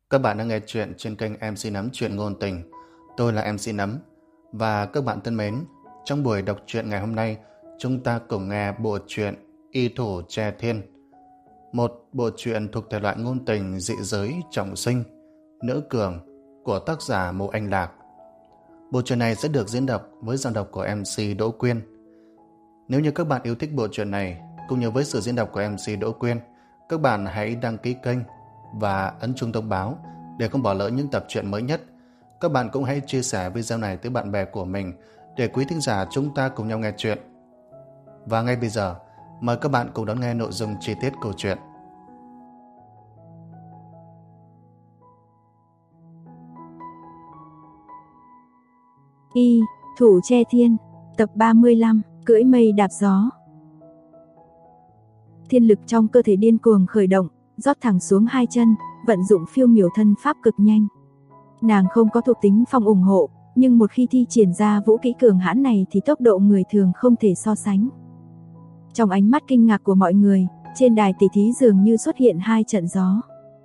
Các bạn đang nghe chuyện trên kênh MC Nấm Chuyện Ngôn Tình. Tôi là MC Nấm. Và các bạn thân mến, trong buổi đọc truyện ngày hôm nay, chúng ta cùng nghe bộ truyện Y Thủ Tre Thiên. Một bộ truyện thuộc thể loại ngôn tình dị giới trọng sinh, nữ cường của tác giả Mộ Anh Lạc. Bộ truyện này sẽ được diễn đọc với giọng đọc của MC Đỗ Quyên. Nếu như các bạn yêu thích bộ truyện này, cũng như với sự diễn đọc của MC Đỗ Quyên, các bạn hãy đăng ký kênh và ấn chuông thông báo để không bỏ lỡ những tập truyện mới nhất. Các bạn cũng hãy chia sẻ video này tới bạn bè của mình để quý thính giả chúng ta cùng nhau nghe chuyện. Và ngay bây giờ, mời các bạn cùng đón nghe nội dung chi tiết câu chuyện. Y Thủ Tre Thiên, tập 35, cưỡi mây đạp gió. Thiên lực trong cơ thể điên cuồng khởi động, rót thẳng xuống hai chân, vận dụng phiêu miểu thân pháp cực nhanh. Nàng không có thuộc tính phong ủng hộ, nhưng một khi thi triển ra vũ kỹ cường hãn này thì tốc độ người thường không thể so sánh. Trong ánh mắt kinh ngạc của mọi người, trên đài tỷ thí dường như xuất hiện hai trận gió.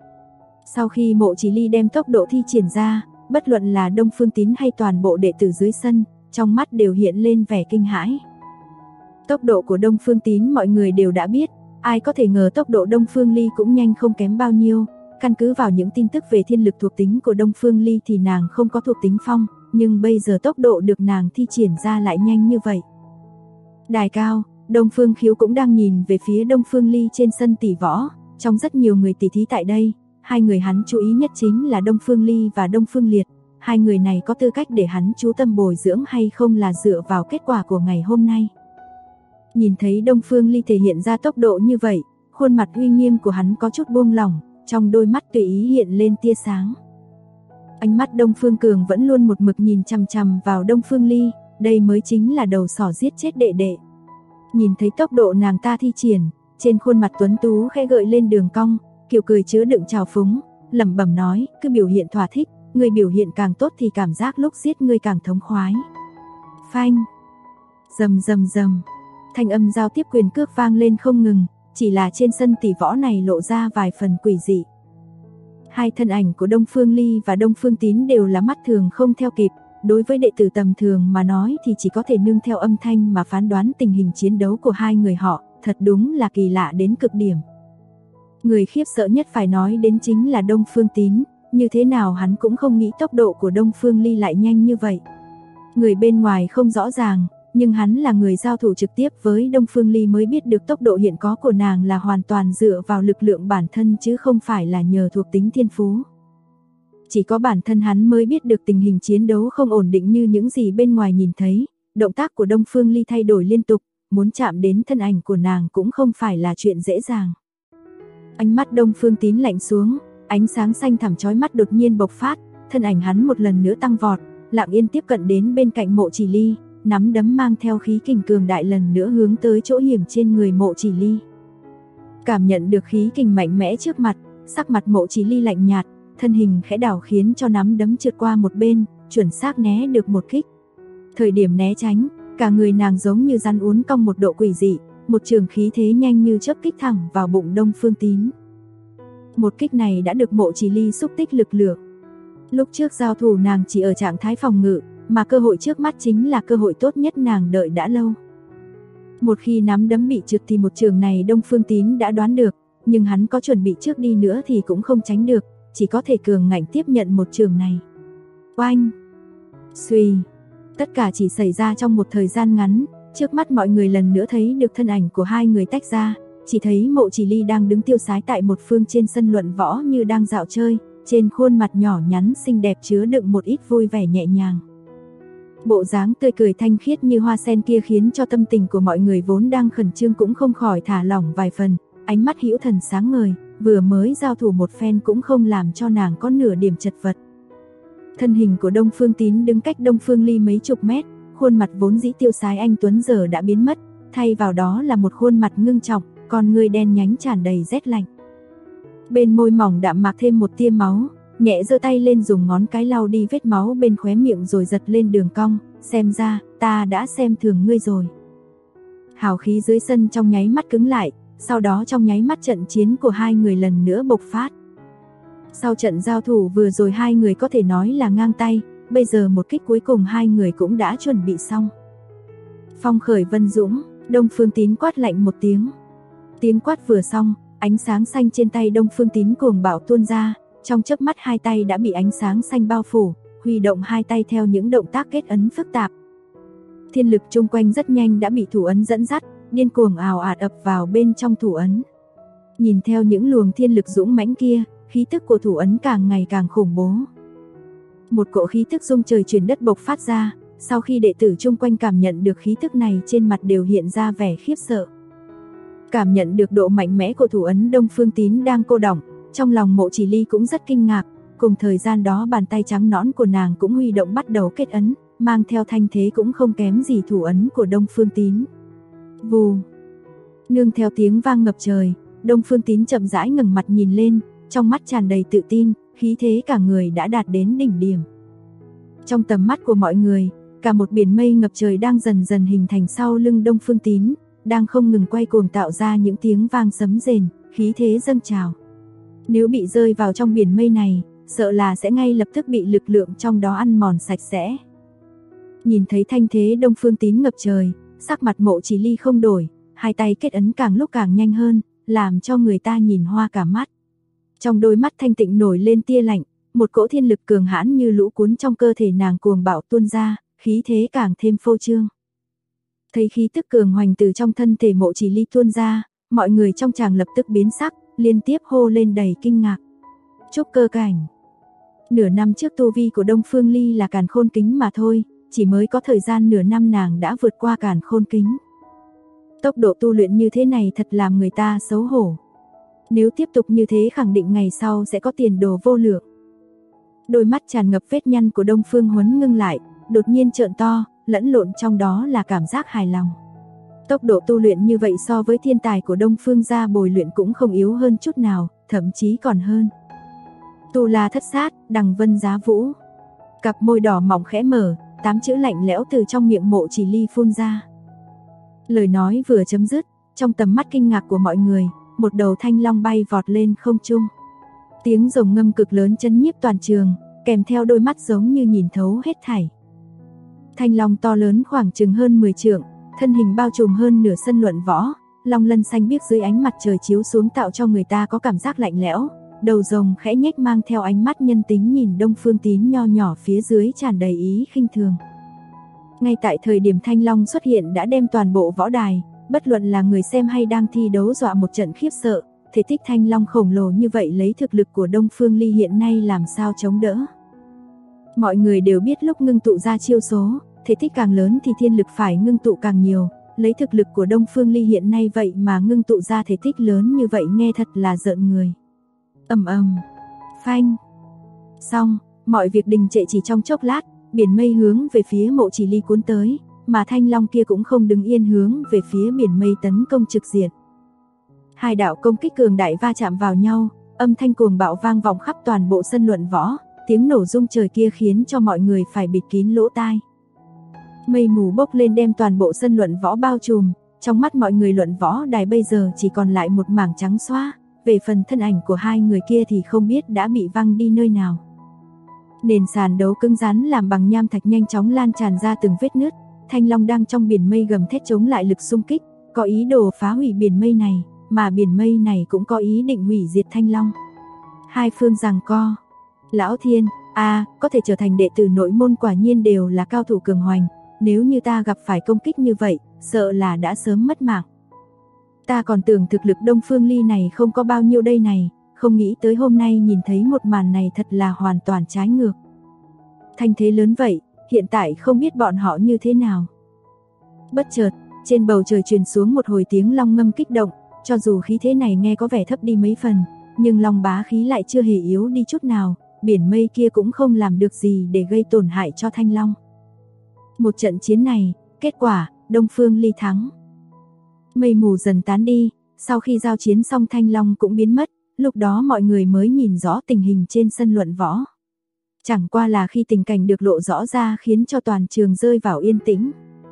Sau khi Mộ Chỉ Ly đem tốc độ thi triển ra, bất luận là Đông Phương Tín hay toàn bộ đệ tử dưới sân, trong mắt đều hiện lên vẻ kinh hãi. Tốc độ của Đông Phương Tín mọi người đều đã biết, ai có thể ngờ tốc độ Đông Phương Ly cũng nhanh không kém bao nhiêu. Căn cứ vào những tin tức về thiên lực thuộc tính của Đông Phương Ly thì nàng không có thuộc tính phong, nhưng bây giờ tốc độ được nàng thi triển ra lại nhanh như vậy. Đài cao, Đông Phương Khiếu cũng đang nhìn về phía Đông Phương Ly trên sân tỷ võ. Trong rất nhiều người tỷ thí tại đây, hai người hắn chú ý nhất chính là Đông Phương Ly và Đông Phương Liệt. Hai người này có tư cách để hắn chú tâm bồi dưỡng hay không là dựa vào kết quả của ngày hôm nay. Nhìn thấy Đông Phương Ly thể hiện ra tốc độ như vậy, khuôn mặt uy nghiêm của hắn có chút buông lỏng, trong đôi mắt tùy ý hiện lên tia sáng. Ánh mắt Đông Phương Cường vẫn luôn một mực nhìn chằm chằm vào Đông Phương Ly, đây mới chính là đầu sỏ giết chết đệ đệ. Nhìn thấy tốc độ nàng ta thi triển, trên khuôn mặt tuấn tú khẽ gợi lên đường cong, kiểu cười chứa đựng trào phúng, lẩm bẩm nói, cứ biểu hiện thỏa thích, người biểu hiện càng tốt thì cảm giác lúc giết người càng thống khoái. Phanh, rầm rầm rầm, thanh âm giao tiếp quyền cước vang lên không ngừng, chỉ là trên sân tỷ võ này lộ ra vài phần quỷ dị. Hai thân ảnh của Đông Phương Ly và Đông Phương Tín đều là mắt thường không theo kịp, đối với đệ tử tầm thường mà nói thì chỉ có thể nương theo âm thanh mà phán đoán tình hình chiến đấu của hai người họ, thật đúng là kỳ lạ đến cực điểm. Người khiếp sợ nhất phải nói đến chính là Đông Phương Tín, như thế nào hắn cũng không nghĩ tốc độ của Đông Phương Ly lại nhanh như vậy. Người bên ngoài không rõ ràng, nhưng hắn là người giao thủ trực tiếp với Đông Phương Ly mới biết được tốc độ hiện có của nàng là hoàn toàn dựa vào lực lượng bản thân chứ không phải là nhờ thuộc tính thiên phú. Chỉ có bản thân hắn mới biết được tình hình chiến đấu không ổn định như những gì bên ngoài nhìn thấy, động tác của Đông Phương Ly thay đổi liên tục, muốn chạm đến thân ảnh của nàng cũng không phải là chuyện dễ dàng. Ánh mắt Đông Phương Tín lạnh xuống, ánh sáng xanh thẳm chói mắt đột nhiên bộc phát, thân ảnh hắn một lần nữa tăng vọt, lặng yên tiếp cận đến bên cạnh Mộ Chỉ Ly. Nắm đấm mang theo khí kình cường đại lần nữa hướng tới chỗ hiểm trên người Mộ Chỉ Ly. Cảm nhận được khí kình mạnh mẽ trước mặt, sắc mặt Mộ Chỉ Ly lạnh nhạt, thân hình khẽ đảo khiến cho nắm đấm trượt qua một bên, chuẩn xác né được một kích. Thời điểm né tránh, cả người nàng giống như rắn uốn cong một độ quỷ dị, một trường khí thế nhanh như chớp kích thẳng vào bụng Đông Phương Tín. Một kích này đã được Mộ Chỉ Ly xúc tích lực lượng. Lúc trước giao thủ nàng chỉ ở trạng thái phòng ngự, mà cơ hội trước mắt chính là cơ hội tốt nhất nàng đợi đã lâu. Một khi nắm đấm bị trượt thì một trường này Đông Phương Tín đã đoán được, nhưng hắn có chuẩn bị trước đi nữa thì cũng không tránh được, chỉ có thể cường ngạnh tiếp nhận một trường này. Oanh! Xuy! Tất cả chỉ xảy ra trong một thời gian ngắn, trước mắt mọi người lần nữa thấy được thân ảnh của hai người tách ra, chỉ thấy Mộ Chỉ Ly đang đứng tiêu sái tại một phương trên sân luận võ như đang dạo chơi, trên khuôn mặt nhỏ nhắn xinh đẹp chứa đựng một ít vui vẻ nhẹ nhàng. Bộ dáng tươi cười thanh khiết như hoa sen kia khiến cho tâm tình của mọi người vốn đang khẩn trương cũng không khỏi thả lỏng vài phần, ánh mắt hữu thần sáng ngời, vừa mới giao thủ một phen cũng không làm cho nàng có nửa điểm chật vật. Thân hình của Đông Phương Tín đứng cách Đông Phương Ly mấy chục mét, khuôn mặt vốn dĩ tiêu sái anh tuấn giờ đã biến mất, thay vào đó là một khuôn mặt ngưng trọng, con người đen nhánh tràn đầy rét lạnh. Bên môi mỏng đạm mạc thêm một tia máu, nhẹ giơ tay lên dùng ngón cái lau đi vết máu bên khóe miệng rồi giật lên đường cong, xem ra, ta đã xem thường ngươi rồi. Hào khí dưới sân trong nháy mắt cứng lại, sau đó trong nháy mắt trận chiến của hai người lần nữa bộc phát. Sau trận giao thủ vừa rồi hai người có thể nói là ngang tay, bây giờ một kích cuối cùng hai người cũng đã chuẩn bị xong. Phong khởi vân dũng, Đông Phương Tín quát lạnh một tiếng. Tiếng quát vừa xong, ánh sáng xanh trên tay Đông Phương Tín cuồng bạo tuôn ra, trong chớp mắt hai tay đã bị ánh sáng xanh bao phủ, huy động hai tay theo những động tác kết ấn phức tạp. Thiên lực chung quanh rất nhanh đã bị thủ ấn dẫn dắt, điên cuồng ào ạt ập vào bên trong thủ ấn. Nhìn theo những luồng thiên lực dũng mãnh kia, khí tức của thủ ấn càng ngày càng khủng bố. Một cỗ khí tức rung trời chuyển đất bộc phát ra, sau khi đệ tử chung quanh cảm nhận được khí tức này trên mặt đều hiện ra vẻ khiếp sợ. Cảm nhận được độ mạnh mẽ của thủ ấn Đông Phương Tín đang cô đọng, trong lòng Mộ Chỉ Ly cũng rất kinh ngạc, cùng thời gian đó bàn tay trắng nõn của nàng cũng huy động bắt đầu kết ấn, mang theo thanh thế cũng không kém gì thủ ấn của Đông Phương Tín. Vù. Nương theo tiếng vang ngập trời, Đông Phương Tín chậm rãi ngẩng mặt nhìn lên, trong mắt tràn đầy tự tin, khí thế cả người đã đạt đến đỉnh điểm. Trong tầm mắt của mọi người, cả một biển mây ngập trời đang dần dần hình thành sau lưng Đông Phương Tín, đang không ngừng quay cuồng tạo ra những tiếng vang sấm rền, khí thế dâng trào. Nếu bị rơi vào trong biển mây này, sợ là sẽ ngay lập tức bị lực lượng trong đó ăn mòn sạch sẽ. Nhìn thấy thanh thế Đông Phương Tín ngập trời, sắc mặt Mộ Chỉ Ly không đổi, hai tay kết ấn càng lúc càng nhanh hơn, làm cho người ta nhìn hoa cả mắt. Trong đôi mắt thanh tịnh nổi lên tia lạnh, một cỗ thiên lực cường hãn như lũ cuốn trong cơ thể nàng cuồng bạo tuôn ra, khí thế càng thêm phô trương. Thấy khí tức cường hoành từ trong thân thể Mộ Chỉ Ly tuôn ra, mọi người trong tràng lập tức biến sắc, liên tiếp hô lên đầy kinh ngạc. Trúc cơ cảnh. Nửa năm trước tu vi của Đông Phương Ly là càn khôn kính mà thôi, chỉ mới có thời gian nửa năm nàng đã vượt qua càn khôn kính. Tốc độ tu luyện như thế này thật làm người ta xấu hổ. Nếu tiếp tục như thế khẳng định ngày sau sẽ có tiền đồ vô lượng. Đôi mắt tràn ngập vết nhăn của Đông Phương Huấn ngưng lại, đột nhiên trợn to, lẫn lộn trong đó là cảm giác hài lòng. Tốc độ tu luyện như vậy so với thiên tài của Đông Phương gia bồi luyện cũng không yếu hơn chút nào, thậm chí còn hơn. Tu La thất sát, đằng vân giá vũ. Cặp môi đỏ mỏng khẽ mở, 8 chữ lạnh lẽo từ trong miệng Mộ Chỉ Ly phun ra. Lời nói vừa chấm dứt, trong tầm mắt kinh ngạc của mọi người, một đầu thanh long bay vọt lên không trung. Tiếng rồng ngâm cực lớn chấn nhiếp toàn trường, kèm theo đôi mắt giống như nhìn thấu hết thảy. Thanh long to lớn khoảng chừng hơn 10 trượng, thân hình bao trùm hơn nửa sân luận võ, long lân xanh biếc dưới ánh mặt trời chiếu xuống tạo cho người ta có cảm giác lạnh lẽo. Đầu rồng khẽ nhếch mang theo ánh mắt nhân tính nhìn Đông Phương Tín nho nhỏ phía dưới tràn đầy ý khinh thường. Ngay tại thời điểm thanh long xuất hiện đã đem toàn bộ võ đài, bất luận là người xem hay đang thi đấu dọa một trận khiếp sợ. Thể tích thanh long khổng lồ như vậy lấy thực lực của Đông Phương Ly hiện nay làm sao chống đỡ. Mọi người đều biết lúc ngưng tụ ra chiêu số, thể tích càng lớn thì thiên lực phải ngưng tụ càng nhiều. Lấy thực lực của Đông Phương Ly hiện nay vậy mà ngưng tụ ra thể tích lớn như vậy nghe thật là rợn người. Ầm ầm, phanh. Xong, mọi việc đình trệ chỉ trong chốc lát, biển mây hướng về phía Mộ Chỉ Ly cuốn tới, mà thanh long kia cũng không đứng yên hướng về phía biển mây tấn công trực diện. Hai đạo công kích cường đại va chạm vào nhau, âm thanh cuồng bạo vang vọng khắp toàn bộ sân luận võ, tiếng nổ rung trời kia khiến cho mọi người phải bịt kín lỗ tai. Mây mù bốc lên đem toàn bộ sân luận võ bao trùm, trong mắt mọi người luận võ đài bây giờ chỉ còn lại một mảng trắng xóa, về phần thân ảnh của hai người kia thì không biết đã bị văng đi nơi nào. Nền sàn đấu cứng rắn làm bằng nham thạch nhanh chóng lan tràn ra từng vết nứt, thanh long đang trong biển mây gầm thét chống lại lực xung kích, có ý đồ phá hủy biển mây này, mà biển mây này cũng có ý định hủy diệt thanh long. Hai phương giằng co. Lão Thiên, có thể trở thành đệ tử nội môn quả nhiên đều là cao thủ cường hoành, nếu như ta gặp phải công kích như vậy, sợ là đã sớm mất mạng. Ta còn tưởng thực lực Đông Phương Ly này không có bao nhiêu đây này, không nghĩ tới hôm nay nhìn thấy một màn này thật là hoàn toàn trái ngược. Thanh thế lớn vậy, hiện tại không biết bọn họ như thế nào. Bất chợt, trên bầu trời truyền xuống một hồi tiếng long ngâm kích động, cho dù khí thế này nghe có vẻ thấp đi mấy phần, nhưng long bá khí lại chưa hề yếu đi chút nào, biển mây kia cũng không làm được gì để gây tổn hại cho thanh long. Một trận chiến này, kết quả, Đông Phương Ly thắng. Mây mù dần tán đi, sau khi giao chiến xong thanh long cũng biến mất, lúc đó mọi người mới nhìn rõ tình hình trên sân luận võ. Chẳng qua là khi tình cảnh được lộ rõ ra khiến cho toàn trường rơi vào yên tĩnh.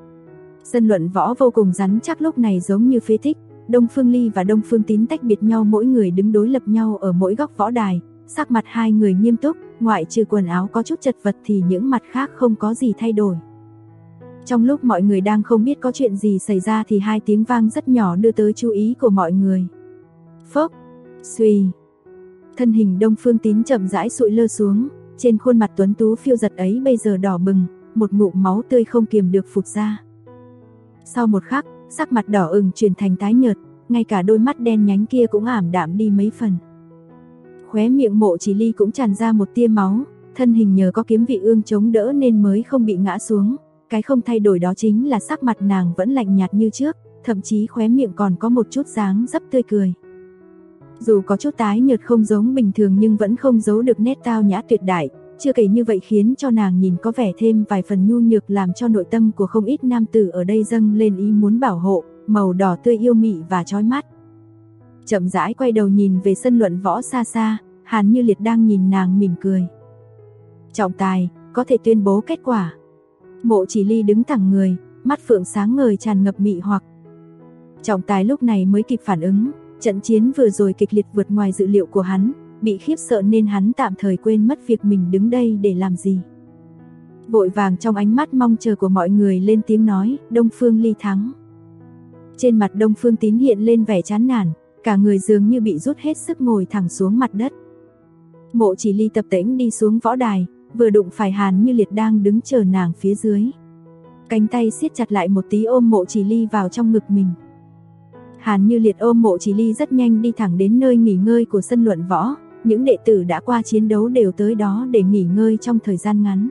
Sân luận võ vô cùng rắn chắc lúc này giống như phế tích, Đông Phương Ly và Đông Phương Tín tách biệt nhau, mỗi người đứng đối lập nhau ở mỗi góc võ đài, Sắc mặt hai người nghiêm túc, ngoại trừ quần áo có chút chật vật thì những mặt khác không có gì thay đổi. Trong lúc mọi người đang không biết có chuyện gì xảy ra thì hai tiếng vang rất nhỏ đưa tới chú ý của mọi người. Phốc, xuy. Thân hình Đông Phương Tín chậm rãi sụi lơ xuống, trên khuôn mặt tuấn tú phiêu giật ấy bây giờ đỏ bừng, một ngụm máu tươi không kiềm được phụt ra. Sau một khắc, sắc mặt đỏ ửng chuyển thành tái nhợt, ngay cả đôi mắt đen nhánh kia cũng ảm đạm đi mấy phần. Khóe miệng Mộ Chỉ Ly cũng tràn ra một tia máu, thân hình nhờ có kiếm vị ương chống đỡ nên mới không bị ngã xuống. Cái không thay đổi đó chính là sắc mặt nàng vẫn lạnh nhạt như trước, thậm chí khóe miệng còn có một chút dáng dấp tươi cười. Dù có chút tái nhợt không giống bình thường nhưng vẫn không giấu được nét tao nhã tuyệt đại, chưa kể như vậy khiến cho nàng nhìn có vẻ thêm vài phần nhu nhược làm cho nội tâm của không ít nam tử ở đây dâng lên ý muốn bảo hộ, màu đỏ tươi yêu mị và chói mắt. Chậm rãi quay đầu nhìn về sân luận võ xa xa, Hàn Như Liệt đang nhìn nàng mỉm cười. Trọng tài, có thể tuyên bố kết quả. Mộ Chỉ Ly đứng thẳng người, mắt phượng sáng ngời tràn ngập mị hoặc. Trọng tài lúc này mới kịp phản ứng, trận chiến vừa rồi kịch liệt vượt ngoài dự liệu của hắn, bị khiếp sợ nên hắn tạm thời quên mất việc mình đứng đây để làm gì. Vội vàng trong ánh mắt mong chờ của mọi người lên tiếng nói, Đông Phương Ly thắng. Trên mặt Đông Phương Tín hiện lên vẻ chán nản, cả người dường như bị rút hết sức ngồi thẳng xuống mặt đất. Mộ Chỉ Ly tập tễnh đi xuống võ đài, vừa đụng phải Hàn Như Liệt đang đứng chờ nàng phía dưới. Cánh tay siết chặt lại một tí ôm Mộ Chỉ Ly vào trong ngực mình. Hàn Như Liệt ôm Mộ Chỉ Ly rất nhanh đi thẳng đến nơi nghỉ ngơi của sân luận võ, những đệ tử đã qua chiến đấu đều tới đó để nghỉ ngơi trong thời gian ngắn.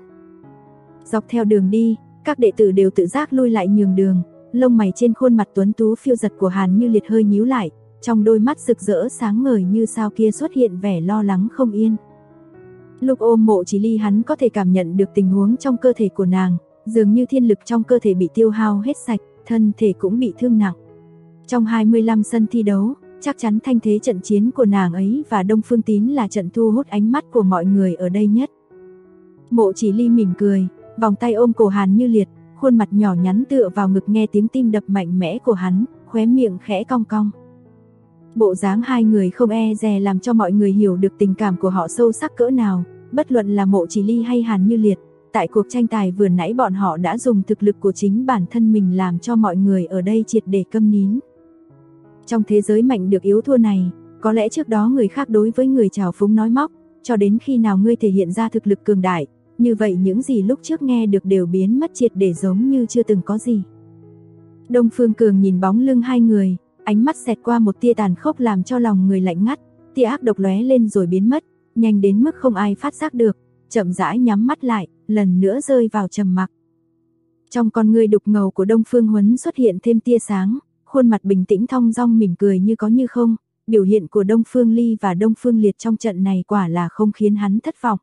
Dọc theo đường đi, các đệ tử đều tự giác lui lại nhường đường, lông mày trên khuôn mặt tuấn tú phiêu giật của Hàn Như Liệt hơi nhíu lại, trong đôi mắt rực rỡ sáng ngời như sao kia xuất hiện vẻ lo lắng không yên. Lúc ôm Mộ Chỉ Ly hắn có thể cảm nhận được tình huống trong cơ thể của nàng, dường như thiên lực trong cơ thể bị tiêu hao hết sạch, thân thể cũng bị thương nặng. Trong 25 sân thi đấu, chắc chắn thanh thế trận chiến của nàng ấy và Đông Phương Tín là trận thu hút ánh mắt của mọi người ở đây nhất. Mộ Chỉ Ly mỉm cười, vòng tay ôm cổ Hàn Như Liệt, khuôn mặt nhỏ nhắn tựa vào ngực nghe tiếng tim đập mạnh mẽ của hắn, khóe miệng khẽ cong cong. Bộ dáng hai người không e dè làm cho mọi người hiểu được tình cảm của họ sâu sắc cỡ nào, bất luận là Mộ Chỉ Ly hay Hàn Như Liệt, tại cuộc tranh tài vừa nãy bọn họ đã dùng thực lực của chính bản thân mình làm cho mọi người ở đây triệt để câm nín. Trong thế giới mạnh được yếu thua này, có lẽ trước đó người khác đối với người trào phúng nói móc, cho đến khi nào ngươi thể hiện ra thực lực cường đại, như vậy những gì lúc trước nghe được đều biến mất triệt để giống như chưa từng có gì. Đông Phương Cường nhìn bóng lưng hai người, ánh mắt xẹt qua một tia tàn khốc làm cho lòng người lạnh ngắt, tia ác độc lóe lên rồi biến mất, nhanh đến mức không ai phát giác được, chậm rãi nhắm mắt lại, lần nữa rơi vào trầm mặc. Trong con ngươi đục ngầu của Đông Phương Huấn xuất hiện thêm tia sáng, khuôn mặt bình tĩnh thong dong mỉm cười như có như không, biểu hiện của Đông Phương Ly và Đông Phương Liệt trong trận này quả là không khiến hắn thất vọng.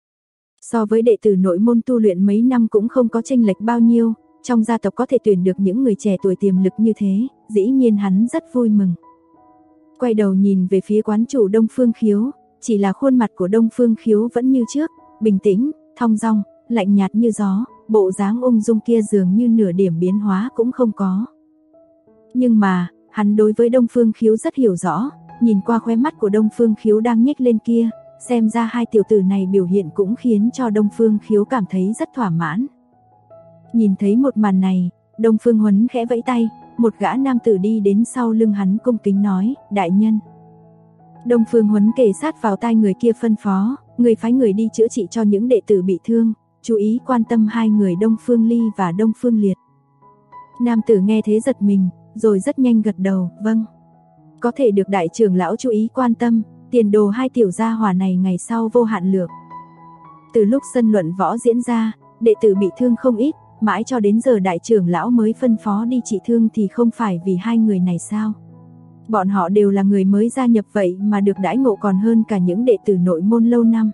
So với đệ tử nội môn tu luyện mấy năm cũng không có chênh lệch bao nhiêu, trong gia tộc có thể tuyển được những người trẻ tuổi tiềm lực như thế, dĩ nhiên hắn rất vui mừng. Quay đầu nhìn về phía quán chủ Đông Phương Khiếu, chỉ là khuôn mặt của Đông Phương Khiếu vẫn như trước, bình tĩnh, thong dong, lạnh nhạt như gió, bộ dáng ung dung kia dường như nửa điểm biến hóa cũng không có. Nhưng mà, hắn đối với Đông Phương Khiếu rất hiểu rõ, nhìn qua khóe mắt của Đông Phương Khiếu đang nhếch lên kia, xem ra hai tiểu tử này biểu hiện cũng khiến cho Đông Phương Khiếu cảm thấy rất thỏa mãn. Nhìn thấy một màn này, Đông Phương Huấn khẽ vẫy tay, một gã nam tử đi đến sau lưng hắn cung kính nói, đại nhân. Đông Phương Huấn kề sát vào tai người kia phân phó, người phái người đi chữa trị cho những đệ tử bị thương, chú ý quan tâm hai người Đông Phương Ly và Đông Phương Liệt. Nam tử nghe thế giật mình, rồi rất nhanh gật đầu, vâng. Có thể được đại trưởng lão chú ý quan tâm, tiền đồ hai tiểu gia hỏa này ngày sau vô hạn lượng. Từ lúc sân luận võ diễn ra, đệ tử bị thương không ít, mãi cho đến giờ đại trưởng lão mới phân phó đi trị thương thì không phải vì hai người này sao? Bọn họ đều là người mới gia nhập vậy mà được đãi ngộ còn hơn cả những đệ tử nội môn lâu năm.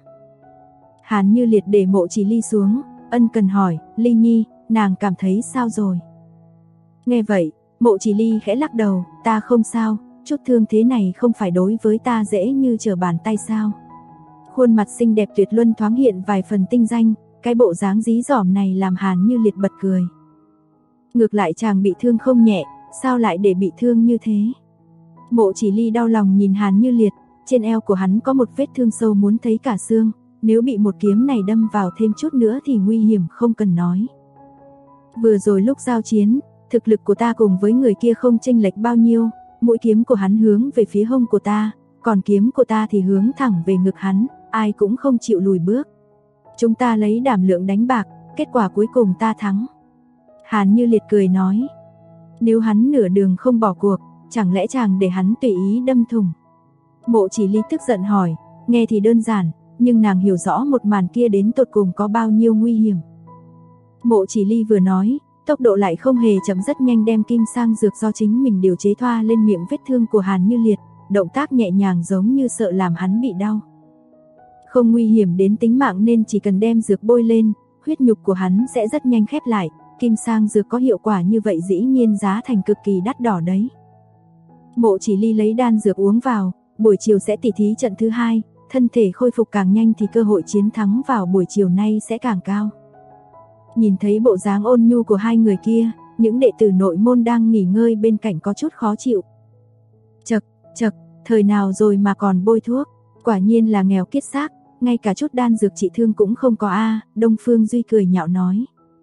Hàn Như Liệt để Mộ Chỉ Ly xuống, ân cần hỏi, Ly Nhi, nàng cảm thấy sao rồi? Nghe vậy, Mộ Chỉ Ly khẽ lắc đầu, ta không sao, chút thương thế này không phải đối với ta dễ như trở bàn tay sao? Khuôn mặt xinh đẹp tuyệt luân thoáng hiện vài phần tinh danh, cái bộ dáng dí dỏm này làm Hàn Như Liệt bật cười. Ngược lại chàng bị thương không nhẹ, sao lại để bị thương như thế? Mộ Chỉ Ly đau lòng nhìn Hàn Như Liệt, Trên eo của hắn có một vết thương sâu muốn thấy cả xương, nếu bị một kiếm này đâm vào thêm chút nữa thì nguy hiểm không cần nói. Vừa rồi lúc giao chiến, thực lực của ta cùng với người kia không chênh lệch bao nhiêu, mũi kiếm của hắn hướng về phía hông của ta, còn kiếm của ta thì hướng thẳng về ngực hắn, ai cũng không chịu lùi bước. Chúng ta lấy đảm lượng đánh bạc, kết quả cuối cùng ta thắng. Hàn Như Liệt cười nói, nếu hắn nửa đường không bỏ cuộc, chẳng lẽ chàng để hắn tùy ý đâm thủng? Mộ Chỉ Ly tức giận hỏi, nghe thì đơn giản, nhưng nàng hiểu rõ một màn kia đến tột cùng có bao nhiêu nguy hiểm. Mộ Chỉ Ly vừa nói, tốc độ lại không hề chậm, rất nhanh đem kim sang dược do chính mình điều chế thoa lên miệng vết thương của Hàn Như Liệt, động tác nhẹ nhàng giống như sợ làm hắn bị đau. Không nguy hiểm đến tính mạng nên chỉ cần đem dược bôi lên, huyết nhục của hắn sẽ rất nhanh khép lại, kim sang dược có hiệu quả như vậy dĩ nhiên giá thành cực kỳ đắt đỏ đấy. Mộ Chỉ Ly lấy đan dược uống vào, buổi chiều sẽ tỉ thí trận thứ 2, thân thể khôi phục càng nhanh thì cơ hội chiến thắng vào buổi chiều nay sẽ càng cao. Nhìn thấy bộ dáng ôn nhu của hai người kia, những đệ tử nội môn đang nghỉ ngơi bên cạnh có chút khó chịu. Chậc, chậc, thời nào rồi mà còn bôi thuốc, quả nhiên là nghèo kiết xác, ngay cả chút đan dược trị thương cũng không có a. Đông Phương Duy cười nhạo nói.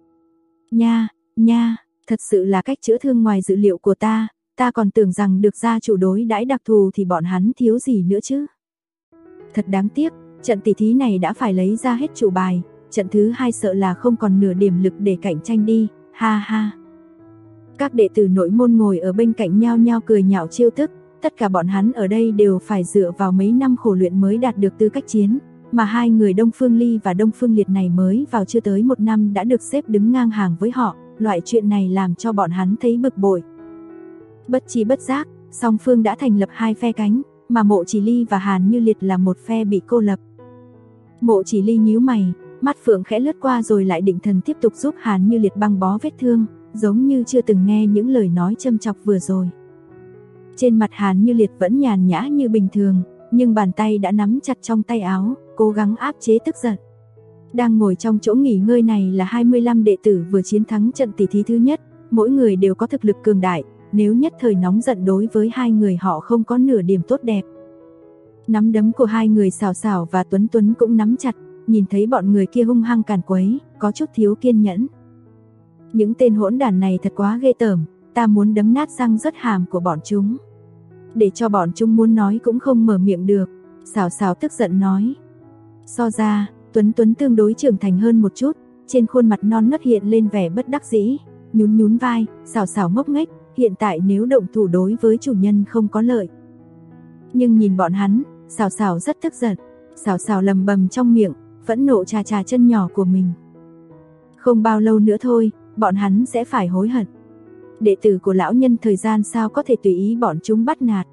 Nha, nha, thật sự là cách chữa thương ngoài dự liệu của ta còn tưởng rằng được gia chủ đối đãi đặc thù thì bọn hắn thiếu gì nữa chứ. Thật đáng tiếc, trận tỷ thí này đã phải lấy ra hết chủ bài, trận thứ 2 sợ là không còn nửa điểm lực để cạnh tranh đi, ha ha. Các đệ tử nội môn ngồi ở bên cạnh nhao nhao cười nhạo trêu tức, tất cả bọn hắn ở đây đều phải dựa vào mấy năm khổ luyện mới đạt được tư cách chiến, mà hai người Đông Phương Ly và Đông Phương Liệt này mới vào chưa tới 1 năm đã được xếp đứng ngang hàng với họ, loại chuyện này làm cho bọn hắn thấy bực bội. Bất chi bất giác, song phương đã thành lập 2 phe cánh, mà Mộ Chỉ Ly và Hàn Như Liệt là một phe bị cô lập. Mộ Chỉ Ly nhíu mày, mắt phượng khẽ lướt qua rồi lại định thần tiếp tục giúp Hàn Như Liệt băng bó vết thương, giống như chưa từng nghe những lời nói châm chọc vừa rồi. Trên mặt Hàn Như Liệt vẫn nhàn nhã như bình thường, nhưng bàn tay đã nắm chặt trong tay áo, cố gắng áp chế tức giận. Đang ngồi trong chỗ nghỉ ngơi này là 25 đệ tử vừa chiến thắng trận tỷ thí thứ nhất, mỗi người đều có thực lực cường đại, nếu nhất thời nóng giận đối với hai người họ không có nửa điểm tốt đẹp. Nắm đấm của hai người Xảo Xảo và Tuấn Tuấn cũng nắm chặt, nhìn thấy bọn người kia hung hăng càn quấy, có chút thiếu kiên nhẫn. Những tên hỗn đản này thật quá ghê tởm, ta muốn đấm nát răng rớt hàm của bọn chúng. Để cho bọn chúng muốn nói cũng không mở miệng được, Xảo Xảo tức giận nói. So ra, Tuấn Tuấn tương đối trưởng thành hơn một chút, trên khuôn mặt non nớt hiện lên vẻ bất đắc dĩ, nhún nhún vai, Xảo Xảo ngốc nghếch, hiện tại nếu động thủ đối với chủ nhân không có lợi. Nhưng nhìn bọn hắn, Xảo Xảo rất tức giận, Xảo Xảo lầm bầm trong miệng, phẫn nộ chà chà chân nhỏ của mình. Không bao lâu nữa thôi, bọn hắn sẽ phải hối hận. Đệ tử của lão nhân thời gian sao có thể tùy ý bọn chúng bắt nạt.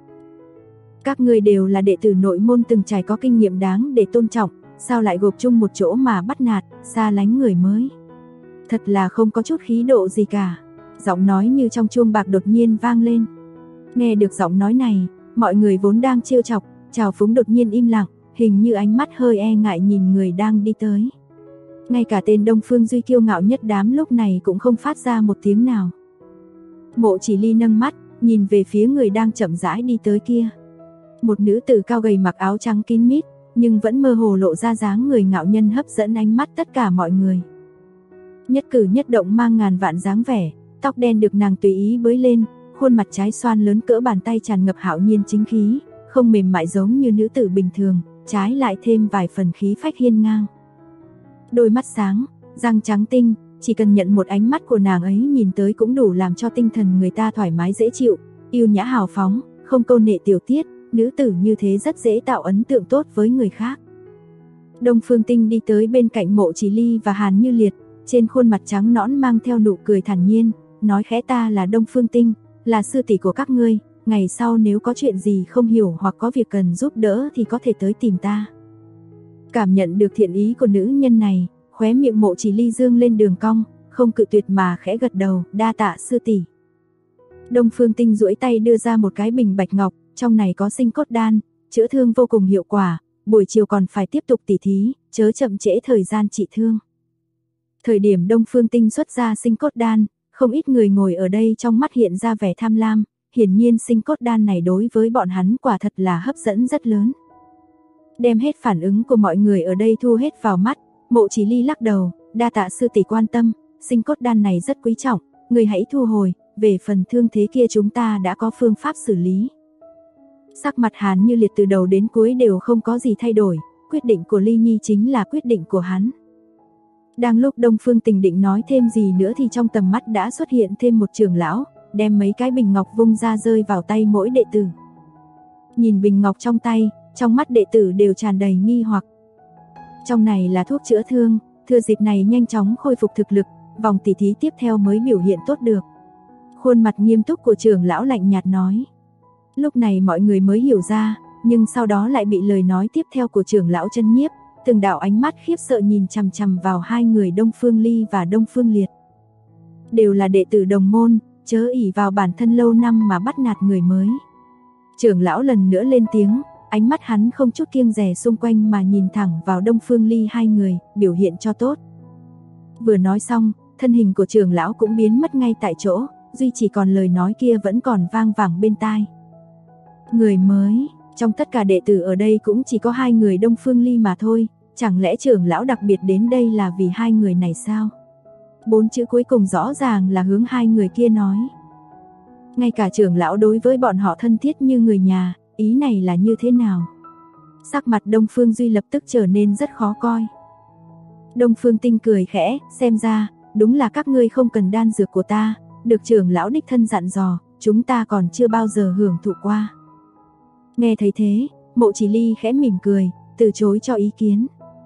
Các ngươi đều là đệ tử nội môn từng trải có kinh nghiệm đáng để tôn trọng, sao lại gộp chung một chỗ mà bắt nạt, xa lánh người mới. Thật là không có chút khí độ gì cả. Giọng nói như trong chuông bạc đột nhiên vang lên. Nghe được giọng nói này, mọi người vốn đang trêu chọc, trào phúng đột nhiên im lặng, hình như ánh mắt hơi e ngại nhìn người đang đi tới. Ngay cả tên Đông Phương Duy kiêu ngạo nhất đám lúc này cũng không phát ra một tiếng nào. Mộ Chỉ Ly nâng mắt, nhìn về phía người đang chậm rãi đi tới kia. Một nữ tử cao gầy mặc áo trắng kín mít, nhưng vẫn mơ hồ lộ ra dáng người ngạo nhân hấp dẫn ánh mắt tất cả mọi người. Nhất cử nhất động mang ngàn vạn dáng vẻ, tóc đen được nàng tùy ý bới lên, khuôn mặt trái xoan lớn cỡ bàn tay tràn ngập hạo nhiên chính khí, không mềm mại giống như nữ tử bình thường, trái lại thêm vài phần khí phách hiên ngang. Đôi mắt sáng, răng trắng tinh, chỉ cần nhận một ánh mắt của nàng ấy nhìn tới cũng đủ làm cho tinh thần người ta thoải mái dễ chịu, yêu nhã hào phóng, không câu nệ tiểu tiết, nữ tử như thế rất dễ tạo ấn tượng tốt với người khác. Đông Phương Tinh đi tới bên cạnh Mộ Chỉ Ly và Hàn Như Liệt, trên khuôn mặt trắng nõn mang theo nụ cười thản nhiên, nói khẽ ta là Đông Phương Tinh, là sư tỷ của các ngươi, ngày sau nếu có chuyện gì không hiểu hoặc có việc cần giúp đỡ thì có thể tới tìm ta. Cảm nhận được thiện ý của nữ nhân này, khóe miệng Mộ Chỉ Ly dương lên đường cong, không cự tuyệt mà khẽ gật đầu, đa tạ sư tỷ. Đông Phương Tinh duỗi tay đưa ra một cái bình bạch ngọc, trong này có sinh cốt đan, chữa thương vô cùng hiệu quả, buổi chiều còn phải tiếp tục tỉ thí, chớ chậm trễ thời gian trị thương. Thời điểm Đông Phương Tinh xuất ra sinh cốt đan, không ít người ngồi ở đây trong mắt hiện ra vẻ tham lam, hiển nhiên sinh cốt đan này đối với bọn hắn quả thật là hấp dẫn rất lớn. Đem hết phản ứng của mọi người ở đây thu hết vào mắt, Mộ Chỉ Ly lắc đầu, đa tạ sư tỷ quan tâm, sinh cốt đan này rất quý trọng, người hãy thu hồi, về phần thương thế kia chúng ta đã có phương pháp xử lý. Sắc mặt Hàn Như Liệt từ đầu đến cuối đều không có gì thay đổi, quyết định của Ly Nhi chính là quyết định của hắn. Đang lúc Đông Phương Tình định nói thêm gì nữa thì trong tầm mắt đã xuất hiện thêm một trưởng lão, đem mấy cái bình ngọc vung ra rơi vào tay mỗi đệ tử. Nhìn bình ngọc trong tay, trong mắt đệ tử đều tràn đầy nghi hoặc. Trong này là thuốc chữa thương, thừa dịp này nhanh chóng khôi phục thực lực, vòng tỉ thí tiếp theo mới biểu hiện tốt được. Khuôn mặt nghiêm túc của trưởng lão lạnh nhạt nói. Lúc này mọi người mới hiểu ra, nhưng sau đó lại bị lời nói tiếp theo của trưởng lão chân nhiếp, từng đạo ánh mắt khiếp sợ nhìn chằm chằm vào hai người Đông Phương Ly và Đông Phương Liệt. Đều là đệ tử đồng môn, chớ ỷ vào bản thân lâu năm mà bắt nạt người mới. Trưởng lão lần nữa lên tiếng, ánh mắt hắn không chút kiêng dè xung quanh mà nhìn thẳng vào Đông Phương Ly hai người, biểu hiện cho tốt. Vừa nói xong, thân hình của trưởng lão cũng biến mất ngay tại chỗ, duy chỉ còn lời nói kia vẫn còn vang vẳng bên tai. Người mới, trong tất cả đệ tử ở đây cũng chỉ có hai người Đông Phương Ly mà thôi, chẳng lẽ trưởng lão đặc biệt đến đây là vì hai người này sao? 4 chữ cuối cùng rõ ràng là hướng hai người kia nói. Ngay cả trưởng lão đối với bọn họ thân thiết như người nhà, ý này là như thế nào? Sắc mặt Đông Phương Duy lập tức trở nên rất khó coi. Đông Phương Tinh cười khẽ, xem ra, đúng là các ngươi không cần đan dược của ta, được trưởng lão đích thân dặn dò, chúng ta còn chưa bao giờ hưởng thụ qua. Nghe thấy thế, Mộ Chỉ Ly khẽ mỉm cười, từ chối cho ý kiến.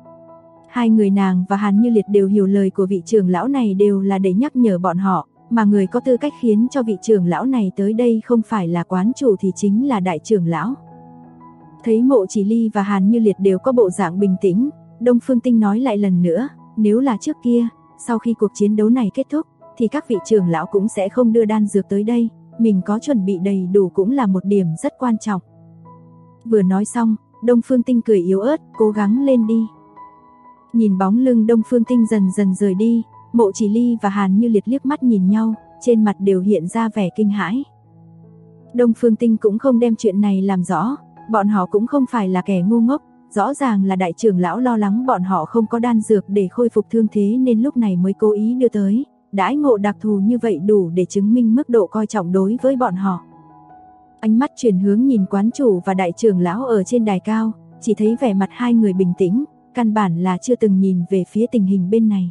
Hai người nàng và Hàn Như Liệt đều hiểu lời của vị trưởng lão này đều là để nhắc nhở bọn họ, mà người có tư cách khiến cho vị trưởng lão này tới đây không phải là quán chủ thì chính là đại trưởng lão. Thấy Mộ Chỉ Ly và Hàn Như Liệt đều có bộ dạng bình tĩnh, Đông Phương Tinh nói lại lần nữa, nếu là trước kia, sau khi cuộc chiến đấu này kết thúc, thì các vị trưởng lão cũng sẽ không đưa đan dược tới đây, mình có chuẩn bị đầy đủ cũng là một điểm rất quan trọng. Vừa nói xong, Đông Phương Tinh cười yếu ớt, cố gắng lên đi. Nhìn bóng lưng Đông Phương Tinh dần dần rời đi, Mộ Chỉ Ly và Hàn Như Liệt liếc mắt nhìn nhau, trên mặt đều hiện ra vẻ kinh hãi. Đông Phương Tinh cũng không đem chuyện này làm rõ, bọn họ cũng không phải là kẻ ngu ngốc, rõ ràng là đại trưởng lão lo lắng bọn họ không có đan dược để khôi phục thương thế nên lúc này mới cố ý đưa tới, đãi ngộ đặc thù như vậy đủ để chứng minh mức độ coi trọng đối với bọn họ. Ánh mắt chuyển hướng nhìn quán chủ và đại trưởng lão ở trên đài cao, chỉ thấy vẻ mặt hai người bình tĩnh, căn bản là chưa từng nhìn về phía tình hình bên này.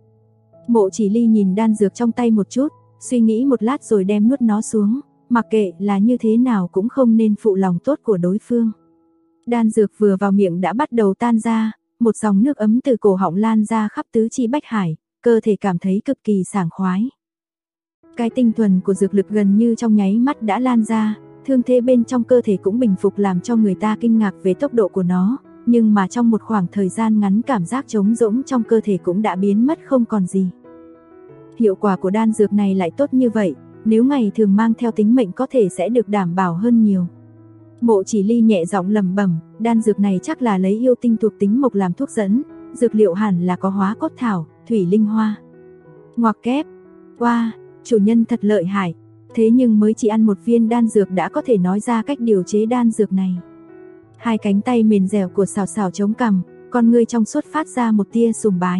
Mộ Chỉ Ly nhìn đan dược trong tay một chút, suy nghĩ một lát rồi đem nuốt nó xuống, mặc kệ là như thế nào cũng không nên phụ lòng tốt của đối phương. Đan dược vừa vào miệng đã bắt đầu tan ra, một dòng nước ấm từ cổ họng lan ra khắp tứ chi bách hải, cơ thể cảm thấy cực kỳ sảng khoái. Cái tinh thuần của dược lực gần như trong nháy mắt đã lan ra, thương thế bên trong cơ thể cũng bình phục làm cho người ta kinh ngạc về tốc độ của nó, nhưng mà trong một khoảng thời gian ngắn cảm giác trống rỗng trong cơ thể cũng đã biến mất không còn gì. Hiệu quả của đan dược này lại tốt như vậy, nếu ngày thường mang theo tính mệnh có thể sẽ được đảm bảo hơn nhiều. Mộ Chỉ Ly nhẹ giọng lẩm bẩm, đan dược này chắc là lấy yêu tinh thuộc tính mộc làm thuốc dẫn, dược liệu hẳn là có hóa cốt thảo, thủy linh hoa. Ngoặc kép, wow, chủ nhân thật lợi hại, thế nhưng mới chỉ ăn một viên đan dược đã có thể nói ra cách điều chế đan dược này. Hai cánh tay mềm dẻo của Sào Sào chống cằm, con ngươi trong suốt phát ra một tia sùng bái.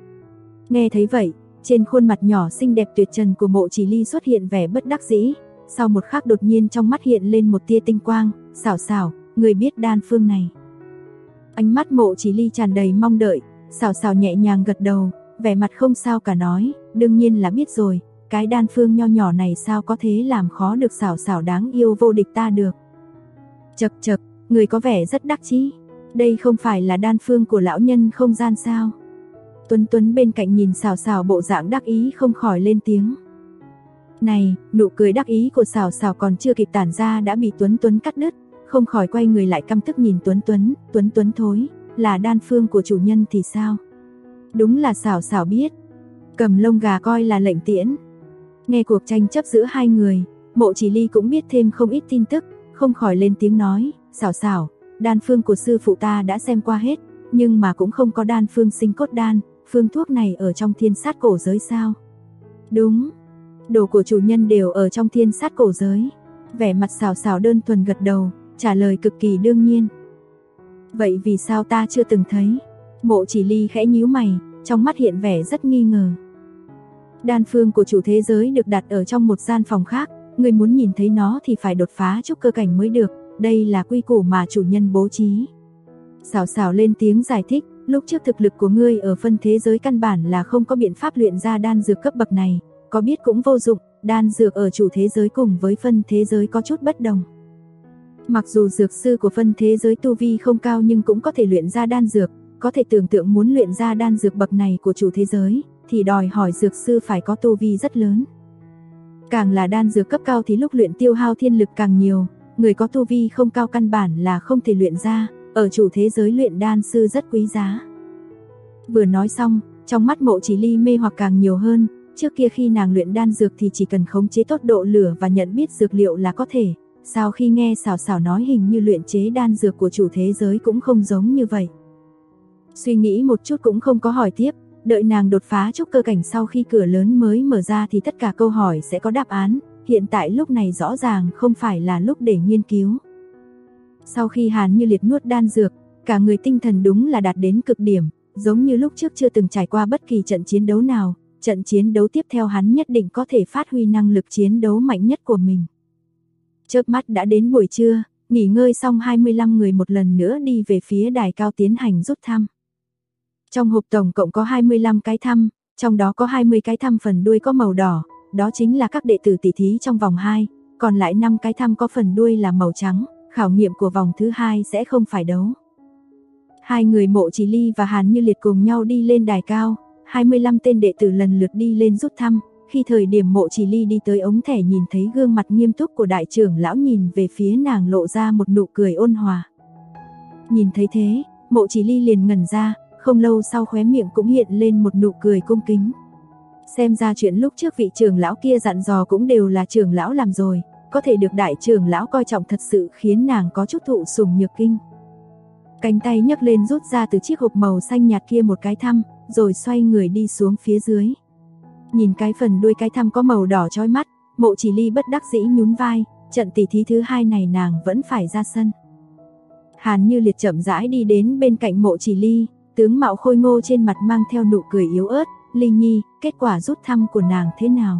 Nghe thấy vậy, trên khuôn mặt nhỏ xinh đẹp tuyệt trần của Mộ Chỉ Ly xuất hiện vẻ bất đắc dĩ, sau một khắc đột nhiên trong mắt hiện lên một tia tinh quang, Sào Sào, người biết đan phương này. Ánh mắt Mộ Chỉ Ly tràn đầy mong đợi, Sào Sào nhẹ nhàng gật đầu, vẻ mặt không sao cả nói, đương nhiên là biết rồi, cái đan phương nho nhỏ này sao có thế làm khó được Sào Sào đáng yêu vô địch ta được. Chậc chậc, người có vẻ rất đắc chí, đây không phải là đan phương của lão nhân không gian sao? Tuấn Tuấn bên cạnh nhìn Sào Sào bộ dạng đắc ý không khỏi lên tiếng. Này, nụ cười đắc ý của Sào Sào còn chưa kịp tản ra đã bị Tuấn Tuấn cắt đứt, không khỏi quay người lại căm tức nhìn Tuấn Tuấn, Tuấn Tuấn thối, là đan phương của chủ nhân thì sao? Đúng là Sào Sào biết, cầm lông gà coi là lệnh tiễn. Nghe cuộc tranh chấp giữa hai người, Mộ Chỉ Ly cũng biết thêm không ít tin tức, không khỏi lên tiếng nói, Sào Sào, đan phương của sư phụ ta đã xem qua hết, nhưng mà cũng không có đan phương sinh cốt đan, phương thuốc này ở trong thiên sát cổ giới sao? Đúng, đồ của chủ nhân đều ở trong thiên sát cổ giới. Vẻ mặt Sảo Sảo đơn thuần gật đầu, trả lời cực kỳ đương nhiên. Vậy vì sao ta chưa từng thấy? Mộ Chỉ Ly khẽ nhíu mày, trong mắt hiện vẻ rất nghi ngờ. Đan phương của chủ thế giới được đặt ở trong một gian phòng khác, người muốn nhìn thấy nó thì phải đột phá trúc cơ cảnh mới được, đây là quy củ mà chủ nhân bố trí. Sảo Sảo lên tiếng giải thích, lúc trước thực lực của ngươi ở phân thế giới căn bản là không có biện pháp luyện ra đan dược cấp bậc này, có biết cũng vô dụng, đan dược ở chủ thế giới cùng với phân thế giới có chút bất đồng. Mặc dù dược sư của phân thế giới tu vi không cao nhưng cũng có thể luyện ra đan dược, có thể tưởng tượng muốn luyện ra đan dược bậc này của chủ thế giới, thì đòi hỏi dược sư phải có tu vi rất lớn. Càng là đan dược cấp cao thì lúc luyện tiêu hao thiên lực càng nhiều, người có tu vi không cao căn bản là không thể luyện ra, ở chủ thế giới luyện đan sư rất quý giá. Vừa nói xong, trong mắt Mộ Chỉ Ly mê hoặc càng nhiều hơn, trước kia khi nàng luyện đan dược thì chỉ cần khống chế tốt độ lửa và nhận biết dược liệu là có thể, sau khi nghe Sảo Sảo nói hình như luyện chế đan dược của chủ thế giới cũng không giống như vậy. Suy nghĩ một chút cũng không có hỏi tiếp, đợi nàng đột phá trúc cơ cảnh sau khi cửa lớn mới mở ra thì tất cả câu hỏi sẽ có đáp án, hiện tại lúc này rõ ràng không phải là lúc để nghiên cứu. Sau khi Hàn Như Liệt nuốt đan dược, cả người tinh thần đúng là đạt đến cực điểm, giống như lúc trước chưa từng trải qua bất kỳ trận chiến đấu nào, trận chiến đấu tiếp theo hắn nhất định có thể phát huy năng lực chiến đấu mạnh nhất của mình. Chớp mắt đã đến buổi trưa, nghỉ ngơi xong 25 người một lần nữa đi về phía đài cao tiến hành rút thăm. Trong hộp tổng cộng có 25 cái thăm, trong đó có 20 cái thăm phần đuôi có màu đỏ, đó chính là các đệ tử tỷ thí trong vòng 2, còn lại 5 cái thăm có phần đuôi là màu trắng, khảo nghiệm của vòng thứ 2 sẽ không phải đấu. Hai người Mộ Chỉ Ly và Hàn Như Liệt cùng nhau đi lên đài cao, 25 tên đệ tử lần lượt đi lên rút thăm, khi thời điểm Mộ Chỉ Ly đi tới ống thẻ nhìn thấy gương mặt nghiêm túc của đại trưởng lão nhìn về phía nàng lộ ra một nụ cười ôn hòa. Nhìn thấy thế, Mộ Chỉ Ly liền ngẩn ra, không lâu sau khóe miệng cũng hiện lên một nụ cười cung kính. Xem ra chuyện lúc trước vị trưởng lão kia dặn dò cũng đều là trưởng lão làm rồi, có thể được đại trưởng lão coi trọng thật sự khiến nàng có chút thụ sủng nhược kinh. Cánh tay nhấc lên rút ra từ chiếc hộp màu xanh nhạt kia một cái thăm, rồi xoay người đi xuống phía dưới. Nhìn cái phần đuôi cái thăm có màu đỏ chói mắt, Mộ Chỉ Ly bất đắc dĩ nhún vai, trận tỷ thí thứ 2 này nàng vẫn phải ra sân. Hàn Như Liệt chậm rãi đi đến bên cạnh Mộ Chỉ Ly, tướng mạo khôi ngô trên mặt mang theo nụ cười yếu ớt, "Ly Nhi, kết quả rút thăm của nàng thế nào?"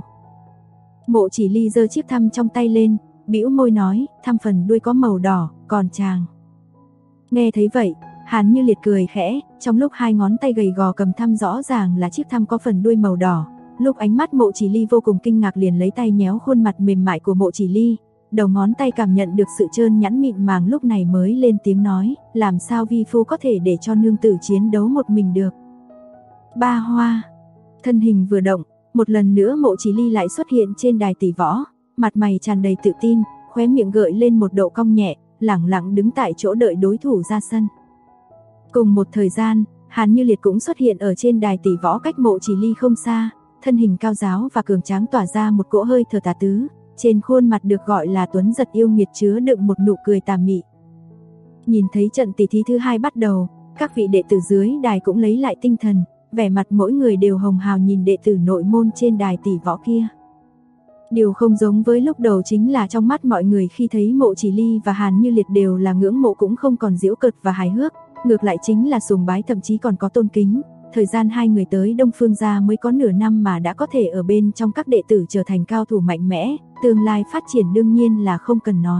Mộ Chỉ Ly giơ chiếc thăm trong tay lên, bĩu môi nói, "Thăm phần đuôi có màu đỏ, còn chàng?" Nghe thấy vậy, Hàn Như Liệt cười khẽ, trong lúc hai ngón tay gầy gò cầm thăm rõ ràng là chiếc thăm có phần đuôi màu đỏ. Lúc ánh mắt Mộ Chỉ Ly vô cùng kinh ngạc liền lấy tay nhéo khuôn mặt mềm mại của Mộ Chỉ Ly, đầu ngón tay cảm nhận được sự trơn nhẵn mịn màng lúc này mới lên tiếng nói, "Làm sao vi phu có thể để cho nương tử chiến đấu một mình được?" Ba hoa. Thân hình vừa động, một lần nữa Mộ Chỉ Ly lại xuất hiện trên đài tỷ võ, mặt mày tràn đầy tự tin, khóe miệng gợi lên một độ cong nhẹ, lẳng lặng đứng tại chỗ đợi đối thủ ra sân. Cùng một thời gian, Hàn Như Liệt cũng xuất hiện ở trên đài tỷ võ cách Mộ Chỉ Ly không xa, thân hình cao ráo và cường tráng tỏa ra một cỗ hơi thở tà tứ, trên khuôn mặt được gọi là tuấn giật yêu nghiệt chứa đựng một nụ cười tà mị. Nhìn thấy trận tỷ thí thứ 2 bắt đầu, các vị đệ tử dưới đài cũng lấy lại tinh thần, vẻ mặt mỗi người đều hồng hào nhìn đệ tử nội môn trên đài tỷ võ kia. Điều không giống với lúc đầu chính là trong mắt mọi người khi thấy Mộ Chỉ Ly và Hàn Như Liệt đều là ngưỡng mộ cũng không còn giễu cợt và hài hước, ngược lại chính là sùng bái thậm chí còn có tôn kính. Thời gian hai người tới Đông Phương gia mới có nửa năm mà đã có thể ở bên trong các đệ tử trở thành cao thủ mạnh mẽ, tương lai phát triển đương nhiên là không cần nói.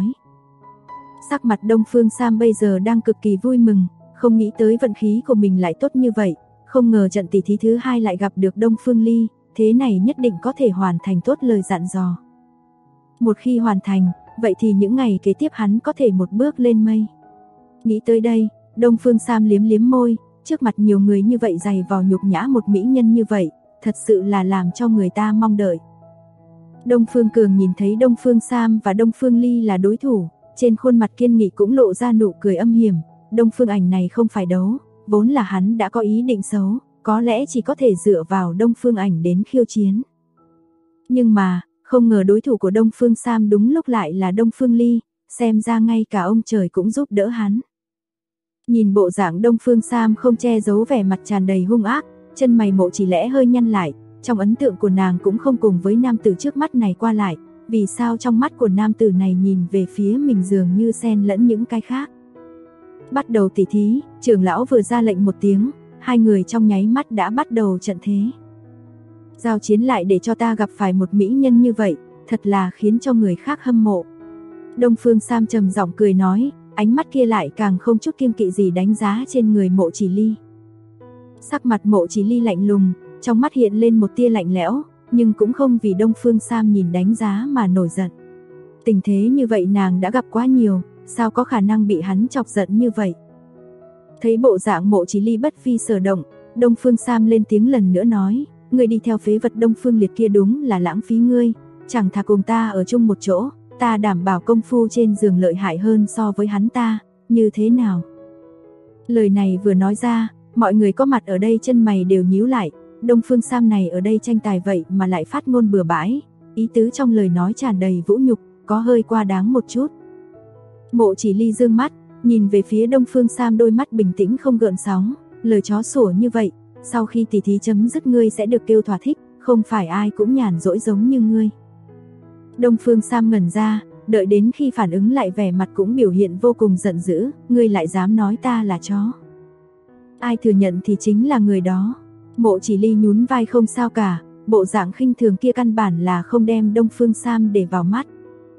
Sắc mặt Đông Phương Sam bây giờ đang cực kỳ vui mừng, không nghĩ tới vận khí của mình lại tốt như vậy, không ngờ trận tỷ thí thứ 2 lại gặp được Đông Phương Ly, thế này nhất định có thể hoàn thành tốt lời dặn dò. Một khi hoàn thành, vậy thì những ngày kế tiếp hắn có thể một bước lên mây. Nghĩ tới đây, Đông Phương Sam liếm liếm môi, trước mặt nhiều người như vậy dày vò nhục nhã một mỹ nhân như vậy, thật sự là làm cho người ta mong đợi. Đông Phương Cường nhìn thấy Đông Phương Sam và Đông Phương Ly là đối thủ, trên khuôn mặt kiên nghị cũng lộ ra nụ cười âm hiểm, Đông Phương Ảnh này không phải đấu, vốn là hắn đã có ý định xấu, có lẽ chỉ có thể dựa vào Đông Phương Ảnh đến khiêu chiến. Nhưng mà, không ngờ đối thủ của Đông Phương Sam đúng lúc lại là Đông Phương Ly, xem ra ngay cả ông trời cũng giúp đỡ hắn. Nhìn bộ dạng Đông Phương Sam không che giấu vẻ mặt tràn đầy hung ác, chân mày Mộ Chỉ Lẽ hơi nhăn lại, trong ấn tượng của nàng cũng không cùng với nam tử trước mắt này qua lại, Vì sao trong mắt của nam tử này nhìn về phía mình dường như xen lẫn những cái khác. Bắt đầu tỉ thí, trưởng lão vừa ra lệnh một tiếng, hai người trong nháy mắt đã bắt đầu trận thế. Giao chiến lại để cho ta gặp phải một mỹ nhân như vậy, thật là khiến cho người khác hâm mộ. Đông Phương Sam trầm giọng cười nói, ánh mắt kia lại càng không chút kiêng kỵ gì đánh giá trên người Mộ Chỉ Ly. Sắc mặt Mộ Chỉ Ly lạnh lùng, trong mắt hiện lên một tia lạnh lẽo, nhưng cũng không vì Đông Phương Sam nhìn đánh giá mà nổi giận. Tình thế như vậy nàng đã gặp quá nhiều, sao có khả năng bị hắn chọc giận như vậy. Thấy bộ dạng Mộ Chỉ Ly bất phi sở động, Đông Phương Sam lên tiếng lần nữa nói, người đi theo phế vật Đông Phương Liệt kia đúng là lãng phí ngươi, chẳng thà cùng ta ở chung một chỗ, ta đảm bảo công phu trên giường lợi hại hơn so với hắn ta, như thế nào? Lời này vừa nói ra, mọi người có mặt ở đây chân mày đều nhíu lại, Đông Phương Sam này ở đây tranh tài vậy mà lại phát ngôn bừa bãi, ý tứ trong lời nói tràn đầy vũ nhục, có hơi quá đáng một chút. Mộ Chỉ Ly dương mắt, nhìn về phía Đông Phương Sam, đôi mắt bình tĩnh không gợn sóng, lời chó sủa như vậy, sau khi tỉ thí chấm dứt ngươi sẽ được kêu thỏa thích, không phải ai cũng nhàn rỗi giống như ngươi. Đông Phương Sam ngẩn ra, đợi đến khi phản ứng lại vẻ mặt cũng biểu hiện vô cùng giận dữ, ngươi lại dám nói ta là chó. Ai thừa nhận thì chính là người đó. Mộ Chỉ Ly nhún vai không sao cả, bộ dạng khinh thường kia căn bản là không đem Đông Phương Sam để vào mắt.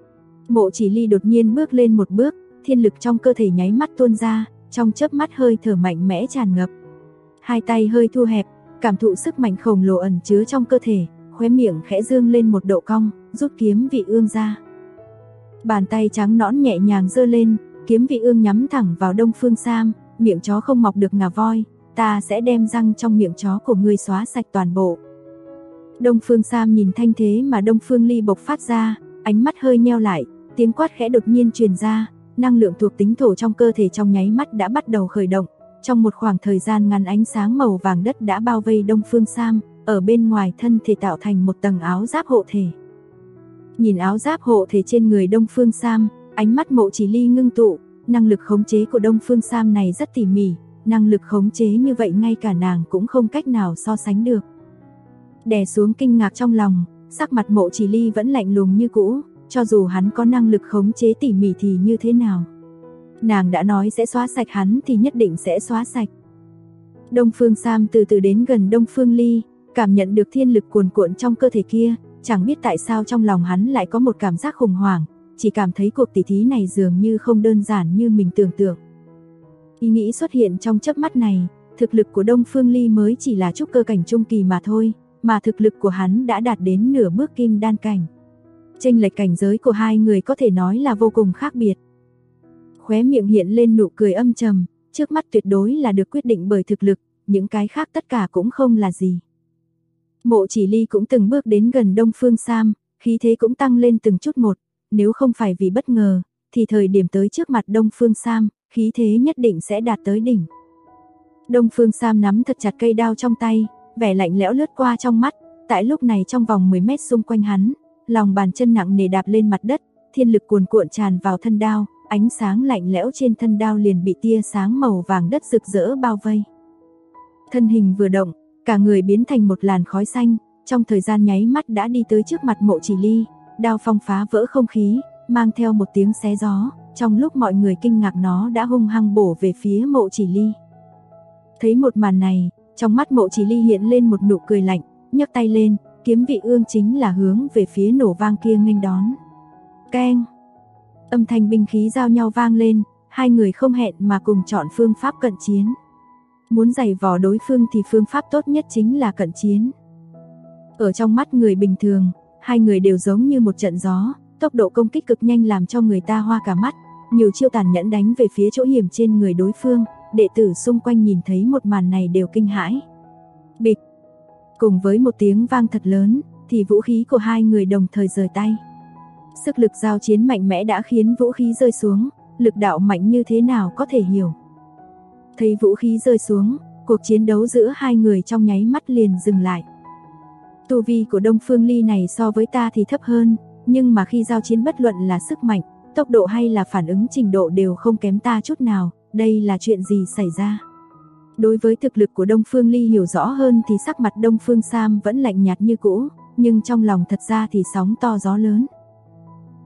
Mộ Chỉ Ly đột nhiên bước lên một bước, thiên lực trong cơ thể nháy mắt tuôn ra, trong chớp mắt hơi thở mạnh mẽ tràn ngập. Hai tay hơi thu hẹp, cảm thụ sức mạnh khổng lồ ẩn chứa trong cơ thể, khóe miệng khẽ dương lên một độ cong, rút kiếm vị ương ra. Bàn tay trắng nõn nhẹ nhàng giơ lên, kiếm vị ương nhắm thẳng vào Đông Phương Sam, miệng chó không mọc được ngà voi, ta sẽ đem răng trong miệng chó của ngươi xóa sạch toàn bộ. Đông Phương Sam nhìn thanh thế mà Đông Phương Ly bộc phát ra, ánh mắt hơi nheo lại, tiếng quát khẽ đột nhiên truyền ra, năng lượng thuộc tính thổ trong cơ thể trong nháy mắt đã bắt đầu khởi động. Trong một khoảng thời gian ngắn ánh sáng màu vàng đất đã bao vây Đông Phương Sam, ở bên ngoài thân thể tạo thành một tầng áo giáp hộ thể. Nhìn áo giáp hộ thể trên người Đông Phương Sam, ánh mắt Mộ Chỉ Ly ngưng tụ, năng lực khống chế của Đông Phương Sam này rất tỉ mỉ, năng lực khống chế như vậy ngay cả nàng cũng không cách nào so sánh được. Đè xuống kinh ngạc trong lòng, sắc mặt Mộ Chỉ Ly vẫn lạnh lùng như cũ, cho dù hắn có năng lực khống chế tỉ mỉ thì như thế nào. Nàng đã nói sẽ xóa sạch hắn thì nhất định sẽ xóa sạch. Đông Phương Sam từ từ đến gần Đông Phương Ly, cảm nhận được thiên lực cuồn cuộn trong cơ thể kia, chẳng biết tại sao trong lòng hắn lại có một cảm giác khủng hoảng, chỉ cảm thấy cuộc tỉ thí này dường như không đơn giản như mình tưởng tượng. Ý nghĩ xuất hiện trong chớp mắt này, thực lực của Đông Phương Ly mới chỉ là trúc cơ cảnh trung kỳ mà thôi, mà thực lực của hắn đã đạt đến nửa bước kim đan cảnh. Chênh lệch cảnh giới của hai người có thể nói là vô cùng khác biệt. Khóe miệng hiện lên nụ cười âm trầm, trước mắt tuyệt đối là được quyết định bởi thực lực, những cái khác tất cả cũng không là gì. Mộ Chỉ Ly cũng từng bước đến gần Đông Phương Sam, khí thế cũng tăng lên từng chút một, nếu không phải vì bất ngờ, thì thời điểm tới trước mặt Đông Phương Sam, khí thế nhất định sẽ đạt tới đỉnh. Đông Phương Sam nắm thật chặt cây đao trong tay, vẻ lạnh lẽo lướt qua trong mắt, tại lúc này trong vòng 10 mét xung quanh hắn, lòng bàn chân nặng nề đạp lên mặt đất, thiên lực cuồn cuộn tràn vào thân đao, ánh sáng lạnh lẽo trên thân đao liền bị tia sáng màu vàng đất rực rỡ bao vây. Thân hình vừa động, cả người biến thành một làn khói xanh, trong thời gian nháy mắt đã đi tới trước mặt Mộ Chỉ Ly, đao phong phá vỡ không khí, mang theo một tiếng xé gió, trong lúc mọi người kinh ngạc nó đã hung hăng bổ về phía Mộ Chỉ Ly. Thấy một màn này, trong mắt Mộ Chỉ Ly hiện lên một nụ cười lạnh, nhấc tay lên, kiếm vị ương chính là hướng về phía nổ vang kia nghênh đón. Keng! Âm thanh binh khí giao nhau vang lên, hai người không hẹn mà cùng chọn phương pháp cận chiến. Muốn giày vò đối phương thì phương pháp tốt nhất chính là cận chiến. Ở trong mắt người bình thường, hai người đều giống như một trận gió, tốc độ công kích cực nhanh làm cho người ta hoa cả mắt, nhiều chiêu tàn nhẫn đánh về phía chỗ hiểm trên người đối phương, đệ tử xung quanh nhìn thấy một màn này đều kinh hãi. Bịch! Cùng với một tiếng vang thật lớn, thì vũ khí của hai người đồng thời rời tay. Sức lực giao chiến mạnh mẽ đã khiến vũ khí rơi xuống, lực đạo mạnh như thế nào có thể hiểu. Thấy vũ khí rơi xuống, cuộc chiến đấu giữa hai người trong nháy mắt liền dừng lại. Tu vi của Đông Phương Ly này so với ta thì thấp hơn, nhưng mà khi giao chiến bất luận là sức mạnh, tốc độ hay là phản ứng trình độ đều không kém ta chút nào, đây là chuyện gì xảy ra? Đối với thực lực của Đông Phương Ly hiểu rõ hơn thì sắc mặt Đông Phương Sam vẫn lạnh nhạt như cũ, nhưng trong lòng thật ra thì sóng to gió lớn.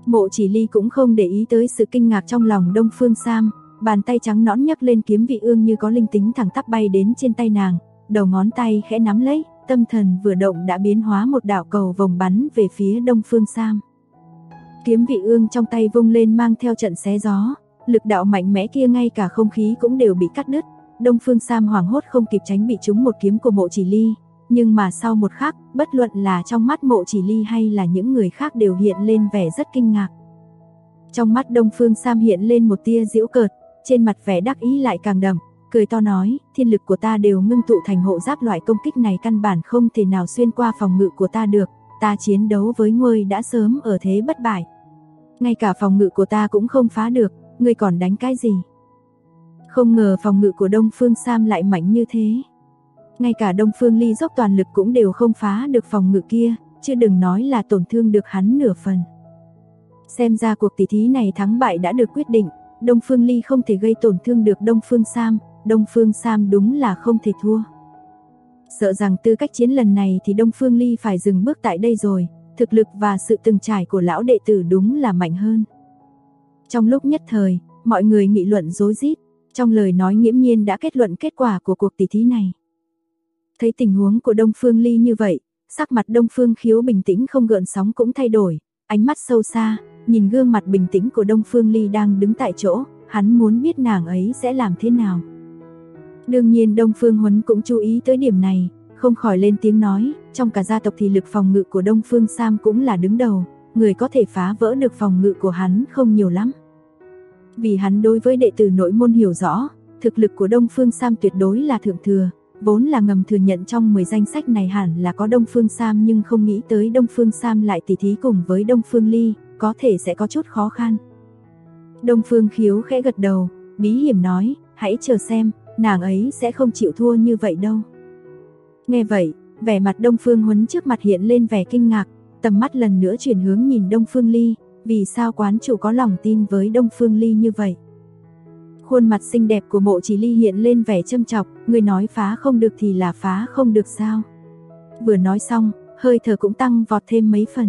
Mộ Chỉ Ly cũng không để ý tới sự kinh ngạc trong lòng Đông Phương Sam, bàn tay trắng nõn nhấc lên kiếm vị ương như có linh tính thẳng tắp bay đến trên tay nàng, đầu ngón tay khẽ nắm lấy, tâm thần vừa động đã biến hóa một đạo cầu vồng bắn về phía Đông Phương Sam. Kiếm vị ương trong tay vung lên mang theo trận xé gió, lực đạo mạnh mẽ kia ngay cả không khí cũng đều bị cắt đứt. Đông Phương Sam hoảng hốt không kịp tránh bị trúng một kiếm của Mộ Chỉ Ly, nhưng mà sau một khắc, bất luận là trong mắt Mộ Chỉ Ly hay là những người khác đều hiện lên vẻ rất kinh ngạc. Trong mắt Đông Phương Sam hiện lên một tia giễu cợt, trên mặt vẻ đắc ý lại càng đậm, cười to nói, thiên lực của ta đều ngưng tụ thành hộ giáp, loại công kích này căn bản không thể nào xuyên qua phòng ngự của ta được, ta chiến đấu với ngươi đã sớm ở thế bất bại. Ngay cả phòng ngự của ta cũng không phá được, ngươi còn đánh cái gì? Không ngờ phòng ngự của Đông Phương Sam lại mạnh như thế. Ngay cả Đông Phương Ly dốc toàn lực cũng đều không phá được phòng ngự kia, chứ đừng nói là tổn thương được hắn nửa phần. Xem ra cuộc tỷ thí này thắng bại đã được quyết định, Đông Phương Ly không thể gây tổn thương được Đông Phương Sam, Đông Phương Sam đúng là không thể thua. Sợ rằng tư cách chiến lần này thì Đông Phương Ly phải dừng bước tại đây rồi, thực lực và sự từng trải của lão đệ tử đúng là mạnh hơn. Trong lúc nhất thời, mọi người nghị luận rối rít, trong lời nói nghiễm nhiên đã kết luận kết quả của cuộc tỷ thí này. Thấy tình huống của Đông Phương Ly như vậy, sắc mặt Đông Phương Khiếu bình tĩnh không gợn sóng cũng thay đổi, ánh mắt sâu xa, nhìn gương mặt bình tĩnh của Đông Phương Ly đang đứng tại chỗ, hắn muốn biết nàng ấy sẽ làm thế nào. Đương nhiên Đông Phương Huấn cũng chú ý tới điểm này, không khỏi lên tiếng nói, trong cả gia tộc thì lực phòng ngự của Đông Phương Sam cũng là đứng đầu, người có thể phá vỡ được phòng ngự của hắn không nhiều lắm. Vì hắn đối với đệ tử nội môn hiểu rõ, thực lực của Đông Phương Sam tuyệt đối là thượng thừa, vốn là ngầm thừa nhận trong 10 danh sách này hẳn là có Đông Phương Sam, nhưng không nghĩ tới Đông Phương Sam lại tỷ thí cùng với Đông Phương Ly, có thể sẽ có chút khó khăn. Đông Phương Khiếu khẽ gật đầu, bí hiểm nói, hãy chờ xem, nàng ấy sẽ không chịu thua như vậy đâu. Nghe vậy, vẻ mặt Đông Phương Huấn trước mặt hiện lên vẻ kinh ngạc, tầm mắt lần nữa chuyển hướng nhìn Đông Phương Ly, vì sao quán chủ có lòng tin với Đông Phương Ly như vậy? Khuôn mặt xinh đẹp của Mộ Chỉ Ly hiện lên vẻ châm chọc, người nói phá không được thì là phá không được sao? Vừa nói xong, hơi thở cũng tăng vọt thêm mấy phần.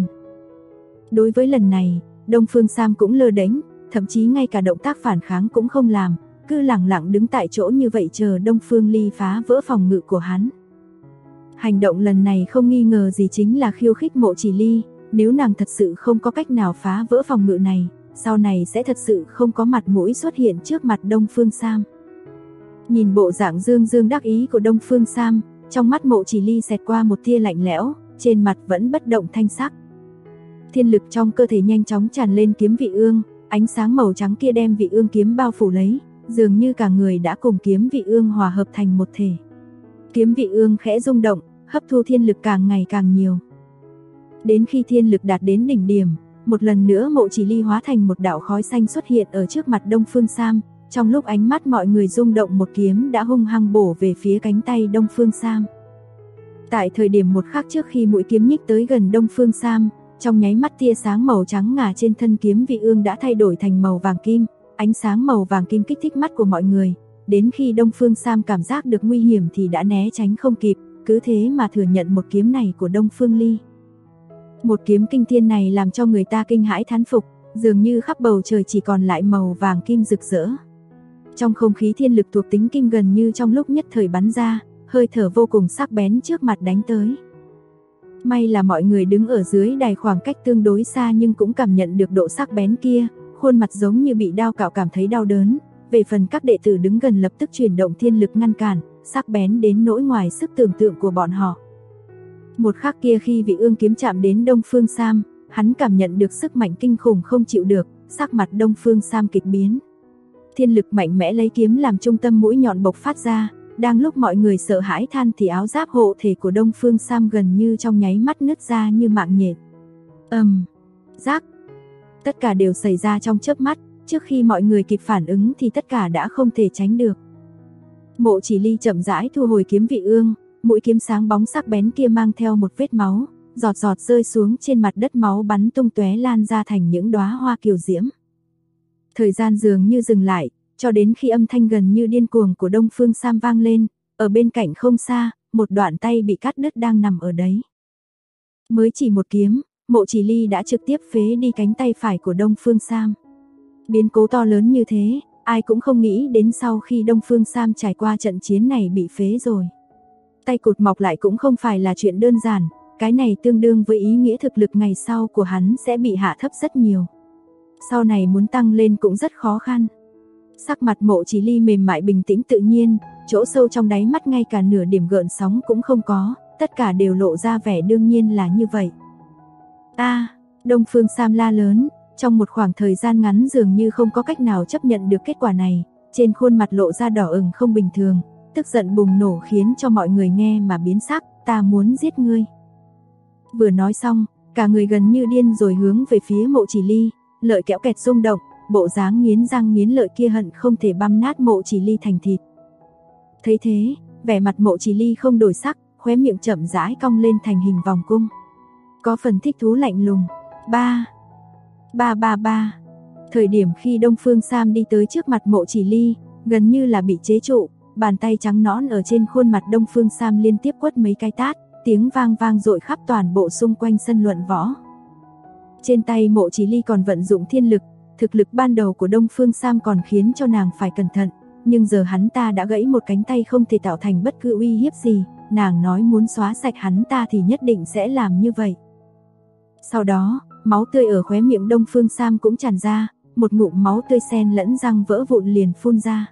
Đối với lần này, Đông Phương Sam cũng lơ đễnh, thậm chí ngay cả động tác phản kháng cũng không làm, cứ lẳng lặng đứng tại chỗ như vậy chờ Đông Phương Ly phá vỡ phòng ngự của hắn. Hành động lần này không nghi ngờ gì chính là khiêu khích Mộ Chỉ Ly, nếu nàng thật sự không có cách nào phá vỡ phòng ngự này, sau này sẽ thật sự không có mặt mũi xuất hiện trước mặt Đông Phương Sam. Nhìn bộ dạng dương dương đắc ý của Đông Phương Sam, trong mắt Mộ Chỉ Ly xẹt qua một tia lạnh lẽo, trên mặt vẫn bất động thanh sắc. Thiên lực trong cơ thể nhanh chóng tràn lên kiếm vị ương, ánh sáng màu trắng kia đem vị ương kiếm bao phủ lấy, dường như cả người đã cùng kiếm vị ương hòa hợp thành một thể. Kiếm vị ương khẽ rung động, hấp thu thiên lực càng ngày càng nhiều. Đến khi thiên lực đạt đến đỉnh điểm, một lần nữa Mộ Chỉ Ly hóa thành một đạo khói xanh xuất hiện ở trước mặt Đông Phương Sam, trong lúc ánh mắt mọi người rung động một kiếm đã hung hăng bổ về phía cánh tay Đông Phương Sam. Tại thời điểm một khắc trước khi mũi kiếm nhích tới gần Đông Phương Sam, trong nháy mắt tia sáng màu trắng ngà trên thân kiếm vị ương đã thay đổi thành màu vàng kim, ánh sáng màu vàng kim kích thích mắt của mọi người, đến khi Đông Phương Sam cảm giác được nguy hiểm thì đã né tránh không kịp, cứ thế mà thừa nhận một kiếm này của Đông Phương Ly. Một kiếm kinh thiên này làm cho người ta kinh hãi thán phục, dường như khắp bầu trời chỉ còn lại màu vàng kim rực rỡ. Trong không khí thiên lực thuộc tính kim gần như trong lúc nhất thời bắn ra, hơi thở vô cùng sắc bén trước mặt đánh tới. May là mọi người đứng ở dưới đài khoảng cách tương đối xa nhưng cũng cảm nhận được độ sắc bén kia, khuôn mặt giống như bị đao cạo cảm thấy đau đớn. Về phần các đệ tử đứng gần lập tức chuyển động thiên lực ngăn cản, sắc bén đến nỗi ngoài sức tưởng tượng của bọn họ. Một khắc kia khi vị ương kiếm chạm đến Đông Phương Sam, hắn cảm nhận được sức mạnh kinh khủng không chịu được, sắc mặt Đông Phương Sam kịch biến. Thiên lực mạnh mẽ lấy kiếm làm trung tâm mũi nhọn bộc phát ra, đang lúc mọi người sợ hãi than thì áo giáp hộ thể của Đông Phương Sam gần như trong nháy mắt nứt ra như mạng nhện. Rác. Tất cả đều xảy ra trong chớp mắt, trước khi mọi người kịp phản ứng thì tất cả đã không thể tránh được. Mộ Chỉ Ly chậm rãi thu hồi kiếm vị ương, mũi kiếm sáng bóng sắc bén kia mang theo một vết máu, giọt giọt rơi xuống trên mặt đất, máu bắn tung tóe lan ra thành những đóa hoa kiều diễm. Thời gian dường như dừng lại, cho đến khi âm thanh gần như điên cuồng của Đông Phương Sam vang lên, ở bên cạnh không xa, một đoạn tay bị cắt đứt đang nằm ở đấy. Mới chỉ một kiếm, Mộ Chỉ Ly đã trực tiếp phế đi cánh tay phải của Đông Phương Sam. Biến cố to lớn như thế, ai cũng không nghĩ đến sau khi Đông Phương Sam trải qua trận chiến này bị phế rồi. Tay cụt mọc lại cũng không phải là chuyện đơn giản, cái này tương đương với ý nghĩa thực lực ngày sau của hắn sẽ bị hạ thấp rất nhiều. Sau này muốn tăng lên cũng rất khó khăn. Sắc mặt Mộ Chỉ Ly mềm mại bình tĩnh tự nhiên, chỗ sâu trong đáy mắt ngay cả nửa điểm gợn sóng cũng không có, tất cả đều lộ ra vẻ đương nhiên là như vậy. Đông Phương Sam la lớn, trong một khoảng thời gian ngắn dường như không có cách nào chấp nhận được kết quả này, trên khuôn mặt lộ ra đỏ ửng không bình thường, tức giận bùng nổ khiến cho mọi người nghe mà biến sắc, ta muốn giết ngươi. Vừa nói xong, cả người gần như điên rồi hướng về phía Mộ Chỉ Ly, lợi kéo kẹt rung động, bộ dáng nghiến răng nghiến lợi kia hận không thể băm nát Mộ Chỉ Ly thành thịt. Thấy thế, vẻ mặt Mộ Chỉ Ly không đổi sắc, khóe miệng chậm rãi cong lên thành hình vòng cung. Có phần thích thú lạnh lùng. Ba. Thời điểm khi Đông Phương Sam đi tới trước mặt Mộ Chỉ Ly, gần như là bị chế trụ, bàn tay trắng nõn ở trên khuôn mặt Đông Phương Sam liên tiếp quất mấy cái tát, tiếng vang vang dội khắp toàn bộ xung quanh sân luận võ. Trên tay Mộ Chỉ Ly còn vận dụng thiên lực, thực lực ban đầu của Đông Phương Sam còn khiến cho nàng phải cẩn thận, nhưng giờ hắn ta đã gãy một cánh tay không thể tạo thành bất cứ uy hiếp gì, nàng nói muốn xóa sạch hắn ta thì nhất định sẽ làm như vậy. Sau đó, máu tươi ở khóe miệng Đông Phương Sam cũng tràn ra, một ngụm máu tươi xen lẫn răng vỡ vụn liền phun ra.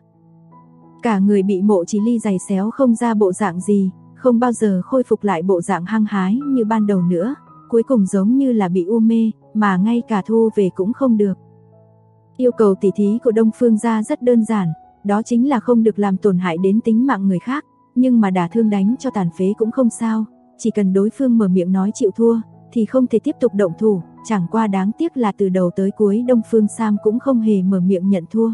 Cả người bị Mộ Chỉ Ly giày xéo không ra bộ dạng gì, không bao giờ khôi phục lại bộ dạng hăng hái như ban đầu nữa, cuối cùng giống như là bị u mê, mà ngay cả thu về cũng không được. Yêu cầu tỉ thí của Đông Phương gia rất đơn giản, đó chính là không được làm tổn hại đến tính mạng người khác, nhưng mà đả thương đánh cho tàn phế cũng không sao, chỉ cần đối phương mở miệng nói chịu thua, thì không thể tiếp tục động thủ, chẳng qua đáng tiếc là từ đầu tới cuối Đông Phương Sam cũng không hề mở miệng nhận thua.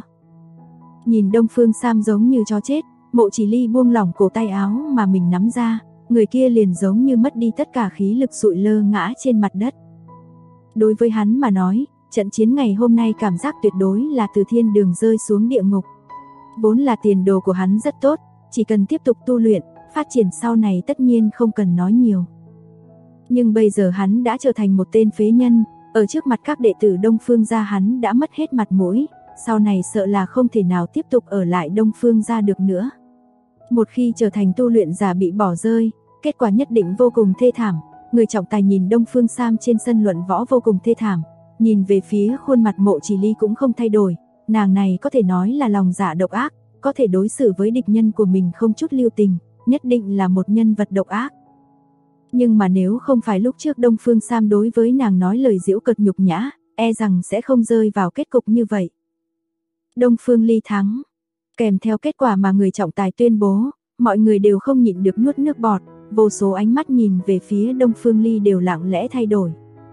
Nhìn Đông Phương Sam giống như chó chết, Mộ Chỉ Ly buông lỏng cổ tay áo mà mình nắm ra, người kia liền giống như mất đi tất cả khí lực sụi lơ ngã trên mặt đất. Đối với hắn mà nói, trận chiến ngày hôm nay cảm giác tuyệt đối là từ thiên đường rơi xuống địa ngục. Vốn là tiền đồ của hắn rất tốt, chỉ cần tiếp tục tu luyện, phát triển sau này tất nhiên không cần nói nhiều. Nhưng bây giờ hắn đã trở thành một tên phế nhân, ở trước mặt các đệ tử Đông Phương gia hắn đã mất hết mặt mũi, sau này sợ là không thể nào tiếp tục ở lại Đông Phương gia được nữa. Một khi trở thành tu luyện giả bị bỏ rơi, kết quả nhất định vô cùng thê thảm. Người trọng tài nhìn Đông Phương Sam trên sân luận võ vô cùng thê thảm, nhìn về phía khuôn mặt Mộ Chỉ Ly cũng không thay đổi, nàng này có thể nói là lòng dạ độc ác, có thể đối xử với địch nhân của mình không chút lưu tình, nhất định là một nhân vật độc ác. Nhưng mà nếu không phải lúc trước Đông Phương Sam đối với nàng nói lời giễu cợt nhục nhã, e rằng sẽ không rơi vào kết cục như vậy. Đông Phương Ly thắng. Kèm theo kết quả mà người trọng tài tuyên bố, mọi người đều không nhịn được nuốt nước bọt, vô số ánh mắt nhìn về phía Đông Phương Ly đều lặng lẽ thay đổi.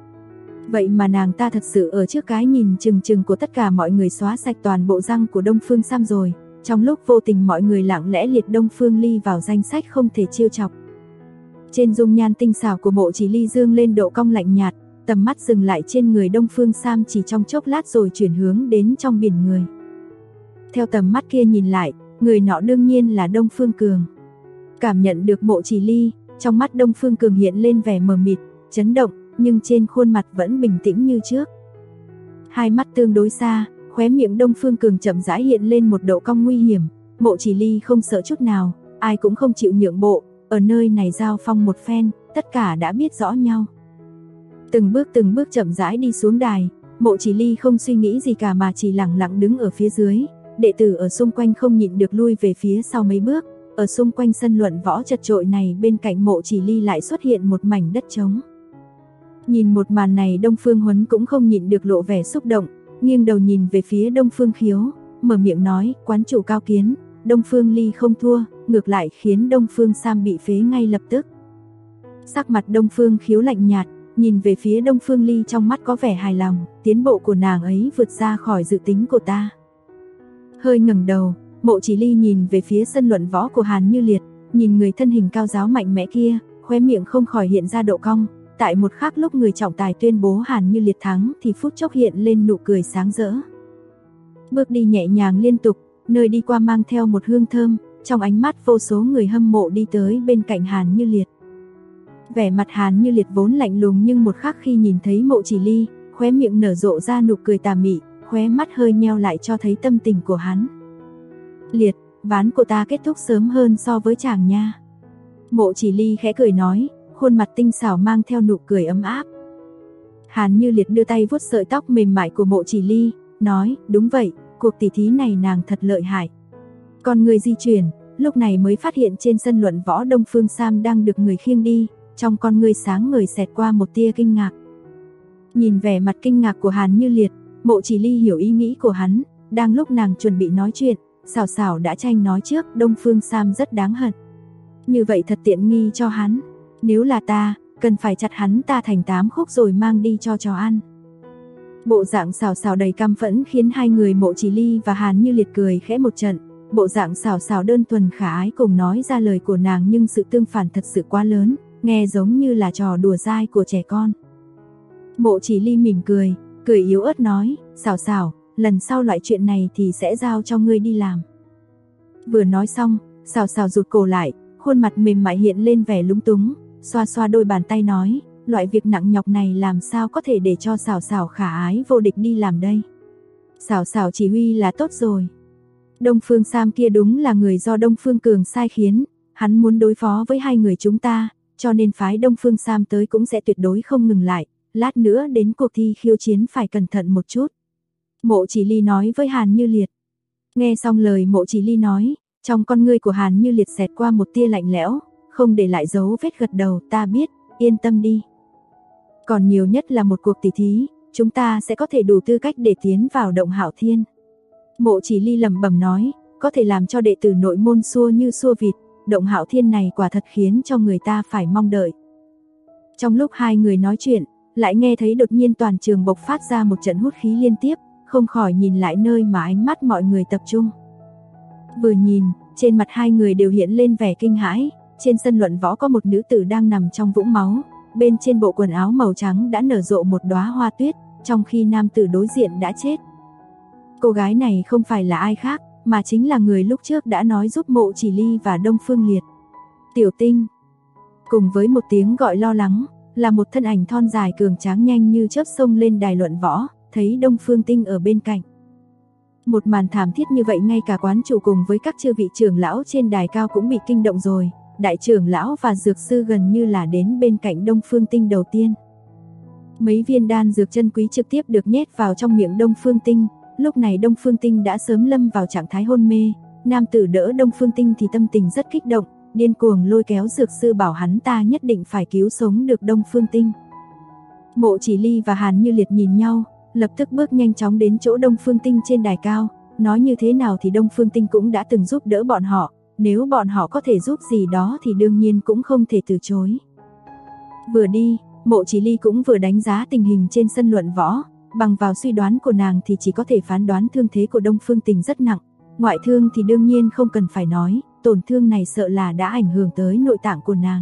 Vậy mà nàng ta thật sự ở trước cái nhìn chừng chừng của tất cả mọi người xóa sạch toàn bộ răng của Đông Phương Sam rồi, trong lúc vô tình mọi người lặng lẽ liệt Đông Phương Ly vào danh sách không thể trêu chọc. Trên dung nhan tinh xảo của Mộ Chỉ Ly dương lên độ cong lạnh nhạt, tầm mắt dừng lại trên người Đông Phương Sam chỉ trong chốc lát rồi chuyển hướng đến trong biển người. Theo tầm mắt kia nhìn lại, người nọ đương nhiên là Đông Phương Cường. Cảm nhận được Mộ Chỉ Ly, trong mắt Đông Phương Cường hiện lên vẻ mờ mịt, chấn động, nhưng trên khuôn mặt vẫn bình tĩnh như trước. Hai mắt tương đối xa, khóe miệng Đông Phương Cường chậm rãi hiện lên một độ cong nguy hiểm. Mộ Chỉ Ly không sợ chút nào, ai cũng không chịu nhượng bộ, ở nơi này giao phong một phen, tất cả đã biết rõ nhau. Từng bước chậm rãi đi xuống đài, Mộ Chỉ Ly không suy nghĩ gì cả mà chỉ lặng lặng đứng ở phía dưới, đệ tử ở xung quanh không nhịn được lui về phía sau mấy bước, ở xung quanh sân luận võ chật chội này bên cạnh Mộ Chỉ Ly lại xuất hiện một mảnh đất trống. Nhìn một màn này Đông Phương Huấn cũng không nhịn được lộ vẻ xúc động, nghiêng đầu nhìn về phía Đông Phương Khiếu, mở miệng nói, quán chủ cao kiến, Đông Phương Ly không thua, ngược lại khiến Đông Phương Sam bị phế ngay lập tức. Sắc mặt Đông Phương Khiếu lạnh nhạt, nhìn về phía Đông Phương Ly trong mắt có vẻ hài lòng, tiến bộ của nàng ấy vượt ra khỏi dự tính của ta. Hơi ngẩng đầu, Mộ Chỉ Ly nhìn về phía sân luận võ của Hàn Như Liệt, nhìn người thân hình cao giáo mạnh mẽ kia, khóe miệng không khỏi hiện ra độ cong. Tại một khắc lúc người trọng tài tuyên bố Hàn Như Liệt thắng thì phút chốc hiện lên nụ cười sáng rỡ. Bước đi nhẹ nhàng liên tục, nơi đi qua mang theo một hương thơm, trong ánh mắt vô số người hâm mộ đi tới bên cạnh Hàn Như Liệt. Vẻ mặt Hàn Như Liệt vốn lạnh lùng nhưng một khắc khi nhìn thấy Mộ Chỉ Ly, khóe miệng nở rộ ra nụ cười tà mị, khóe mắt hơi nheo lại cho thấy tâm tình của hắn. Liệt, ván của ta kết thúc sớm hơn so với chàng nha. Mộ Chỉ Ly khẽ cười nói, khuôn mặt tinh xảo mang theo nụ cười ấm áp. Hàn Như Liệt đưa tay vuốt sợi tóc mềm mại của Mộ Chỉ Ly, nói, đúng vậy, cuộc tỉ thí này nàng thật lợi hại. Con người di chuyển, lúc này mới phát hiện trên sân luận võ Đông Phương Sam đang được người khiêng đi, trong con ngươi sáng ngời xẹt qua một tia kinh ngạc. Nhìn vẻ mặt kinh ngạc của Hàn Như Liệt, Mộ Chỉ Ly hiểu ý nghĩ của hắn, đang lúc nàng chuẩn bị nói chuyện, xảo xảo đã tranh nói trước, Đông Phương Sam rất đáng hận. Như vậy thật tiện nghi cho hắn, nếu là ta, cần phải chặt hắn ta thành 8 khúc rồi mang đi cho chó ăn. Bộ dạng xảo xảo đầy căm phẫn khiến hai người Mộ Chỉ Ly và Hàn Như Liệt cười khẽ một trận, bộ dạng xảo xảo đơn thuần khả ái cùng nói ra lời của nàng nhưng sự tương phản thật sự quá lớn, nghe giống như là trò đùa dai của trẻ con. Mộ Chỉ Ly mỉm cười, cười yếu ớt nói, xảo xảo, lần sau loại chuyện này thì sẽ giao cho ngươi đi làm. Vừa nói xong, xảo xảo rụt cổ lại, khuôn mặt mềm mại hiện lên vẻ lúng túng, xoa xoa đôi bàn tay nói, loại việc nặng nhọc này làm sao có thể để cho xảo xảo khả ái vô địch đi làm đây. Xảo xảo chỉ huy là tốt rồi. Đông Phương Sam kia đúng là người do Đông Phương Cường sai khiến, hắn muốn đối phó với hai người chúng ta, cho nên phái Đông Phương Sam tới cũng sẽ tuyệt đối không ngừng lại, lát nữa đến cuộc thi khiêu chiến phải cẩn thận một chút. Mộ Chỉ Ly nói với Hàn Như Liệt. Nghe xong lời Mộ Chỉ Ly nói, trong con ngươi của Hàn Như Liệt xẹt qua một tia lạnh lẽo, không để lại dấu vết gật đầu, ta biết, yên tâm đi. Còn nhiều nhất là một cuộc tỉ thí, chúng ta sẽ có thể đủ tư cách để tiến vào Động Hạo Thiên. Mộ Chỉ Ly lẩm bẩm nói, có thể làm cho đệ tử nội môn xua như xua vịt, Động Hạo Thiên này quả thật khiến cho người ta phải mong đợi. Trong lúc hai người nói chuyện, lại nghe thấy đột nhiên toàn trường bộc phát ra một trận hút khí liên tiếp, không khỏi nhìn lại nơi mà ánh mắt mọi người tập trung. Vừa nhìn, trên mặt hai người đều hiện lên vẻ kinh hãi, trên sân luận võ có một nữ tử đang nằm trong vũng máu, bên trên bộ quần áo màu trắng đã nở rộ một đóa hoa tuyết, trong khi nam tử đối diện đã chết. Cô gái này không phải là ai khác, mà chính là người lúc trước đã nói giúp Mộ Chỉ Ly và Đông Phương Liệt. Tiểu Tinh. Cùng với một tiếng gọi lo lắng, là một thân ảnh thon dài cường tráng nhanh như chớp xông lên đài luận võ, thấy Đông Phương Tinh ở bên cạnh. Một màn thảm thiết như vậy ngay cả quán chủ cùng với các chư vị trưởng lão trên đài cao cũng bị kinh động rồi, đại trưởng lão và dược sư gần như là đến bên cạnh Đông Phương Tinh đầu tiên. Mấy viên đan dược chân quý trực tiếp được nhét vào trong miệng Đông Phương Tinh, lúc này Đông Phương Tinh đã sớm lâm vào trạng thái hôn mê, nam tử đỡ Đông Phương Tinh thì tâm tình rất kích động, điên cuồng lôi kéo dược sư bảo hắn ta nhất định phải cứu sống được Đông Phương Tinh. Mộ Chỉ Ly và Hàn Như Liệt nhìn nhau, lập tức bước nhanh chóng đến chỗ Đông Phương Tinh trên đài cao, nói như thế nào thì Đông Phương Tinh cũng đã từng giúp đỡ bọn họ, nếu bọn họ có thể giúp gì đó thì đương nhiên cũng không thể từ chối. Vừa đi, Mộ Chỉ Ly cũng vừa đánh giá tình hình trên sân luận võ, bằng vào suy đoán của nàng thì chỉ có thể phán đoán thương thế của Đông Phương Tinh rất nặng, ngoại thương thì đương nhiên không cần phải nói, tổn thương này sợ là đã ảnh hưởng tới nội tạng của nàng.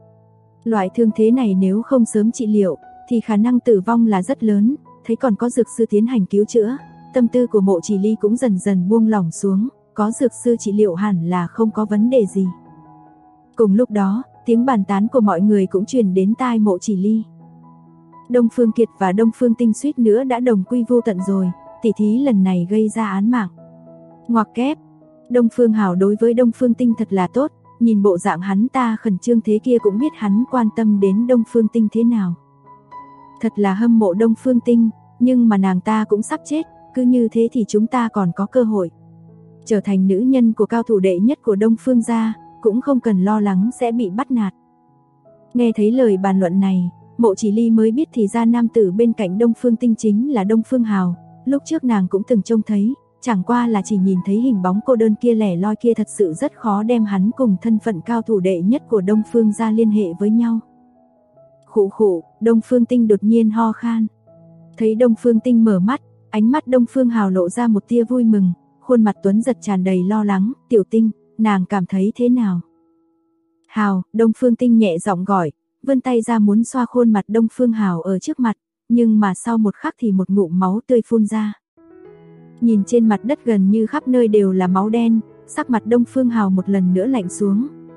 Loại thương thế này nếu không sớm trị liệu thì khả năng tử vong là rất lớn, thấy còn có dược sư tiến hành cứu chữa, tâm tư của Mộ Chỉ Ly cũng dần dần buông lỏng xuống, có dược sư trị liệu hẳn là không có vấn đề gì. Cùng lúc đó, tiếng bàn tán của mọi người cũng truyền đến tai Mộ Chỉ Ly. Đông Phương Kiệt và Đông Phương Tinh suýt nữa đã đồng quy vô tận rồi, tỉ thí lần này gây ra án mạng. Ngoặc kép, Đông Phương Hào đối với Đông Phương Tinh thật là tốt, nhìn bộ dạng hắn ta khẩn trương thế kia cũng biết hắn quan tâm đến Đông Phương Tinh thế nào. Thật là hâm mộ Đông Phương Tinh, nhưng mà nàng ta cũng sắp chết, cứ như thế thì chúng ta còn có cơ hội. Trở thành nữ nhân của cao thủ đệ nhất của Đông Phương gia, cũng không cần lo lắng sẽ bị bắt nạt. Nghe thấy lời bàn luận này, Mộ Chỉ Ly mới biết thì ra nam tử bên cạnh Đông Phương Tinh chính là Đông Phương Hào, lúc trước nàng cũng từng trông thấy, chẳng qua là chỉ nhìn thấy hình bóng cô đơn kia lẻ loi kia thật sự rất khó đem hắn cùng thân phận cao thủ đệ nhất của Đông Phương gia liên hệ với nhau. Khụ khụ, Đông Phương Tinh đột nhiên ho khan. Thấy Đông Phương Tinh mở mắt, ánh mắt Đông Phương Hào lộ ra một tia vui mừng, khuôn mặt tuấn giật tràn đầy lo lắng, "Tiểu Tinh, nàng cảm thấy thế nào?" "Hào." Đông Phương Tinh nhẹ giọng gọi, vươn tay ra muốn xoa khuôn mặt Đông Phương Hào ở trước mặt, nhưng mà sau một khắc thì một ngụm máu tươi phun ra. Nhìn trên mặt đất gần như khắp nơi đều là máu đen, sắc mặt Đông Phương Hào một lần nữa lạnh xuống,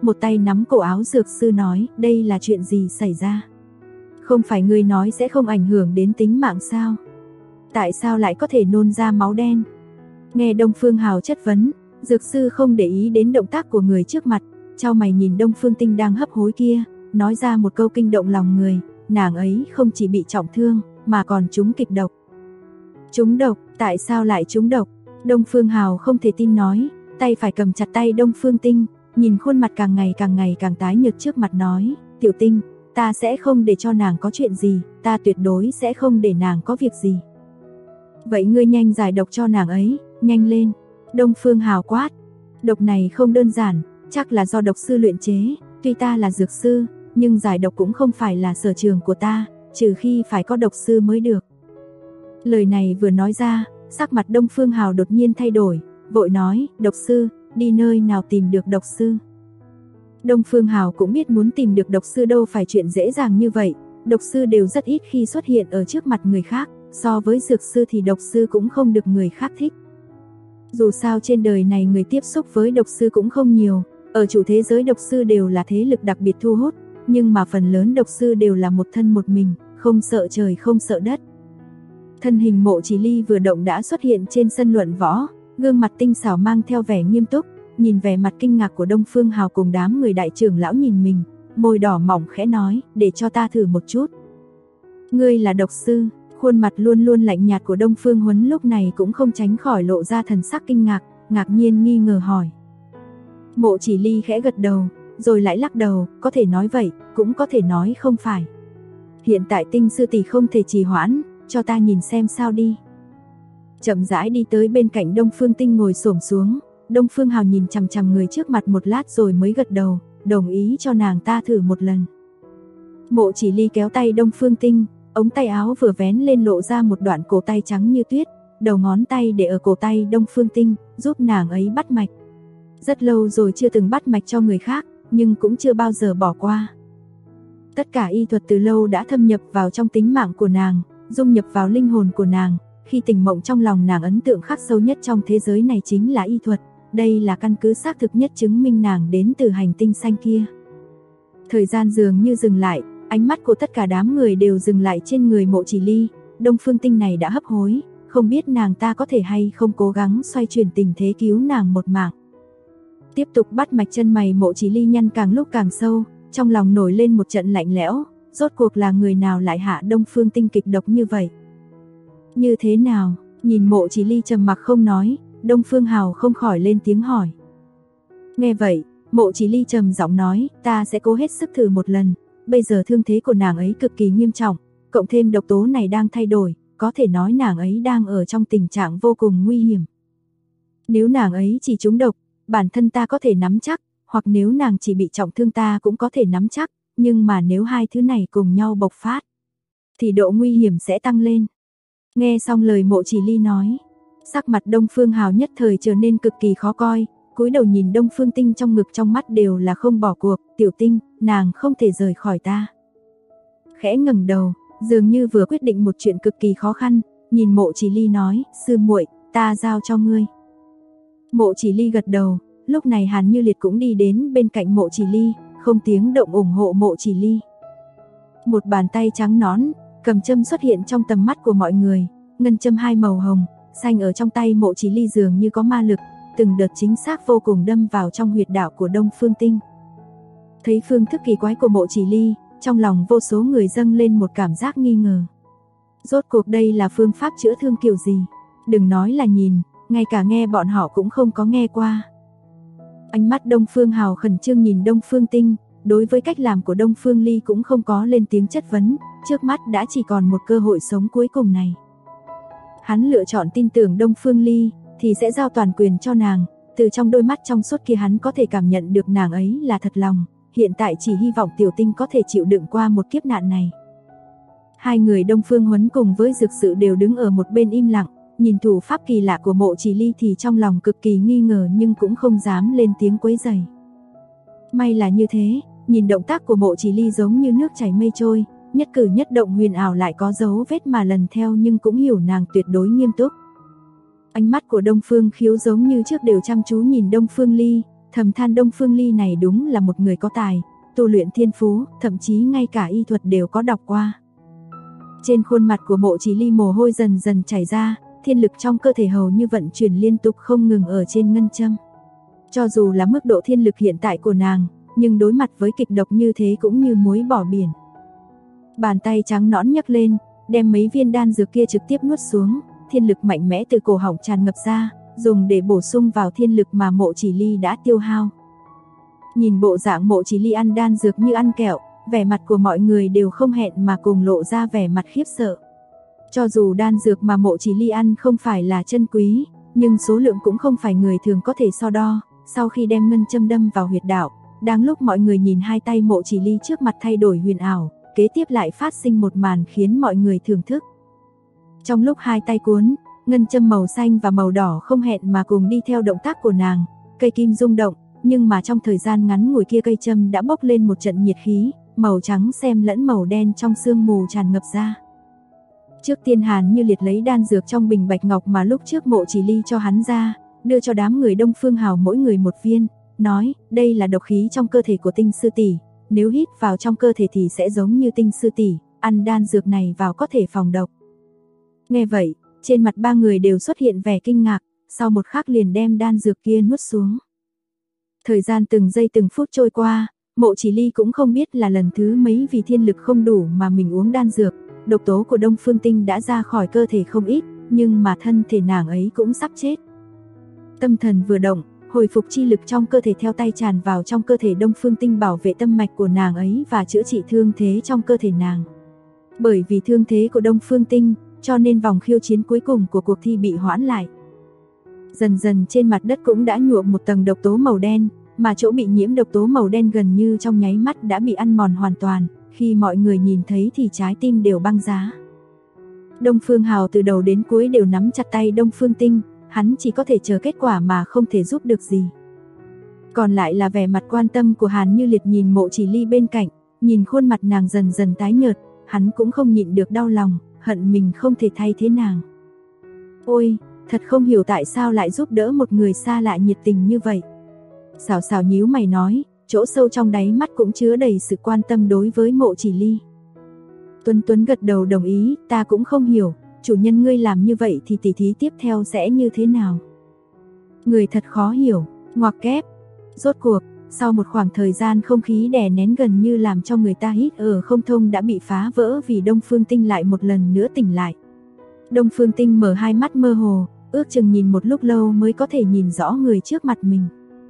một tay nắm cổ áo dược sư nói, đây là chuyện gì xảy ra? Không phải ngươi nói sẽ không ảnh hưởng đến tính mạng sao? Tại sao lại có thể nôn ra máu đen? Nghe Đông Phương Hào chất vấn, dược sư không để ý đến động tác của người trước mặt, chau mày nhìn Đông Phương Tinh đang hấp hối kia, nói ra một câu kinh động lòng người, nàng ấy không chỉ bị trọng thương, mà còn trúng kịch độc. Trúng độc, tại sao lại trúng độc? Đông Phương Hào không thể tin nói, tay phải cầm chặt tay Đông Phương Tinh, nhìn khuôn mặt càng ngày càng tái nhợt trước mặt nói, Tiểu Tinh, ta sẽ không để cho nàng có chuyện gì, ta tuyệt đối sẽ không để nàng có việc gì. Vậy ngươi nhanh giải độc cho nàng ấy, nhanh lên. Đông Phương Hào quát, độc này không đơn giản, chắc là do độc sư luyện chế, tuy ta là dược sư, nhưng giải độc cũng không phải là sở trường của ta, trừ khi phải có độc sư mới được. Lời này vừa nói ra, sắc mặt Đông Phương Hào đột nhiên thay đổi, vội nói, độc sư, đi nơi nào tìm được độc sư? Đông Phương Hào cũng biết muốn tìm được độc sư đâu phải chuyện dễ dàng như vậy, độc sư đều rất ít khi xuất hiện ở trước mặt người khác, so với dược sư thì độc sư cũng không được người khác thích. Dù sao trên đời này người tiếp xúc với độc sư cũng không nhiều, ở chủ thế giới độc sư đều là thế lực đặc biệt thu hút, nhưng mà phần lớn độc sư đều là một thân một mình, không sợ trời không sợ đất. Thân hình Mộ Chỉ Ly vừa động đã xuất hiện trên sân luận võ, gương mặt tinh xảo mang theo vẻ nghiêm túc, nhìn vẻ mặt kinh ngạc của Đông Phương Hào cùng đám người đại trưởng lão nhìn mình, môi đỏ mỏng khẽ nói, để cho ta thử một chút. Ngươi là độc sư? Khuôn mặt luôn luôn lạnh nhạt của Đông Phương Huấn lúc này cũng không tránh khỏi lộ ra thần sắc kinh ngạc, ngạc nhiên nghi ngờ hỏi. Mộ Chỉ Ly khẽ gật đầu, rồi lại lắc đầu, có thể nói vậy, cũng có thể nói không phải. Hiện tại Tinh sư tỷ không thể trì hoãn, cho ta nhìn xem sao đi. Chậm rãi đi tới bên cạnh Đông Phương Tinh ngồi xổm xuống, Đông Phương Hào nhìn chằm chằm người trước mặt một lát rồi mới gật đầu, đồng ý cho nàng ta thử một lần. Mộ Chỉ Ly kéo tay Đông Phương Tinh, ống tay áo vừa vén lên lộ ra một đoạn cổ tay trắng như tuyết, đầu ngón tay để ở cổ tay Đông Phương Tinh, giúp nàng ấy bắt mạch. Rất lâu rồi chưa từng bắt mạch cho người khác, nhưng cũng chưa bao giờ bỏ qua. Tất cả y thuật từ lâu đã thâm nhập vào trong tính mạng của nàng, dung nhập vào linh hồn của nàng, khi tỉnh mộng trong lòng nàng ấn tượng khắc sâu nhất trong thế giới này chính là y thuật, đây là căn cứ xác thực nhất chứng minh nàng đến từ hành tinh xanh kia. Thời gian dường như dừng lại, ánh mắt của tất cả đám người đều dừng lại trên người Mộ Chỉ Ly, Đông Phương Tinh này đã hấp hối, không biết nàng ta có thể hay không cố gắng xoay chuyển tình thế cứu nàng một mạng. Tiếp tục bắt mạch chân mày Mộ Chỉ Ly nhăn càng lúc càng sâu, trong lòng nổi lên một trận lạnh lẽo, rốt cuộc là người nào lại hạ Đông Phương Tinh kịch độc như vậy? Như thế nào? Nhìn Mộ Chỉ Ly trầm mặc không nói, Đông Phương Hào không khỏi lên tiếng hỏi. Nghe vậy, Mộ Chỉ Ly trầm giọng nói, ta sẽ cố hết sức thử một lần, bây giờ thương thế của nàng ấy cực kỳ nghiêm trọng, cộng thêm độc tố này đang thay đổi, có thể nói nàng ấy đang ở trong tình trạng vô cùng nguy hiểm. Nếu nàng ấy chỉ trúng độc, bản thân ta có thể nắm chắc, hoặc nếu nàng chỉ bị trọng thương ta cũng có thể nắm chắc, nhưng mà nếu hai thứ này cùng nhau bộc phát, thì độ nguy hiểm sẽ tăng lên. Nghe xong lời Mộ Chỉ Ly nói, sắc mặt Đông Phương Hào nhất thời trở nên cực kỳ khó coi, cúi đầu nhìn Đông Phương Tinh trong ngực trong mắt đều là không bỏ cuộc, Tiểu Tinh, nàng không thể rời khỏi ta. Khẽ ngẩng đầu, dường như vừa quyết định một chuyện cực kỳ khó khăn, nhìn Mộ Chỉ Ly nói, sư muội, ta giao cho ngươi. Mộ Chỉ Ly gật đầu, lúc này Hàn Như Liệt cũng đi đến bên cạnh Mộ Chỉ Ly, không tiếng động ủng hộ Mộ Chỉ Ly. Một bàn tay trắng nõn, cầm châm xuất hiện trong tầm mắt của mọi người, ngân châm hai màu hồng, xanh ở trong tay Mộ Chỉ Ly dường như có ma lực, từng đợt chính xác vô cùng đâm vào trong huyệt đạo của Đông Phương Tinh. Thấy phương thức kỳ quái của Mộ Chỉ Ly, trong lòng vô số người dâng lên một cảm giác nghi ngờ. Rốt cuộc đây là phương pháp chữa thương kiểu gì? Đừng nói là nhìn, ngay cả nghe bọn họ cũng không có nghe qua. Ánh mắt Đông Phương Hào khẩn trương nhìn Đông Phương Tinh, đối với cách làm của Đông Phương Ly cũng không có lên tiếng chất vấn, trước mắt đã chỉ còn một cơ hội sống cuối cùng này. Hắn lựa chọn tin tưởng Đông Phương Ly, thì sẽ giao toàn quyền cho nàng, từ trong đôi mắt trong suốt kia hắn có thể cảm nhận được nàng ấy là thật lòng, hiện tại chỉ hy vọng Tiểu Tinh có thể chịu đựng qua một kiếp nạn này. Hai người Đông Phương Huấn cùng với Dược Sự đều đứng ở một bên im lặng, nhìn thủ pháp kỳ lạ của Mộ Chỉ Ly thì trong lòng cực kỳ nghi ngờ nhưng cũng không dám lên tiếng quấy rầy. May là như thế, nhìn động tác của Mộ Chỉ Ly giống như nước chảy mây trôi, nhất cử nhất động huyền ảo lại có dấu vết mà lần theo nhưng cũng hiểu nàng tuyệt đối nghiêm túc. Ánh mắt của Đông Phương Khiếu giống như trước đều chăm chú nhìn Đông Phương Ly, thầm than Đông Phương Ly này đúng là một người có tài, tu luyện thiên phú, thậm chí ngay cả y thuật đều có đọc qua. Trên khuôn mặt của Mộ Chỉ Ly mồ hôi dần dần chảy ra, thiên lực trong cơ thể hầu như vận chuyển liên tục không ngừng ở trên ngân châm. Cho dù là mức độ thiên lực hiện tại của nàng, nhưng đối mặt với kịch độc như thế cũng như muối bỏ biển. Bàn tay trắng nõn nhấc lên, đem mấy viên đan dược kia trực tiếp nuốt xuống, thiên lực mạnh mẽ từ cổ họng tràn ngập ra, dùng để bổ sung vào thiên lực mà Mộ Chỉ Ly đã tiêu hao. Nhìn bộ dạng Mộ Chỉ Ly ăn đan dược như ăn kẹo, vẻ mặt của mọi người đều không hẹn mà cùng lộ ra vẻ mặt khiếp sợ. Cho dù đan dược mà Mộ Chỉ Ly ăn không phải là chân quý, nhưng số lượng cũng không phải người thường có thể so đo. Sau khi đem ngân châm đâm vào huyệt đạo, đang lúc mọi người nhìn hai tay Mộ Chỉ Ly trước mặt thay đổi huyền ảo, kế tiếp lại phát sinh một màn khiến mọi người thưởng thức. Trong lúc hai tay cuốn, ngân châm màu xanh và màu đỏ không hẹn mà cùng đi theo động tác của nàng, cây kim rung động, nhưng mà trong thời gian ngắn ngủi kia cây châm đã bốc lên một trận nhiệt khí, màu trắng xen lẫn màu đen trong sương mù tràn ngập ra. Trước tiên Hàn Như Liệt lấy đan dược trong bình bạch ngọc mà lúc trước Mộ Chỉ Ly cho hắn ra, đưa cho đám người Đông Phương Hào mỗi người một viên, nói, đây là độc khí trong cơ thể của Tinh sư tỷ, nếu hít vào trong cơ thể thì sẽ giống như Tinh sư tỷ, ăn đan dược này vào có thể phòng độc. Nghe vậy, trên mặt ba người đều xuất hiện vẻ kinh ngạc, sau một khắc liền đem đan dược kia nuốt xuống. Thời gian từng giây từng phút trôi qua, Mộ Chỉ Ly cũng không biết là lần thứ mấy vì thiên lực không đủ mà mình uống đan dược, độc tố của Đông Phương Tinh đã ra khỏi cơ thể không ít, nhưng mà thân thể nàng ấy cũng sắp chết. Tâm thần vừa động, hồi phục chi lực trong cơ thể theo tay tràn vào trong cơ thể Đông Phương Tinh bảo vệ tâm mạch của nàng ấy và chữa trị thương thế trong cơ thể nàng. Bởi vì thương thế của Đông Phương Tinh, cho nên vòng khiêu chiến cuối cùng của cuộc thi bị hoãn lại. Dần dần trên mặt đất cũng đã nhuộm một tầng độc tố màu đen, mà chỗ bị nhiễm độc tố màu đen gần như trong nháy mắt đã bị ăn mòn hoàn toàn, khi mọi người nhìn thấy thì trái tim đều băng giá. Đông Phương Hào từ đầu đến cuối đều nắm chặt tay Đông Phương Tinh, hắn chỉ có thể chờ kết quả mà không thể giúp được gì. Còn lại là vẻ mặt quan tâm của Hàn Như Liệt nhìn Mộ Chỉ Ly bên cạnh, nhìn khuôn mặt nàng dần dần tái nhợt, hắn cũng không nhịn được đau lòng, hận mình không thể thay thế nàng. Ôi, thật không hiểu tại sao lại giúp đỡ một người xa lạ nhiệt tình như vậy. Xào xào nhíu mày nói, chỗ sâu trong đáy mắt cũng chứa đầy sự quan tâm đối với Mộ Chỉ Ly. Tuấn Tuấn gật đầu đồng ý, ta cũng không hiểu, chủ nhân ngươi làm như vậy thì tỉ thí tiếp theo sẽ như thế nào? Người thật khó hiểu, ngoặc kép. Rốt cuộc, sau một khoảng thời gian không khí đè nén gần như làm cho người ta hít ở không thông đã bị phá vỡ vì Đông Phương Tinh lại một lần nữa tỉnh lại. Đông Phương Tinh mở hai mắt mơ hồ, ước chừng nhìn một lúc lâu mới có thể nhìn rõ người trước mặt mình.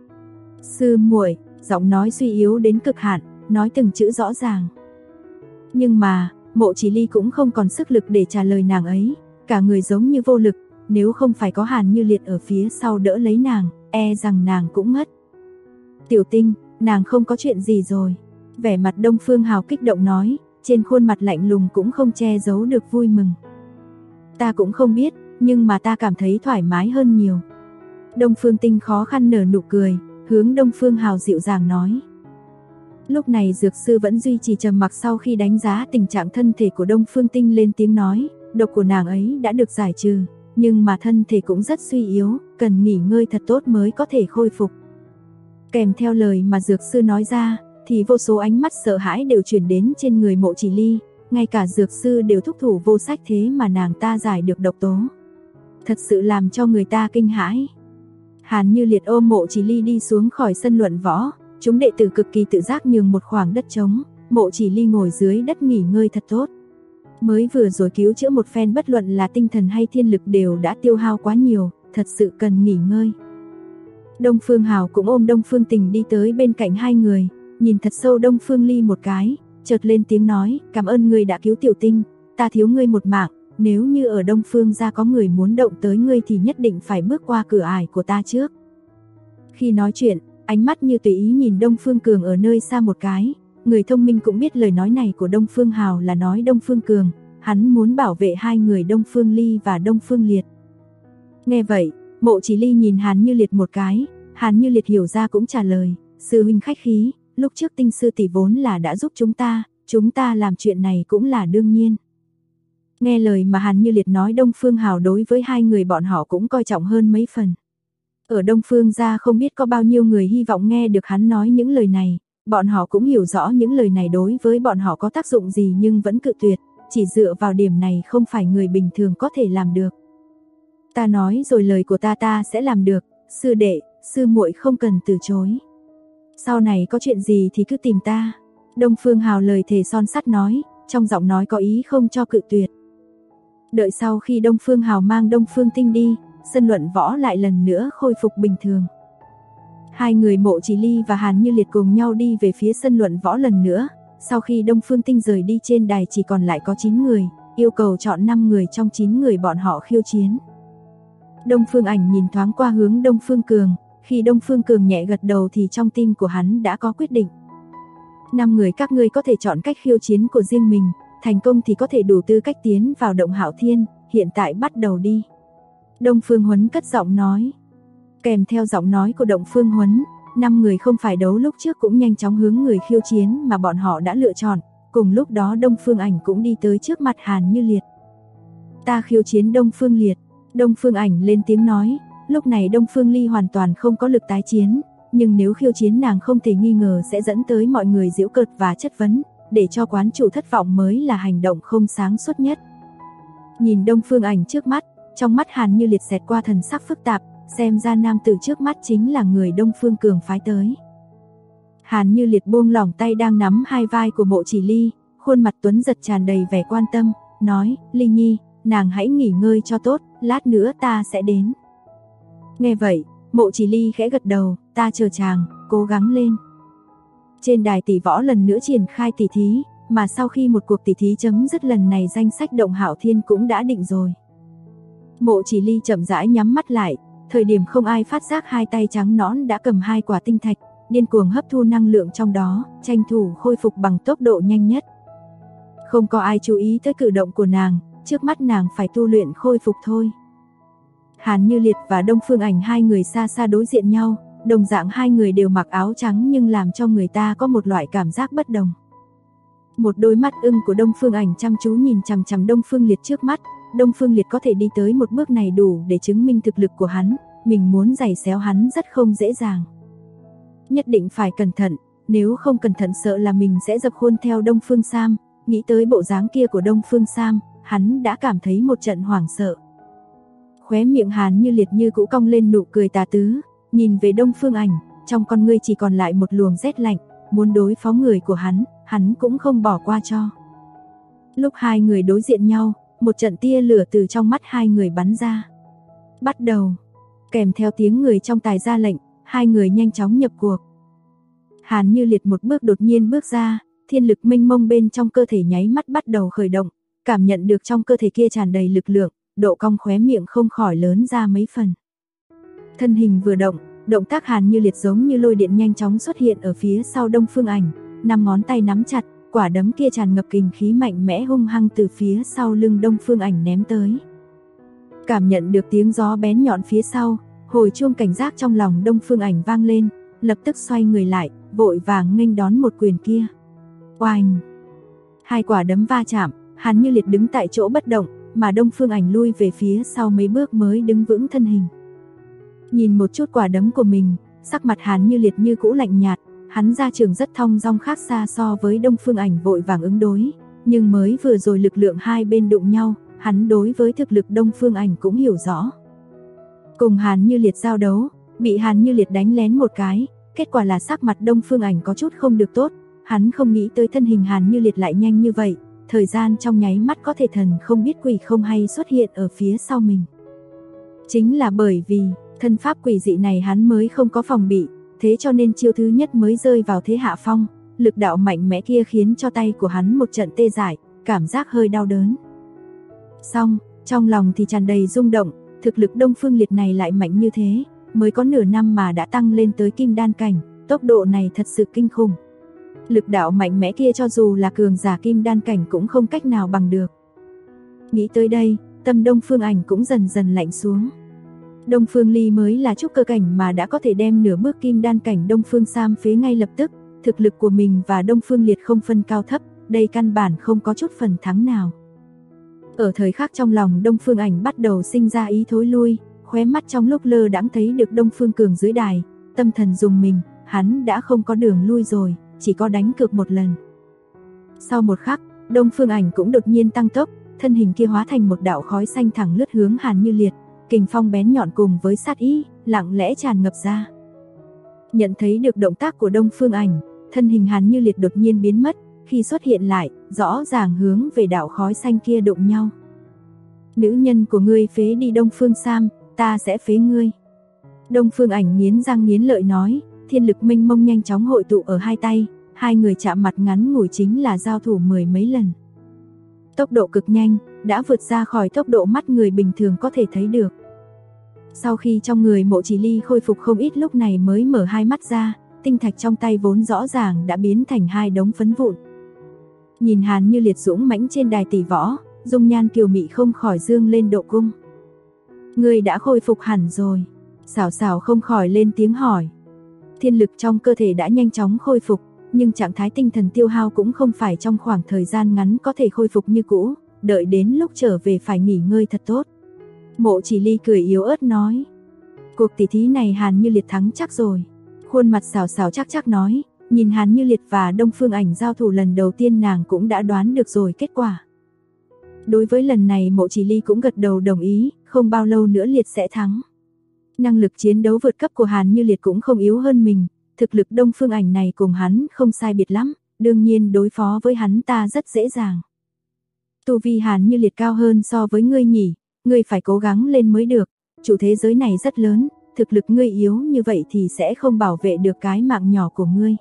Sư muội, giọng nói suy yếu đến cực hạn, nói từng chữ rõ ràng. Nhưng mà, Mộ Chỉ Ly cũng không còn sức lực để trả lời nàng ấy, cả người giống như vô lực, nếu không phải có Hàn Như Liệt ở phía sau đỡ lấy nàng, e rằng nàng cũng mất. Tiểu Tinh, nàng không có chuyện gì rồi. Vẻ mặt Đông Phương Hào kích động nói, trên khuôn mặt lạnh lùng cũng không che giấu được vui mừng. Ta cũng không biết, nhưng mà ta cảm thấy thoải mái hơn nhiều. Đông Phương Tinh khó khăn nở nụ cười, hướng Đông Phương Hào dịu dàng nói. Lúc này dược sư vẫn duy trì trầm mặc sau khi đánh giá tình trạng thân thể của Đông Phương Tinh lên tiếng nói, độc của nàng ấy đã được giải trừ, nhưng mà thân thể cũng rất suy yếu, cần nghỉ ngơi thật tốt mới có thể khôi phục. Kèm theo lời mà dược sư nói ra, thì vô số ánh mắt sợ hãi đều chuyển đến trên người Mộ Chỉ Ly, ngay cả dược sư đều thúc thủ vô sách thế mà nàng ta giải được độc tố. Thật sự làm cho người ta kinh hãi. Hàn Như Liệt ôm Mộ Chỉ Ly đi xuống khỏi sân luận võ, chúng đệ tử cực kỳ tự giác nhường một khoảng đất trống, Mộ Chỉ Ly ngồi dưới đất nghỉ ngơi thật tốt. Mới vừa rồi cứu chữa một phen bất luận là tinh thần hay thiên lực đều đã tiêu hao quá nhiều, thật sự cần nghỉ ngơi. Đông Phương Hào cũng ôm Đông Phương Tình đi tới bên cạnh hai người, nhìn thật sâu Đông Phương Ly một cái, chợt lên tiếng nói, cảm ơn ngươi đã cứu Tiểu Tinh, ta thiếu ngươi một mạng, nếu như ở Đông Phương gia có người muốn động tới ngươi thì nhất định phải bước qua cửa ải của ta trước. Khi nói chuyện, ánh mắt như tùy ý nhìn Đông Phương Cường ở nơi xa một cái, người thông minh cũng biết lời nói này của Đông Phương Hào là nói Đông Phương Cường, hắn muốn bảo vệ hai người Đông Phương Ly và Đông Phương Liệt. Nghe vậy, Mộ Chỉ Ly nhìn Hàn Như Liệt một cái, Hàn Như Liệt hiểu ra cũng trả lời, sư huynh khách khí, lúc trước Tinh sư tỷ vốn là đã giúp chúng ta làm chuyện này cũng là đương nhiên. Nghe lời mà Hàn Như Liệt nói, Đông Phương Hào đối với hai người bọn họ cũng coi trọng hơn mấy phần. Ở Đông Phương gia không biết có bao nhiêu người hy vọng nghe được hắn nói những lời này, bọn họ cũng hiểu rõ những lời này đối với bọn họ có tác dụng gì nhưng vẫn cự tuyệt, chỉ dựa vào điểm này không phải người bình thường có thể làm được. Ta nói rồi, lời của ta sẽ làm được, sư đệ, sư muội không cần từ chối. Sau này có chuyện gì thì cứ tìm ta. Đông Phương Hào lời thề son sắt nói, trong giọng nói có ý không cho cự tuyệt. Đợi sau khi Đông Phương Hào mang Đông Phương Tinh đi, sân luận võ lại lần nữa khôi phục bình thường. Hai người Mộ Chỉ Ly và Hàn Như Liệt cùng nhau đi về phía sân luận võ lần nữa. Sau khi Đông Phương Tinh rời đi, trên đài chỉ còn lại có 9 người, yêu cầu chọn 5 người trong 9 người bọn họ khiêu chiến. Đông Phương Ảnh nhìn thoáng qua hướng Đông Phương Cường, khi Đông Phương Cường nhẹ gật đầu thì trong tim của hắn đã có quyết định. 5 người các ngươi có thể chọn cách khiêu chiến của riêng mình, thành công thì có thể đủ tư cách tiến vào Động Hạo Thiên, hiện tại bắt đầu đi. Đông Phương Huấn cất giọng nói. Kèm theo giọng nói của Đông Phương Huấn, 5 người không phải đấu lúc trước cũng nhanh chóng hướng người khiêu chiến mà bọn họ đã lựa chọn. Cùng lúc đó Đông Phương Ảnh cũng đi tới trước mặt Hàn Như Liệt. Ta khiêu chiến Đông Phương Liệt. Đông Phương Ảnh lên tiếng nói. Lúc này Đông Phương Ly hoàn toàn không có lực tái chiến, nhưng nếu khiêu chiến nàng không thể nghi ngờ sẽ dẫn tới mọi người giễu cợt và chất vấn, để cho quán chủ thất vọng mới là hành động không sáng suốt nhất. Nhìn Đông Phương Ảnh trước mắt, trong mắt Hàn Như Liệt xẹt qua thần sắc phức tạp, xem ra nam tử trước mắt chính là người Đông Phương Cường phái tới. Hàn Như Liệt buông lỏng tay đang nắm hai vai của Mộ Chỉ Ly, khuôn mặt tuấn giật tràn đầy vẻ quan tâm, nói, Ly Nhi, nàng hãy nghỉ ngơi cho tốt, lát nữa ta sẽ đến. Nghe vậy, Mộ Chỉ Ly khẽ gật đầu, ta chờ chàng, cố gắng lên. Trên đài tỷ võ lần nữa triển khai tỷ thí, mà sau khi một cuộc tỷ thí chấm dứt lần này danh sách Động Hạo Thiên cũng đã định rồi. Mộ Chỉ Ly chậm rãi nhắm mắt lại, thời điểm không ai phát giác hai tay trắng nõn đã cầm 2 quả tinh thạch, điên cuồng hấp thu năng lượng trong đó, tranh thủ khôi phục bằng tốc độ nhanh nhất. Không có ai chú ý tới cử động của nàng, trước mắt nàng phải tu luyện khôi phục thôi. Hàn Như Liệt và Đông Phương Ảnh hai người xa xa đối diện nhau, đồng dạng hai người đều mặc áo trắng nhưng làm cho người ta có một loại cảm giác bất đồng. Một đôi mắt ưng của Đông Phương Ảnh chăm chú nhìn chằm chằm Đông Phương Liệt trước mắt, Đông Phương Liệt có thể đi tới một bước này đủ để chứng minh thực lực của hắn, mình muốn giày xéo hắn rất không dễ dàng. Nhất định phải cẩn thận, nếu không cẩn thận sợ là mình sẽ dập khuôn theo Đông Phương Sam, nghĩ tới bộ dáng kia của Đông Phương Sam, hắn đã cảm thấy một trận hoảng sợ. Khóe miệng Hàn Như Liệt như cũ cong lên nụ cười tà tứ, nhìn về Đông Phương Ảnh, trong con ngươi chỉ còn lại một luồng rét lạnh, muốn đối phó người của hắn cũng không bỏ qua cho. Lúc hai người đối diện nhau, một trận tia lửa từ trong mắt hai người bắn ra. Bắt đầu, kèm theo tiếng người trong tài ra lệnh, hai người nhanh chóng nhập cuộc. Hàn Như Liệt một bước đột nhiên bước ra, thiên lực mênh mông bên trong cơ thể nháy mắt bắt đầu khởi động, cảm nhận được trong cơ thể kia tràn đầy lực lượng, độ cong khóe miệng không khỏi lớn ra mấy phần. Thân hình vừa động, động tác Hàn Như Liệt giống như lôi điện nhanh chóng xuất hiện ở phía sau Đông Phương Ảnh, 5 ngón tay nắm chặt, quả đấm kia tràn ngập kình khí mạnh mẽ hung hăng từ phía sau lưng Đông Phương Ảnh ném tới. Cảm nhận được tiếng gió bén nhọn phía sau, hồi chuông cảnh giác trong lòng Đông Phương Ảnh vang lên, lập tức xoay người lại, vội vàng nghênh đón một quyền kia. Oanh! 2 quả đấm va chạm, Hàn Như Liệt đứng tại chỗ bất động, mà Đông Phương Ảnh lui về phía sau mấy bước mới đứng vững thân hình. Nhìn một chút quả đấm của mình, sắc mặt Hàn Như Liệt như cũ lạnh nhạt, hắn ra trường rất thong dong khác xa so với Đông Phương Ảnh vội vàng ứng đối, nhưng mới vừa rồi lực lượng hai bên đụng nhau, hắn đối với thực lực Đông Phương Ảnh cũng hiểu rõ. Cùng Hàn Như Liệt giao đấu, bị Hàn Như Liệt đánh lén một cái, kết quả là sắc mặt Đông Phương Ảnh có chút không được tốt, hắn không nghĩ tới thân hình Hàn Như Liệt lại nhanh như vậy, thời gian trong nháy mắt có thể thần không biết quỷ không hay xuất hiện ở phía sau mình. Chính là bởi vì thân pháp quỷ dị này hắn mới không có phòng bị, thế cho nên chiêu thứ nhất mới rơi vào thế hạ phong, lực đạo mạnh mẽ kia khiến cho tay của hắn một trận tê dại, cảm giác hơi đau đớn. Xong, trong lòng thì tràn đầy rung động, thực lực Đông Phương Liệt này lại mạnh như thế, mới có nửa năm mà đã tăng lên tới kim đan cảnh, tốc độ này thật sự kinh khủng. Lực đạo mạnh mẽ kia cho dù là cường giả kim đan cảnh cũng không cách nào bằng được. Nghĩ tới đây, tâm Đông Phương Ảnh cũng dần dần lạnh xuống. Đông Phương Ly mới là trúc cơ cảnh mà đã có thể đem nửa bước kim đan cảnh Đông Phương Sam phế ngay lập tức, thực lực của mình và Đông Phương Liệt không phân cao thấp, đây căn bản không có chút phần thắng nào. Ở thời khắc trong lòng Đông Phương Ảnh bắt đầu sinh ra ý thối lui, khóe mắt trong lúc lơ đãng thấy được Đông Phương Cường dưới đài, tâm thần rùng mình, hắn đã không có đường lui rồi, chỉ có đánh cược một lần. Sau một khắc, Đông Phương Ảnh cũng đột nhiên tăng tốc, thân hình kia hóa thành một đạo khói xanh thẳng lướt hướng Hàn Như Liệt, kình phong bén nhọn cùng với sát ý, lặng lẽ tràn ngập ra. Nhận thấy được động tác của Đông Phương Ảnh, thân hình Hàn Như Liệt đột nhiên biến mất, khi xuất hiện lại, rõ ràng hướng về đạo khói xanh kia đụng nhau. Nữ nhân của ngươi phế đi Đông Phương Sam, ta sẽ phế ngươi. Đông Phương Ảnh nghiến răng nghiến lợi nói, thiên lực mênh mông nhanh chóng hội tụ ở hai tay, hai người chạm mặt ngắn ngủi chính là giao thủ mười mấy lần. Tốc độ cực nhanh, đã vượt ra khỏi tốc độ mắt người bình thường có thể thấy được. Sau khi trong người Mộ Chỉ Ly khôi phục không ít lúc này mới mở hai mắt ra, tinh thạch trong tay vốn rõ ràng đã biến thành hai đống phấn vụn. Nhìn Hàn Như Liệt dũng mãnh trên đài tỷ võ, dung nhan kiều mị không khỏi dương lên độ cung. Ngươi đã khôi phục hẳn rồi. Xảo Xảo không khỏi lên tiếng hỏi. Thiên lực trong cơ thể đã nhanh chóng khôi phục, nhưng trạng thái tinh thần tiêu hao cũng không phải trong khoảng thời gian ngắn có thể khôi phục như cũ, đợi đến lúc trở về phải nghỉ ngơi thật tốt. Mộ Chỉ Ly cười yếu ớt nói. Cuộc tỷ thí này Hàn Như Liệt thắng chắc rồi. Khuôn mặt Xảo Xảo chắc nói, nhìn Hàn Như Liệt và Đông Phương Ảnh giao thủ lần đầu tiên nàng cũng đã đoán được rồi kết quả. Đối với lần này Mộ Chỉ Ly cũng gật đầu đồng ý, không bao lâu nữa Liệt sẽ thắng. Năng lực chiến đấu vượt cấp của Hàn Như Liệt cũng không yếu hơn mình, thực lực Đông Phương Ảnh này cùng hắn không sai biệt lắm, đương nhiên đối phó với hắn ta rất dễ dàng. Tu vi Hàn Như Liệt cao hơn so với ngươi nhỉ, ngươi phải cố gắng lên mới được, chủ thế giới này rất lớn, thực lực ngươi yếu như vậy thì sẽ không bảo vệ được cái mạng nhỏ của ngươi.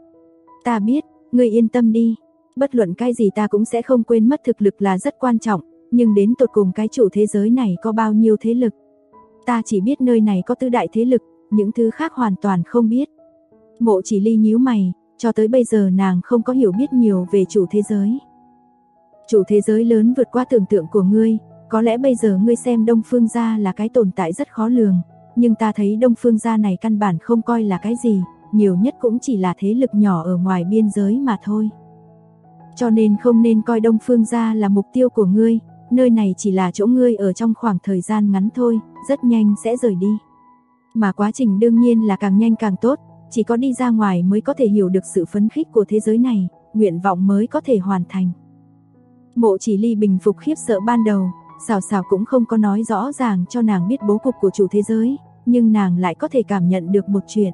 Ta biết, ngươi yên tâm đi, bất luận cái gì ta cũng sẽ không quên mất thực lực là rất quan trọng, nhưng đến tột cùng cái chủ thế giới này có bao nhiêu thế lực. Ta chỉ biết nơi này có tứ đại thế lực, những thứ khác hoàn toàn không biết. Mộ Chỉ Ly nhíu mày, cho tới bây giờ nàng không có hiểu biết nhiều về chủ thế giới. Chủ thế giới lớn vượt qua tưởng tượng của ngươi, có lẽ bây giờ ngươi xem Đông Phương gia là cái tồn tại rất khó lường, nhưng ta thấy Đông Phương gia này căn bản không coi là cái gì, nhiều nhất cũng chỉ là thế lực nhỏ ở ngoài biên giới mà thôi. Cho nên không nên coi Đông Phương gia là mục tiêu của ngươi, nơi này chỉ là chỗ ngươi ở trong khoảng thời gian ngắn thôi, rất nhanh sẽ rời đi. Mà quá trình đương nhiên là càng nhanh càng tốt, chỉ có đi ra ngoài mới có thể hiểu được sự phấn khích của thế giới này, nguyện vọng mới có thể hoàn thành. Mộ Chỉ Ly bình phục khiếp sợ ban đầu, Xảo Xảo cũng không có nói rõ ràng cho nàng biết bố cục của chủ thế giới, nhưng nàng lại có thể cảm nhận được một chuyện.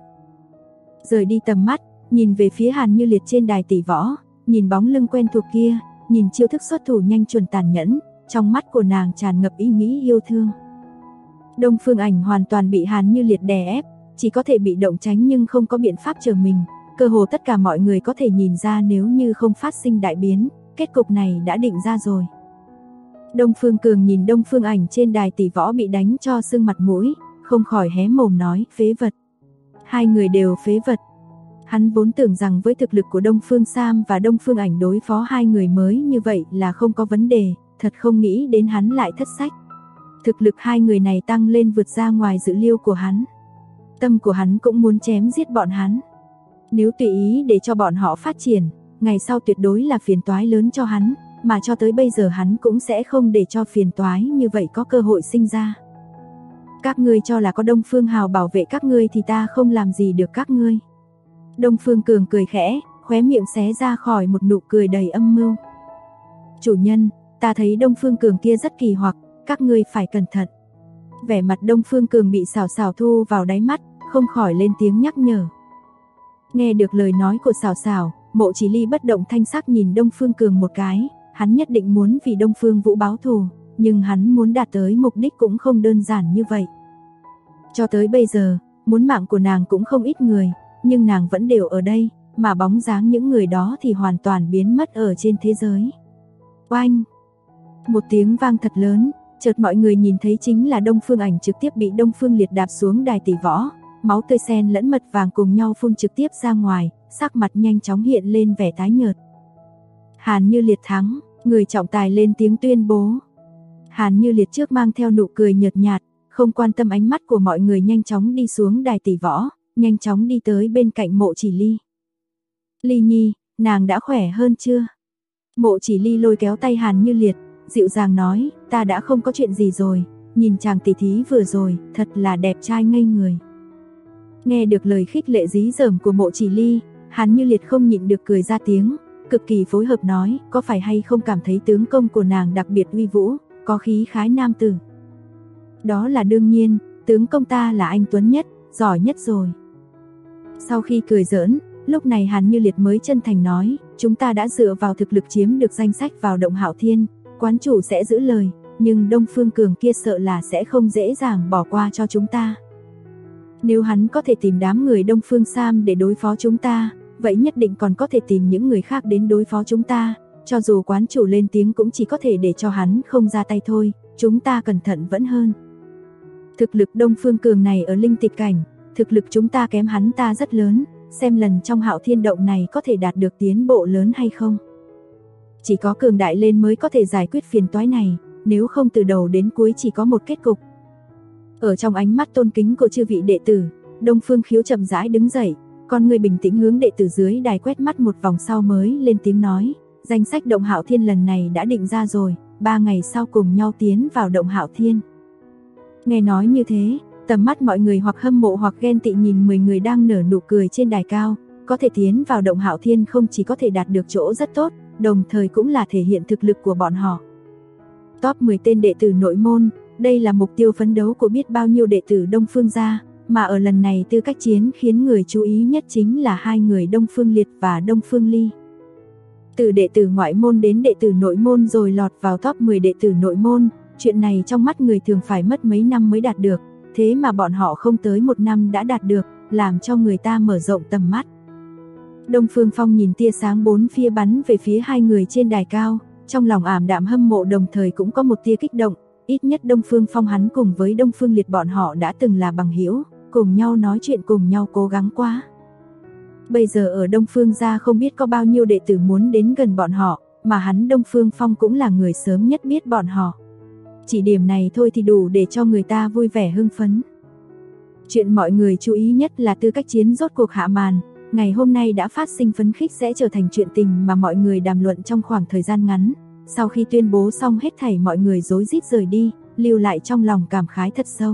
Rời đi tầm mắt, nhìn về phía Hàn Như Liệt trên đài tỷ võ, nhìn bóng lưng quen thuộc kia, nhìn chiêu thức xuất thủ nhanh chuẩn tàn nhẫn, trong mắt của nàng tràn ngập ý nghĩ yêu thương. Đông Phương Ảnh hoàn toàn bị Hàn Như Liệt đè ép, chỉ có thể bị động tránh nhưng không có biện pháp trở mình, cơ hồ tất cả mọi người có thể nhìn ra nếu như không phát sinh đại biến, kết cục này đã định ra rồi. Đông Phương Cường nhìn Đông Phương Ảnh trên đài tỷ võ bị đánh cho sưng mặt mũi, không khỏi hé mồm nói, phế vật. Hai người đều phế vật. Hắn vốn tưởng rằng với thực lực của Đông Phương Sam và Đông Phương Ảnh đối phó hai người mới như vậy là không có vấn đề, thật không nghĩ đến hắn lại thất sách. Thực lực hai người này tăng lên vượt ra ngoài dự liệu của hắn. Tâm của hắn cũng muốn chém giết bọn hắn. Nếu tùy ý để cho bọn họ phát triển, ngày sau tuyệt đối là phiền toái lớn cho hắn, mà cho tới bây giờ hắn cũng sẽ không để cho phiền toái như vậy có cơ hội sinh ra. Các ngươi cho là có Đông Phương Hào bảo vệ các ngươi thì ta không làm gì được các ngươi. Đông Phương Cường cười khẽ, khóe miệng xé ra khỏi một nụ cười đầy âm mưu. Chủ nhân, ta thấy Đông Phương Cường kia rất kỳ hoặc, các ngươi phải cẩn thận. Vẻ mặt Đông Phương Cường bị Xảo Xảo thu vào đáy mắt, không khỏi lên tiếng nhắc nhở. Nghe được lời nói của Xảo Xảo, Mộ Chỉ Ly bất động thanh sắc nhìn Đông Phương Cường một cái, hắn nhất định muốn vì Đông Phương Vũ báo thù, nhưng hắn muốn đạt tới mục đích cũng không đơn giản như vậy. Cho tới bây giờ, muốn mạng của nàng cũng không ít người, nhưng nàng vẫn đều ở đây, mà bóng dáng những người đó thì hoàn toàn biến mất ở trên thế giới. Oanh! Một tiếng vang thật lớn, chợt mọi người nhìn thấy chính là Đông Phương Ảnh trực tiếp bị Đông Phương Liệt đạp xuống đài tỷ võ, máu tươi xen lẫn mật vàng cùng nhau phun trực tiếp ra ngoài, sắc mặt nhanh chóng hiện lên vẻ tái nhợt. Hàn Như Liệt thắng, người trọng tài lên tiếng tuyên bố. Hàn Như Liệt trước mang theo nụ cười nhợt nhạt, không quan tâm ánh mắt của mọi người nhanh chóng đi xuống đài tỷ võ, nhanh chóng đi tới bên cạnh Mộ Chỉ Ly. Ly Nhi, nàng đã khỏe hơn chưa? Mộ Chỉ Ly lôi kéo tay Hàn Như Liệt, dịu dàng nói, ta đã không có chuyện gì rồi, nhìn chàng tỷ thí vừa rồi, thật là đẹp trai ngây người. Nghe được lời khích lệ dí dỏm của Mộ Chỉ Ly, Hàn Như Liệt không nhịn được cười ra tiếng, cực kỳ phối hợp nói, có phải hay không cảm thấy tướng công của nàng đặc biệt uy vũ, có khí khái nam tử. Đó là đương nhiên, tướng công ta là anh tuấn nhất, giỏi nhất rồi. Sau khi cười giỡn, lúc này Hàn Như Liệt mới chân thành nói, chúng ta đã dựa vào thực lực chiếm được danh sách vào Động Hạo Thiên, quán chủ sẽ giữ lời, nhưng Đông Phương Cường kia sợ là sẽ không dễ dàng bỏ qua cho chúng ta. Nếu hắn có thể tìm đám người Đông Phương Sam để đối phó chúng ta, vậy nhất định còn có thể tìm những người khác đến đối phó chúng ta, cho dù quán chủ lên tiếng cũng chỉ có thể để cho hắn không ra tay thôi, chúng ta cẩn thận vẫn hơn. Thực lực Đông Phương Cường này ở linh tịch cảnh, thực lực chúng ta kém hắn ta rất lớn, xem lần trong Hạo Thiên động này có thể đạt được tiến bộ lớn hay không. Chỉ có cường đại lên mới có thể giải quyết phiền toái này, nếu không từ đầu đến cuối chỉ có một kết cục. Ở trong ánh mắt tôn kính của chư vị đệ tử, Đông Phương Khiếu chậm rãi đứng dậy, con người bình tĩnh hướng đệ tử dưới đài quét mắt một vòng sau mới lên tiếng nói, danh sách Động Hạo Thiên lần này đã định ra rồi, 3 ngày sau cùng nhau tiến vào Động Hạo Thiên. Nghe nói như thế, tầm mắt mọi người hoặc hâm mộ hoặc ghen tị nhìn 10 người đang nở nụ cười trên đài cao, có thể tiến vào Động Hạo Thiên không chỉ có thể đạt được chỗ rất tốt, đồng thời cũng là thể hiện thực lực của bọn họ. Top 10 tên đệ tử nội môn, đây là mục tiêu phấn đấu của biết bao nhiêu đệ tử Đông Phương gia, mà ở lần này tư cách chiến khiến người chú ý nhất chính là hai người Đông Phương Liệt và Đông Phương Ly. Từ đệ tử ngoại môn đến đệ tử nội môn rồi lọt vào top 10 đệ tử nội môn, chuyện này trong mắt người thường phải mất mấy năm mới đạt được, thế mà bọn họ không tới 1 năm đã đạt được, làm cho người ta mở rộng tầm mắt. Đông Phương Phong nhìn tia sáng bốn phía bắn về phía hai người trên đài cao, trong lòng ảm đạm hâm mộ đồng thời cũng có một tia kích động, ít nhất Đông Phương Phong hắn cùng với Đông Phương Liệt bọn họ đã từng là bằng hữu, cùng nhau nói chuyện cùng nhau cố gắng quá. Bây giờ ở Đông Phương gia không biết có bao nhiêu đệ tử muốn đến gần bọn họ, mà hắn Đông Phương Phong cũng là người sớm nhất biết bọn họ. Chỉ điểm này thôi thì đủ để cho người ta vui vẻ hưng phấn. Chuyện mọi người chú ý nhất là tư cách chiến rốt cuộc hạ màn, ngày hôm nay đã phát sinh phấn khích sẽ trở thành chuyện tình mà mọi người đàm luận trong khoảng thời gian ngắn. Sau khi tuyên bố xong hết thảy mọi người rối rít rời đi, lưu lại trong lòng cảm khái thật sâu.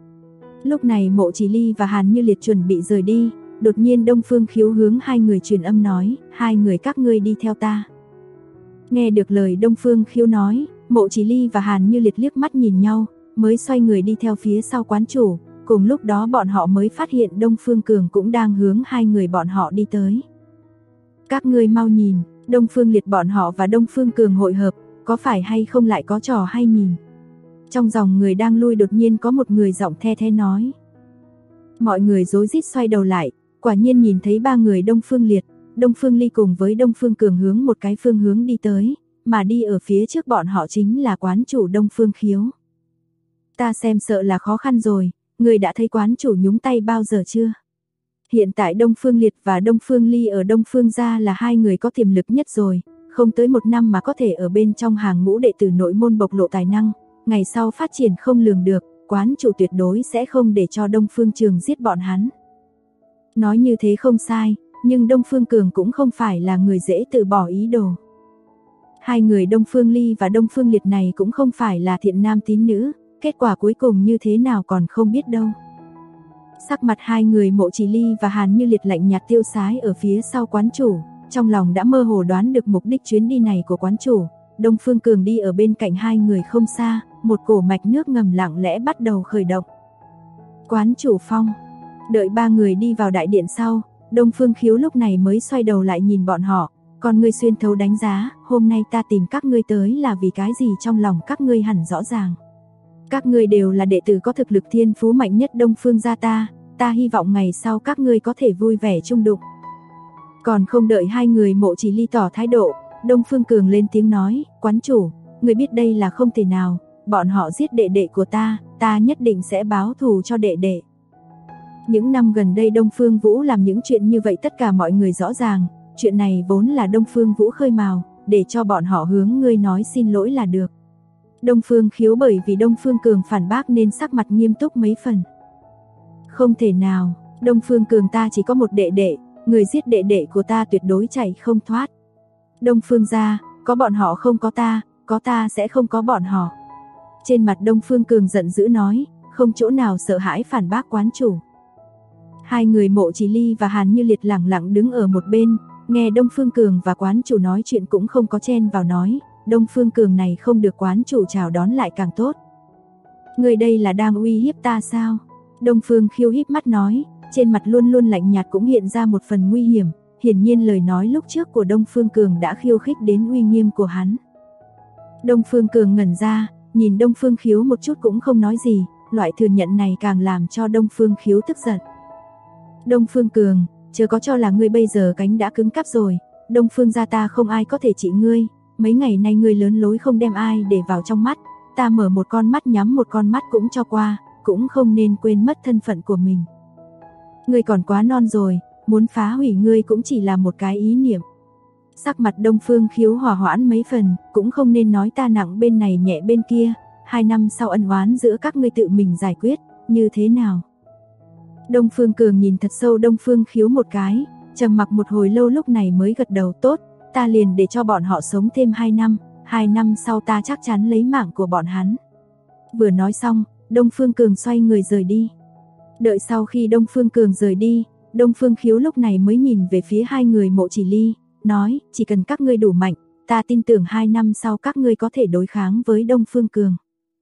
Lúc này Mộ Chỉ Ly và Hàn Như Liệt chuẩn bị rời đi, đột nhiên Đông Phương Khiếu hướng hai người truyền âm nói, hai người các ngươi đi theo ta. Nghe được lời Đông Phương Khiếu nói, Mộ Chỉ Ly và Hàn Như Liệt liếc mắt nhìn nhau, mới xoay người đi theo phía sau quán chủ, cùng lúc đó bọn họ mới phát hiện Đông Phương Cường cũng đang hướng hai người bọn họ đi tới. Các ngươi mau nhìn, Đông Phương Liệt bọn họ và Đông Phương Cường hội hợp, có phải hay không lại có trò hay nhìn. Trong dòng người đang lui đột nhiên có một người giọng the thế nói. Mọi người rối rít xoay đầu lại, quả nhiên nhìn thấy ba người Đông Phương Liệt, Đông Phương Ly cùng với Đông Phương Cường hướng một cái phương hướng đi tới, mà đi ở phía trước bọn họ chính là quán chủ Đông Phương Khiếu. Ta xem sợ là khó khăn rồi, người đã thấy quán chủ nhúng tay bao giờ chưa? Hiện tại Đông Phương Liệt và Đông Phương Ly ở Đông Phương gia là hai người có tiềm lực nhất rồi, không tới 1 năm mà có thể ở bên trong hàng ngũ đệ tử nội môn bộc lộ tài năng, ngày sau phát triển không lường được, quán chủ tuyệt đối sẽ không để cho Đông Phương Trường giết bọn hắn. Nói như thế không sai, nhưng Đông Phương Cường cũng không phải là người dễ từ bỏ ý đồ. Hai người Đông Phương Ly và Đông Phương Liệt này cũng không phải là thiện nam tín nữ, kết quả cuối cùng như thế nào còn không biết đâu. Sắc mặt hai người Mộ Chỉ Ly và Hàn Như Liệt lạnh nhạt tiêu sái ở phía sau quán chủ, trong lòng đã mơ hồ đoán được mục đích chuyến đi này của quán chủ. Đông Phương Cường đi ở bên cạnh hai người không xa, một cổ mạch nước ngầm lặng lẽ bắt đầu khởi động. Quán chủ Phong, đợi ba người đi vào đại điện sau, Đông Phương Khiếu lúc này mới xoay đầu lại nhìn bọn họ, còn ngươi xuyên thấu đánh giá, hôm nay ta tìm các ngươi tới là vì cái gì trong lòng các ngươi hẳn rõ ràng. Các ngươi đều là đệ tử có thực lực thiên phú mạnh nhất Đông Phương gia ta hy vọng ngày sau các ngươi có thể vui vẻ chung đụng. Còn không đợi hai người Mộ Chỉ Ly tỏ thái độ, Đông Phương Cường lên tiếng nói, quán chủ, người biết đây là không thể nào, bọn họ giết đệ đệ của ta nhất định sẽ báo thù cho đệ đệ. Những năm gần đây Đông Phương Vũ làm những chuyện như vậy tất cả mọi người rõ ràng, chuyện này vốn là Đông Phương Vũ khơi mào, để cho bọn họ hướng ngươi nói xin lỗi là được. Đông Phương Khiếu bởi vì Đông Phương Cường phản bác nên sắc mặt nghiêm túc mấy phần. Không thể nào, Đông Phương Cường ta chỉ có một đệ đệ, người giết đệ đệ của ta tuyệt đối chạy không thoát. Đông Phương gia, có bọn họ không có ta sẽ không có bọn họ. Trên mặt Đông Phương Cường giận dữ nói, không chỗ nào sợ hãi phản bác quán chủ. Hai người Mộ Chỉ Ly và Hàn Như Liệt lẳng lặng đứng ở một bên, nghe Đông Phương Cường và quán chủ nói chuyện cũng không có chen vào nói, Đông Phương Cường này không được quán chủ chào đón lại càng tốt. Người đây là đang uy hiếp ta sao? Đông Phương Khiếu híp mắt nói, trên mặt luôn luôn lạnh nhạt cũng hiện ra một phần nguy hiểm, hiển nhiên lời nói lúc trước của Đông Phương Cường đã khiêu khích đến uy nghiêm của hắn. Đông Phương Cường ngẩn ra, nhìn Đông Phương Khiếu một chút cũng không nói gì, loại thừa nhận này càng làm cho Đông Phương Khiếu tức giận. Đông Phương Cường, chớ có cho là ngươi bây giờ cánh đã cứng cáp rồi, Đông Phương gia ta không ai có thể trị ngươi, mấy ngày nay ngươi lớn lối không đem ai để vào trong mắt, ta mở một con mắt nhắm một con mắt cũng cho qua, cũng không nên quên mất thân phận của mình. Ngươi còn quá non rồi, muốn phá hủy ngươi cũng chỉ là một cái ý niệm. Sắc mặt Đông Phương Khiếu hòa hoãn mấy phần, cũng không nên nói ta nặng bên này nhẹ bên kia, 2 năm sau ân oán giữa các ngươi tự mình giải quyết, như thế nào? Đông Phương Cường nhìn thật sâu Đông Phương Khiếu một cái, trầm mặc một hồi lâu lúc này mới gật đầu tốt, ta liền để cho bọn họ sống thêm 2 năm, 2 năm sau ta chắc chắn lấy mạng của bọn hắn. Vừa nói xong, Đông Phương Cường xoay người rời đi. Đợi sau khi Đông Phương Cường rời đi, Đông Phương Khiếu lúc này mới nhìn về phía hai người Mộ Chỉ Ly, nói, chỉ cần các ngươi đủ mạnh, ta tin tưởng 2 năm sau các ngươi có thể đối kháng với Đông Phương Cường.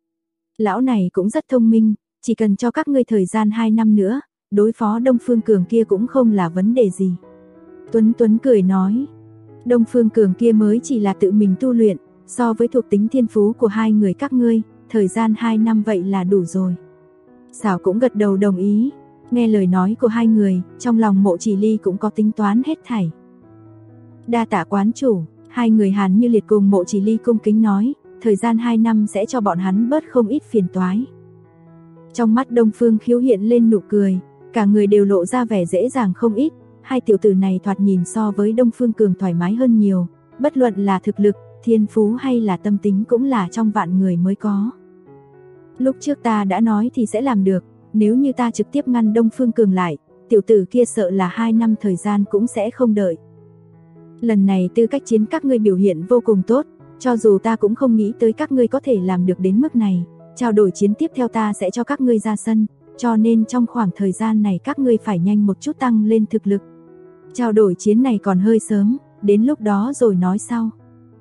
Lão này cũng rất thông minh, chỉ cần cho các ngươi thời gian 2 năm nữa, đối phó Đông Phương Cường kia cũng không là vấn đề gì. Tuấn cười nói, Đông Phương Cường kia mới chỉ là tự mình tu luyện, so với thuộc tính thiên phú của hai người các ngươi, thời gian 2 năm vậy là đủ rồi. Xảo cũng gật đầu đồng ý, nghe lời nói của hai người, trong lòng Mộ Chỉ Ly cũng có tính toán hết thảy. Đa tạ quán chủ, hai người Hàn Như Liệt cùng Mộ Chỉ Ly cung kính nói, thời gian 2 năm sẽ cho bọn hắn bớt không ít phiền toái. Trong mắt Đông Phương Khiếu hiện lên nụ cười, cả người đều lộ ra vẻ dễ dàng không ít, hai tiểu tử này thoạt nhìn so với Đông Phương Cường thoải mái hơn nhiều, bất luận là thực lực, thiên phú hay là tâm tính cũng là trong vạn người mới có. Lúc trước ta đã nói thì sẽ làm được, nếu như ta trực tiếp ngăn Đông Phương Cường lại, tiểu tử kia sợ là 2 năm thời gian cũng sẽ không đợi. Lần này tư cách chiến các ngươi biểu hiện vô cùng tốt, cho dù ta cũng không nghĩ tới các ngươi có thể làm được đến mức này, trao đổi chiến tiếp theo ta sẽ cho các ngươi ra sân, cho nên trong khoảng thời gian này các ngươi phải nhanh một chút tăng lên thực lực. Trao đổi chiến này còn hơi sớm, đến lúc đó rồi nói sau.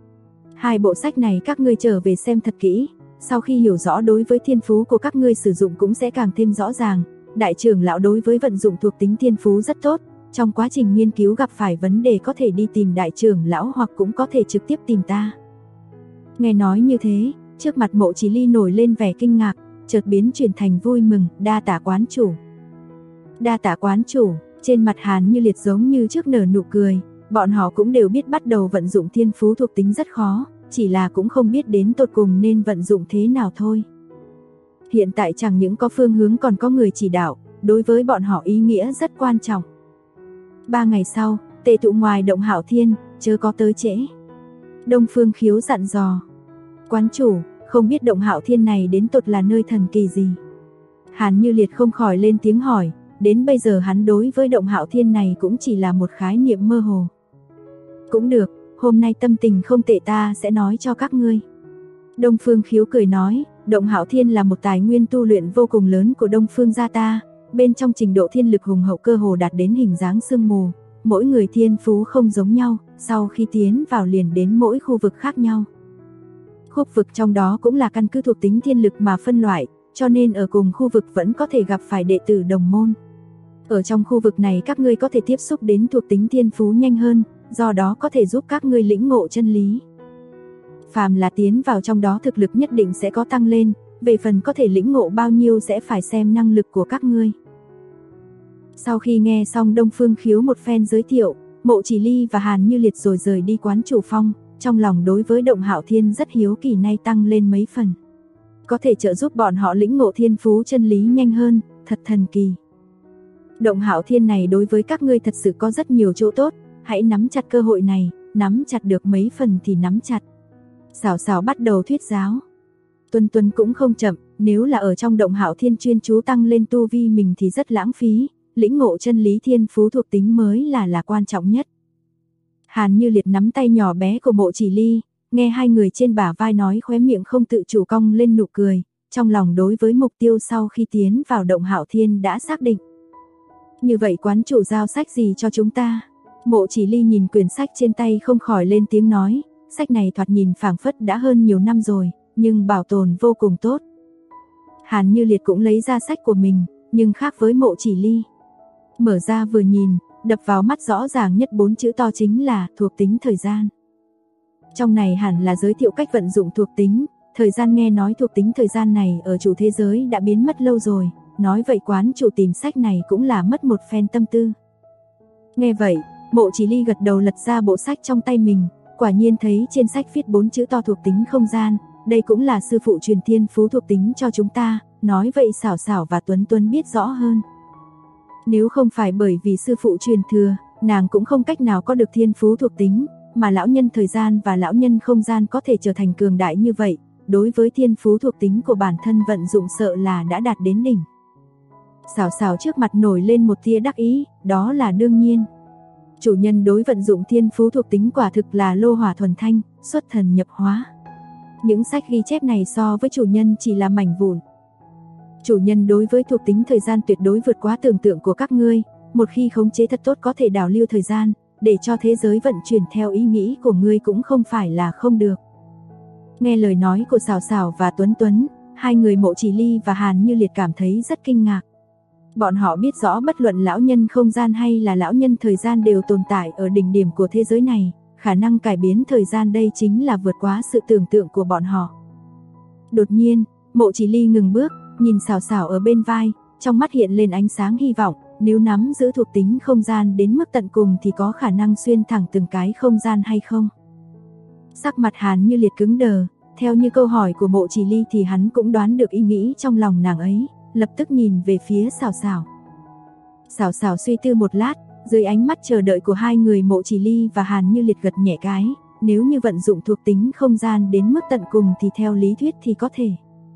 Hai bộ sách này các ngươi trở về xem thật kỹ, sau khi hiểu rõ đối với thiên phú của các ngươi sử dụng cũng sẽ càng thêm rõ ràng. Đại trưởng lão đối với vận dụng thuộc tính thiên phú rất tốt, trong quá trình nghiên cứu gặp phải vấn đề có thể đi tìm đại trưởng lão hoặc cũng có thể trực tiếp tìm ta. Nghe nói như thế, trước mặt Mộ Chỉ Ly nổi lên vẻ kinh ngạc, chợt biến chuyển thành vui mừng, đa tạ quán chủ. Đa tạ quán chủ, trên mặt Hàn Như Liệt giống như trước nở nụ cười, bọn họ cũng đều biết bắt đầu vận dụng thiên phú thuộc tính rất khó, chỉ là cũng không biết đến tột cùng nên vận dụng thế nào thôi. Hiện tại chẳng những có phương hướng còn có người chỉ đạo, đối với bọn họ ý nghĩa rất quan trọng. 3 ngày sau, tề tụ ngoài động Hạo Thiên, chớ có tới trễ. Đông Phương Khiếu dặn dò. Quán chủ, không biết động Hạo Thiên này đến tột là nơi thần kỳ gì? Hàn Như Liệt không khỏi lên tiếng hỏi, đến bây giờ hắn đối với động Hạo Thiên này cũng chỉ là một khái niệm mơ hồ. Cũng được, hôm nay tâm tình không tệ ta sẽ nói cho các ngươi. Đông Phương Khiếu cười nói, động Hạo Thiên là một tài nguyên tu luyện vô cùng lớn của Đông Phương gia ta, bên trong trình độ thiên lực hùng hậu cơ hồ đạt đến hình dáng sương mù, mỗi người thiên phú không giống nhau, sau khi tiến vào liền đến mỗi khu vực khác nhau. Khu vực trong đó cũng là căn cứ thuộc tính thiên lực mà phân loại, cho nên ở cùng khu vực vẫn có thể gặp phải đệ tử đồng môn. Ở trong khu vực này các ngươi có thể tiếp xúc đến thuộc tính thiên phú nhanh hơn, do đó có thể giúp các ngươi lĩnh ngộ chân lý. Phàm là tiến vào trong đó thực lực nhất định sẽ có tăng lên, về phần có thể lĩnh ngộ bao nhiêu sẽ phải xem năng lực của các ngươi. Sau khi nghe xong Đông Phương Khiếu một phen giới thiệu, Mộ Chỉ Ly và Hàn Như Liệt rồi rời đi quán chủ phong, trong lòng đối với động Hạo Thiên rất hiếu kỳ nay tăng lên mấy phần. Có thể trợ giúp bọn họ lĩnh ngộ thiên phú chân lý nhanh hơn, thật thần kỳ. Động Hạo Thiên này đối với các ngươi thật sự có rất nhiều chỗ tốt, hãy nắm chặt cơ hội này, nắm chặt được mấy phần thì nắm chặt. Xảo Xảo bắt đầu thuyết giáo. Tuấn cũng không chậm, nếu là ở trong động Hạo Thiên chuyên chú tăng lên tu vi mình thì rất lãng phí, lĩnh ngộ chân lý thiên phú thuộc tính mới là quan trọng nhất. Hàn Như Liệt nắm tay nhỏ bé của Mộ Chỉ Ly, nghe hai người trên bả vai nói khóe miệng không tự chủ cong lên nụ cười, trong lòng đối với mục tiêu sau khi tiến vào động Hạo Thiên đã xác định. Như vậy quán chủ giao sách gì cho chúng ta? Mộ Chỉ Ly nhìn quyển sách trên tay không khỏi lên tiếng nói, sách này thoạt nhìn phảng phất đã hơn nhiều năm rồi, nhưng bảo tồn vô cùng tốt. Hàn Như Liệt cũng lấy ra sách của mình, nhưng khác với Mộ Chỉ Ly. Mở ra vừa nhìn, đập vào mắt rõ ràng nhất 4 chữ to chính là thuộc tính thời gian. Trong này hẳn là giới thiệu cách vận dụng thuộc tính, thời gian, nghe nói thuộc tính thời gian này ở chủ thế giới đã biến mất lâu rồi, nói vậy quán chủ tìm sách này cũng là mất một phen tâm tư. Nghe vậy, Mộ Chỉ Ly gật đầu lật ra bộ sách trong tay mình, quả nhiên thấy trên sách viết 4 chữ to thuộc tính không gian, đây cũng là sư phụ truyền thiên phú thuộc tính cho chúng ta, nói vậy Xảo Xảo và Tuấn Tuấn biết rõ hơn. Nếu không phải bởi vì sư phụ truyền thừa, nàng cũng không cách nào có được thiên phú thuộc tính, mà lão nhân thời gian và lão nhân không gian có thể trở thành cường đại như vậy, đối với thiên phú thuộc tính của bản thân vận dụng sợ là đã đạt đến đỉnh. Xảo Xảo trước mặt nổi lên một tia đắc ý, đó là đương nhiên. Chủ nhân đối vận dụng thiên phú thuộc tính quả thực là lô hỏa thuần thanh, xuất thần nhập hóa. Những sách ghi chép này so với chủ nhân chỉ là mảnh vụn. Chủ nhân đối với thuộc tính thời gian tuyệt đối vượt quá tưởng tượng của các ngươi, một khi khống chế thật tốt có thể đảo lưu thời gian, để cho thế giới vận chuyển theo ý nghĩ của ngươi cũng không phải là không được. Nghe lời nói của Xảo Xảo và Tuấn Tuấn, hai người Mộ Chỉ Ly và Hàn Như Liệt cảm thấy rất kinh ngạc. Bọn họ biết rõ bất luận lão nhân không gian hay là lão nhân thời gian đều tồn tại ở đỉnh điểm của thế giới này, khả năng cải biến thời gian đây chính là vượt quá sự tưởng tượng của bọn họ. Đột nhiên, Mộ Chỉ Ly ngừng bước, nhìn Xảo Xảo ở bên vai, trong mắt hiện lên ánh sáng hy vọng, nếu nắm giữ thuộc tính không gian đến mức tận cùng thì có khả năng xuyên thẳng từng cái không gian hay không? Sắc mặt Hàn Như Liệt cứng đờ, theo như câu hỏi của Mộ Chỉ Ly thì hắn cũng đoán được ý nghĩ trong lòng nàng ấy, lập tức nhìn về phía Xảo Xảo. Xảo Xảo suy tư một lát, dưới ánh mắt chờ đợi của hai người Mộ Chỉ Ly và Hàn Như Liệt gật nhẹ cái, nếu như vận dụng thuộc tính không gian đến mức tận cùng thì theo lý thuyết thì có thể.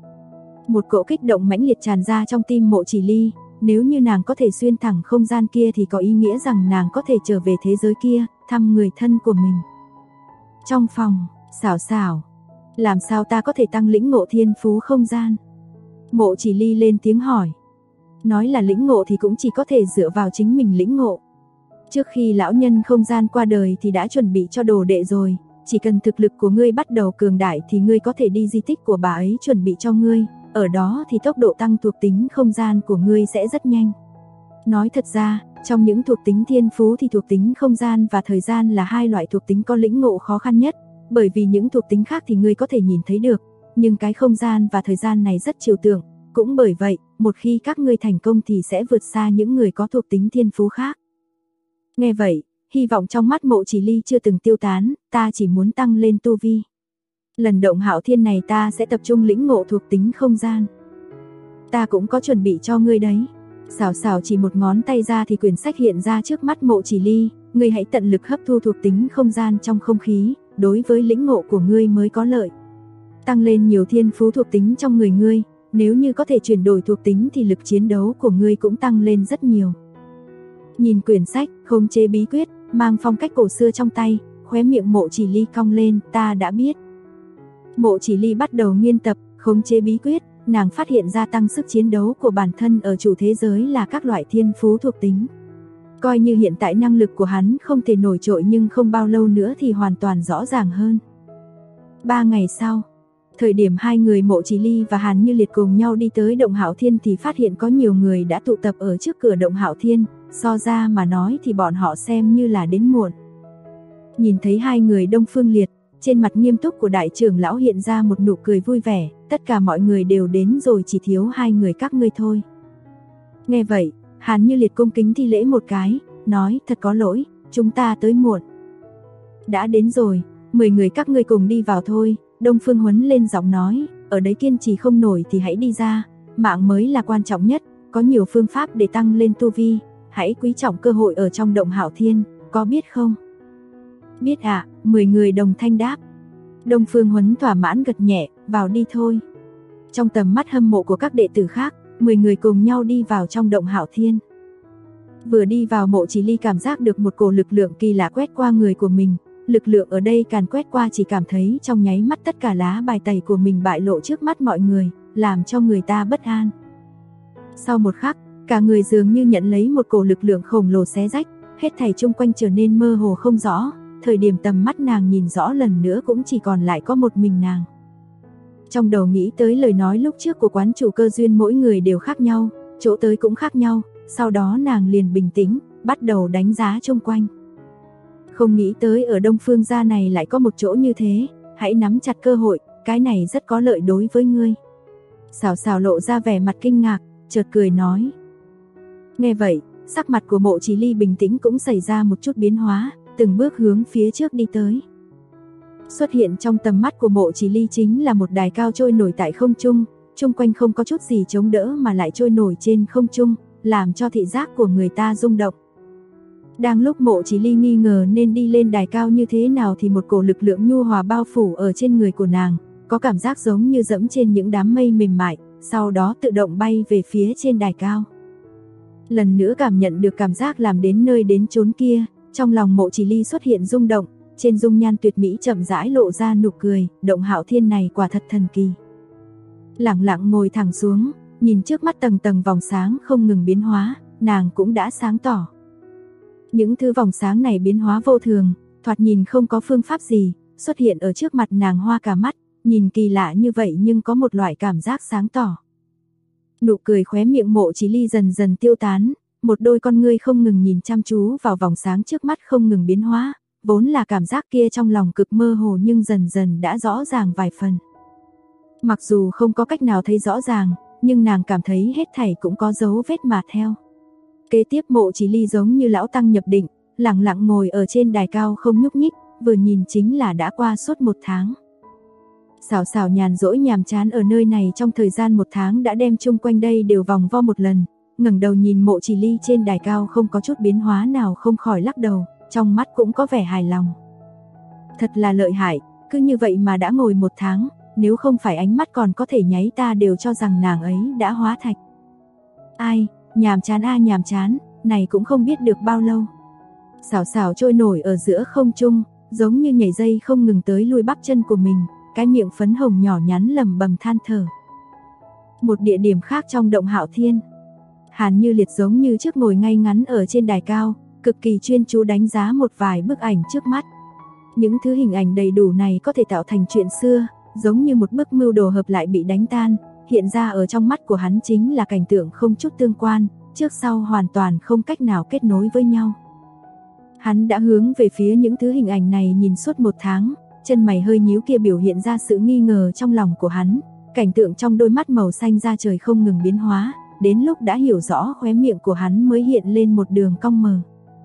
Một cỗ kích động mãnh liệt tràn ra trong tim Mộ Chỉ Ly, nếu như nàng có thể xuyên thẳng không gian kia thì có ý nghĩa rằng nàng có thể trở về thế giới kia, thăm người thân của mình. Trong phòng, Xảo Xảo, làm sao ta có thể tăng lĩnh ngộ thiên phú không gian? Mộ Chỉ Ly lên tiếng hỏi. Nói là lĩnh ngộ thì cũng chỉ có thể dựa vào chính mình lĩnh ngộ. Trước khi lão nhân không gian qua đời thì đã chuẩn bị cho đồ đệ rồi, chỉ cần thực lực của ngươi bắt đầu cường đại thì ngươi có thể đi di tích của bà ấy chuẩn bị cho ngươi, ở đó thì tốc độ tăng thuộc tính không gian của ngươi sẽ rất nhanh. Nói thật ra, trong những thuộc tính thiên phú thì thuộc tính không gian và thời gian là hai loại thuộc tính có lĩnh ngộ khó khăn nhất, bởi vì những thuộc tính khác thì ngươi có thể nhìn thấy được, nhưng cái không gian và thời gian này rất trừu tượng, cũng bởi vậy, một khi các ngươi thành công thì sẽ vượt xa những người có thuộc tính thiên phú khác. Nghe vậy, hy vọng trong mắt Mộ Chỉ Ly chưa từng tiêu tán, ta chỉ muốn tăng lên tu vi. Lần động Hạo Thiên này ta sẽ tập trung lĩnh ngộ thuộc tính không gian. Ta cũng có chuẩn bị cho ngươi đấy. Xảo Xảo chỉ một ngón tay ra thì quyển sách hiện ra trước mắt Mộ Chỉ Ly, ngươi hãy tận lực hấp thu thuộc tính không gian trong không khí, đối với lĩnh ngộ của ngươi mới có lợi. Tăng lên nhiều thiên phú thuộc tính trong người ngươi, nếu như có thể chuyển đổi thuộc tính thì lực chiến đấu của ngươi cũng tăng lên rất nhiều. Nhìn quyển sách, khống chế bí quyết, mang phong cách cổ xưa trong tay, khóe miệng Mộ Chỉ Ly cong lên, ta đã biết. Mộ Chỉ Ly bắt đầu nghiên tập, khống chế bí quyết, nàng phát hiện ra tăng sức chiến đấu của bản thân ở chủ thế giới là các loại thiên phú thuộc tính. Coi như hiện tại năng lực của hắn không thể nổi trội nhưng không bao lâu nữa thì hoàn toàn rõ ràng hơn. 3 ngày sau, thời điểm hai người Mộ Chỉ Ly và Hàn Như Liệt cùng nhau đi tới động Hạo Thiên thì phát hiện có nhiều người đã tụ tập ở trước cửa động Hạo Thiên, so ra mà nói thì bọn họ xem như là đến muộn. Nhìn thấy hai người Đông Phương Liệt, trên mặt nghiêm túc của đại trưởng lão hiện ra một nụ cười vui vẻ, tất cả mọi người đều đến rồi chỉ thiếu hai người các ngươi thôi. Nghe vậy, Hàn Như Liệt cung kính thi lễ một cái, nói thật có lỗi, chúng ta tới muộn. Đã đến rồi, 10 người các ngươi cùng đi vào thôi. Đông Phương Huấn lên giọng nói, ở đấy kiên trì không nổi thì hãy đi ra, mạng mới là quan trọng nhất, có nhiều phương pháp để tăng lên tu vi, hãy quý trọng cơ hội ở trong động Hạo Thiên, có biết không? Biết ạ, 10 người đồng thanh đáp. Đông Phương Huấn thỏa mãn gật nhẹ, vào đi thôi. Trong tầm mắt hâm mộ của các đệ tử khác, 10 người cùng nhau đi vào trong động Hạo Thiên. Vừa đi vào Mộ Chỉ Ly cảm giác được một cổ lực lượng kỳ lạ quét qua người của mình, lực lượng ở đây càn quét qua, chỉ cảm thấy trong nháy mắt tất cả lá bài tẩy của mình bại lộ trước mắt mọi người, làm cho người ta bất an. Sau một khắc, cả người dường như nhận lấy một cổ lực lượng khổng lồ xé rách, hết thảy chung quanh trở nên mơ hồ không rõ, thời điểm tầm mắt nàng nhìn rõ lần nữa cũng chỉ còn lại có một mình nàng. Trong đầu nghĩ tới lời nói lúc trước của quán chủ Cơ Duyên, mỗi người đều khác nhau, chỗ tới cũng khác nhau, sau đó nàng liền bình tĩnh, bắt đầu đánh giá chung quanh. Không nghĩ tới ở Đông Phương gia này lại có một chỗ như thế, hãy nắm chặt cơ hội, cái này rất có lợi đối với ngươi. Xảo Xảo lộ ra vẻ mặt kinh ngạc, chợt cười nói. Nghe vậy, sắc mặt của Mộ Chỉ Ly bình tĩnh cũng xảy ra một chút biến hóa, từng bước hướng phía trước đi tới. Xuất hiện trong tầm mắt của Mộ Chỉ Ly chính là một đài cao trôi nổi tại không trung, chung quanh không có chút gì chống đỡ mà lại trôi nổi trên không trung, làm cho thị giác của người ta rung động. Đang lúc Mộ Chỉ Ly nghi ngờ nên đi lên đài cao như thế nào thì một cổ lực lượng nhu hòa bao phủ ở trên người của nàng, có cảm giác giống như dẫm trên những đám mây mềm mại, sau đó tự động bay về phía trên đài cao. Lần nữa cảm nhận được cảm giác làm đến nơi đến chốn kia, trong lòng Mộ Chỉ Ly xuất hiện rung động, trên dung nhan tuyệt mỹ chậm rãi lộ ra nụ cười, Động Hạo Thiên này quả thật thần kỳ. Lặng lặng ngồi thẳng xuống, nhìn trước mắt tầng tầng vòng sáng không ngừng biến hóa, nàng cũng đã sáng tỏ. Những thứ vòng sáng này biến hóa vô thường, thoạt nhìn không có phương pháp gì, xuất hiện ở trước mặt nàng hoa cả mắt, nhìn kỳ lạ như vậy nhưng có một loại cảm giác sáng tỏ. Nụ cười khóe miệng Mộ Chỉ Ly dần dần tiêu tán, một đôi con ngươi không ngừng nhìn chăm chú vào vòng sáng trước mắt không ngừng biến hóa, vốn là cảm giác kia trong lòng cực mơ hồ nhưng dần dần đã rõ ràng vài phần. Mặc dù không có cách nào thấy rõ ràng, nhưng nàng cảm thấy hết thảy cũng có dấu vết mà theo. Kế tiếp Mộ Chỉ Ly giống như lão tăng nhập định, lặng lặng ngồi ở trên đài cao không nhúc nhích, vừa nhìn chính là đã qua suốt 1 tháng. Xảo Xảo nhàn rỗi nhàm chán ở nơi này trong thời gian 1 tháng đã đem chung quanh đây đều vòng vo một lần, ngẩng đầu nhìn Mộ Chỉ Ly trên đài cao không có chút biến hóa nào không khỏi lắc đầu, trong mắt cũng có vẻ hài lòng. Thật là lợi hại, cứ như vậy mà đã ngồi 1 tháng, nếu không phải ánh mắt còn có thể nháy ta đều cho rằng nàng ấy đã hóa thạch. Ai, nhàm chán nhàm chán, này cũng không biết được bao lâu. Xảo Xảo trôi nổi ở giữa không trung, giống như nhảy dây không ngừng tới lui bắp chân của mình, cái miệng phấn hồng nhỏ nhắn lẩm bẩm than thở. Một địa điểm khác trong Động Hạo Thiên, Hàn Như Liệt giống như trước ngồi ngay ngắn ở trên đài cao, cực kỳ chuyên chú đánh giá một vài bức ảnh trước mắt. Những thứ hình ảnh đầy đủ này có thể tạo thành chuyện xưa, giống như một bức mưu đồ hợp lại bị đánh tan, hiện ra ở trong mắt của hắn chính là cảnh tượng không chút tương quan, trước sau hoàn toàn không cách nào kết nối với nhau. Hắn đã hướng về phía những thứ hình ảnh này nhìn suốt 1 tháng, chân mày hơi nhíu kia biểu hiện ra sự nghi ngờ trong lòng của hắn, cảnh tượng trong đôi mắt màu xanh da trời không ngừng biến hóa, đến lúc đã hiểu rõ khóe miệng của hắn mới hiện lên một đường cong mờ.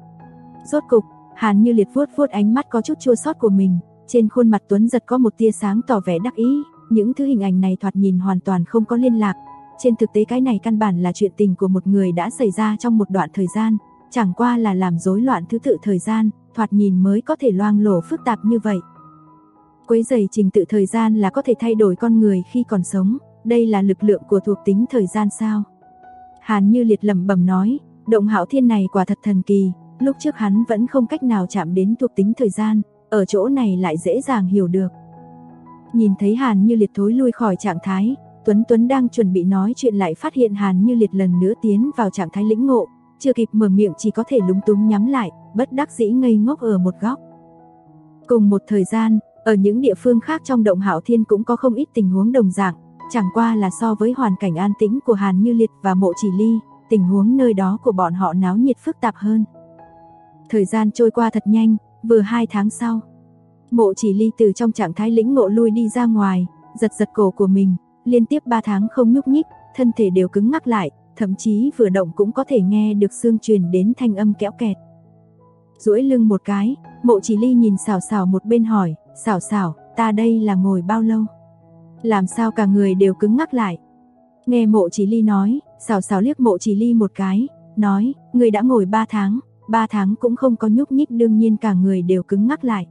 Rốt cục, Hàn Như Liệt vuốt vuốt ánh mắt có chút chua xót của mình, trên khuôn mặt tuấn giật có một tia sáng tỏ vẻ đắc ý, những thứ hình ảnh này thoạt nhìn hoàn toàn không có liên lạc, trên thực tế cái này căn bản là chuyện tình của một người đã xảy ra trong một đoạn thời gian, chẳng qua là làm rối loạn thứ tự thời gian, thoạt nhìn mới có thể loang lổ phức tạp như vậy. Quấy rầy trình tự thời gian là có thể thay đổi con người khi còn sống, đây là lực lượng của thuộc tính thời gian sao? Hàn Như Liệt lẩm bẩm nói, Động Hạo Thiên này quả thật thần kỳ, lúc trước hắn vẫn không cách nào chạm đến thuộc tính thời gian, ở chỗ này lại dễ dàng hiểu được. Nhìn thấy Hàn Như Liệt thối lui khỏi trạng thái, Tuấn đang chuẩn bị nói chuyện lại phát hiện Hàn Như Liệt lần nữa tiến vào trạng thái lĩnh ngộ, chưa kịp mở miệng chỉ có thể lúng túng nhắm lại, bất đắc dĩ ngây ngốc ở một góc. Cùng một thời gian, ở những địa phương khác trong Động Hạo Thiên cũng có không ít tình huống đồng dạng, chẳng qua là so với hoàn cảnh an tĩnh của Hàn Như Liệt và Mộ Chỉ Ly, tình huống nơi đó của bọn họ náo nhiệt phức tạp hơn. Thời gian trôi qua thật nhanh, vừa 2 tháng sau, Mộ Chỉ Ly từ trong trạng thái lĩnh ngộ lui đi ra ngoài, giật giật cổ của mình, liên tiếp 3 tháng không nhúc nhích, thân thể đều cứng ngắc lại, thậm chí vừa động cũng có thể nghe được xương truyền đến thanh âm kéo kẹt. Duỗi lưng một cái, Mộ Chỉ Ly nhìn Xảo Xảo một bên hỏi, Xảo Xảo, ta đây là ngồi bao lâu? Làm sao cả người đều cứng ngắc lại? Nghe Mộ Chỉ Ly nói, Xảo Xảo liếc Mộ Chỉ Ly một cái, nói, người đã ngồi 3 tháng, 3 tháng cũng không có nhúc nhích đương nhiên cả người đều cứng ngắc lại.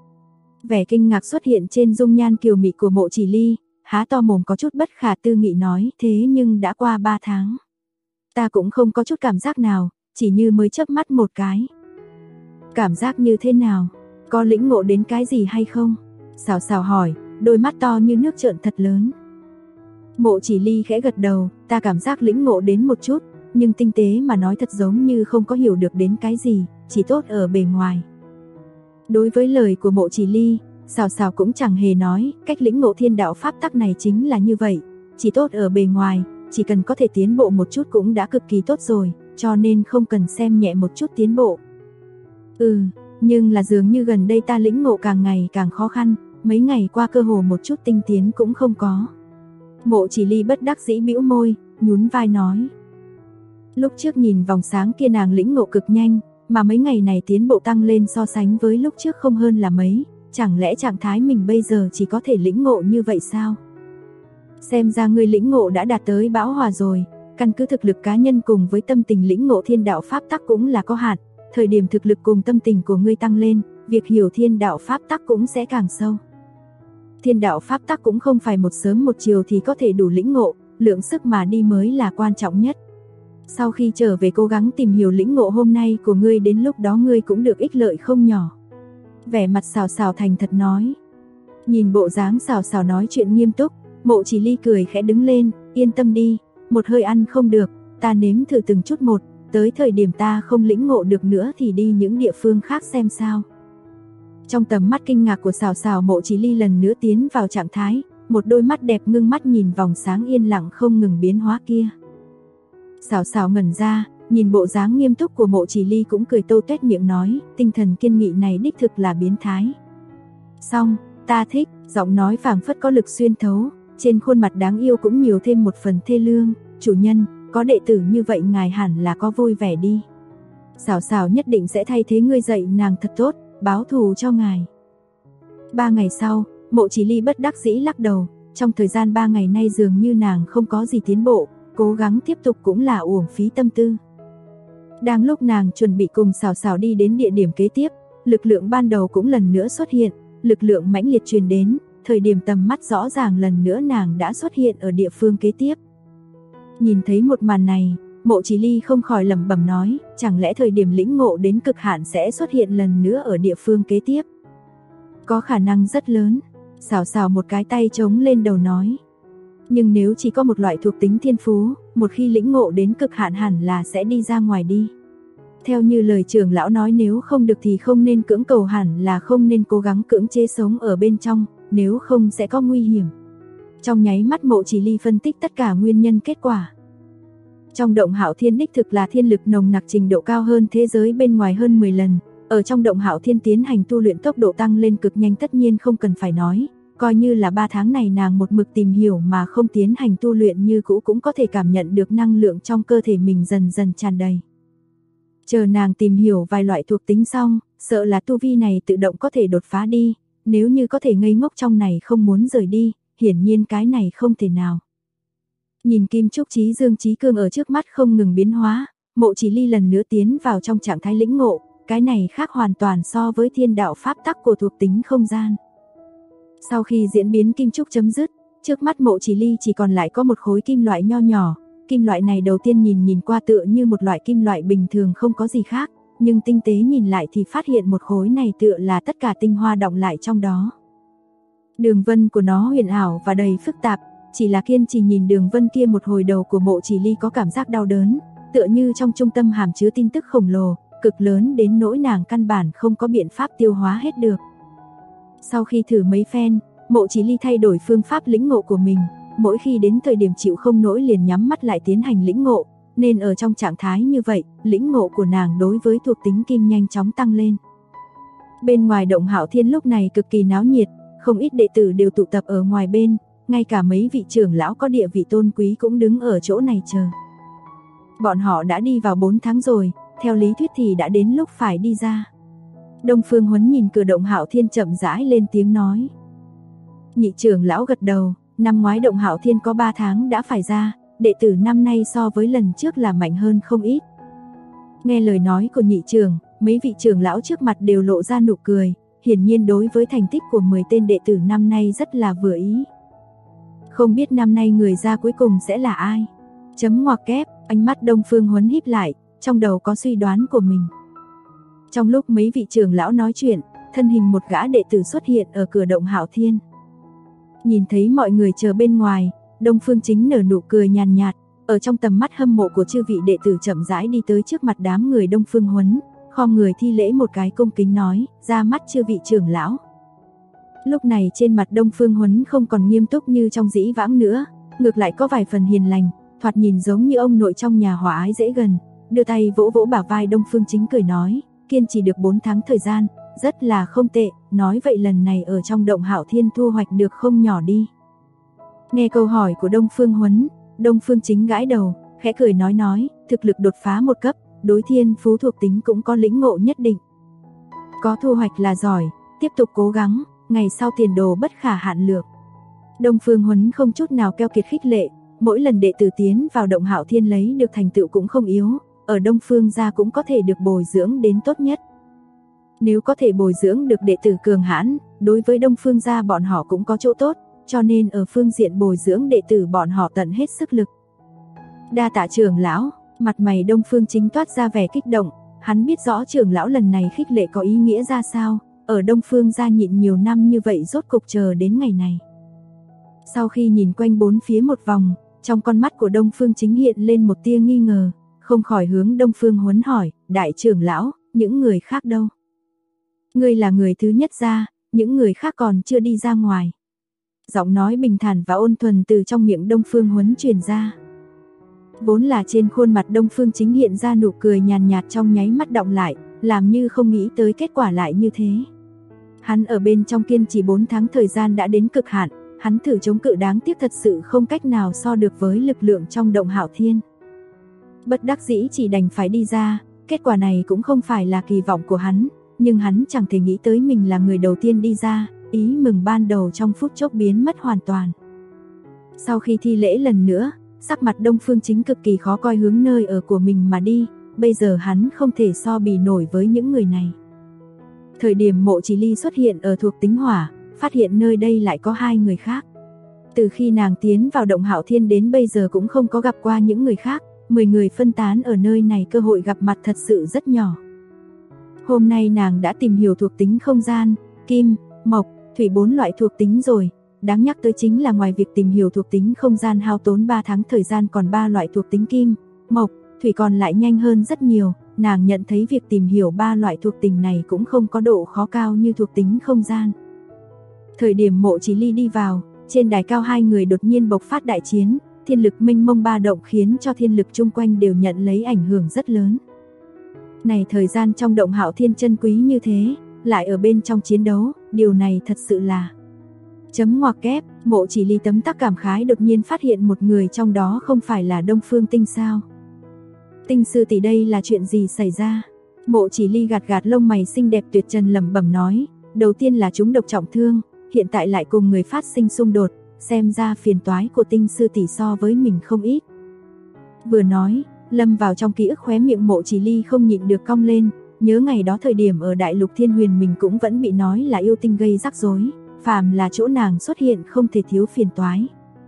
Vẻ kinh ngạc xuất hiện trên dung nhan kiều mị của Mộ Chỉ Ly, há to mồm có chút bất khả tư nghị nói, thế nhưng đã qua 3 tháng. Ta cũng không có chút cảm giác nào, chỉ như mới chớp mắt một cái. Cảm giác như thế nào? Có lĩnh ngộ đến cái gì hay không? Sào sào hỏi, đôi mắt to như nước trợn thật lớn. Mộ Chỉ Ly khẽ gật đầu, ta cảm giác lĩnh ngộ đến một chút, nhưng tinh tế mà nói thật giống như không có hiểu được đến cái gì, chỉ tốt ở bề ngoài. Đối với lời của Mộ Chỉ Ly, Sào Sào cũng chẳng hề nói, cách lĩnh ngộ thiên đạo pháp tắc này chính là như vậy, chỉ tốt ở bề ngoài, chỉ cần có thể tiến bộ một chút cũng đã cực kỳ tốt rồi, cho nên không cần xem nhẹ một chút tiến bộ. Nhưng là dường như gần đây ta lĩnh ngộ càng ngày càng khó khăn, mấy ngày qua cơ hồ một chút tinh tiến cũng không có. Mộ Chỉ Ly bất đắc dĩ bĩu môi, nhún vai nói. Lúc trước nhìn vòng sáng kia nàng lĩnh ngộ cực nhanh, mà mấy ngày này tiến bộ tăng lên so sánh với lúc trước không hơn là mấy, chẳng lẽ trạng thái mình bây giờ chỉ có thể lĩnh ngộ như vậy sao? Xem ra ngươi lĩnh ngộ đã đạt tới bão hòa rồi, căn cứ thực lực cá nhân cùng với tâm tình lĩnh ngộ thiên đạo pháp tắc cũng là có hạn, thời điểm thực lực cùng tâm tình của ngươi tăng lên, việc hiểu thiên đạo pháp tắc cũng sẽ càng sâu. Thiên đạo pháp tắc cũng không phải một sớm một chiều thì có thể đủ lĩnh ngộ, lượng sức mà đi mới là quan trọng nhất. Sau khi trở về cố gắng tìm hiểu lĩnh ngộ hôm nay của ngươi, đến lúc đó ngươi cũng được ích lợi không nhỏ. Vẻ mặt Sào Sào thành thật nói. Nhìn bộ dáng Sào Sào nói chuyện nghiêm túc, Mộ Chỉ Ly cười khẽ đứng lên, yên tâm đi, một hơi ăn không được, ta nếm thử từng chút một, tới thời điểm ta không lĩnh ngộ được nữa thì đi những địa phương khác xem sao. Trong tầm mắt kinh ngạc của Sào Sào, Mộ Chỉ Ly lần nữa tiến vào trạng thái, một đôi mắt đẹp ngưng mắt nhìn vòng sáng yên lặng không ngừng biến hóa kia. Sào Sào ngẩn ra, nhìn bộ dáng nghiêm túc của Mộ Chỉ Ly cũng cười tô tuét miệng nói, tinh thần kiên nghị này đích thực là biến thái. Xong, ta thích, giọng nói phảng phất có lực xuyên thấu, trên khuôn mặt đáng yêu cũng nhiều thêm một phần thê lương, chủ nhân, có đệ tử như vậy ngài hẳn là có vui vẻ đi. Sào Sào nhất định sẽ thay thế ngươi dạy nàng thật tốt, báo thù cho ngài. 3 ngày sau, Mộ Chỉ Ly bất đắc dĩ lắc đầu, trong thời gian 3 ngày nay dường như nàng không có gì tiến bộ, cố gắng tiếp tục cũng là uổng phí tâm tư. Đang lúc nàng chuẩn bị cùng Sào Sào đi đến địa điểm kế tiếp, lực lượng ban đầu cũng lần nữa xuất hiện, lực lượng mãnh liệt truyền đến, thời điểm tầm mắt rõ ràng lần nữa nàng đã xuất hiện ở địa phương kế tiếp. Nhìn thấy một màn này, Mộ Chỉ Ly không khỏi lẩm bẩm nói, chẳng lẽ thời điểm lĩnh ngộ đến cực hạn sẽ xuất hiện lần nữa ở địa phương kế tiếp? Có khả năng rất lớn. Sào Sào một cái tay chống lên đầu nói. Nhưng nếu chỉ có một loại thuộc tính thiên phú, một khi lĩnh ngộ đến cực hạn hẳn là sẽ đi ra ngoài đi. Theo như lời trưởng lão nói, nếu không được thì không nên cưỡng cầu, hẳn là không nên cố gắng cưỡng chế sống ở bên trong, nếu không sẽ có nguy hiểm. Trong nháy mắt Mộ Chỉ Ly phân tích tất cả nguyên nhân kết quả. Trong động Hạo Thiên đích thực là thiên lực nồng nặc trình độ cao hơn thế giới bên ngoài hơn 10 lần, ở trong động Hạo Thiên tiến hành tu luyện tốc độ tăng lên cực nhanh, tất nhiên không cần phải nói, coi như là 3 tháng này nàng một mực tìm hiểu mà không tiến hành tu luyện như cũ cũng có thể cảm nhận được năng lượng trong cơ thể mình dần dần tràn đầy. Chờ nàng tìm hiểu vài loại thuộc tính xong, sợ là tu vi này tự động có thể đột phá đi, nếu như có thể ngây ngốc trong này không muốn rời đi, hiển nhiên cái này không thể nào. Nhìn Kim Trúc Chí Dương Chí Cương ở trước mắt không ngừng biến hóa, Mộ Chỉ Ly lần nữa tiến vào trong trạng thái lĩnh ngộ, cái này khác hoàn toàn so với thiên đạo pháp tắc của thuộc tính không gian. Sau khi diễn biến Kim Trúc chấm dứt, trước mắt Mộ Chỉ Ly chỉ còn lại có một khối kim loại nho nhỏ, kim loại này đầu tiên nhìn qua tựa như một loại kim loại bình thường không có gì khác, nhưng tinh tế nhìn lại thì phát hiện một khối này tựa là tất cả tinh hoa đọng lại trong đó. Đường vân của nó huyền ảo và đầy phức tạp, chỉ là kiên trì nhìn đường vân kia một hồi đầu của Mộ Chỉ Ly có cảm giác đau đớn, tựa như trong trung tâm hàm chứa tin tức khổng lồ, cực lớn đến nỗi nàng căn bản không có biện pháp tiêu hóa hết được. Sau khi thử mấy phen, Mộ Chỉ Ly thay đổi phương pháp lĩnh ngộ của mình, mỗi khi đến thời điểm chịu không nổi liền nhắm mắt lại tiến hành lĩnh ngộ, nên ở trong trạng thái như vậy, lĩnh ngộ của nàng đối với thuộc tính kim nhanh chóng tăng lên. Bên ngoài động Hạo Thiên lúc này cực kỳ náo nhiệt, không ít đệ tử đều tụ tập ở ngoài bên, ngay cả mấy vị trưởng lão có địa vị tôn quý cũng đứng ở chỗ này chờ. Bọn họ đã đi vào 4 tháng rồi, theo lý thuyết thì đã đến lúc phải đi ra. Đông Phương Huấn nhìn cửa động Hạo Thiên chậm rãi lên tiếng nói. Nhị trưởng lão gật đầu, năm ngoái động Hạo Thiên có 3 tháng đã phải ra, đệ tử năm nay so với lần trước là mạnh hơn không ít. Nghe lời nói của nhị trưởng, mấy vị trưởng lão trước mặt đều lộ ra nụ cười, hiển nhiên đối với thành tích của 10 tên đệ tử năm nay rất là vừa ý. Không biết năm nay người ra cuối cùng sẽ là ai? Chấm ngoặc kép, ánh mắt Đông Phương Huấn híp lại, trong đầu có suy đoán của mình. Trong lúc mấy vị trưởng lão nói chuyện, thân hình một gã đệ tử xuất hiện ở cửa động Hạo Thiên. Nhìn thấy mọi người chờ bên ngoài, Đông Phương Chính nở nụ cười nhàn nhạt, ở trong tầm mắt hâm mộ của chư vị đệ tử chậm rãi đi tới trước mặt đám người Đông Phương Huấn, khom người thi lễ một cái cung kính nói, ra mắt chư vị trưởng lão. Lúc này trên mặt Đông Phương Huấn không còn nghiêm túc như trong dĩ vãng nữa, ngược lại có vài phần hiền lành, thoạt nhìn giống như ông nội trong nhà hòa ái dễ gần, đưa tay vỗ vỗ bả vai Đông Phương Chính cười nói, kiên trì được 4 tháng thời gian, rất là không tệ, nói vậy lần này ở trong động Hạo Thiên thu hoạch được không nhỏ đi. Nghe câu hỏi của Đông Phương Huấn, Đông Phương Chính gãi đầu, khẽ cười nói, thực lực đột phá một cấp, đối thiên phú thuộc tính cũng có lĩnh ngộ nhất định. Có thu hoạch là giỏi, tiếp tục cố gắng, ngày sau tiền đồ bất khả hạn lượng. Đông Phương Huấn không chút nào keo kiệt khích lệ, mỗi lần đệ tử tiến vào động Hạo Thiên lấy được thành tựu cũng không yếu, ở Đông Phương gia cũng có thể được bồi dưỡng đến tốt nhất. Nếu có thể bồi dưỡng được đệ tử cường hãn, đối với Đông Phương gia bọn họ cũng có chỗ tốt, cho nên ở phương diện bồi dưỡng đệ tử bọn họ tận hết sức lực. Đa tạ trưởng lão, mặt mày Đông Phương Chính toát ra vẻ kích động, hắn biết rõ trưởng lão lần này khích lệ có ý nghĩa ra sao, ở Đông Phương gia nhịn nhiều năm như vậy rốt cục chờ đến ngày này. Sau khi nhìn quanh bốn phía một vòng, trong con mắt của Đông Phương Chính hiện lên một tia nghi ngờ, không khỏi hướng Đông Phương Huấn hỏi, đại trưởng lão, những người khác đâu? Ngươi là người thứ nhất ra, những người khác còn chưa đi ra ngoài. Giọng nói bình thản và ôn thuần từ trong miệng Đông Phương Huấn truyền ra. Vốn là trên khuôn mặt Đông Phương Chính hiện ra nụ cười nhàn nhạt trong nháy mắt đọng lại, làm như không nghĩ tới kết quả lại như thế. Hắn ở bên trong kiên trì 4 tháng thời gian đã đến cực hạn, hắn thử chống cự đáng tiếc thật sự không cách nào so được với lực lượng trong động Hạo Thiên. Bất đắc dĩ chỉ đành phải đi ra, kết quả này cũng không phải là kỳ vọng của hắn, nhưng hắn chẳng thể nghĩ tới mình là người đầu tiên đi ra, ý mừng ban đầu trong phút chốc biến mất hoàn toàn. Sau khi thi lễ lần nữa, sắc mặt Đông Phương Chính cực kỳ khó coi hướng nơi ở của mình mà đi, bây giờ hắn không thể so bì nổi với những người này. Thời điểm Mộ Chỉ Ly xuất hiện ở thuộc tính hỏa, phát hiện nơi đây lại có 2 người khác. Từ khi nàng tiến vào động Hạo Thiên đến bây giờ cũng không có gặp qua những người khác, 10 người phân tán ở nơi này cơ hội gặp mặt thật sự rất nhỏ. Hôm nay nàng đã tìm hiểu thuộc tính không gian, kim, mộc, thủy 4 loại thuộc tính rồi. Đáng nhắc tới chính là ngoài việc tìm hiểu thuộc tính không gian hao tốn 3 tháng thời gian, còn 3 loại thuộc tính kim, mộc, thủy còn lại nhanh hơn rất nhiều. Nàng nhận thấy việc tìm hiểu 3 loại thuộc tính này cũng không có độ khó cao như thuộc tính không gian. Thời điểm Mộ Chỉ Ly đi vào, trên đài cao 2 người đột nhiên bộc phát đại chiến, thiên lực mênh mông ba động khiến cho thiên lực chung quanh đều nhận lấy ảnh hưởng rất lớn. Này thời gian trong động Hạo Thiên chân quý như thế, lại ở bên trong chiến đấu, điều này thật sự là chấm ngoặc kép. Mộ Chỉ Ly tấm tắc cảm khái đột nhiên phát hiện một người trong đó không phải là Đông Phương Tinh sao? Tinh sư tỷ, đây là chuyện gì xảy ra? Mộ Chỉ Ly gạt gạt lông mày xinh đẹp tuyệt trần lẩm bẩm nói, đầu tiên là chúng độc trọng thương, hiện tại lại cùng người phát sinh xung đột, xem ra phiền toái của Tinh sư tỷ so với mình không ít. Vừa nói, lâm vào trong ký ức khóe miệng Mộ Chỉ Ly không nhịn được cong lên, nhớ ngày đó thời điểm ở Đại Lục Thiên Huyền mình cũng vẫn bị nói là yêu tinh gây rắc rối, phàm là chỗ nàng xuất hiện không thể thiếu phiền toái.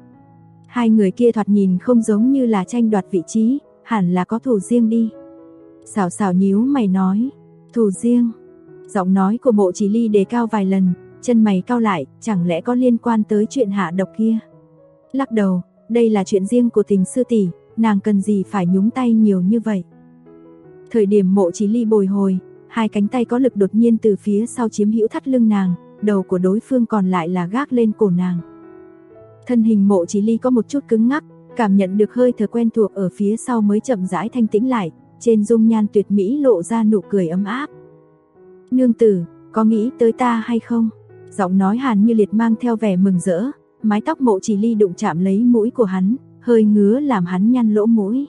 2 người kia thoạt nhìn không giống như là tranh đoạt vị trí, hẳn là có thù riêng đi. Xảo xảo nhíu mày nói, thù riêng. Giọng nói của Mộ Chỉ Ly đề cao vài lần, chân mày cau lại, chẳng lẽ có liên quan tới chuyện hạ độc kia? Lắc đầu, đây là chuyện riêng của Tình sư tỷ, nàng cần gì phải nhúng tay nhiều như vậy. Thời điểm Mộ Chỉ Ly bồi hồi, 2 cánh tay có lực đột nhiên từ phía sau chiếm hữu thắt lưng nàng, đầu của đối phương còn lại là gác lên cổ nàng. Thân hình Mộ Chỉ Ly có một chút cứng ngắc, cảm nhận được hơi thở quen thuộc ở phía sau mới chậm rãi thanh tĩnh lại, trên dung nhan tuyệt mỹ lộ ra nụ cười ấm áp. Nương tử, có nghĩ tới ta hay không? Giọng nói Hàn Như Liệt mang theo vẻ mừng rỡ, mái tóc Mộ Chỉ Ly đụng chạm lấy mũi của hắn, hơi ngứa làm hắn nhăn lỗ mũi.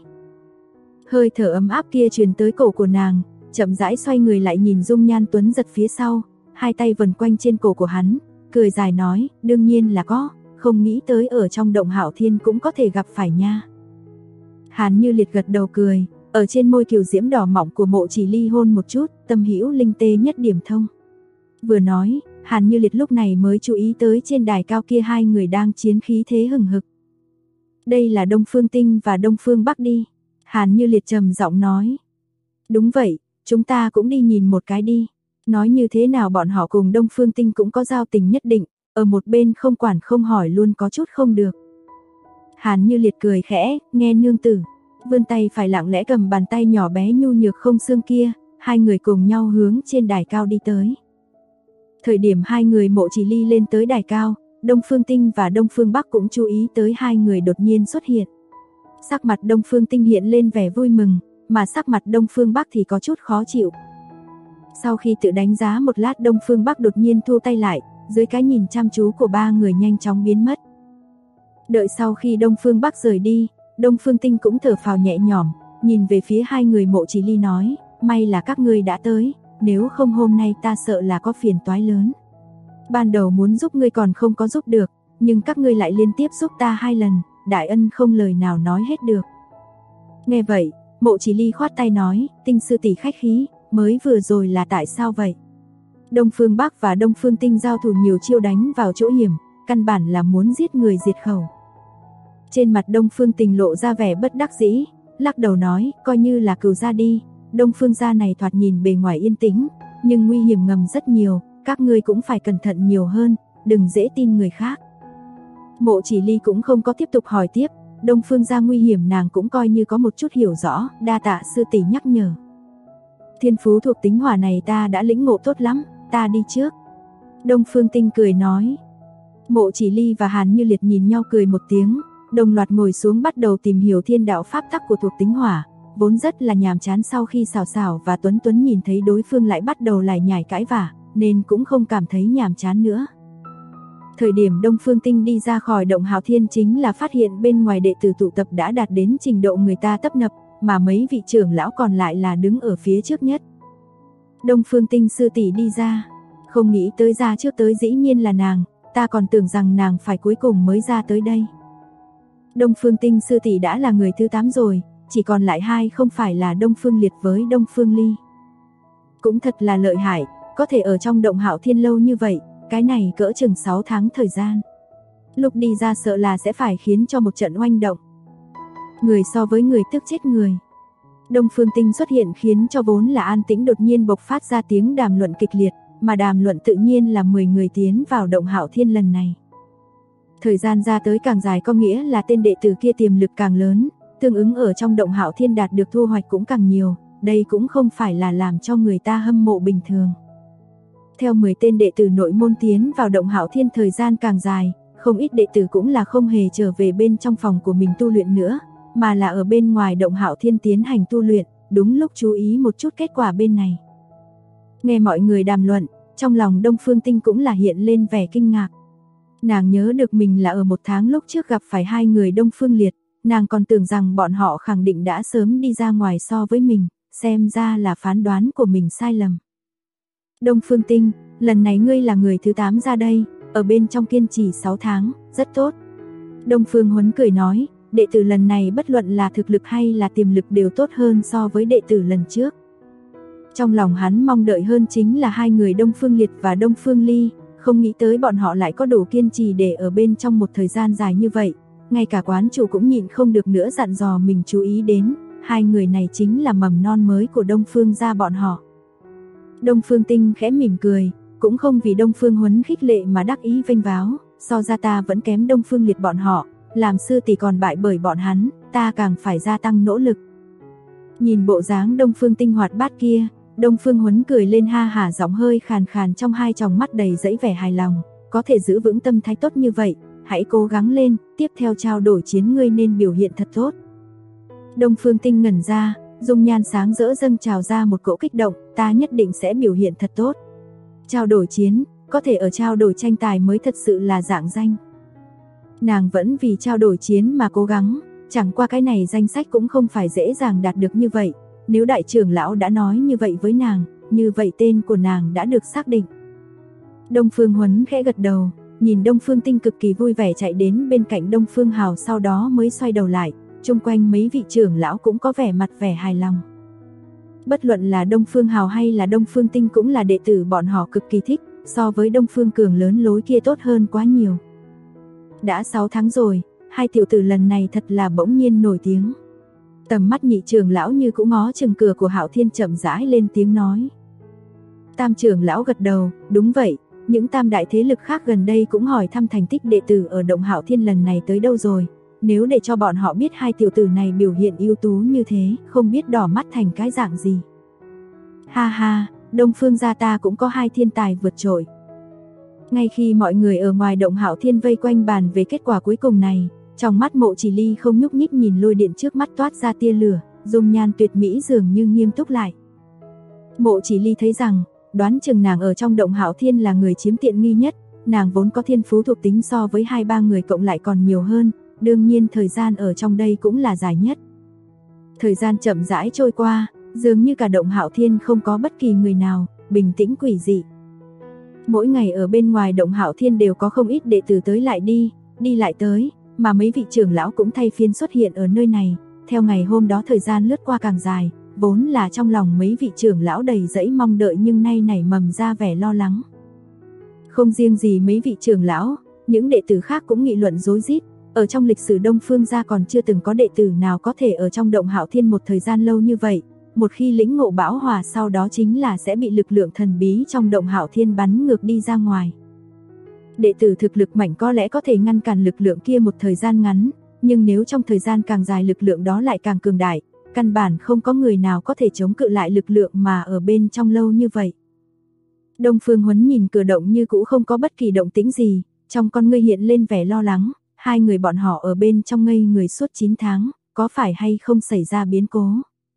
Hơi thở ấm áp kia truyền tới cổ của nàng, chậm rãi xoay người lại nhìn dung nhan tuấn giật phía sau, 2 tay vần quanh trên cổ của hắn, cười dài nói, đương nhiên là có, không nghĩ tới ở trong động Hạo Thiên cũng có thể gặp phải nha. Hàn Như Liệt gật đầu cười, ở trên môi kiều diễm đỏ mọng của Mộ Chỉ Ly hôn một chút, tâm hữu linh tê nhất điểm thông. Vừa nói, Hàn Như Liệt lúc này mới chú ý tới trên đài cao kia 2 người đang chiến khí thế hừng hực. Đây là Đông Phương Tinh và Đông Phương Bắc đi. Hàn Như Liệt trầm giọng nói. Đúng vậy, chúng ta cũng đi nhìn một cái đi. Nói như thế nào bọn họ cùng Đông Phương Tinh cũng có giao tình nhất định, ở một bên không quản không hỏi luôn có chút không được. Hàn Như Liệt cười khẽ, nghe nương tử, vươn tay phải lặng lẽ cầm bàn tay nhỏ bé nhu nhược không xương kia, hai người cùng nhau hướng trên đài cao đi tới. Thời điểm hai người Mộ Chỉ Ly lên tới đài cao, Đông Phương Tinh và Đông Phương Bắc cũng chú ý tới hai người đột nhiên xuất hiện. Sắc mặt Đông Phương Tinh hiện lên vẻ vui mừng, mà sắc mặt Đông Phương Bắc thì có chút khó chịu. Sau khi tự đánh giá một lát, Đông Phương Bắc đột nhiên thu tay lại, dưới cái nhìn chăm chú của ba người nhanh chóng biến mất. Đợi sau khi Đông Phương Bắc rời đi, Đông Phương Tinh cũng thở phào nhẹ nhõm, nhìn về phía hai người Mộ Chỉ Ly nói, may là các ngươi đã tới, nếu không hôm nay ta sợ là có phiền toái lớn. Ban đầu muốn giúp ngươi còn không có giúp được, nhưng các ngươi lại liên tiếp giúp ta 2 lần, đại ân không lời nào nói hết được. Nghe vậy, Mộ Chỉ Ly khoát tay nói, Tinh sư tỷ khách khí, mới vừa rồi là tại sao vậy? Đông Phương Bắc và Đông Phương Tinh giao thủ nhiều chiêu đánh vào chỗ hiểm, căn bản là muốn giết người diệt khẩu. Trên mặt Đông Phương Tình lộ ra vẻ bất đắc dĩ, lắc đầu nói, coi như là cừu gia đi, Đông Phương gia này thoạt nhìn bề ngoài yên tĩnh, nhưng nguy hiểm ngầm rất nhiều, các ngươi cũng phải cẩn thận nhiều hơn, đừng dễ tin người khác. Mộ Chỉ Ly cũng không có tiếp tục hỏi tiếp, Đông Phương gia nguy hiểm nàng cũng coi như có một chút hiểu rõ, đa tạ sư tỷ nhắc nhở. Thiên phú thuộc tính hỏa này ta đã lĩnh ngộ tốt lắm, ta đi trước. Đông Phương Tinh cười nói. Mộ Chỉ Ly và Hàn Như Liệt nhìn nhau cười một tiếng, đồng loạt ngồi xuống bắt đầu tìm hiểu thiên đạo pháp tắc của thuộc tính hỏa, vốn rất là nhàm chán. Sau khi Sảo Sảo và Tuấn Tuấn nhìn thấy đối phương lại bắt đầu lải nhải cãi vả, nên cũng không cảm thấy nhàm chán nữa. Thời điểm Đông Phương Tinh đi ra khỏi động Hạo Thiên chính là phát hiện bên ngoài đệ tử tụ tập đã đạt đến trình độ người ta tấp nập, mà mấy vị trưởng lão còn lại là đứng ở phía trước nhất. Đông Phương Tinh sư tỷ đi ra, không nghĩ tới ra trước tới dĩ nhiên là nàng, ta còn tưởng rằng nàng phải cuối cùng mới ra tới đây. Đông Phương Tinh sư tỷ đã là người thứ 8 rồi, chỉ còn lại 2 không phải là Đông Phương Liệt với Đông Phương Ly. Cũng thật là lợi hại, có thể ở trong động Hạo Thiên lâu như vậy, cái này cỡ chừng 6 tháng thời gian. Lúc đi ra sợ là sẽ phải khiến cho một trận oanh động. Người so với người tức chết người. Đông Phương Tinh xuất hiện khiến cho vốn là an tĩnh đột nhiên bộc phát ra tiếng đàm luận kịch liệt, mà đàm luận tự nhiên là 10 người tiến vào động Hạo Thiên lần này. Thời gian ra tới càng dài có nghĩa là tên đệ tử kia tiềm lực càng lớn, tương ứng ở trong động Hạo Thiên đạt được thu hoạch cũng càng nhiều, đây cũng không phải là làm cho người ta hâm mộ bình thường. Theo 10 tên đệ tử nội môn tiến vào động Hạo Thiên thời gian càng dài, không ít đệ tử cũng là không hề trở về bên trong phòng của mình tu luyện nữa, mà là ở bên ngoài động Hạo Thiên tiến hành tu luyện, đúng lúc chú ý một chút kết quả bên này. Nghe mọi người đàm luận, trong lòng Đông Phương Tinh cũng là hiện lên vẻ kinh ngạc. Nàng nhớ được mình là ở 1 tháng lúc trước gặp phải 2 người Đông Phương Liệt, nàng còn tưởng rằng bọn họ khẳng định đã sớm đi ra ngoài so với mình, xem ra là phán đoán của mình sai lầm. Đông Phương Tinh, lần này ngươi là người thứ 8 ra đây, ở bên trong kiên trì 6 tháng, rất tốt. Đông Phương Huấn cười nói, đệ tử lần này bất luận là thực lực hay là tiềm lực đều tốt hơn so với đệ tử lần trước. Trong lòng hắn mong đợi hơn chính là 2 người Đông Phương Liệt và Đông Phương Ly, không nghĩ tới bọn họ lại có đủ kiên trì để ở bên trong một thời gian dài như vậy. Ngay cả quán chủ cũng nhịn không được nữa dặn dò mình chú ý đến, 2 người này chính là mầm non mới của Đông Phương gia bọn họ. Đông Phương Tinh khẽ mỉm cười, cũng không vì Đông Phương Huấn khích lệ mà đắc ý vênh váo, so ra ta vẫn kém Đông Phương Liệt bọn họ, làm sư tỷ còn bại bởi bọn hắn, ta càng phải gia tăng nỗ lực. Nhìn bộ dáng Đông Phương Tinh hoạt bát kia, Đông Phương Huấn cười lên ha hả, giọng hơi khàn khàn trong 2 tròng mắt đầy dẫy vẻ hài lòng, có thể giữ vững tâm thái tốt như vậy, hãy cố gắng lên, tiếp theo trao đổi chiến ngươi nên biểu hiện thật tốt. Đông Phương Tinh ngẩn ra, dung nhan sáng rỡ dâng trào ra một cỗ kích động, ta nhất định sẽ biểu hiện thật tốt. Trao đổi chiến, có thể ở trao đổi tranh tài mới thật sự là dạng danh. Nàng vẫn vì trao đổi chiến mà cố gắng, chẳng qua cái này danh sách cũng không phải dễ dàng đạt được như vậy. Nếu đại trưởng lão đã nói như vậy với nàng, như vậy tên của nàng đã được xác định. Đông Phương Huấn khẽ gật đầu, nhìn Đông Phương Tinh cực kỳ vui vẻ chạy đến bên cạnh Đông Phương Hào, sau đó mới xoay đầu lại, chung quanh mấy vị trưởng lão cũng có vẻ mặt vẻ hài lòng. Bất luận là Đông Phương Hào hay là Đông Phương Tinh cũng là đệ tử bọn họ cực kỳ thích, so với Đông Phương Cường lớn lối kia tốt hơn quá nhiều. Đã 6 tháng rồi, 2 tiểu tử lần này thật là bỗng nhiên nổi tiếng. Tầm mắt nhị trưởng lão như cũng ngó chừng cửa của Hạo Thiên chậm rãi lên tiếng nói. Tam trưởng lão gật đầu, đúng vậy, những tam đại thế lực khác gần đây cũng hỏi thăm thành tích đệ tử ở Động Hạo Thiên lần này tới đâu rồi. Nếu để cho bọn họ biết hai tiểu tử này biểu hiện ưu tú như thế, không biết đỏ mắt thành cái dạng gì. Ha ha, Đông Phương gia ta cũng có hai thiên tài vượt trội. Ngay khi mọi người ở ngoài Động Hạo Thiên vây quanh bàn về kết quả cuối cùng này, trong mắt Mộ Chỉ Ly không nhúc nhích nhìn lôi điện trước mắt toát ra tia lửa, dung nhan tuyệt mỹ dường như nghiêm túc lại. Mộ Chỉ Ly thấy rằng, đoán chừng nàng ở trong Động Hạo Thiên là người chiếm tiện nghi nhất, nàng vốn có thiên phú thuộc tính so với 2-3 người cộng lại còn nhiều hơn, đương nhiên thời gian ở trong đây cũng là dài nhất. Thời gian chậm rãi trôi qua, dường như cả Động Hạo Thiên không có bất kỳ người nào, bình tĩnh quỷ dị. Mỗi ngày ở bên ngoài Động Hạo Thiên đều có không ít đệ tử tới lại đi lại tới, mà mấy vị trưởng lão cũng thay phiên xuất hiện ở nơi này. Theo ngày hôm đó thời gian lướt qua càng dài, vốn là trong lòng mấy vị trưởng lão đầy dẫy mong đợi nhưng nay nảy mầm ra vẻ lo lắng. Không riêng gì mấy vị trưởng lão, những đệ tử khác cũng nghị luận rối rít. Ở trong lịch sử Đông Phương gia còn chưa từng có đệ tử nào có thể ở trong Động Hạo Thiên một thời gian lâu như vậy. Một khi lĩnh ngộ bão hòa sau đó chính là sẽ bị lực lượng thần bí trong Động Hạo Thiên bắn ngược đi ra ngoài. Đệ tử thực lực mạnh có lẽ có thể ngăn cản lực lượng kia một thời gian ngắn, nhưng nếu trong thời gian càng dài lực lượng đó lại càng cường đại, căn bản không có người nào có thể chống cự lại lực lượng mà ở bên trong lâu như vậy. Đông Phương Huấn nhìn cửa động như cũ không có bất kỳ động tĩnh gì, trong con ngươi hiện lên vẻ lo lắng, hai người bọn họ ở bên trong ngây người suốt 9 tháng, có phải hay không xảy ra biến cố.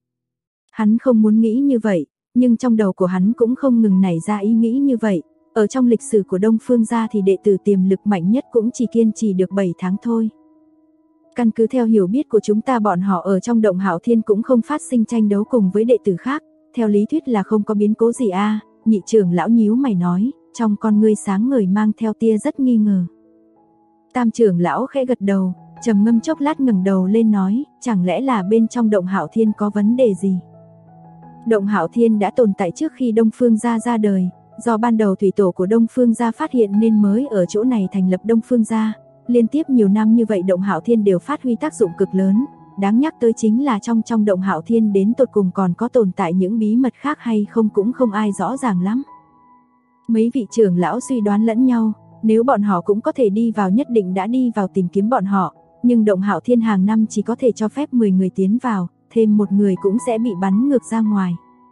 Hắn không muốn nghĩ như vậy, nhưng trong đầu của hắn cũng không ngừng nảy ra ý nghĩ như vậy. Ở trong lịch sử của Đông Phương gia thì đệ tử tiềm lực mạnh nhất cũng chỉ kiên trì được 7 tháng thôi. Căn cứ theo hiểu biết của chúng ta bọn họ ở trong Động Hạo Thiên cũng không phát sinh tranh đấu cùng với đệ tử khác, theo lý thuyết là không có biến cố gì a. Nhị trưởng lão nhíu mày nói, trong con ngươi sáng ngời mang theo tia rất nghi ngờ. Tam trưởng lão khẽ gật đầu, trầm ngâm chốc lát ngẩng đầu lên nói, chẳng lẽ là bên trong Động Hạo Thiên có vấn đề gì? Động Hạo Thiên đã tồn tại trước khi Đông Phương gia ra đời, do ban đầu thủy tổ của Đông Phương gia phát hiện nên mới ở chỗ này thành lập Đông Phương gia. Liên tiếp nhiều năm như vậy Động Hạo Thiên đều phát huy tác dụng cực lớn, đáng nhắc tới chính là trong Động Hạo Thiên đến tột cùng còn có tồn tại những bí mật khác hay không cũng không ai rõ ràng lắm. Mấy vị trưởng lão suy đoán lẫn nhau, nếu bọn họ cũng có thể đi vào nhất định đã đi vào tìm kiếm bọn họ, nhưng Động Hạo Thiên hàng năm chỉ có thể cho phép 10 người tiến vào, thêm một người cũng sẽ bị bắn ngược ra ngoài.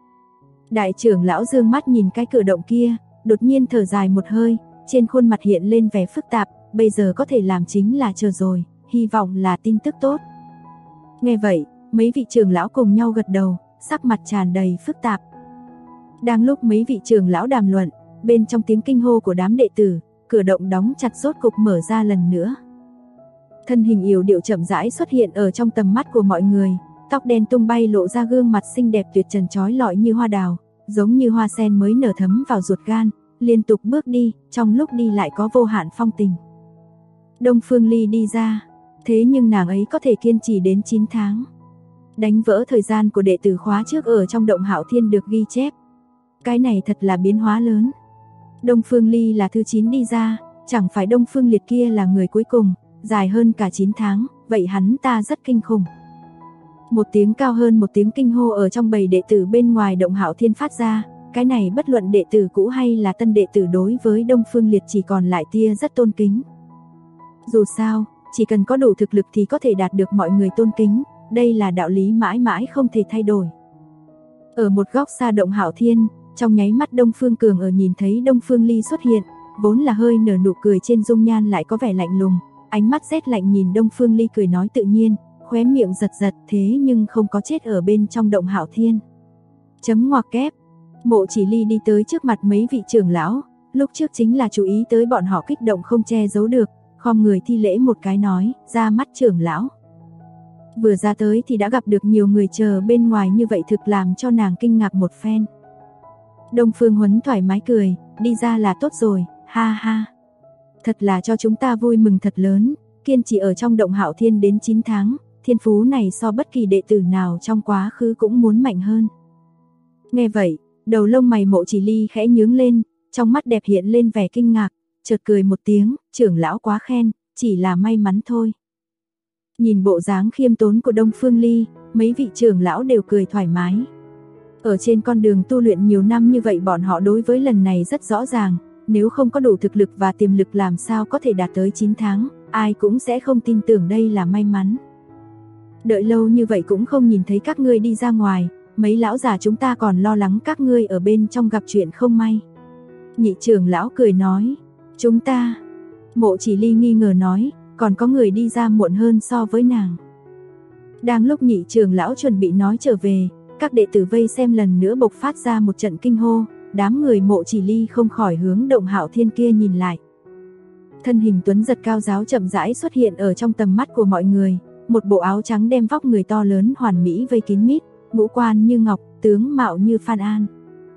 Đại trưởng lão dương mắt nhìn cái cửa động kia, đột nhiên thở dài một hơi, trên khuôn mặt hiện lên vẻ phức tạp, bây giờ có thể làm chính là chờ rồi, hy vọng là tin tức tốt. Nghe vậy, mấy vị trưởng lão cùng nhau gật đầu, sắc mặt tràn đầy phức tạp. Đang lúc mấy vị trưởng lão đàm luận, bên trong tiếng kinh hô của đám đệ tử, cửa động đóng chặt rốt cục mở ra lần nữa. Thân hình yểu điệu chậm rãi xuất hiện ở trong tầm mắt của mọi người, tóc đen tung bay lộ ra gương mặt xinh đẹp tuyệt trần chói lọi như hoa đào, giống như hoa sen mới nở thấm vào ruột gan, liên tục bước đi, trong lúc đi lại có vô hạn phong tình. Đông Phương Ly đi ra, thế nhưng nàng ấy có thể kiên trì đến 9 tháng. Đánh vỡ thời gian của đệ tử khóa trước ở trong Động Hạo Thiên được ghi chép. Cái này thật là biến hóa lớn. Đông Phương Ly là thứ 9 đi ra, chẳng phải Đông Phương Liệt kia là người cuối cùng, dài hơn cả 9 tháng, vậy hắn ta rất kinh khủng. Một tiếng cao hơn một tiếng kinh hô ở trong bầy đệ tử bên ngoài Động Hạo Thiên phát ra, cái này bất luận đệ tử cũ hay là tân đệ tử đối với Đông Phương Liệt chỉ còn lại tia rất tôn kính. Dù sao, chỉ cần có đủ thực lực thì có thể đạt được mọi người tôn kính, đây là đạo lý mãi mãi không thể thay đổi. Ở một góc xa Động Hạo Thiên, trong nháy mắt Đông Phương Cường ở nhìn thấy Đông Phương Ly xuất hiện, vốn là hơi nở nụ cười trên dung nhan lại có vẻ lạnh lùng, ánh mắt rét lạnh nhìn Đông Phương Ly cười nói tự nhiên, khóe miệng giật giật thế nhưng không có chết ở bên trong Động Hạo Thiên. Chấm ngoặc kép, Mộ Chỉ Ly đi tới trước mặt mấy vị trưởng lão, lúc trước chính là chú ý tới bọn họ kích động không che giấu được, khom người thi lễ một cái nói, ra mắt trưởng lão. Vừa ra tới thì đã gặp được nhiều người chờ bên ngoài như vậy thực làm cho nàng kinh ngạc một phen. Đông Phương Huấn thoải mái cười, đi ra là tốt rồi, ha ha. Thật là cho chúng ta vui mừng thật lớn, kiên trì ở trong Động Hạo Thiên đến 9 tháng, thiên phú này so bất kỳ đệ tử nào trong quá khứ cũng muốn mạnh hơn. Nghe vậy, đầu lông mày Mộ Chỉ Ly khẽ nhướng lên, trong mắt đẹp hiện lên vẻ kinh ngạc, chợt cười một tiếng, trưởng lão quá khen, chỉ là may mắn thôi. Nhìn bộ dáng khiêm tốn của Đông Phương Ly, mấy vị trưởng lão đều cười thoải mái. Ở trên con đường tu luyện nhiều năm như vậy bọn họ đối với lần này rất rõ ràng, nếu không có đủ thực lực và tiềm lực làm sao có thể đạt tới 9 tháng, ai cũng sẽ không tin tưởng đây là may mắn. Đợi lâu như vậy cũng không nhìn thấy các ngươi đi ra ngoài, mấy lão già chúng ta còn lo lắng các ngươi ở bên trong gặp chuyện không may. Nhị trưởng lão cười nói, chúng ta. Mộ Chỉ Ly nghi ngờ nói, còn có người đi ra muộn hơn so với nàng. Đang lúc nhị trưởng lão chuẩn bị nói trở về, các đệ tử vây xem lần nữa bộc phát ra một trận kinh hô, đám người Mộ Chỉ Ly không khỏi hướng Động Hạo Thiên kia nhìn lại. Thân hình tuấn giật cao giáo chậm rãi xuất hiện ở trong tầm mắt của mọi người, một bộ áo trắng đem vóc người to lớn hoàn mỹ vây kín mít, ngũ quan như ngọc, tướng mạo như Phan An.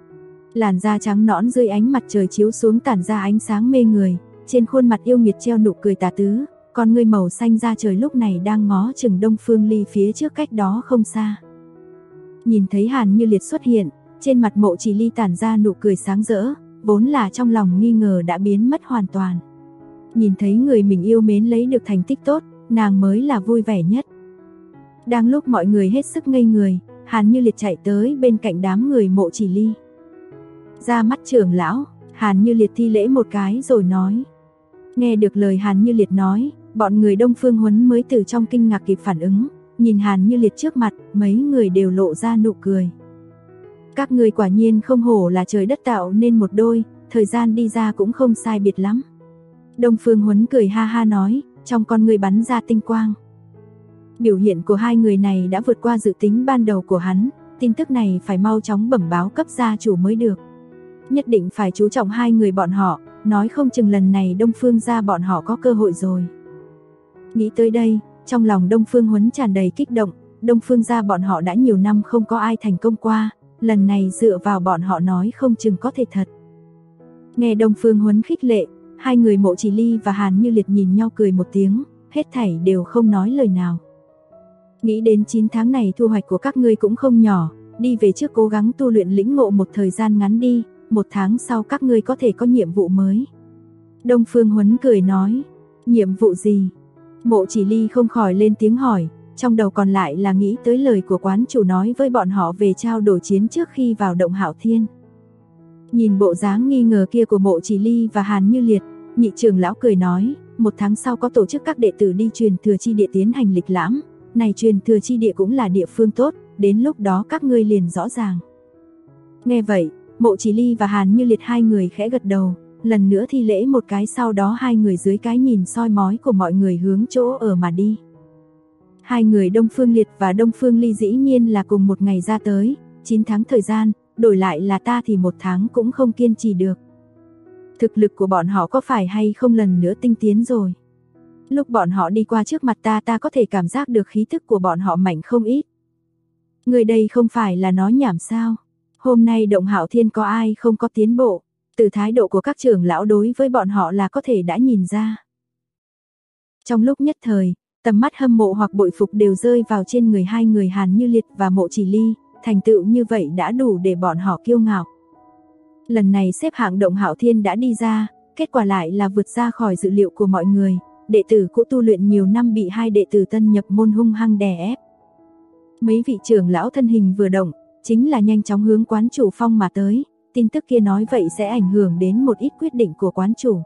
Làn da trắng nõn dưới ánh mặt trời chiếu xuống tản ra ánh sáng mê người, trên khuôn mặt yêu nghiệt treo nụ cười tà tứ, con ngươi màu xanh da trời lúc này đang ngó chừng Đông Phương Ly phía trước cách đó không xa. Nhìn thấy Hàn Như Liệt xuất hiện, trên mặt Mộ Chỉ Ly tản ra nụ cười sáng rỡ, vốn là trong lòng nghi ngờ đã biến mất hoàn toàn. Nhìn thấy người mình yêu mến lấy được thành tích tốt, nàng mới là vui vẻ nhất. Đang lúc mọi người hết sức ngây người, Hàn Như Liệt chạy tới bên cạnh đám người Mộ Chỉ Ly. Ra mắt trưởng lão, Hàn Như Liệt thi lễ một cái rồi nói. Nghe được lời Hàn Như Liệt nói, bọn người Đông Phương Huấn mới từ trong kinh ngạc kịp phản ứng, nhìn Hàn Như Liệt trước mặt, mấy người đều lộ ra nụ cười. Các người quả nhiên không hổ là trời đất tạo nên một đôi, thời gian đi ra cũng không sai biệt lắm. Đông Phương Huấn cười ha ha nói, trong con người bắn ra tinh quang. Biểu hiện của hai người này đã vượt qua dự tính ban đầu của hắn, tin tức này phải mau chóng bẩm báo cấp gia chủ mới được. Nhất định phải chú trọng hai người bọn họ, nói không chừng lần này Đông Phương gia bọn họ có cơ hội rồi. Nghĩ tới đây, trong lòng Đông Phương Huấn tràn đầy kích động, Đông Phương gia bọn họ đã nhiều năm không có ai thành công qua, lần này dựa vào bọn họ nói không chừng có thể thật. Nghe Đông Phương Huấn khích lệ, hai người Mộ Chỉ Ly và Hàn Như Liệt nhìn nhau cười một tiếng, hết thảy đều không nói lời nào. Nghĩ đến 9 tháng này thu hoạch của các ngươi cũng không nhỏ, đi về trước cố gắng tu luyện lĩnh ngộ một thời gian ngắn đi, 1 tháng sau các ngươi có thể có nhiệm vụ mới. Đông Phương Huấn cười nói, nhiệm vụ gì? Mộ Chỉ Ly không khỏi lên tiếng hỏi, trong đầu còn lại là nghĩ tới lời của quán chủ nói với bọn họ về trao đổi chiến trước khi vào Động Hạo Thiên. Nhìn bộ dáng nghi ngờ kia của Mộ Chỉ Ly và Hàn Như Liệt, nhị trưởng lão cười nói, 1 tháng sau có tổ chức các đệ tử đi truyền thừa chi địa tiến hành lịch lãm, này truyền thừa chi địa cũng là địa phương tốt, đến lúc đó các ngươi liền rõ ràng. Nghe vậy, Mộ Chỉ Ly và Hàn Như Liệt hai người khẽ gật đầu, lần nữa thi lễ một cái, sau đó hai người dưới cái nhìn soi mói của mọi người hướng chỗ ở mà đi. Hai người Đông Phương Liệt và Đông Phương Ly dĩ nhiên là cùng một ngày ra tới, 9 tháng thời gian, đổi lại là ta thì 1 tháng cũng không kiên trì được. Thực lực của bọn họ có phải hay không lần nữa tinh tiến rồi? Lúc bọn họ đi qua trước mặt ta có thể cảm giác được khí thức của bọn họ mạnh không ít. Người đây không phải là nói nhảm sao? Hôm nay Động Hạo Thiên có ai không có tiến bộ? Từ thái độ của các trưởng lão đối với bọn họ là có thể đã nhìn ra. Trong lúc nhất thời, tầm mắt hâm mộ hoặc bội phục đều rơi vào trên người hai người Hàn Như Liệt và Mộ Chỉ Ly, thành tựu như vậy đã đủ để bọn họ kiêu ngạo. Lần này xếp hạng Động Hạo Thiên đã đi ra, kết quả lại là vượt ra khỏi dự liệu của mọi người, đệ tử cũ tu luyện nhiều năm bị hai đệ tử tân nhập môn hung hăng đè ép. Mấy vị trưởng lão thân hình vừa động, chính là nhanh chóng hướng quán chủ phong mà tới, tin tức kia nói vậy sẽ ảnh hưởng đến một ít quyết định của quán chủ.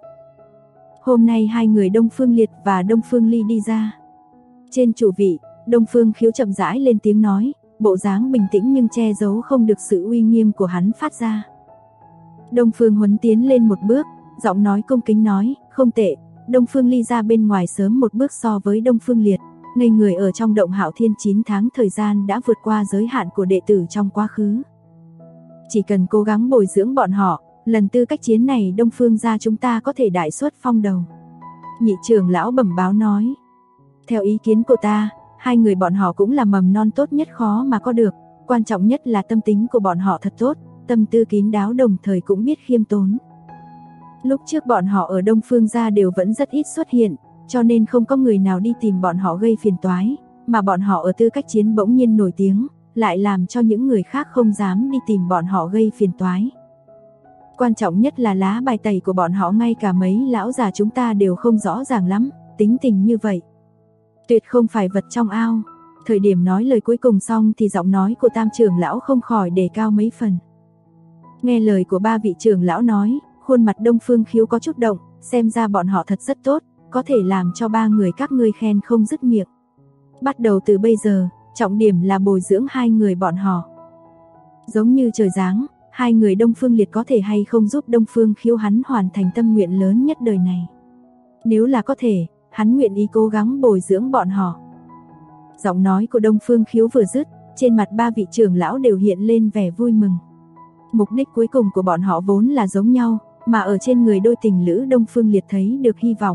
Hôm nay hai người Đông Phương Liệt và Đông Phương Ly đi ra. Trên chủ vị, Đông Phương Khiếu chậm rãi lên tiếng nói, bộ dáng bình tĩnh nhưng che giấu không được sự uy nghiêm của hắn phát ra. Đông Phương Huấn tiến lên một bước, giọng nói cung kính nói, không tệ. Đông Phương Ly ra bên ngoài sớm một bước so với Đông Phương Liệt, ngây người ở trong Động Hạo Thiên 9 tháng thời gian đã vượt qua giới hạn của đệ tử trong quá khứ. Chỉ cần cố gắng bồi dưỡng bọn họ, lần tư cách chiến này Đông Phương gia chúng ta có thể đại xuất phong đầu. Nhị trưởng lão bẩm báo nói, theo ý kiến của ta, hai người bọn họ cũng là mầm non tốt nhất khó mà có được, quan trọng nhất là tâm tính của bọn họ thật tốt, tâm tư kín đáo đồng thời cũng biết khiêm tốn. Lúc trước bọn họ ở Đông Phương gia đều vẫn rất ít xuất hiện, cho nên không có người nào đi tìm bọn họ gây phiền toái, mà bọn họ ở tư cách chiến bỗng nhiên nổi tiếng, lại làm cho những người khác không dám đi tìm bọn họ gây phiền toái. Quan trọng nhất là lá bài tẩy của bọn họ ngay cả mấy lão già chúng ta đều không rõ ràng lắm, tính tình như vậy tuyệt không phải vật trong ao. Thời điểm nói lời cuối cùng xong thì giọng nói của Tam trưởng lão không khỏi đề cao mấy phần. Nghe lời của ba vị trưởng lão nói, khuôn mặt Đông Phương Khiếu có chút động, xem ra bọn họ thật rất tốt, có thể làm cho ba người các ngươi khen không dứt miệng. Bắt đầu từ bây giờ, trọng điểm là bồi dưỡng hai người bọn họ. Giống như trời giáng, hai người Đông Phương Liệt có thể hay không giúp Đông Phương Khiếu hắn hoàn thành tâm nguyện lớn nhất đời này. Nếu là có thể, hắn nguyện ý cố gắng bồi dưỡng bọn họ. Giọng nói của Đông Phương Khiếu vừa dứt, trên mặt ba vị trưởng lão đều hiện lên vẻ vui mừng. Mục đích cuối cùng của bọn họ vốn là giống nhau, mà ở trên người đôi tình lữ Đông Phương Liệt thấy được hy vọng.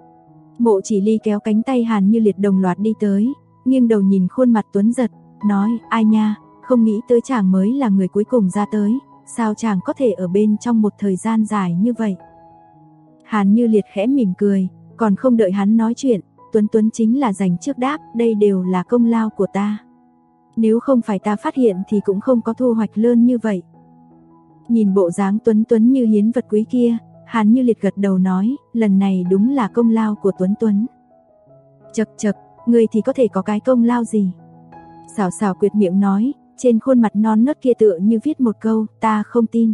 Mộ Chỉ Ly kéo cánh tay Hàn Như Liệt đồng loạt đi tới, nghiêng đầu nhìn khuôn mặt tuấn giật, nói, ai nha, không nghĩ tới chàng mới là người cuối cùng ra tới, sao chàng có thể ở bên trong một thời gian dài như vậy. Hàn Như Liệt khẽ mỉm cười, còn không đợi hắn nói chuyện, Tuấn chính là giành trước đáp, đây đều là công lao của ta. Nếu không phải ta phát hiện thì cũng không có thu hoạch lớn như vậy. Nhìn bộ dáng Tuấn như hiến vật quý kia, Hàn Như Liệt gật đầu nói, lần này đúng là công lao của Tuấn. Chậc, người thì có thể có cái công lao gì? Xảo xảo quyệt miệng nói, trên khuôn mặt non nớt kia tựa như viết một câu, ta không tin.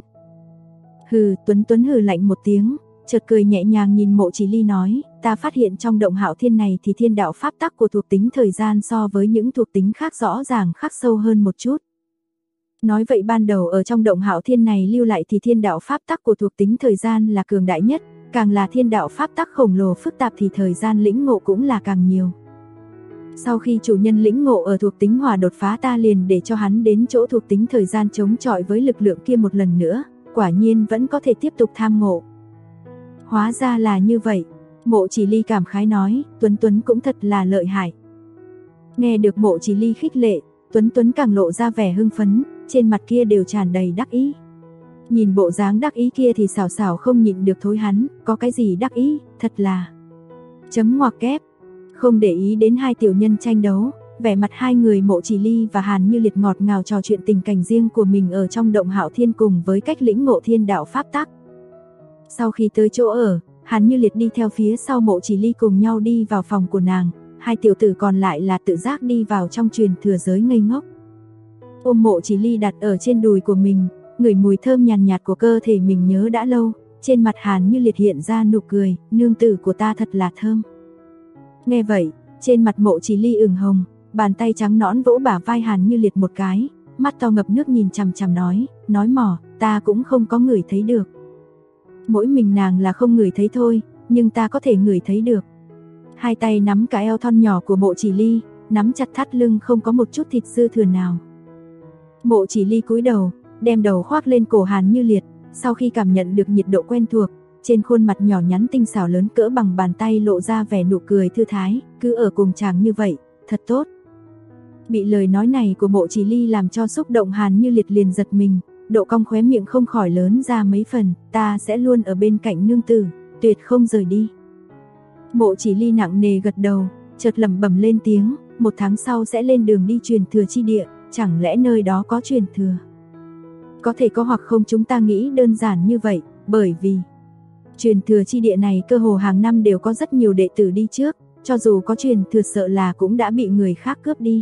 Hừ, Tuấn hừ lạnh một tiếng, chợt cười nhẹ nhàng nhìn Mộ Chỉ Ly nói, ta phát hiện trong động Hạo Thiên này thì thiên đạo pháp tắc của thuộc tính thời gian so với những thuộc tính khác rõ ràng khắc sâu hơn một chút. Nói vậy ban đầu ở trong động Hạo Thiên này lưu lại thì thiên đạo pháp tắc của thuộc tính thời gian là cường đại nhất, càng là thiên đạo pháp tắc khổng lồ phức tạp thì thời gian lĩnh ngộ cũng là càng nhiều. Sau khi chủ nhân lĩnh ngộ ở thuộc tính hỏa đột phá, ta liền để cho hắn đến chỗ thuộc tính thời gian chống chọi với lực lượng kia một lần nữa, quả nhiên vẫn có thể tiếp tục tham ngộ. Hóa ra là như vậy, Mộ Chỉ Ly cảm khái nói, Tuấn cũng thật là lợi hại. Nghe được Mộ Chỉ Ly khích lệ, Tuấn càng lộ ra vẻ hưng phấn, trên mặt kia đều tràn đầy đắc ý. Nhìn bộ dáng đắc ý kia thì xảo xảo không nhịn được thối hắn, có cái gì đắc ý, thật là chấm ngoặc kép. Không để ý đến hai tiểu nhân tranh đấu, vẻ mặt hai người Mộ Chỉ Ly và Hàn Như Liệt ngọt ngào trò chuyện tình cảnh riêng của mình ở trong động Hạo Thiên cùng với cách lĩnh ngộ thiên đạo pháp tắc. Sau khi tới chỗ ở, Hàn Như Liệt đi theo phía sau Mộ Chỉ Ly cùng nhau đi vào phòng của nàng, hai tiểu tử còn lại là tự giác đi vào trong truyền thừa giới ngây ngốc. Ôm Mộ Chỉ Ly đặt ở trên đùi của mình, ngửi mùi thơm nhàn nhạt của cơ thể mình nhớ đã lâu, trên mặt Hàn Như Liệt hiện ra nụ cười, nương tử của ta thật là thơm. Nghe vậy, trên mặt Mộ Chỉ Ly ửng hồng, bàn tay trắng nõn vỗ bả vai Hàn Như Liệt một cái, mắt to ngập nước nhìn chằm chằm nói mỏ, ta cũng không có ngửi thấy được. Mỗi mình nàng là không ngửi thấy thôi, nhưng ta có thể ngửi thấy được. Hai tay nắm cả eo thon nhỏ của Mộ Chỉ Ly, nắm chặt thắt lưng không có một chút thịt dư thừa nào. Mộ Chỉ Ly cúi đầu, đem đầu khoác lên cổ Hàn Như Liệt, sau khi cảm nhận được nhiệt độ quen thuộc, trên khuôn mặt nhỏ nhắn tinh xảo lớn cỡ bằng bàn tay lộ ra vẻ nụ cười thư thái, cứ ở cùng chàng như vậy, thật tốt. Bị lời nói này của Mộ Chỉ Ly làm cho xúc động, Hàn Như Liệt liền giật mình, độ cong khóe miệng không khỏi lớn ra mấy phần, ta sẽ luôn ở bên cạnh nương tử, tuyệt không rời đi. Mộ Chỉ Ly nặng nề gật đầu, chợt lẩm bẩm lên tiếng, 1 tháng sau sẽ lên đường đi truyền thừa chi địa, chẳng lẽ nơi đó có truyền thừa? Có thể có hoặc không, chúng ta nghĩ đơn giản như vậy, bởi vì truyền thừa chi địa này cơ hồ hàng năm đều có rất nhiều đệ tử đi trước, cho dù có truyền thừa sợ là cũng đã bị người khác cướp đi.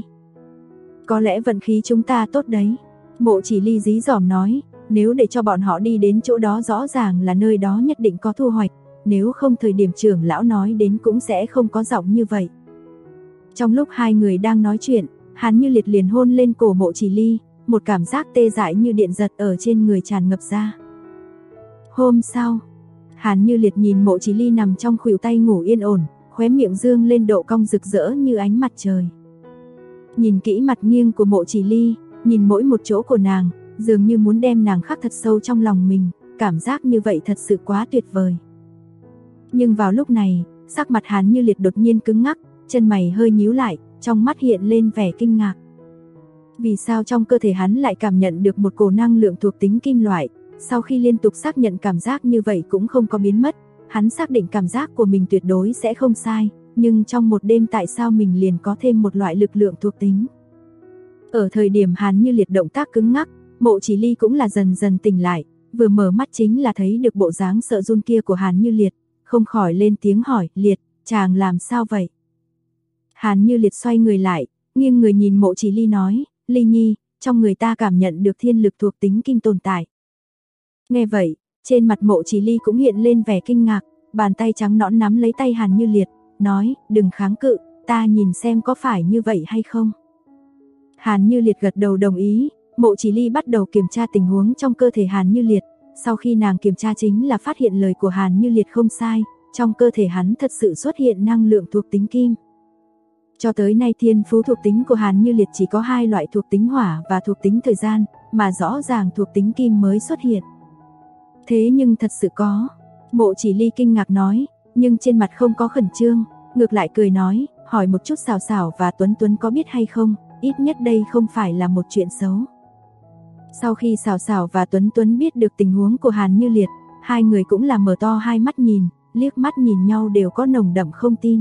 Có lẽ vận khí chúng ta tốt đấy. Mộ Chỉ Ly dí dỏm nói, nếu để cho bọn họ đi đến chỗ đó rõ ràng là nơi đó nhất định có thu hoạch, nếu không thời điểm trưởng lão nói đến cũng sẽ không có giọng như vậy. Trong lúc hai người đang nói chuyện, Hàn Như Liệt liền hôn lên cổ Mộ Chỉ Ly, một cảm giác tê dại như điện giật ở trên người tràn ngập ra. Hôm sau, Hàn Như Liệt nhìn Mộ Chỉ Ly nằm trong khuỷu tay ngủ yên ổn, khóe miệng dương lên độ cong rực rỡ như ánh mặt trời. Nhìn kỹ mặt nghiêng của Mộ Chỉ Ly, nhìn mỗi một chỗ của nàng, dường như muốn đem nàng khắc thật sâu trong lòng mình, cảm giác như vậy thật sự quá tuyệt vời. Nhưng vào lúc này, sắc mặt Hàn Như Liệt đột nhiên cứng ngắc, chân mày hơi nhíu lại, trong mắt hiện lên vẻ kinh ngạc. Vì sao trong cơ thể hắn lại cảm nhận được một cổ năng lượng thuộc tính kim loại, sau khi liên tục xác nhận cảm giác như vậy cũng không có biến mất, hắn xác định cảm giác của mình tuyệt đối sẽ không sai, nhưng trong một đêm tại sao mình liền có thêm một loại lực lượng thuộc tính. Ở thời điểm Hàn Như Liệt động tác cứng ngắc, Mộ Chỉ Ly cũng là dần dần tỉnh lại, vừa mở mắt chính là thấy được bộ dáng sợ run kia của Hàn Như Liệt, không khỏi lên tiếng hỏi, Liệt, chàng làm sao vậy? Hàn Như Liệt xoay người lại, nghiêng người nhìn Mộ Chỉ Ly nói, Ly Nhi, trong người ta cảm nhận được thiên lực thuộc tính kim tồn tại. Nghe vậy, trên mặt Mộ Chỉ Ly cũng hiện lên vẻ kinh ngạc, bàn tay trắng nõn nắm lấy tay Hàn Như Liệt, nói, đừng kháng cự, ta nhìn xem có phải như vậy hay không. Hàn Như Liệt gật đầu đồng ý, Mộ Chỉ Ly bắt đầu kiểm tra tình huống trong cơ thể Hàn Như Liệt, sau khi nàng kiểm tra chính là phát hiện lời của Hàn Như Liệt không sai, trong cơ thể hắn thật sự xuất hiện năng lượng thuộc tính kim. Cho tới nay thiên phú thuộc tính của Hàn Như Liệt chỉ có 2 loại thuộc tính hỏa và thuộc tính thời gian, mà rõ ràng thuộc tính kim mới xuất hiện. Thế nhưng thật sự có. Mộ Chỉ Ly kinh ngạc nói, nhưng trên mặt không có khẩn trương, ngược lại cười nói, hỏi một chút Sảo Sảo và Tuấn Tuấn có biết hay không, ít nhất đây không phải là một chuyện xấu. Sau khi Sảo Sảo và Tuấn Tuấn biết được tình huống của Hàn Như Liệt, hai người cũng là mở to hai mắt nhìn, liếc mắt nhìn nhau đều có nồng đậm không tin.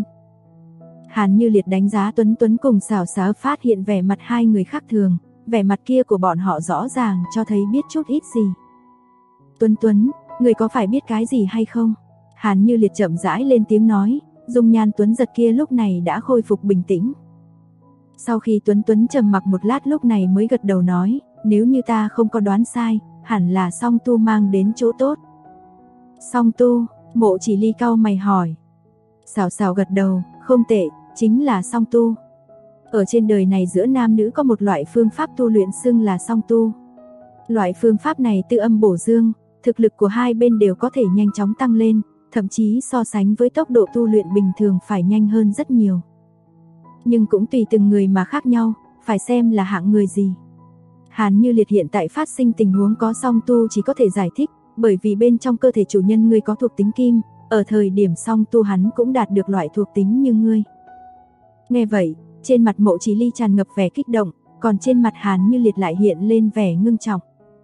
Hàn Như Liệt đánh giá Tuấn Tuấn cùng Sảo Sảo, phát hiện vẻ mặt hai người khác thường, vẻ mặt kia của bọn họ rõ ràng cho thấy biết chút ít gì. Tuấn Tuấn, người có phải biết cái gì hay không? Hàn Như Liệt chậm rãi lên tiếng nói, dung nhan Tuấn Giật kia lúc này đã khôi phục bình tĩnh. Sau khi Tuấn Tuấn trầm mặc một lát lúc này mới gật đầu nói, nếu như ta không có đoán sai, hẳn là Song Tu mang đến chỗ tốt. Song Tu, Mộ Chỉ Ly cau mày hỏi. Sảo Sảo gật đầu, không tệ, chính là Song Tu. Ở trên đời này giữa nam nữ có một loại phương pháp tu luyện xưng là Song Tu. Loại phương pháp này tư âm bổ dương, thực lực của hai bên đều có thể nhanh chóng tăng lên, thậm chí so sánh với tốc độ tu luyện bình thường phải nhanh hơn rất nhiều. Nhưng cũng tùy từng người mà khác nhau, phải xem là hạng người gì. Hàn Như Liệt hiện tại phát sinh tình huống có Song Tu chỉ có thể giải thích, bởi vì bên trong cơ thể chủ nhân ngươi có thuộc tính kim, ở thời điểm Song Tu hắn cũng đạt được loại thuộc tính như ngươi. Nghe vậy, trên mặt Mộ Chỉ Ly tràn ngập vẻ kích động, còn trên mặt Hàn Như Liệt lại hiện lên vẻ ngưng trọng.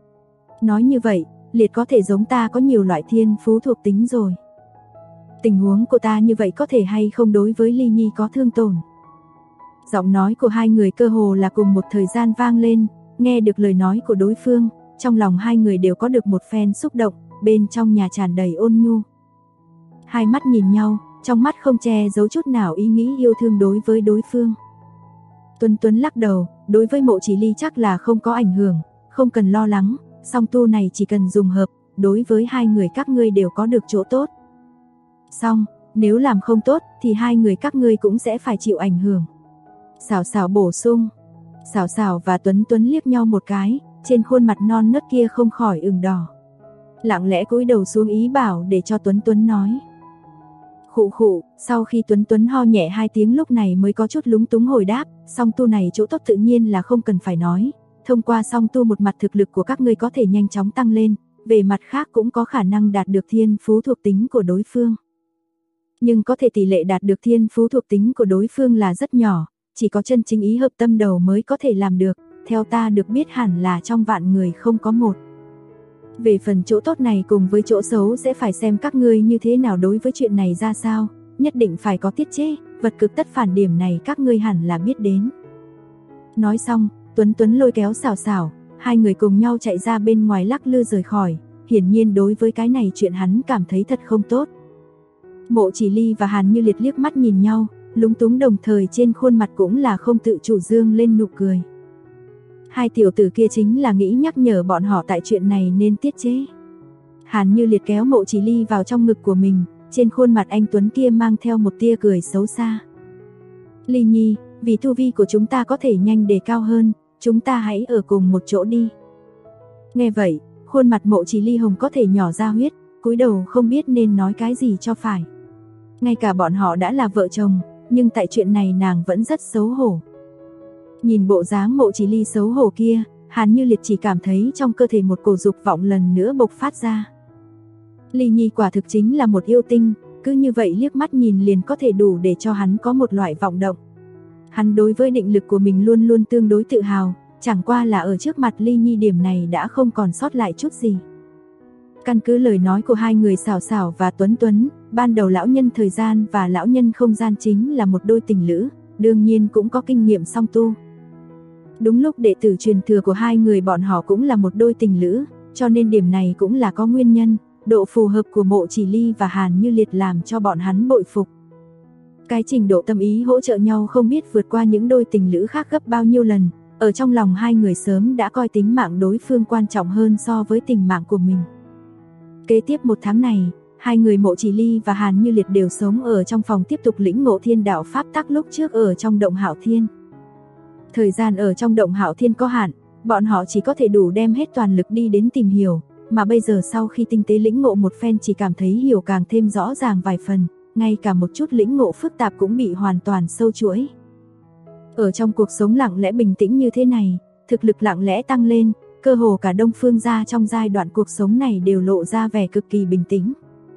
Nói như vậy, Liệt có thể giống ta có nhiều loại thiên phú thuộc tính rồi. Tình huống của ta như vậy có thể hay không đối với Ly Nhi có thương tổn? Giọng nói của hai người cơ hồ là cùng một thời gian vang lên, nghe được lời nói của đối phương, trong lòng hai người đều có được một phen xúc động, bên trong nhà tràn đầy ôn nhu. Hai mắt nhìn nhau, trong mắt không che giấu chút nào ý nghĩ yêu thương đối với đối phương. Tuấn Tuấn lắc đầu, đối với Mộ Chỉ Ly chắc là không có ảnh hưởng, không cần lo lắng, Song Tu này chỉ cần dùng hợp, đối với hai người các ngươi đều có được chỗ tốt. Xong, nếu làm không tốt thì hai người các ngươi cũng sẽ phải chịu ảnh hưởng. Sảo Sảo bổ sung. Sảo Sảo và Tuấn Tuấn liếc nhau một cái, trên khuôn mặt non nớt kia không khỏi ửng đỏ. Lặng lẽ cúi đầu xuống ý bảo để cho Tuấn Tuấn nói. Khụ khụ, sau khi Tuấn Tuấn ho nhẹ 2 tiếng lúc này mới có chút lúng túng hồi đáp, Song Tu này chỗ tốt tự nhiên là không cần phải nói. Thông qua Song Tu một mặt thực lực của các ngươi có thể nhanh chóng tăng lên, về mặt khác cũng có khả năng đạt được thiên phú thuộc tính của đối phương. Nhưng có thể tỷ lệ đạt được thiên phú thuộc tính của đối phương là rất nhỏ, chỉ có chân chính ý hợp tâm đầu mới có thể làm được, theo ta được biết hẳn là trong vạn người không có một. Về phần chỗ tốt này cùng với chỗ xấu sẽ phải xem các ngươi như thế nào đối với chuyện này ra sao, nhất định phải có tiết chế, vật cực tất phản điểm này các ngươi hẳn là biết đến. Nói xong, Tuấn Tuấn lôi kéo Sảo Sảo, hai người cùng nhau chạy ra bên ngoài lắc lư rời khỏi, hiển nhiên đối với cái này chuyện hắn cảm thấy thật không tốt. Mộ Chỉ Ly và Hàn Như Liệt liếc mắt nhìn nhau, lúng túng đồng thời trên khuôn mặt cũng là không tự chủ dương lên nụ cười. Hai tiểu tử kia chính là nghĩ nhắc nhở bọn họ tại chuyện này nên tiết chế. Hàn Như Liệt kéo Mộ Chỉ Ly vào trong ngực của mình, trên khuôn mặt anh tuấn kia mang theo một tia cười xấu xa. Ly Nhi, vì tu vi của chúng ta có thể nhanh đề cao hơn, chúng ta hãy ở cùng một chỗ đi. Nghe vậy, khuôn mặt Mộ Chỉ Ly hồng có thể nhỏ ra huyết, cúi đầu không biết nên nói cái gì cho phải. Ngay cả bọn họ đã là vợ chồng, nhưng tại chuyện này nàng vẫn rất xấu hổ. Nhìn bộ dáng Mộ Chỉ Ly xấu hổ kia, Hàn Như Liệt chỉ cảm thấy trong cơ thể một cổ dục vọng lần nữa bộc phát ra. Ly Nhi quả thực chính là một yêu tinh, cứ như vậy liếc mắt nhìn liền có thể đủ để cho hắn có một loại vọng động. Hắn đối với định lực của mình luôn luôn tương đối tự hào, chẳng qua là ở trước mặt Ly Nhi điểm này đã không còn sót lại chút gì. Căn cứ lời nói của hai người Sảo Sảo và Tuấn Tuấn, ban đầu lão nhân thời gian và lão nhân không gian chính là một đôi tình lữ, đương nhiên cũng có kinh nghiệm song tu. Đúng lúc đệ tử truyền thừa của hai người bọn họ cũng là một đôi tình lữ, cho nên điểm này cũng là có nguyên nhân, độ phù hợp của Mộ Chỉ Ly và Hàn Như Liệt làm cho bọn hắn bội phục. Cái trình độ tâm ý hỗ trợ nhau không biết vượt qua những đôi tình lữ khác gấp bao nhiêu lần, ở trong lòng hai người sớm đã coi tính mạng đối phương quan trọng hơn so với tình mạng của mình. Kế tiếp 1 tháng này, hai người Mộ Chỉ Ly và Hàn Như Liệt đều sống ở trong phòng tiếp tục lĩnh ngộ thiên đạo pháp tắc lúc trước ở trong động Hạo Thiên. Thời gian ở trong động Hạo Thiên có hạn, bọn họ chỉ có thể đủ đem hết toàn lực đi đến tìm hiểu, mà bây giờ sau khi tinh tế lĩnh ngộ một phen chỉ cảm thấy hiểu càng thêm rõ ràng vài phần, ngay cả một chút lĩnh ngộ phức tạp cũng bị hoàn toàn sâu chuỗi. Ở trong cuộc sống lặng lẽ bình tĩnh như thế này, thực lực lặng lẽ tăng lên, cơ hồ cả Đông Phương gia trong giai đoạn cuộc sống này đều lộ ra vẻ cực kỳ bình tĩnh.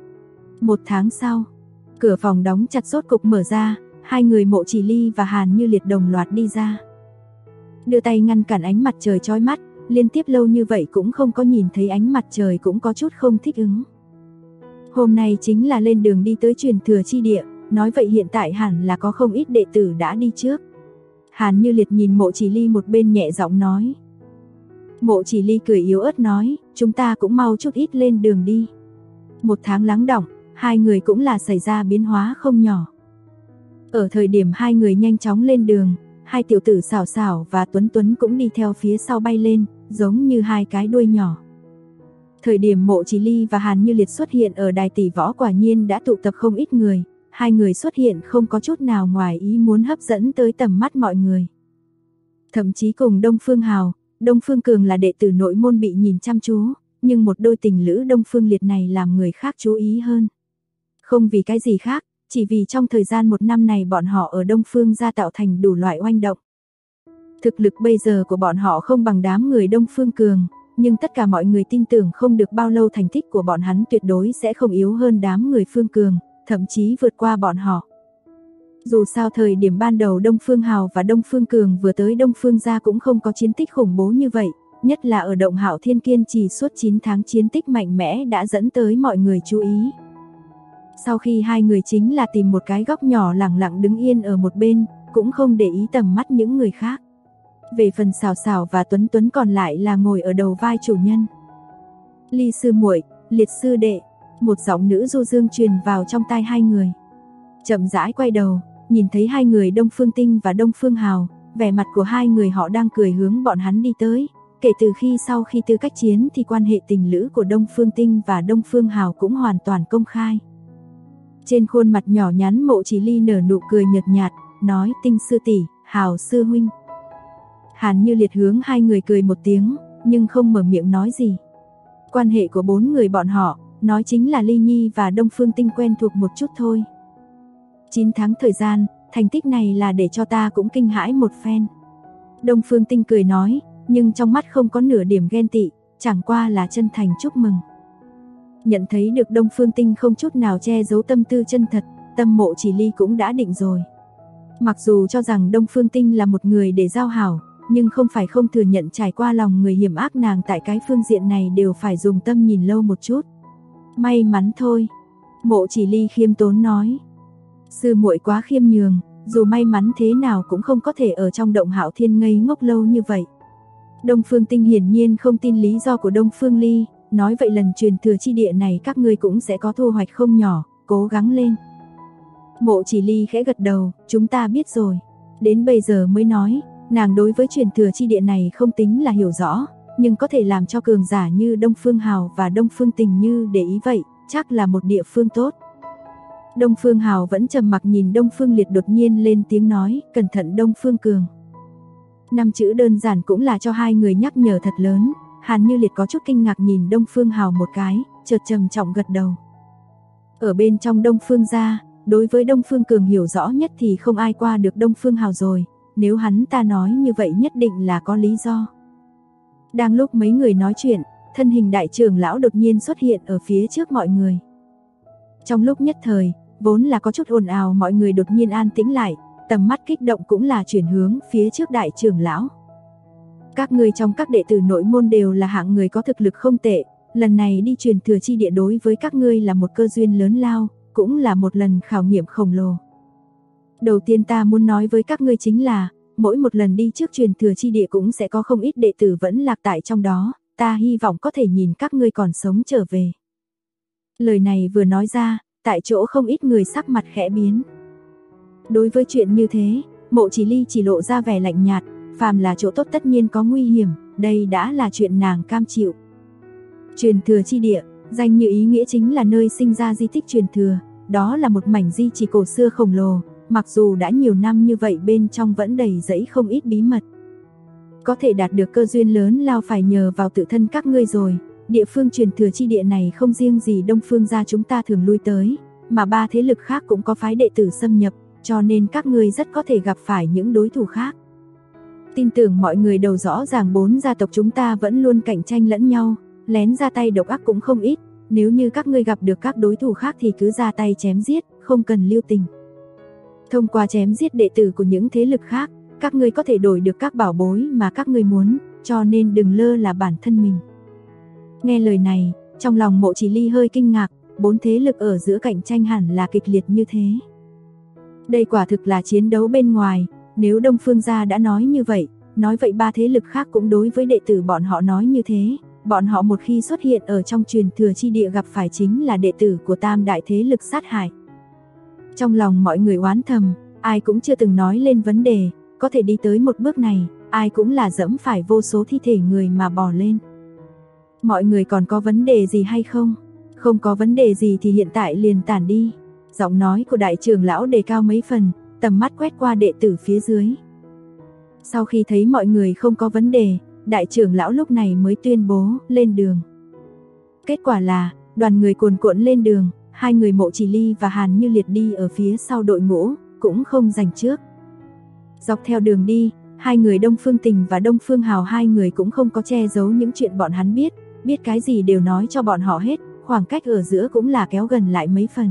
1 tháng sau, cửa phòng đóng chặt rốt cục mở ra, hai người Mộ Chỉ Ly và Hàn Như Liệt đồng loạt đi ra. Đưa tay ngăn cản ánh mặt trời chói mắt, liên tiếp lâu như vậy cũng không có nhìn thấy ánh mặt trời cũng có chút không thích ứng. Hôm nay chính là lên đường đi tới truyền thừa chi địa, nói vậy hiện tại hẳn là có không ít đệ tử đã đi trước. Hàn Như Liệt nhìn Mộ Chỉ Ly một bên nhẹ giọng nói. Mộ Chỉ Ly cười yếu ớt nói, chúng ta cũng mau chút ít lên đường đi. 1 tháng lắng đọng, hai người cũng là xảy ra biến hóa không nhỏ. Ở thời điểm hai người nhanh chóng lên đường, hai tiểu tử Xảo Xảo và Tuấn Tuấn cũng đi theo phía sau bay lên, giống như hai cái đuôi nhỏ. Thời điểm Mộ Chỉ Ly và Hàn Như Liệt xuất hiện ở đài tỷ võ quả nhiên đã tụ tập không ít người, hai người xuất hiện không có chút nào ngoài ý muốn hấp dẫn tới tầm mắt mọi người. Thậm chí cùng Đông Phương Hào, Đông Phương Cường là đệ tử nội môn bị nhìn chăm chú, nhưng một đôi tình lữ Đông Phương Liệt này làm người khác chú ý hơn. Không vì cái gì khác, chỉ vì trong thời gian 1 năm này bọn họ ở Đông Phương gia tạo thành đủ loại oanh động. Thực lực bây giờ của bọn họ không bằng đám người Đông Phương Cường, nhưng tất cả mọi người tin tưởng không được bao lâu thành tích của bọn hắn tuyệt đối sẽ không yếu hơn đám người Phương Cường, thậm chí vượt qua bọn họ. Dù sao thời điểm ban đầu Đông Phương Hào và Đông Phương Cường vừa tới Đông Phương gia cũng không có chiến tích khủng bố như vậy, nhất là ở động Hạo Thiên kiên trì suốt 9 tháng chiến tích mạnh mẽ đã dẫn tới mọi người chú ý. Sau khi hai người chính là tìm một cái góc nhỏ lặng lặng đứng yên ở một bên, cũng không để ý tầm mắt những người khác. Về phần Xảo Xảo và Tuấn Tuấn còn lại là ngồi ở đầu vai chủ nhân. Ly sư muội, Liệt sư đệ, một giọng nữ du dương truyền vào trong tai hai người. Chậm rãi quay đầu, nhìn thấy hai người Đông Phương Tinh và Đông Phương Hào, vẻ mặt của hai người họ đang cười hướng bọn hắn đi tới. Kể từ khi sau khi tư cách chiến thì quan hệ tình lữ của Đông Phương Tinh và Đông Phương Hào cũng hoàn toàn công khai. Trên khuôn mặt nhỏ nhắn Mộ Chỉ Ly nở nụ cười nhợt nhạt, nói Tinh sư tỷ, Hào sư huynh. Hàn Như Liệt hướng hai người cười một tiếng, nhưng không mở miệng nói gì. Quan hệ của 4 người bọn họ, nói chính là Ly Nhi và Đông Phương Tinh quen thuộc một chút thôi. 9 tháng thời gian, thành tích này là để cho ta cũng kinh hãi một phen. Đông Phương Tinh cười nói, nhưng trong mắt không có nửa điểm ghen tị, chẳng qua là chân thành chúc mừng. Nhận thấy được Đông Phương Tinh không chút nào che giấu tâm tư chân thật, tâm Mộ Chỉ Ly cũng đã định rồi. Mặc dù cho rằng Đông Phương Tinh là một người để giao hảo, nhưng không phải không thừa nhận trải qua lòng người hiểm ác nàng tại cái phương diện này đều phải dùng tâm nhìn lâu một chút. May mắn thôi, Mộ Chỉ Ly khiêm tốn nói. Sư muội quá khiêm nhường, dù may mắn thế nào cũng không có thể ở trong động Hạo Thiên ngây ngốc lâu như vậy. Đông Phương Tinh hiển nhiên không tin lý do của Đông Phương Ly, nói vậy lần truyền thừa chi địa này các ngươi cũng sẽ có thu hoạch không nhỏ, cố gắng lên. Mộ Chỉ Ly khẽ gật đầu, chúng ta biết rồi. Đến bây giờ mới nói, nàng đối với truyền thừa chi địa này không tính là hiểu rõ, nhưng có thể làm cho cường giả như Đông Phương Hào và Đông Phương Tình như để ý vậy, chắc là một địa phương tốt. Đông Phương Hào vẫn trầm mặc nhìn Đông Phương Liệt đột nhiên lên tiếng nói, cẩn thận Đông Phương Cường. 5 chữ đơn giản cũng là cho hai người nhắc nhở thật lớn. Hàn Như Liệt có chút kinh ngạc nhìn Đông Phương Hào một cái, chợt trầm trọng gật đầu. Ở bên trong Đông Phương gia, đối với Đông Phương Cường hiểu rõ nhất thì không ai qua được Đông Phương Hào rồi, nếu hắn ta nói như vậy nhất định là có lý do. Đang lúc mấy người nói chuyện, thân hình đại trưởng lão đột nhiên xuất hiện ở phía trước mọi người. Trong lúc nhất thời, vốn là có chút ồn ào mọi người đột nhiên an tĩnh lại, tầm mắt kích động cũng là chuyển hướng phía trước đại trưởng lão. Các ngươi trong các đệ tử nội môn đều là hạng người có thực lực không tệ, lần này đi truyền thừa chi địa đối với các ngươi là một cơ duyên lớn lao, cũng là một lần khảo nghiệm khổng lồ. Đầu tiên ta muốn nói với các ngươi chính là, mỗi một lần đi trước truyền thừa chi địa cũng sẽ có không ít đệ tử vẫn lạc tại trong đó, ta hy vọng có thể nhìn các ngươi còn sống trở về. Lời này vừa nói ra, tại chỗ không ít người sắc mặt khẽ biến. Đối với chuyện như thế, Mộ Chỉ Ly chỉ lộ ra vẻ lạnh nhạt, phàm là chỗ tốt tất nhiên có nguy hiểm, đây đã là chuyện nàng cam chịu. Truyền thừa chi địa, danh như ý nghĩa chính là nơi sinh ra di tích truyền thừa, đó là một mảnh di chỉ cổ xưa khổng lồ, mặc dù đã nhiều năm như vậy bên trong vẫn đầy rẫy không ít bí mật. Có thể đạt được cơ duyên lớn lao phải nhờ vào tự thân các ngươi rồi, địa phương truyền thừa chi địa này không riêng gì Đông Phương gia chúng ta thường lui tới, mà 3 thế lực khác cũng có phái đệ tử xâm nhập, cho nên các ngươi rất có thể gặp phải những đối thủ khác. Tin tưởng mọi người đều rõ ràng 4 gia tộc chúng ta vẫn luôn cạnh tranh lẫn nhau, lén ra tay độc ác cũng không ít, nếu như các ngươi gặp được các đối thủ khác thì cứ ra tay chém giết, không cần lưu tình. Thông qua chém giết đệ tử của những thế lực khác, các ngươi có thể đổi được các bảo bối mà các ngươi muốn, cho nên đừng lơ là bản thân mình. Nghe lời này, trong lòng Mộ Chỉ Ly hơi kinh ngạc, 4 thế lực ở giữa cạnh tranh hẳn là kịch liệt như thế. Đây quả thực là chiến đấu bên ngoài, nếu Đông Phương gia đã nói như vậy, nói vậy 3 thế lực khác cũng đối với đệ tử bọn họ nói như thế, bọn họ một khi xuất hiện ở trong truyền thừa chi địa gặp phải chính là đệ tử của tam đại thế lực sát hại. Trong lòng mọi người oán thầm, ai cũng chưa từng nói lên vấn đề, có thể đi tới một bước này, ai cũng là dẫm phải vô số thi thể người mà bò lên. Mọi người còn có vấn đề gì hay không? Không có vấn đề gì thì hiện tại liền tản đi. Giọng nói của đại trưởng lão đề cao mấy phần, tầm mắt quét qua đệ tử phía dưới. Sau khi thấy mọi người không có vấn đề, đại trưởng lão lúc này mới tuyên bố lên đường. Kết quả là, đoàn người cuồn cuộn lên đường, 2 người Mộ Chỉ Ly và Hàn Như Liệt đi ở phía sau đội ngũ, cũng không giành trước. Dọc theo đường đi, 2 người Đông Phương Tình và Đông Phương Hào 2 người cũng không có che giấu những chuyện bọn hắn biết cái gì đều nói cho bọn họ hết, khoảng cách ở giữa cũng là kéo gần lại mấy phần.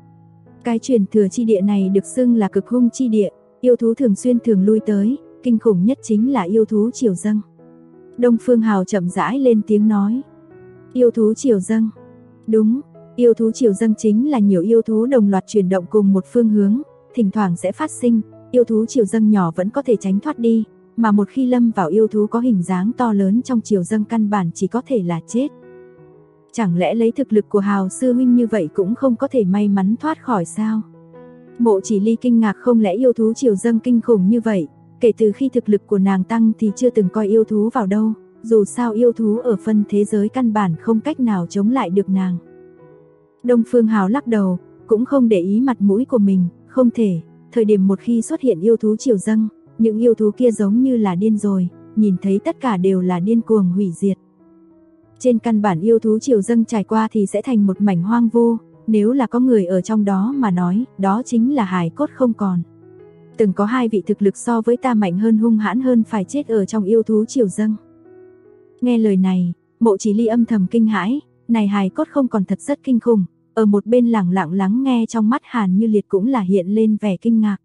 Cái truyền thừa chi địa này được xưng là cực hung chi địa, yêu thú thường xuyên thường lui tới, kinh khủng nhất chính là yêu thú triều dâng. Đông Phương Hào chậm rãi lên tiếng nói. Yêu thú triều dâng. Đúng, yêu thú triều dâng chính là nhiều yêu thú đồng loạt chuyển động cùng một phương hướng, thỉnh thoảng sẽ phát sinh, yêu thú triều dâng nhỏ vẫn có thể tránh thoát đi, mà một khi lâm vào yêu thú có hình dáng to lớn trong triều dâng căn bản chỉ có thể là chết. Chẳng lẽ lấy thực lực của Hào sư huynh như vậy cũng không có thể may mắn thoát khỏi sao? Mộ Chỉ Ly kinh ngạc, không lẽ yêu thú triều dâng kinh khủng như vậy? Kể từ khi thực lực của nàng tăng thì chưa từng coi yêu thú vào đâu, dù sao yêu thú ở phân thế giới căn bản không cách nào chống lại được nàng. Đông Phương Hào lắc đầu, cũng không để ý mặt mũi của mình, không thể, thời điểm một khi xuất hiện yêu thú triều dâng, những yêu thú kia giống như là điên rồi, nhìn thấy tất cả đều là điên cuồng hủy diệt. Trên căn bản yêu thú triều dâng trải qua thì sẽ thành một mảnh hoang vu, nếu là có người ở trong đó mà nói, đó chính là hài cốt không còn. Từng có 2 vị thực lực so với ta mạnh hơn, hung hãn hơn phải chết ở trong yêu thú triều dâng. Nghe lời này, Mộ Chỉ Ly âm thầm kinh hãi, này hài cốt không còn thật rất kinh khủng, ở một bên lẳng lặng lắng nghe, trong mắt Hàn Như Liệt cũng là hiện lên vẻ kinh ngạc.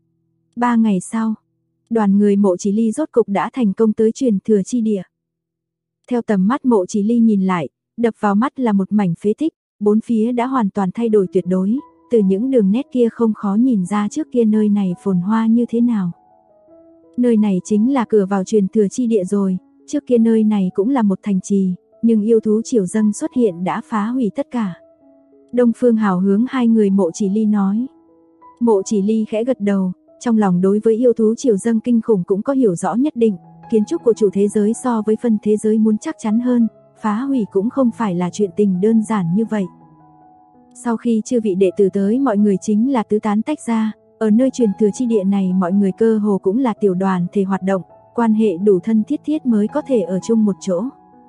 3 ngày sau, đoàn người Mộ Chỉ Ly rốt cục đã thành công tới truyền thừa chi địa. Theo tầm mắt Mộ Chỉ Ly nhìn lại, đập vào mắt là một mảnh phế tích, bốn phía đã hoàn toàn thay đổi tuyệt đối, từ những đường nét kia không khó nhìn ra trước kia nơi này phồn hoa như thế nào. Nơi này chính là cửa vào truyền thừa chi địa rồi, trước kia nơi này cũng là một thành trì, nhưng yêu thú triều dâng xuất hiện đã phá hủy tất cả. Đông Phương Hào hướng 2 người Mộ Chỉ Ly nói. Mộ Chỉ Ly khẽ gật đầu, trong lòng đối với yêu thú triều dâng kinh khủng cũng có hiểu rõ nhất định, kiến trúc của chủ thế giới so với phân thế giới muốn chắc chắn hơn, phá hủy cũng không phải là chuyện tình đơn giản như vậy. Sau khi chư vị đệ tử tới, mọi người chính là tứ tán tách ra, ở nơi truyền thừa chi địa này mọi người cơ hồ cũng là tiểu đoàn thể hoạt động, quan hệ đủ thân thiết mới có thể ở chung một chỗ.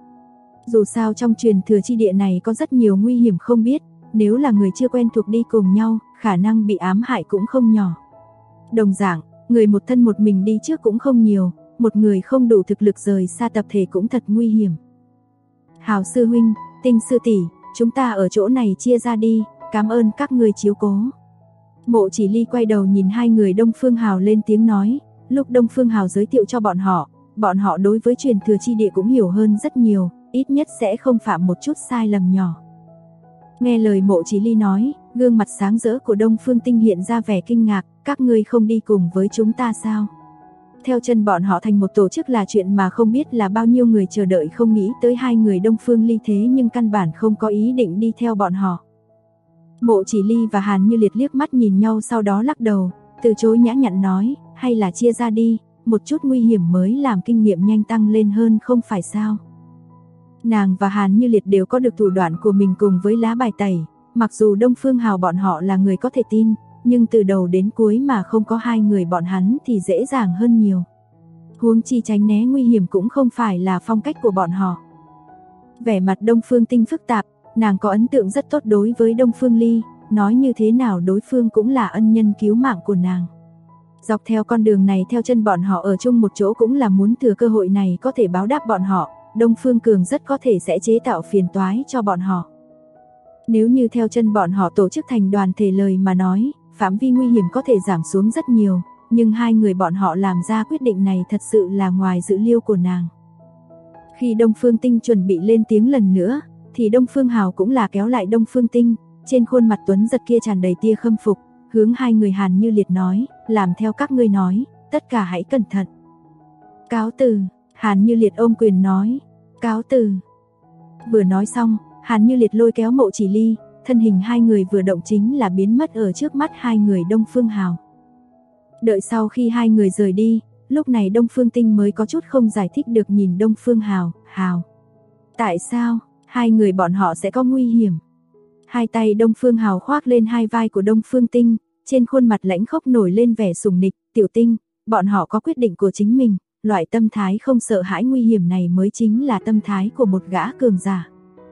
Dù sao trong truyền thừa chi địa này có rất nhiều nguy hiểm không biết, nếu là người chưa quen thuộc đi cùng nhau, khả năng bị ám hại cũng không nhỏ. Đồng dạng, người một thân một mình đi trước cũng không nhiều, một người không đủ thực lực rời xa tập thể cũng thật nguy hiểm. Hào sư huynh, Tinh sư tỷ, chúng ta ở chỗ này chia ra đi, cảm ơn các người chiếu cố. Mộ Chỉ Ly quay đầu nhìn 2 người Đông Phương Hào lên tiếng nói, lúc Đông Phương Hào giới thiệu cho bọn họ đối với truyền thừa chi địa cũng hiểu hơn rất nhiều, ít nhất sẽ không phạm một chút sai lầm nhỏ. Nghe lời Mộ Chỉ Ly nói, gương mặt sáng rỡ của Đông Phương Tinh hiện ra vẻ kinh ngạc, các ngươi không đi cùng với chúng ta sao? Theo chân bọn họ thành một tổ chức là chuyện mà không biết là bao nhiêu người chờ đợi, không nghĩ tới 2 người Đông Phương Ly thế nhưng căn bản không có ý định đi theo bọn họ. Mộ Chỉ Ly và Hàn Như Liệt liếc mắt nhìn nhau sau đó lắc đầu, từ chối nhã nhặn nói, hay là chia ra đi, một chút nguy hiểm mới làm kinh nghiệm nhanh tăng lên hơn không phải sao. Nàng và Hàn Như Liệt đều có được thủ đoạn của mình cùng với lá bài tẩy, mặc dù Đông Phương Hào bọn họ là người có thể tin, nhưng từ đầu đến cuối mà không có hai người bọn hắn thì dễ dàng hơn nhiều. Huống chi tránh né nguy hiểm cũng không phải là phong cách của bọn họ. Vẻ mặt Đông Phương Tinh phức tạp, nàng có ấn tượng rất tốt đối với Đông Phương Ly, nói như thế nào đối phương cũng là ân nhân cứu mạng của nàng. Dọc theo con đường này theo chân bọn họ ở chung một chỗ cũng là muốn thừa cơ hội này có thể báo đáp bọn họ, Đông Phương Cường rất có thể sẽ chế tạo phiền toái cho bọn họ. Nếu như theo chân bọn họ tổ chức thành đoàn thể lời mà nói, phạm vi nguy hiểm có thể giảm xuống rất nhiều, nhưng hai người bọn họ làm ra quyết định này thật sự là ngoài dự liệu của nàng. Khi Đông Phương Tinh chuẩn bị lên tiếng lần nữa, thì Đông Phương Hào cũng là kéo lại Đông Phương Tinh, trên khuôn mặt tuấn giật kia tràn đầy tia khâm phục, hướng hai người Hàn Như Liệt nói, làm theo các ngươi nói, tất cả hãy cẩn thận. Cáo từ, Hàn Như Liệt ôm quyền nói, cáo từ. Vừa nói xong, Hàn Như Liệt lôi kéo Mộ Chỉ Ly, thân hình hai người vừa động chính là biến mất ở trước mắt hai người Đông Phương Hào. Đợi sau khi hai người rời đi, lúc này Đông Phương Tinh mới có chút không giải thích được nhìn Đông Phương Hào, Hào. Tại sao, hai người bọn họ sẽ có nguy hiểm? Hai tay Đông Phương Hào khoác lên hai vai của Đông Phương Tinh, trên khuôn mặt lãnh khốc nổi lên vẻ sủng nịch, tiểu Tinh, bọn họ có quyết định của chính mình, loại tâm thái không sợ hãi nguy hiểm này mới chính là tâm thái của một gã cường giả.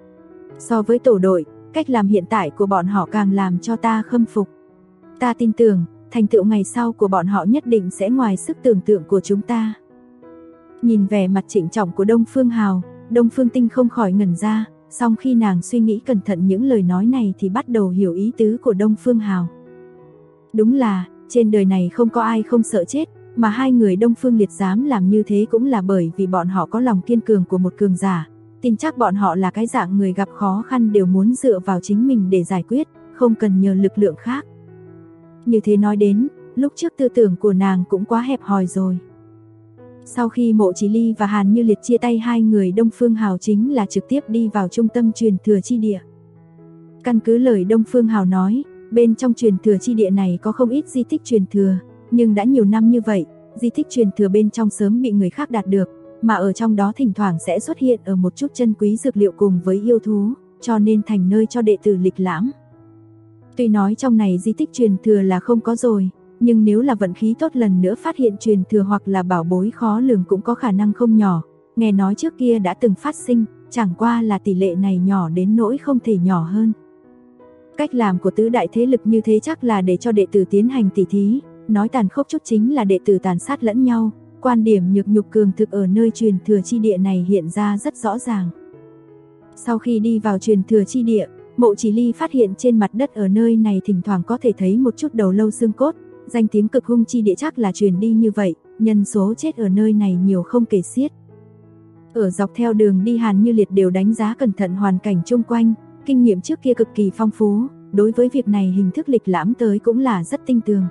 So với tổ đội, cách làm hiện tại của bọn họ càng làm cho ta khâm phục. Ta tin tưởng, thành tựu ngày sau của bọn họ nhất định sẽ ngoài sức tưởng tượng của chúng ta. Nhìn vẻ mặt trịnh trọng của Đông Phương Hào, Đông Phương Tinh không khỏi ngẩn ra, song khi nàng suy nghĩ cẩn thận những lời nói này thì bắt đầu hiểu ý tứ của Đông Phương Hào. Đúng là, trên đời này không có ai không sợ chết, mà hai người Đông Phương Liệt dám làm như thế cũng là bởi vì bọn họ có lòng kiên cường của một cường giả. Tin chắc bọn họ là cái dạng người gặp khó khăn đều muốn dựa vào chính mình để giải quyết, không cần nhờ lực lượng khác. Như thế nói đến, lúc trước tư tưởng của nàng cũng quá hẹp hòi rồi. Sau khi Mộ Chỉ Ly và Hàn Như Liệt chia tay, hai người Đông Phương Hào chính là trực tiếp đi vào trung tâm truyền thừa chi địa. Căn cứ lời Đông Phương Hào nói, bên trong truyền thừa chi địa này có không ít di tích truyền thừa, nhưng đã nhiều năm như vậy, di tích truyền thừa bên trong sớm bị người khác đạt được, mà ở trong đó thỉnh thoảng sẽ xuất hiện ở một chút chân quý dược liệu cùng với yêu thú, cho nên thành nơi cho đệ tử lịch lãm. Tuy nói trong này di tích truyền thừa là không có rồi, nhưng nếu là vận khí tốt lần nữa phát hiện truyền thừa hoặc là bảo bối khó lường cũng có khả năng không nhỏ, nghe nói trước kia đã từng phát sinh, chẳng qua là tỷ lệ này nhỏ đến nỗi không thể nhỏ hơn. Cách làm của tứ đại thế lực như thế chắc là để cho đệ tử tiến hành tỉ thí, nói tàn khốc chút chính là đệ tử tàn sát lẫn nhau, quan điểm nhược nhục cường thực ở nơi truyền thừa chi địa này hiện ra rất rõ ràng. Sau khi đi vào truyền thừa chi địa, Mộ Chỉ Ly phát hiện trên mặt đất ở nơi này thỉnh thoảng có thể thấy một chút đầu lâu xương cốt, danh tiếng cực hung chi địa chắc là truyền đi như vậy, nhân số chết ở nơi này nhiều không kể xiết. Ở dọc theo đường đi Hàn Như Liệt đều đánh giá cẩn thận hoàn cảnh chung quanh, kinh nghiệm trước kia cực kỳ phong phú, đối với việc này hình thức lịch lãm tới cũng là rất tinh tường.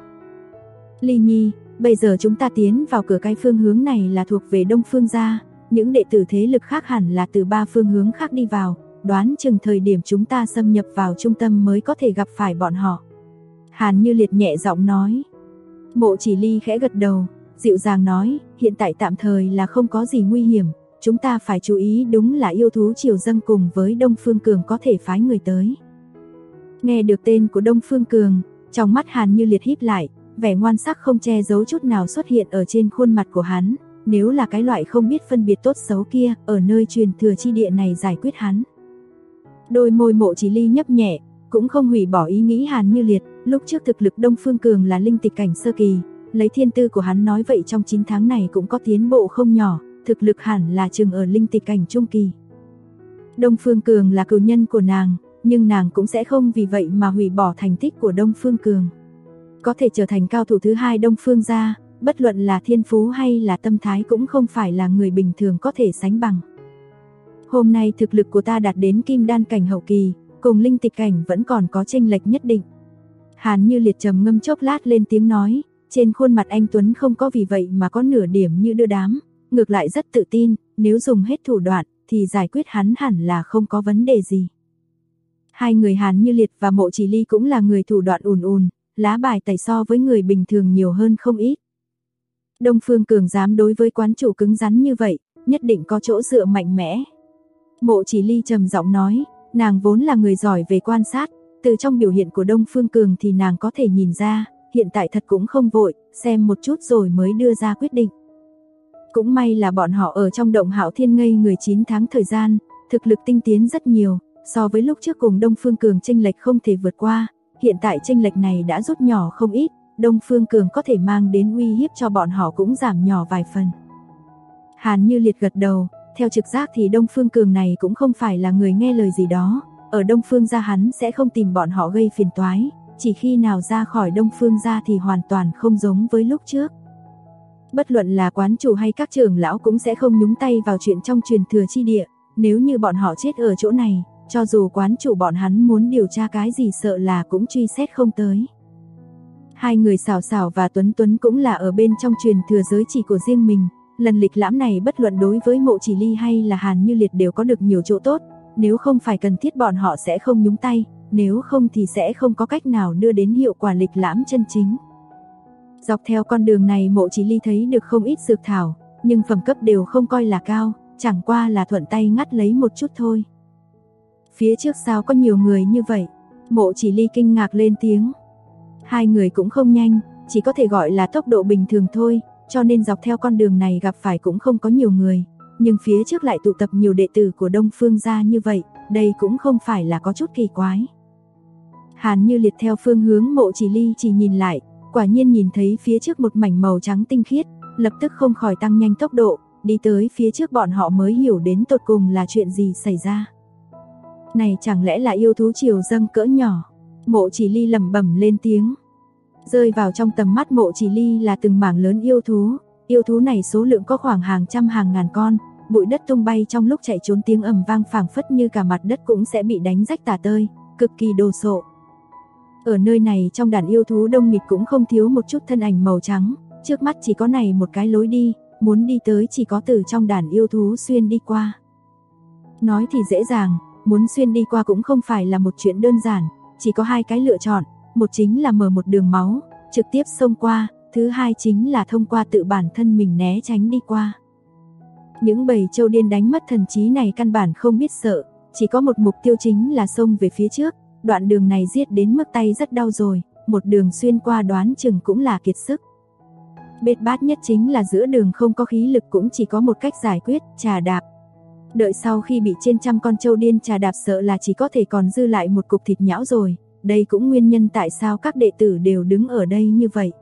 Ly Nhi, bây giờ chúng ta tiến vào cửa cái phương hướng này là thuộc về Đông Phương gia, những đệ tử thế lực khác hẳn là từ ba phương hướng khác đi vào, đoán chừng thời điểm chúng ta xâm nhập vào trung tâm mới có thể gặp phải bọn họ. Hàn Như Liệt nhẹ giọng nói. Mộ Chỉ Ly khẽ gật đầu, dịu dàng nói, hiện tại tạm thời là không có gì nguy hiểm, chúng ta phải chú ý đúng là yêu thú triều dâng cùng với Đông Phương Cường có thể phái người tới. Nghe được tên của Đông Phương Cường, trong mắt Hàn Như Liệt híp lại, vẻ ngoan sắc không che giấu chút nào xuất hiện ở trên khuôn mặt của hắn, nếu là cái loại không biết phân biệt tốt xấu kia, ở nơi truyền thừa chi địa này giải quyết hắn. Đôi môi Mộ Chỉ Ly nhấp nhẹ, cũng không hủy bỏ ý nghĩ Hàn Như Liệt, lúc trước thực lực Đông Phương Cường là linh tịch cảnh sơ kỳ, lấy thiên tư của hắn nói vậy trong 9 tháng này cũng có tiến bộ không nhỏ, thực lực hẳn là chừng ở linh tịch cảnh trung kỳ. Đông Phương Cường là cừu nhân của nàng, nhưng nàng cũng sẽ không vì vậy mà hủy bỏ thành tích của Đông Phương Cường. Có thể trở thành cao thủ thứ hai Đông Phương gia, bất luận là thiên phú hay là tâm thái cũng không phải là người bình thường có thể sánh bằng. Hôm nay thực lực của ta đạt đến kim đan cảnh hậu kỳ, cùng linh tịch cảnh vẫn còn có chênh lệch nhất định. Hàn Như Liệt trầm ngâm chốc lát lên tiếng nói, trên khuôn mặt anh tuấn không có vì vậy mà có nửa điểm như đưa đám, ngược lại rất tự tin, nếu dùng hết thủ đoạn thì giải quyết hắn hẳn là không có vấn đề gì. Hai người Hàn Như Liệt và Mộ Chỉ Ly cũng là người thủ đoạn ùn ùn, lá bài tẩy so với người bình thường nhiều hơn không ít. Đông Phương Cường dám đối với quán chủ cứng rắn như vậy, nhất định có chỗ dựa mạnh mẽ. Mộ Chỉ Ly trầm giọng nói, nàng vốn là người giỏi về quan sát, từ trong biểu hiện của Đông Phương Cường thì nàng có thể nhìn ra, hiện tại thật cũng không vội, xem một chút rồi mới đưa ra quyết định. Cũng may là bọn họ ở trong động Hạo Thiên ngây người 9 tháng thời gian, thực lực tinh tiến rất nhiều, so với lúc trước cùng Đông Phương Cường chênh lệch không thể vượt qua, hiện tại chênh lệch này đã rút nhỏ không ít, Đông Phương Cường có thể mang đến uy hiếp cho bọn họ cũng giảm nhỏ vài phần. Hàn Như Liệt gật đầu, theo trực giác thì Đông Phương Cường này cũng không phải là người nghe lời gì đó, ở Đông Phương gia hắn sẽ không tìm bọn họ gây phiền toái, chỉ khi nào ra khỏi Đông Phương gia thì hoàn toàn không giống với lúc trước. Bất luận là quán chủ hay các trưởng lão cũng sẽ không nhúng tay vào chuyện trong truyền thừa chi địa, nếu như bọn họ chết ở chỗ này, cho dù quán chủ bọn hắn muốn điều tra cái gì sợ là cũng truy xét không tới. Hai người Xảo Xảo và Tuấn Tuấn cũng là ở bên trong truyền thừa giới chỉ của riêng mình, lần lịch lãm này bất luận đối với Mộ Chỉ Ly hay là Hàn Như Liệt đều có được nhiều chỗ tốt, nếu không phải cần thiết bọn họ sẽ không nhúng tay, nếu không thì sẽ không có cách nào đưa đến hiệu quả lịch lãm chân chính. Dọc theo con đường này Mộ Chỉ Ly thấy được không ít dược thảo, nhưng phẩm cấp đều không coi là cao, chẳng qua là thuận tay ngắt lấy một chút thôi. Phía trước sao có nhiều người như vậy? Mộ Chỉ Ly kinh ngạc lên tiếng. Hai người cũng không nhanh, chỉ có thể gọi là tốc độ bình thường thôi, cho nên dọc theo con đường này gặp phải cũng không có nhiều người, nhưng phía trước lại tụ tập nhiều đệ tử của Đông Phương gia như vậy, đây cũng không phải là có chút kỳ quái. Hàn Như Liệt theo phương hướng Mộ Chỉ Ly chỉ nhìn lại, quả nhiên nhìn thấy phía trước một mảnh màu trắng tinh khiết, lập tức không khỏi tăng nhanh tốc độ, đi tới phía trước bọn họ mới hiểu đến tột cùng là chuyện gì xảy ra. Này chẳng lẽ là yêu thú triều dâng cỡ nhỏ? Mộ Chỉ Ly lẩm bẩm lên tiếng. Rơi vào trong tầm mắt Mộ Chỉ Ly là từng mảng lớn yêu thú này số lượng có khoảng hàng trăm hàng ngàn con, bụi đất tung bay trong lúc chạy trốn tiếng ầm vang phảng phất như cả mặt đất cũng sẽ bị đánh rách tả tơi, cực kỳ đồ sộ. Ở nơi này trong đàn yêu thú đông nghịt cũng không thiếu một chút thân ảnh màu trắng, trước mắt chỉ có này một cái lối đi, muốn đi tới chỉ có từ trong đàn yêu thú xuyên đi qua. Nói thì dễ dàng, muốn xuyên đi qua cũng không phải là một chuyện đơn giản, chỉ có hai cái lựa chọn, một chính là mở một đường máu, trực tiếp xông qua, thứ hai chính là thông qua tự bản thân mình né tránh đi qua. Những bầy trâu điên đánh mất thần trí này căn bản không biết sợ, chỉ có một mục tiêu chính là xông về phía trước, đoạn đường này giết đến mức tay rất đau rồi, một đường xuyên qua đoán chừng cũng là kiệt sức. Bết bát nhất chính là giữa đường không có khí lực cũng chỉ có một cách giải quyết, trà đạp. Đợi sau khi bị trên trăm con trâu điên trà đạp sợ là chỉ có thể còn dư lại một cục thịt nhão rồi, đây cũng nguyên nhân tại sao các đệ tử đều đứng ở đây như vậy.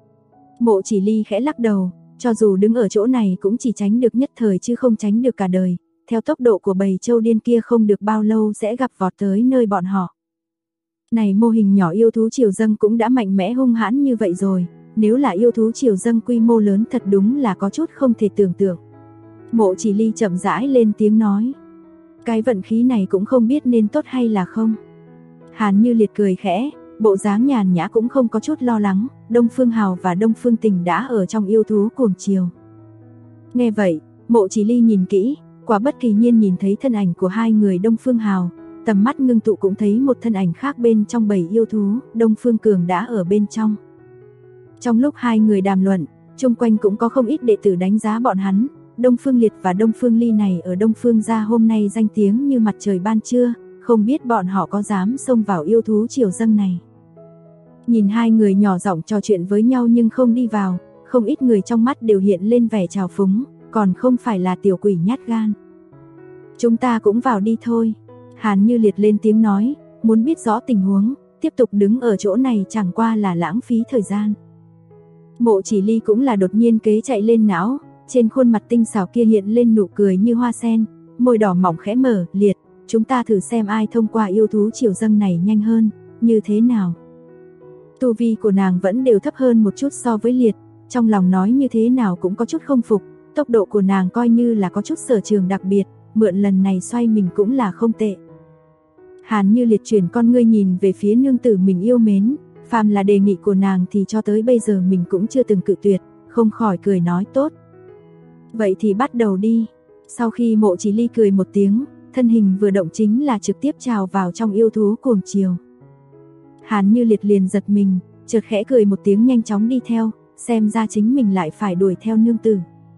Mộ Chỉ Ly khẽ lắc đầu, cho dù đứng ở chỗ này cũng chỉ tránh được nhất thời chứ không tránh được cả đời, theo tốc độ của bầy trâu điên kia không được bao lâu sẽ gặp vọt tới nơi bọn họ. Này mô hình nhỏ yêu thú triều dâng cũng đã mạnh mẽ hung hãn như vậy rồi, nếu là yêu thú triều dâng quy mô lớn thật đúng là có chút không thể tưởng tượng. Mộ Chỉ Ly chậm rãi lên tiếng nói, cái vận khí này cũng không biết nên tốt hay là không. Hàn Như Liệt cười khẽ, bộ dáng nhàn nhã cũng không có chút lo lắng, Đông Phương Hào và Đông Phương Tình đã ở trong yêu thú cuồng chiều. Nghe vậy, Mộ Chỉ Ly nhìn kỹ, quả bất kỳ nhiên nhìn thấy thân ảnh của hai người Đông Phương Hào, tầm mắt ngưng tụ cũng thấy một thân ảnh khác bên trong bầy yêu thú, Đông Phương Cường đã ở bên trong. Trong lúc hai người đàm luận, chung quanh cũng có không ít đệ tử đánh giá bọn hắn, Đông Phương Liệt và Đông Phương Ly này ở Đông Phương gia hôm nay danh tiếng như mặt trời ban trưa, không biết bọn họ có dám xông vào yêu thú triều dâng này. Nhìn hai người nhỏ giọng trò chuyện với nhau nhưng không đi vào, không ít người trong mắt đều hiện lên vẻ trào phúng, còn không phải là tiểu quỷ nhát gan. Chúng ta cũng vào đi thôi. Hàn Như Liệt lên tiếng nói, muốn biết rõ tình huống, tiếp tục đứng ở chỗ này chẳng qua là lãng phí thời gian. Mộ Chỉ Ly cũng là đột nhiên kế chạy lên não, trên khuôn mặt tinh xảo kia hiện lên nụ cười như hoa sen, môi đỏ mỏng khẽ mở, Liệt, chúng ta thử xem ai thông qua yêu thú triều dâng này nhanh hơn, như thế nào. Tu vi của nàng vẫn đều thấp hơn một chút so với Liệt, trong lòng nói như thế nào cũng có chút không phục, tốc độ của nàng coi như là có chút sở trường đặc biệt, mượn lần này xoay mình cũng là không tệ. Hàn Như Liệt chuyển con ngươi nhìn về phía nương tử mình yêu mến, phàm là đề nghị của nàng thì cho tới bây giờ mình cũng chưa từng cự tuyệt, không khỏi cười nói tốt. Vậy thì bắt đầu đi. Sau khi Mộ Chỉ Ly cười một tiếng, thân hình vừa động chính là trực tiếp trào vào trong yêu thú cuồng chiều. Hàn Như Liệt liền giật mình, chợt khẽ cười một tiếng nhanh chóng đi theo, xem ra chính mình lại phải đuổi theo nương tử.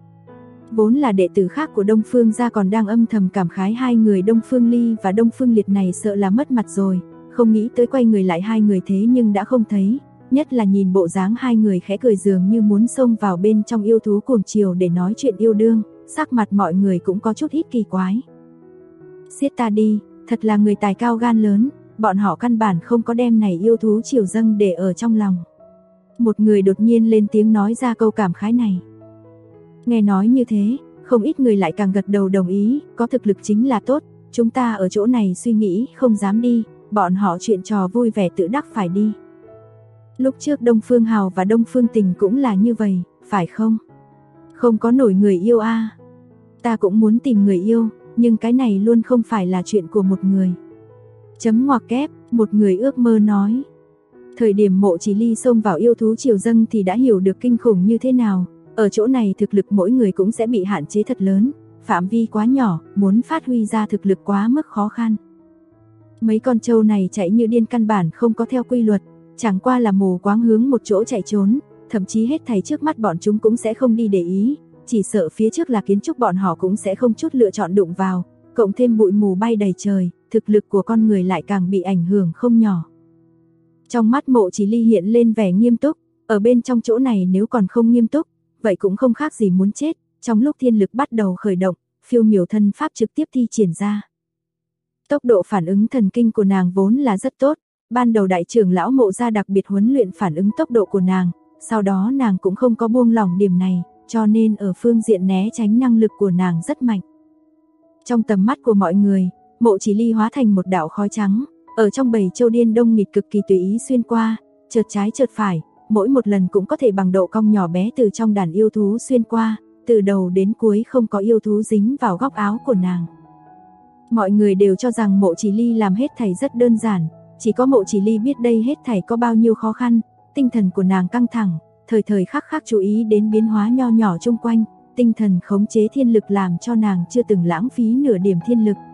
Vốn là đệ tử khác của Đông Phương gia còn đang âm thầm cảm khái hai người Đông Phương Ly và Đông Phương Liệt này sợ là mất mặt rồi, không nghĩ tới quay người lại hai người thế nhưng đã không thấy, nhất là nhìn bộ dáng hai người khẽ cười dường như muốn xông vào bên trong yêu thú cuồng chiều để nói chuyện yêu đương, sắc mặt mọi người cũng có chút ít kỳ quái. Giết ta đi, thật là người tài cao gan lớn, bọn họ căn bản không có đem này yêu thú chiều dâng để ở trong lòng. Một người đột nhiên lên tiếng nói ra câu cảm khái này. Nghe nói như thế, không ít người lại càng gật đầu đồng ý, có thực lực chính là tốt, chúng ta ở chỗ này suy nghĩ không dám đi, bọn họ chuyện trò vui vẻ tự đắc phải đi. Lúc trước Đông Phương Hào và Đông Phương Tình cũng là như vậy, phải không? Không có nổi người yêu a. Ta cũng muốn tìm người yêu, nhưng cái này luôn không phải là chuyện của một người. Chấm ngoặc kép, một người ước mơ nói. Thời điểm Mộ Chỉ Ly xông vào yêu thú triều dâng thì đã hiểu được kinh khủng như thế nào. Ở chỗ này thực lực mỗi người cũng sẽ bị hạn chế thật lớn, phạm vi quá nhỏ, muốn phát huy ra thực lực quá mức khó khăn. Mấy con trâu này chạy như điên căn bản không có theo quy luật, chẳng qua là mù quáng hướng một chỗ chạy trốn, thậm chí hết thảy trước mắt bọn chúng cũng sẽ không đi để ý, chỉ sợ phía trước là kiến trúc bọn họ cũng sẽ không chút lựa chọn đụng vào, cộng thêm bụi mù bay đầy trời, thực lực của con người lại càng bị ảnh hưởng không nhỏ. Trong mắt Mộ Chỉ Ly hiện lên vẻ nghiêm túc, ở bên trong chỗ này nếu còn không nghiêm túc, vậy cũng không khác gì muốn chết, trong lúc thiên lực bắt đầu khởi động, phiêu miểu thân pháp trực tiếp thi triển ra. Tốc độ phản ứng thần kinh của nàng vốn là rất tốt, ban đầu đại trưởng lão Mộ gia đặc biệt huấn luyện phản ứng tốc độ của nàng, sau đó nàng cũng không có buông lỏng điểm này, cho nên ở phương diện né tránh năng lực của nàng rất mạnh. Trong tầm mắt của mọi người, Mộ Chỉ Ly hóa thành một đạo khói trắng, ở trong bầy châu điên đông nghịt cực kỳ tùy ý xuyên qua, chợt trái chợt phải, mỗi một lần cũng có thể bằng độ cong nhỏ bé từ trong đàn yêu thú xuyên qua, từ đầu đến cuối không có yêu thú dính vào góc áo của nàng. Mọi người đều cho rằng Mộ Chỉ Ly làm hết thảy rất đơn giản, chỉ có Mộ Chỉ Ly biết đây hết thảy có bao nhiêu khó khăn, tinh thần của nàng căng thẳng, thời thời khắc khắc chú ý đến biến hóa nho nhỏ xung quanh, tinh thần khống chế thiên lực làm cho nàng chưa từng lãng phí nửa điểm thiên lực.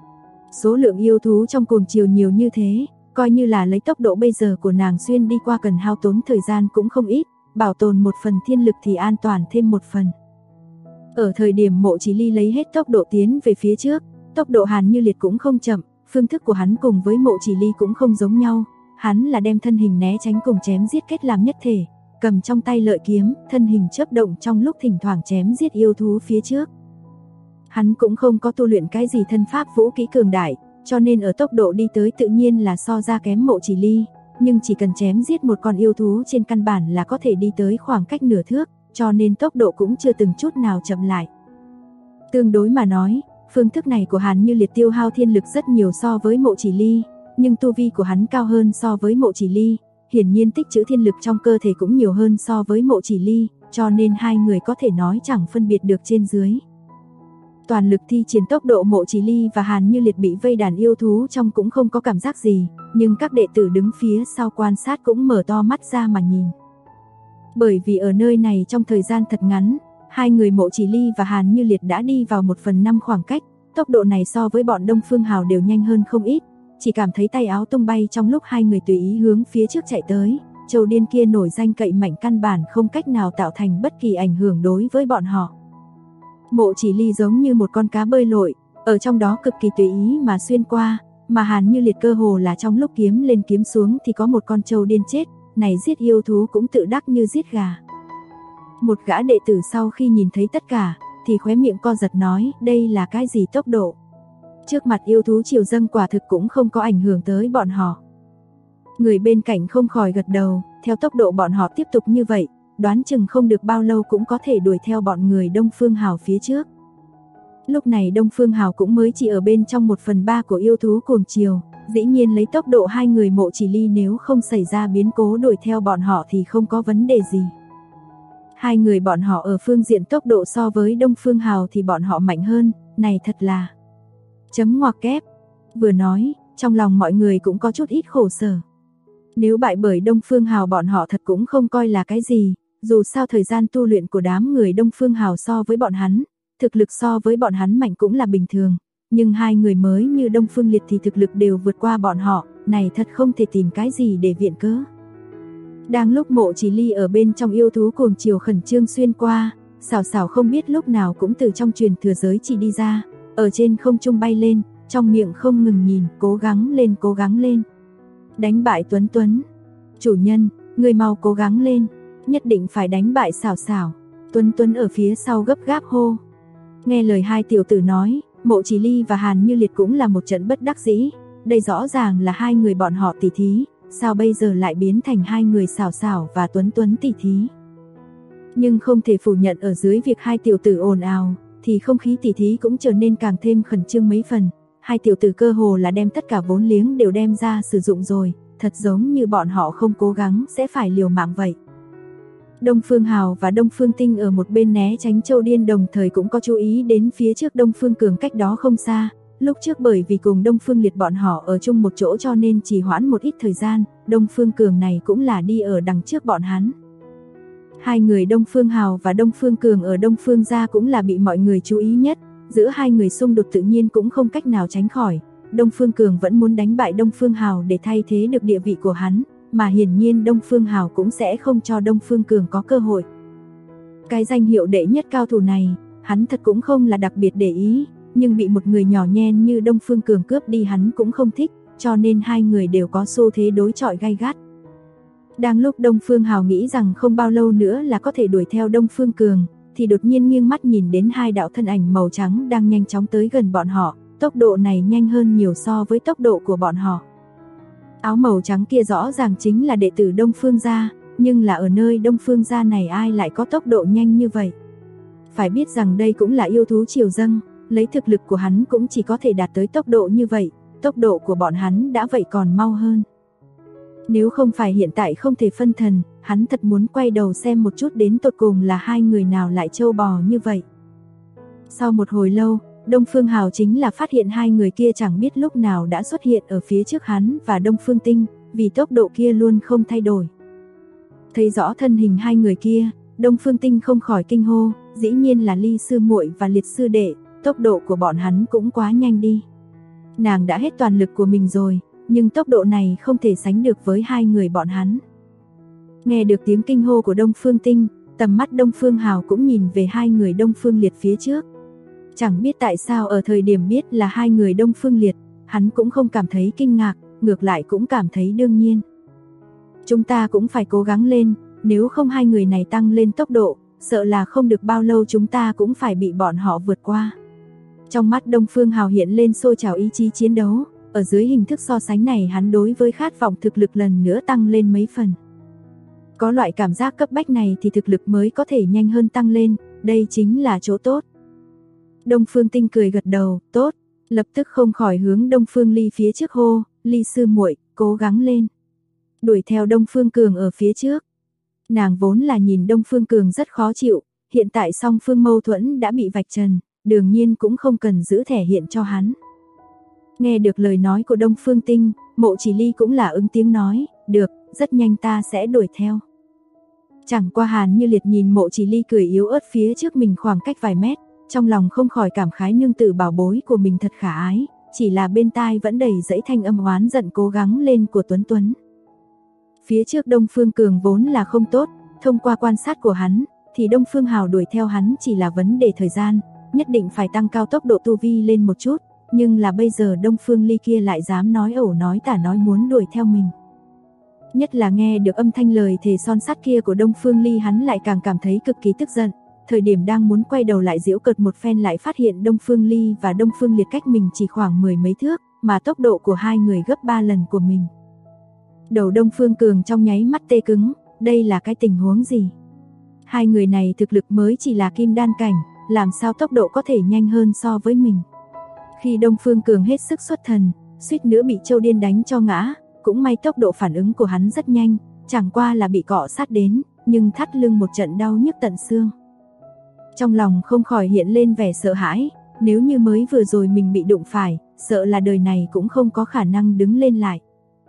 Số lượng yêu thú trong cuồng chiều nhiều như thế, coi như là lấy tốc độ bây giờ của nàng xuyên đi qua cần hao tốn thời gian cũng không ít, bảo tồn một phần thiên lực thì an toàn thêm một phần. Ở thời điểm Mộ Chỉ Ly lấy hết tốc độ tiến về phía trước, tốc độ Hàn Như Liệt cũng không chậm, phương thức của hắn cùng với Mộ Chỉ Ly cũng không giống nhau, hắn là đem thân hình né tránh cùng chém giết kết làm nhất thể, cầm trong tay lợi kiếm, thân hình chớp động trong lúc thỉnh thoảng chém giết yêu thú phía trước. Hắn cũng không có tu luyện cái gì thân pháp vũ kỹ cường đại, cho nên ở tốc độ đi tới tự nhiên là so ra kém Mộ Chỉ Ly, nhưng chỉ cần chém giết một con yêu thú trên căn bản là có thể đi tới khoảng cách nửa thước, cho nên tốc độ cũng chưa từng chút nào chậm lại. Tương đối mà nói, phương thức này của Hàn Như Liệt tiêu hao thiên lực rất nhiều so với Mộ Chỉ Ly, nhưng tu vi của hắn cao hơn so với Mộ Chỉ Ly, hiển nhiên tích trữ thiên lực trong cơ thể cũng nhiều hơn so với Mộ Chỉ Ly, cho nên hai người có thể nói chẳng phân biệt được trên dưới. Toàn lực thi triển tốc độ Mộ Chỉ Ly và Hàn Như Liệt bị vây đàn yêu thú trong cũng không có cảm giác gì, nhưng các đệ tử đứng phía sau quan sát cũng mở to mắt ra mà nhìn. Bởi vì ở nơi này trong thời gian thật ngắn, hai người Mộ Chỉ Ly và Hàn Như Liệt đã đi vào 1/5 khoảng cách, tốc độ này so với bọn Đông Phương Hào đều nhanh hơn không ít, chỉ cảm thấy tay áo tung bay trong lúc hai người tùy ý hướng phía trước chạy tới, châu điên kia nổi danh cậy mạnh căn bản không cách nào tạo thành bất kỳ ảnh hưởng đối với bọn họ. Mộ Chỉ Ly giống như một con cá bơi lội, ở trong đó cực kỳ tùy ý mà xuyên qua, mà Hàn Như Liệt cơ hồ là trong lúc kiếm lên kiếm xuống thì có một con trâu điên chết, này giết yêu thú cũng tự đắc như giết gà. Một gã đệ tử sau khi nhìn thấy tất cả, thì khóe miệng co giật nói, đây là cái gì tốc độ? Trước mặt yêu thú triều dâng quả thực cũng không có ảnh hưởng tới bọn họ. Người bên cạnh không khỏi gật đầu, theo tốc độ bọn họ tiếp tục như vậy, đoán chừng không được bao lâu cũng có thể đuổi theo bọn người Đông Phương Hào phía trước. Lúc này Đông Phương Hào cũng mới chỉ ở bên trong 1/3 của yêu thú cuồng chiều, dĩ nhiên lấy tốc độ hai người Mộ Chỉ Ly nếu không xảy ra biến cố đuổi theo bọn họ thì không có vấn đề gì. Hai người bọn họ ở phương diện tốc độ so với Đông Phương Hào thì bọn họ mạnh hơn, này thật là... Chấm ngoặc kép. Vừa nói, trong lòng mọi người cũng có chút ít khổ sở. Nếu bại bởi Đông Phương Hào bọn họ thật cũng không coi là cái gì, dù sao thời gian tu luyện của đám người Đông Phương Hào so với bọn hắn, thực lực so với bọn hắn mạnh cũng là bình thường, nhưng hai người mới như Đông Phương Liệt thì thực lực đều vượt qua bọn họ, này thật không thể tìm cái gì để viện cớ. Đang lúc Mộ Chỉ Ly ở bên trong yêu thú cuồng chiều khẩn trương xuyên qua, Sảo Sảo không biết lúc nào cũng từ trong truyền thừa giới chỉ đi ra, ở trên không trung bay lên, trong miệng không ngừng nhìn, cố gắng lên. Đánh bại Tuấn Tuấn. Chủ nhân, người mau cố gắng lên, nhất định phải đánh bại Sảo Sảo. Tuấn Tuấn ở phía sau gấp gáp hô. Nghe lời hai tiểu tử nói, Mộ Chỉ Ly và Hàn Như Liệt cũng là một trận bất đắc dĩ, đây rõ ràng là hai người bọn họ tỉ thí, sao bây giờ lại biến thành hai người Sảo Sảo và Tuấn Tuấn tỉ thí. Nhưng không thể phủ nhận ở dưới việc hai tiểu tử ồn ào, thì không khí tỉ thí cũng trở nên càng thêm khẩn trương mấy phần. Hai tiểu tử cơ hồ là đem tất cả vốn liếng đều đem ra sử dụng rồi, thật giống như bọn họ không cố gắng sẽ phải liều mạng vậy. Đông Phương Hào và Đông Phương Tinh ở một bên né tránh Châu Điên đồng thời cũng có chú ý đến phía trước Đông Phương Cường cách đó không xa. Lúc trước bởi vì cùng Đông Phương Liệt bọn họ ở chung một chỗ cho nên trì hoãn một ít thời gian, Đông Phương Cường này cũng là đi ở đằng trước bọn hắn. Hai người Đông Phương Hào và Đông Phương Cường ở Đông Phương gia cũng là bị mọi người chú ý nhất, giữa hai người xung đột tự nhiên cũng không cách nào tránh khỏi. Đông Phương Cường vẫn muốn đánh bại Đông Phương Hào để thay thế được địa vị của hắn, mà hiển nhiên Đông Phương Hào cũng sẽ không cho Đông Phương Cường có cơ hội. Cái danh hiệu đệ nhất cao thủ này, hắn thật cũng không là đặc biệt để ý, nhưng bị một người nhỏ nhen như Đông Phương Cường cướp đi hắn cũng không thích, cho nên hai người đều có xu thế đối chọi gay gắt. Đang lúc Đông Phương Hào nghĩ rằng không bao lâu nữa là có thể đuổi theo Đông Phương Cường, thì đột nhiên nghiêng mắt nhìn đến hai đạo thân ảnh màu trắng đang nhanh chóng tới gần bọn họ, tốc độ này nhanh hơn nhiều so với tốc độ của bọn họ. Áo màu trắng kia rõ ràng chính là đệ tử Đông Phương gia, nhưng là ở nơi Đông Phương gia này ai lại có tốc độ nhanh như vậy. Phải biết rằng đây cũng là yêu thú triều dâng, lấy thực lực của hắn cũng chỉ có thể đạt tới tốc độ như vậy, tốc độ của bọn hắn đã vậy còn mau hơn. Nếu không phải hiện tại không thể phân thần, hắn thật muốn quay đầu xem một chút đến tột cùng là hai người nào lại trâu bò như vậy. Sau một hồi lâu, Đông Phương Hào chính là phát hiện hai người kia chẳng biết lúc nào đã xuất hiện ở phía trước hắn và Đông Phương Tinh, vì tốc độ kia luôn không thay đổi. Thấy rõ thân hình hai người kia, Đông Phương Tinh không khỏi kinh hô, dĩ nhiên là Ly sư muội và Liệt sư đệ, tốc độ của bọn hắn cũng quá nhanh đi. Nàng đã hết toàn lực của mình rồi, nhưng tốc độ này không thể sánh được với hai người bọn hắn. Nghe được tiếng kinh hô của Đông Phương Tinh, tầm mắt Đông Phương Hào cũng nhìn về hai người Đông Phương Liệt phía trước. Chẳng biết tại sao ở thời điểm biết là hai người Đông Phương Liệt, hắn cũng không cảm thấy kinh ngạc, ngược lại cũng cảm thấy đương nhiên. Chúng ta cũng phải cố gắng lên, nếu không hai người này tăng lên tốc độ, sợ là không được bao lâu chúng ta cũng phải bị bọn họ vượt qua. Trong mắt Đông Phương Hào hiện lên sôi trào ý chí chiến đấu, ở dưới hình thức so sánh này hắn đối với khát vọng thực lực lần nữa tăng lên mấy phần. Có loại cảm giác cấp bách này thì thực lực mới có thể nhanh hơn tăng lên, đây chính là chỗ tốt. Đông Phương Tinh cười gật đầu, tốt, lập tức không khỏi hướng Đông Phương Ly phía trước hô, Ly sư muội, cố gắng lên. Đuổi theo Đông Phương Cường ở phía trước. Nàng vốn là nhìn Đông Phương Cường rất khó chịu, hiện tại song phương mâu thuẫn đã bị vạch trần, đương nhiên cũng không cần giữ thể hiện cho hắn. Nghe được lời nói của Đông Phương Tinh, Mộ Chỉ Ly cũng là ứng tiếng nói, được, rất nhanh ta sẽ đuổi theo. Chẳng qua Hàn Như Liệt nhìn Mộ Chỉ Ly cười yếu ớt phía trước mình khoảng cách vài mét, trong lòng không khỏi cảm khái nương tử bảo bối của mình thật khả ái, chỉ là bên tai vẫn đầy dẫy thanh âm oán giận cố gắng lên của Tuấn Tuấn. Phía trước Đông Phương Cường vốn là không tốt, thông qua quan sát của hắn, thì Đông Phương Hào đuổi theo hắn chỉ là vấn đề thời gian, nhất định phải tăng cao tốc độ tu vi lên một chút, nhưng là bây giờ Đông Phương Ly kia lại dám nói ẩu nói tả nói muốn đuổi theo mình. Nhất là nghe được âm thanh lời thề son sắt kia của Đông Phương Ly hắn lại càng cảm thấy cực kỳ tức giận, thời điểm đang muốn quay đầu lại giễu cợt một phen lại phát hiện Đông Phương Ly và Đông Phương Liệt cách mình chỉ khoảng 10 mấy thước, mà tốc độ của hai người gấp 3 lần của mình. Đầu Đông Phương Cường trong nháy mắt tê cứng, đây là cái tình huống gì? Hai người này thực lực mới chỉ là kim đan cảnh, làm sao tốc độ có thể nhanh hơn so với mình? Khi Đông Phương Cường hết sức xuất thần, suýt nữa bị Châu Điên đánh cho ngã, cũng may tốc độ phản ứng của hắn rất nhanh, chẳng qua là bị cọ sát đến, nhưng thắt lưng một trận đau nhức tận xương. Trong lòng không khỏi hiện lên vẻ sợ hãi, nếu như mới vừa rồi mình bị đụng phải, sợ là đời này cũng không có khả năng đứng lên lại.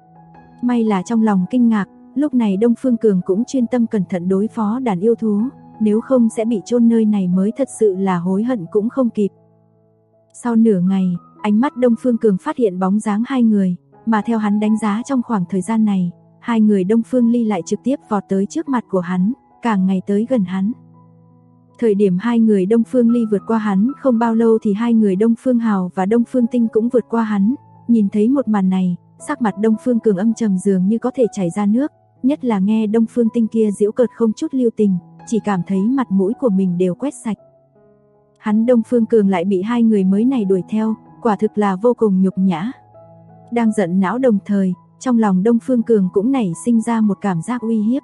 May là trong lòng kinh ngạc, lúc này Đông Phương Cường cũng chuyên tâm cẩn thận đối phó đàn yêu thú, nếu không sẽ bị chôn nơi này mới thật sự là hối hận cũng không kịp. Sau nửa ngày, ánh mắt Đông Phương Cường phát hiện bóng dáng hai người, mà theo hắn đánh giá trong khoảng thời gian này, hai người Đông Phương Ly lại trực tiếp vọt tới trước mặt của hắn, càng ngày tới gần hắn. Thời điểm hai người Đông Phương Ly vượt qua hắn không bao lâu thì hai người Đông Phương Hào và Đông Phương Tinh cũng vượt qua hắn. Nhìn thấy một màn này, sắc mặt Đông Phương Cường âm trầm dường như có thể chảy ra nước, nhất là nghe Đông Phương Tinh kia giễu cợt không chút lưu tình, chỉ cảm thấy mặt mũi của mình đều quét sạch. Hắn Đông Phương Cường lại bị hai người mới này đuổi theo, quả thực là vô cùng nhục nhã. Đang giận não đồng thời, trong lòng Đông Phương Cường cũng nảy sinh ra một cảm giác uy hiếp.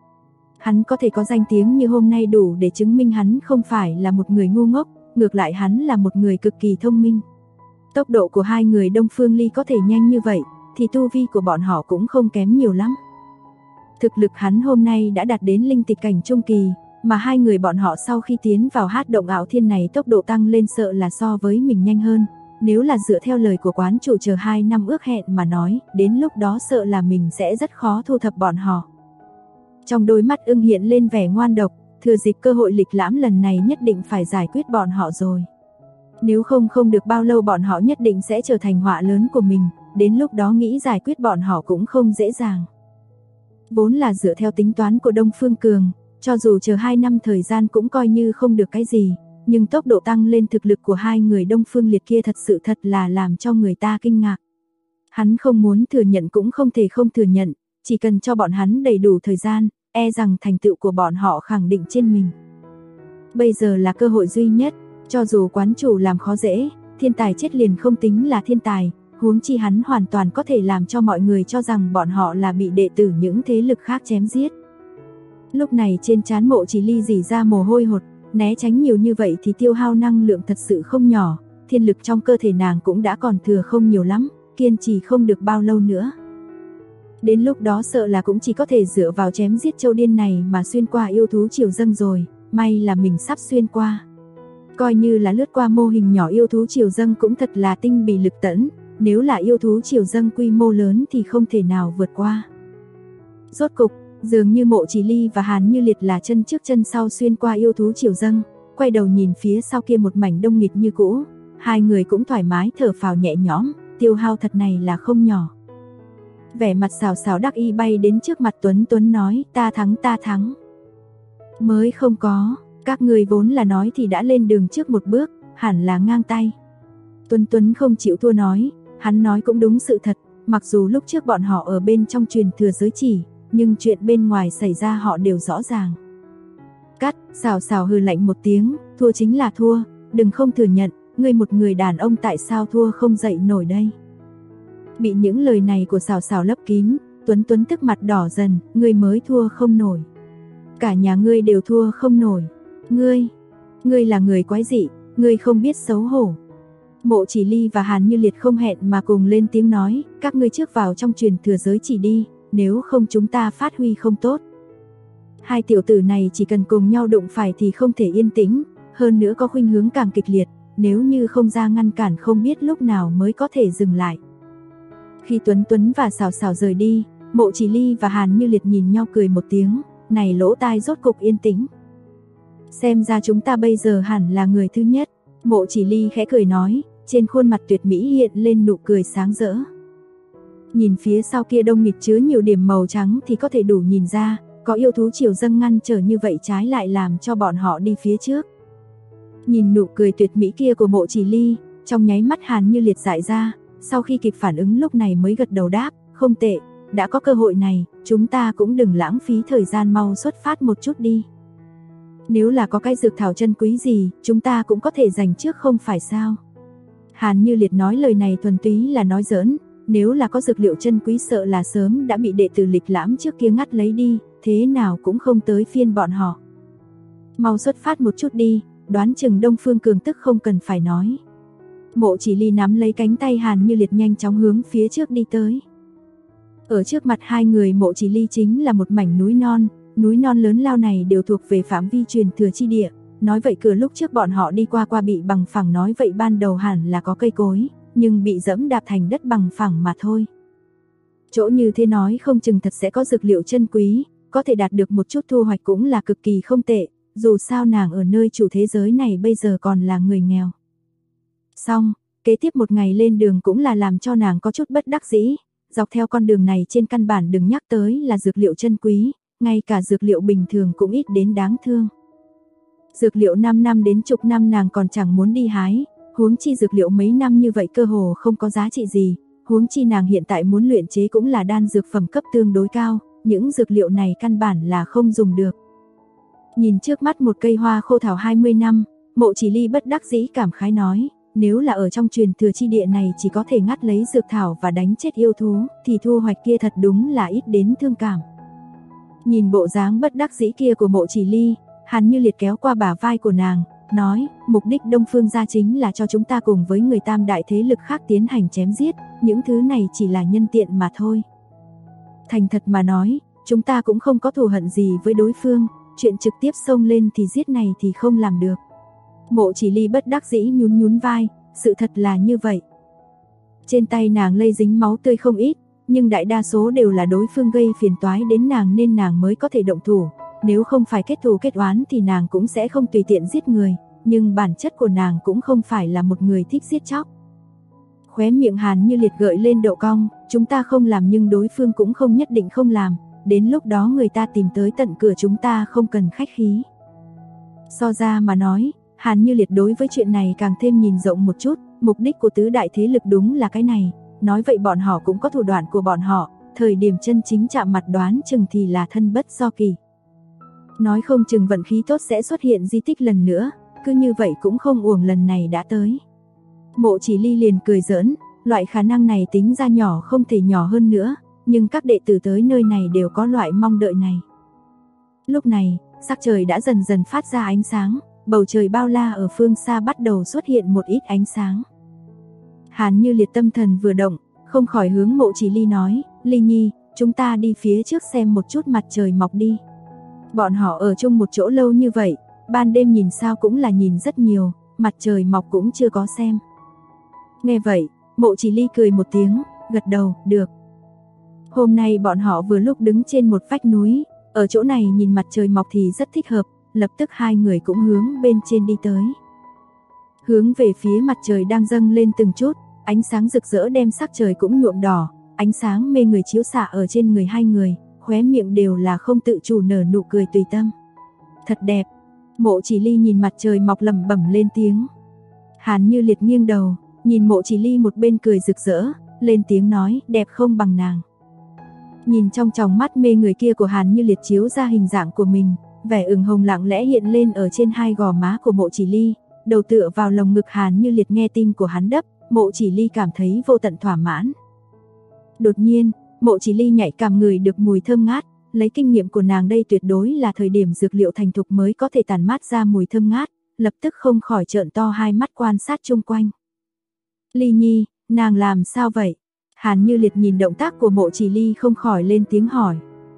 Hắn có thể có danh tiếng như hôm nay đủ để chứng minh hắn không phải là một người ngu ngốc, ngược lại hắn là một người cực kỳ thông minh. Tốc độ của hai người Đông Phương Ly có thể nhanh như vậy, thì tu vi của bọn họ cũng không kém nhiều lắm. Thực lực hắn hôm nay đã đạt đến linh tịch cảnh trung kỳ, mà hai người bọn họ sau khi tiến vào hát động ảo thiên này tốc độ tăng lên sợ là so với mình nhanh hơn. Nếu là dựa theo lời của quán chủ chờ 2 năm ước hẹn mà nói, đến lúc đó sợ là mình sẽ rất khó thu thập bọn họ. Trong đôi mắt Ưng hiện lên vẻ ngoan độc, thừa dịp cơ hội lịch lãm lần này nhất định phải giải quyết bọn họ rồi. Nếu không được bao lâu bọn họ nhất định sẽ trở thành họa lớn của mình, đến lúc đó nghĩ giải quyết bọn họ cũng không dễ dàng. Vốn là dựa theo tính toán của Đông Phương Cường, cho dù chờ 2 năm thời gian cũng coi như không được cái gì, nhưng tốc độ tăng lên thực lực của hai người Đông Phương Liệt kia thật là làm cho người ta kinh ngạc. Hắn không muốn thừa nhận cũng không thể không thừa nhận, chỉ cần cho bọn hắn đầy đủ thời gian, e rằng thành tựu của bọn họ khẳng định trên mình. Bây giờ là cơ hội duy nhất, cho dù quán chủ làm khó dễ, thiên tài chết liền không tính là thiên tài, huống chi hắn hoàn toàn có thể làm cho mọi người cho rằng bọn họ là bị đệ tử những thế lực khác chém giết. Lúc này trên trán Mộ Chỉ Ly rỉ ra mồ hôi hột, né tránh nhiều như vậy thì tiêu hao năng lượng thật sự không nhỏ, thiên lực trong cơ thể nàng cũng đã còn thừa không nhiều lắm, kiên trì không được bao lâu nữa. Đến lúc đó sợ là cũng chỉ có thể dựa vào chém giết châu điên này mà xuyên qua yêu thú triều dâng rồi, may là mình sắp xuyên qua. Coi như là lướt qua mô hình nhỏ yêu thú triều dâng cũng thật là tinh bì lực tẫn, nếu là yêu thú triều dâng quy mô lớn thì không thể nào vượt qua. Rốt cục, dường như Mộ Chỉ Ly và Hàn Như Liệt là chân trước chân sau xuyên qua yêu thú triều dâng, quay đầu nhìn phía sau kia một mảnh đông nghịt như cũ, hai người cũng thoải mái thở phào nhẹ nhõm, tiêu hao thật này là không nhỏ. Vẻ mặt xào xào đắc y bay đến trước mặt Tuấn nói, ta thắng. Mới không có, các người vốn là nói thì đã lên đường trước một bước, hẳn là ngang tay. Tuấn không chịu thua nói, hắn nói cũng đúng sự thật, mặc dù lúc trước bọn họ ở bên trong truyền thừa giới chỉ, nhưng chuyện bên ngoài xảy ra họ đều rõ ràng. Cắt, xào xào hừ lạnh một tiếng, thua chính là thua, đừng không thừa nhận, ngươi một người đàn ông tại sao thua không dậy nổi đây. Bị những lời này của xào xào lấp kín, Tuấn tức mặt đỏ dần, ngươi mới thua không nổi. Cả nhà ngươi đều thua không nổi. Ngươi là người quái dị, ngươi không biết xấu hổ. Mộ Chỉ Ly và Hàn Như Liệt không hẹn mà cùng lên tiếng nói, các ngươi trước vào trong truyền thừa giới chỉ đi, nếu không chúng ta phát huy không tốt. Hai tiểu tử này chỉ cần cùng nhau đụng phải thì không thể yên tĩnh, hơn nữa có khuynh hướng càng kịch liệt, nếu như không ra ngăn cản không biết lúc nào mới có thể dừng lại. Khi Tuấn và Xào Xào rời đi, Mộ Chỉ Ly và Hàn Như Liệt nhìn nhau cười một tiếng, này lỗ tai rốt cục yên tĩnh. Xem ra chúng ta bây giờ hẳn là người thứ nhất, Mộ Chỉ Ly khẽ cười nói, trên khuôn mặt tuyệt mỹ hiện lên nụ cười sáng rỡ. Nhìn phía sau kia đông nghịt chứa nhiều điểm màu trắng thì có thể đủ nhìn ra, có yêu thú triều dâng ngăn trở như vậy trái lại làm cho bọn họ đi phía trước. Nhìn nụ cười tuyệt mỹ kia của Mộ Chỉ Ly, trong nháy mắt Hàn Như Liệt dại ra, sau khi kịp phản ứng lúc này mới gật đầu đáp, không tệ, đã có cơ hội này, chúng ta cũng đừng lãng phí thời gian, mau xuất phát một chút đi. Nếu là có cái dược thảo chân quý gì, chúng ta cũng có thể giành trước không phải sao. Hàn Như Liệt nói lời này thuần túy là nói giỡn, nếu là có dược liệu chân quý sợ là sớm đã bị đệ tử lịch lãm trước kia ngắt lấy đi, thế nào cũng không tới phiên bọn họ. Mau xuất phát một chút đi, đoán chừng Đông Phương Cường tức không cần phải nói. Mộ Chỉ Ly nắm lấy cánh tay Hàn Như Liệt nhanh chóng hướng phía trước đi tới. Ở trước mặt hai người Mộ Chỉ Ly chính là một mảnh núi non lớn lao này đều thuộc về phạm vi truyền thừa chi địa. Nói vậy cửa lúc trước bọn họ đi qua bị bằng phẳng, nói vậy ban đầu hẳn là có cây cối, nhưng bị dẫm đạp thành đất bằng phẳng mà thôi. Chỗ như thế nói không chừng thật sẽ có dược liệu chân quý, có thể đạt được một chút thu hoạch cũng là cực kỳ không tệ, dù sao nàng ở nơi chủ thế giới này bây giờ còn là người nghèo. Xong, kế tiếp một ngày lên đường cũng là làm cho nàng có chút bất đắc dĩ, dọc theo con đường này trên căn bản đừng nhắc tới là dược liệu chân quý, ngay cả dược liệu bình thường cũng ít đến đáng thương. Dược liệu 5 năm đến chục năm nàng còn chẳng muốn đi hái, huống chi dược liệu mấy năm như vậy cơ hồ không có giá trị gì, huống chi nàng hiện tại muốn luyện chế cũng là đan dược phẩm cấp tương đối cao, những dược liệu này căn bản là không dùng được. Nhìn trước mắt một cây hoa khô thảo 20 năm, Mộ Chỉ Ly bất đắc dĩ cảm khái nói, nếu là ở trong truyền thừa chi địa này chỉ có thể ngắt lấy dược thảo và đánh chết yêu thú, thì thu hoạch kia thật đúng là ít đến thương cảm. Nhìn bộ dáng bất đắc dĩ kia của Mộ Chỉ Ly, Hàn Như Liệt kéo qua bả vai của nàng, nói, mục đích Đông Phương gia chính là cho chúng ta cùng với người tam đại thế lực khác tiến hành chém giết, những thứ này chỉ là nhân tiện mà thôi. Thành thật mà nói, chúng ta cũng không có thù hận gì với đối phương, chuyện trực tiếp xông lên thì giết này thì không làm được. Mộ Chỉ Ly bất đắc dĩ nhún nhún vai, sự thật là như vậy. Trên tay nàng lây dính máu tươi không ít, nhưng đại đa số đều là đối phương gây phiền toái đến nàng nên nàng mới có thể động thủ. Nếu không phải kết thù kết oán thì nàng cũng sẽ không tùy tiện giết người, nhưng bản chất của nàng cũng không phải là một người thích giết chóc. Khóe miệng Hàn Như Liệt gợi lên độ cong, chúng ta không làm nhưng đối phương cũng không nhất định không làm, đến lúc đó người ta tìm tới tận cửa chúng ta không cần khách khí. So ra mà nói, Hàn Như Liệt đối với chuyện này càng thêm nhìn rộng một chút, mục đích của tứ đại thế lực đúng là cái này, nói vậy bọn họ cũng có thủ đoạn của bọn họ, thời điểm chân chính chạm mặt đoán chừng thì là thân bất do kỳ. Nói không chừng vận khí tốt sẽ xuất hiện di tích lần nữa, cứ như vậy cũng không uổng lần này đã tới. Mộ Chỉ Ly liền cười giỡn, loại khả năng này tính ra nhỏ không thể nhỏ hơn nữa, nhưng các đệ tử tới nơi này đều có loại mong đợi này. Lúc này, sắc trời đã dần dần phát ra ánh sáng, bầu trời bao la ở phương xa bắt đầu xuất hiện một ít ánh sáng. Hàn Như Liệt tâm thần vừa động, không khỏi hướng Mộ Chỉ Ly nói, Ly Nhi, chúng ta đi phía trước xem một chút mặt trời mọc đi. Bọn họ ở chung một chỗ lâu như vậy, ban đêm nhìn sao cũng là nhìn rất nhiều, mặt trời mọc cũng chưa có xem. Nghe vậy, Mộ Chỉ Ly cười một tiếng, gật đầu, được. Hôm nay bọn họ vừa lúc đứng trên một vách núi, ở chỗ này nhìn mặt trời mọc thì rất thích hợp, lập tức hai người cũng hướng bên trên đi tới. Hướng về phía mặt trời đang dâng lên từng chút, ánh sáng rực rỡ đem sắc trời cũng nhuộm đỏ, ánh sáng mê người chiếu xạ ở trên người hai người, khóe miệng đều là không tự chủ nở nụ cười tùy tâm. Thật đẹp. Mộ Chỉ Ly nhìn mặt trời mọc lẩm bẩm lên tiếng. Hàn Như Liệt nghiêng đầu, nhìn Mộ Chỉ Ly một bên cười rực rỡ, lên tiếng nói, đẹp không bằng nàng. Nhìn trong tròng mắt mê người kia của Hàn Như Liệt chiếu ra hình dạng của mình, vẻ ửng hồng lặng lẽ hiện lên ở trên hai gò má của Mộ Chỉ Ly, đầu tựa vào lồng ngực Hàn Như Liệt nghe tim của hắn đập, Mộ Chỉ Ly cảm thấy vô tận thỏa mãn. Đột nhiên, Mộ Chỉ Ly nhạy cảm ngửi được mùi thơm ngát, lấy kinh nghiệm của nàng đây tuyệt đối là thời điểm dược liệu thành thục mới có thể tản mát ra mùi thơm ngát, lập tức không khỏi trợn to hai mắt quan sát chung quanh. Ly Nhi, nàng làm sao vậy? Hàn Như Liệt nhìn động tác của Mộ Chỉ Ly không khỏi lên tiếng hỏi.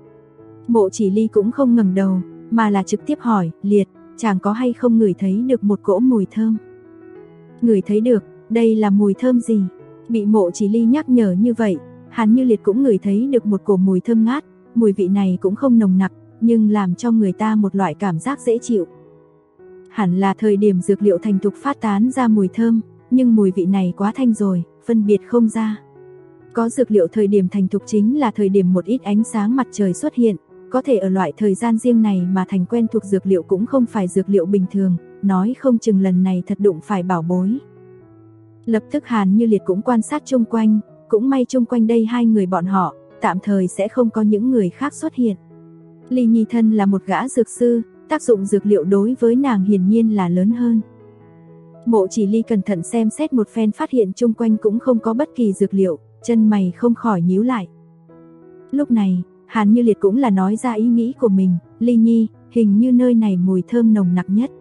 Mộ Chỉ Ly cũng không ngẩng đầu, mà là trực tiếp hỏi, Liệt, chàng có hay không ngửi thấy được một cỗ mùi thơm? Ngửi thấy được, đây là mùi thơm gì? Bị Mộ Chỉ Ly nhắc nhở như vậy, Hàn Như Liệt cũng ngửi thấy được một cổ mùi thơm ngát, mùi vị này cũng không nồng nặc, nhưng làm cho người ta một loại cảm giác dễ chịu. Hẳn là thời điểm dược liệu thành thục phát tán ra mùi thơm, nhưng mùi vị này quá thanh rồi, phân biệt không ra. Có dược liệu thời điểm thành thục chính là thời điểm một ít ánh sáng mặt trời xuất hiện, có thể ở loại thời gian riêng này mà thành quen thuộc dược liệu cũng không phải dược liệu bình thường, nói không chừng lần này thật đụng phải bảo bối. Lập tức Hàn Như Liệt cũng quan sát chung quanh, cũng may chung quanh đây hai người bọn họ, tạm thời sẽ không có những người khác xuất hiện. Ly Nhi thân là một gã dược sư, tác dụng dược liệu đối với nàng hiển nhiên là lớn hơn. Mộ Chỉ Ly cẩn thận xem xét một phen phát hiện chung quanh cũng không có bất kỳ dược liệu, chân mày không khỏi nhíu lại. Lúc này, Hàn Như Liệt cũng là nói ra ý nghĩ của mình, Ly Nhi, hình như nơi này mùi thơm nồng nặc nhất.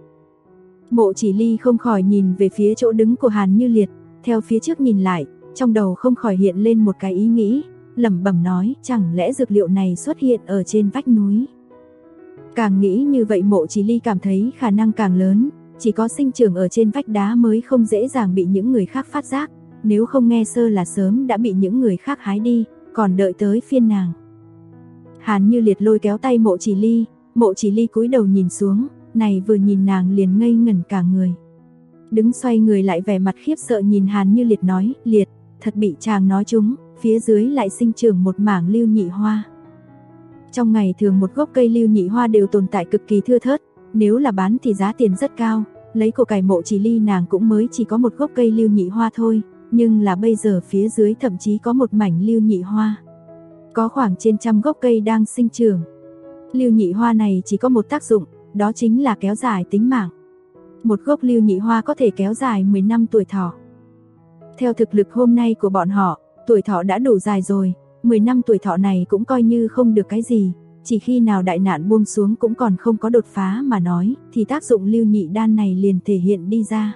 Mộ Chỉ Ly không khỏi nhìn về phía chỗ đứng của Hàn Như Liệt, theo phía trước nhìn lại, trong đầu không khỏi hiện lên một cái ý nghĩ, lẩm bẩm nói, chẳng lẽ dược liệu này xuất hiện ở trên vách núi. Càng nghĩ như vậy Mộ Chỉ Ly cảm thấy khả năng càng lớn, chỉ có sinh trưởng ở trên vách đá mới không dễ dàng bị những người khác phát giác, nếu không nghe sơ là sớm đã bị những người khác hái đi, còn đợi tới phiên nàng. Hàn Như Liệt lôi kéo tay Mộ Chỉ Ly cúi đầu nhìn xuống, này vừa nhìn nàng liền ngây ngẩn cả người. Đứng xoay người lại vẻ mặt khiếp sợ nhìn Hàn Như Liệt nói, Liệt, thật bị chàng nói trúng, phía dưới lại sinh trưởng một mảng lưu nhị hoa. Trong ngày thường một gốc cây lưu nhị hoa đều tồn tại cực kỳ thưa thớt, nếu là bán thì giá tiền rất cao, lấy của cải Mộ Chỉ Ly nàng cũng mới chỉ có một gốc cây lưu nhị hoa thôi, nhưng là bây giờ phía dưới thậm chí có một mảnh lưu nhị hoa. Có khoảng trên 100 gốc cây đang sinh trưởng. Lưu nhị hoa này chỉ có một tác dụng, đó chính là kéo dài tính mạng. Một gốc lưu nhị hoa có thể kéo dài 10 năm tuổi thọ. Theo thực lực hôm nay của bọn họ, tuổi thọ đã đủ dài rồi, 10 năm tuổi thọ này cũng coi như không được cái gì, chỉ khi nào đại nạn buông xuống cũng còn không có đột phá mà nói, thì tác dụng lưu nhị đan này liền thể hiện đi ra.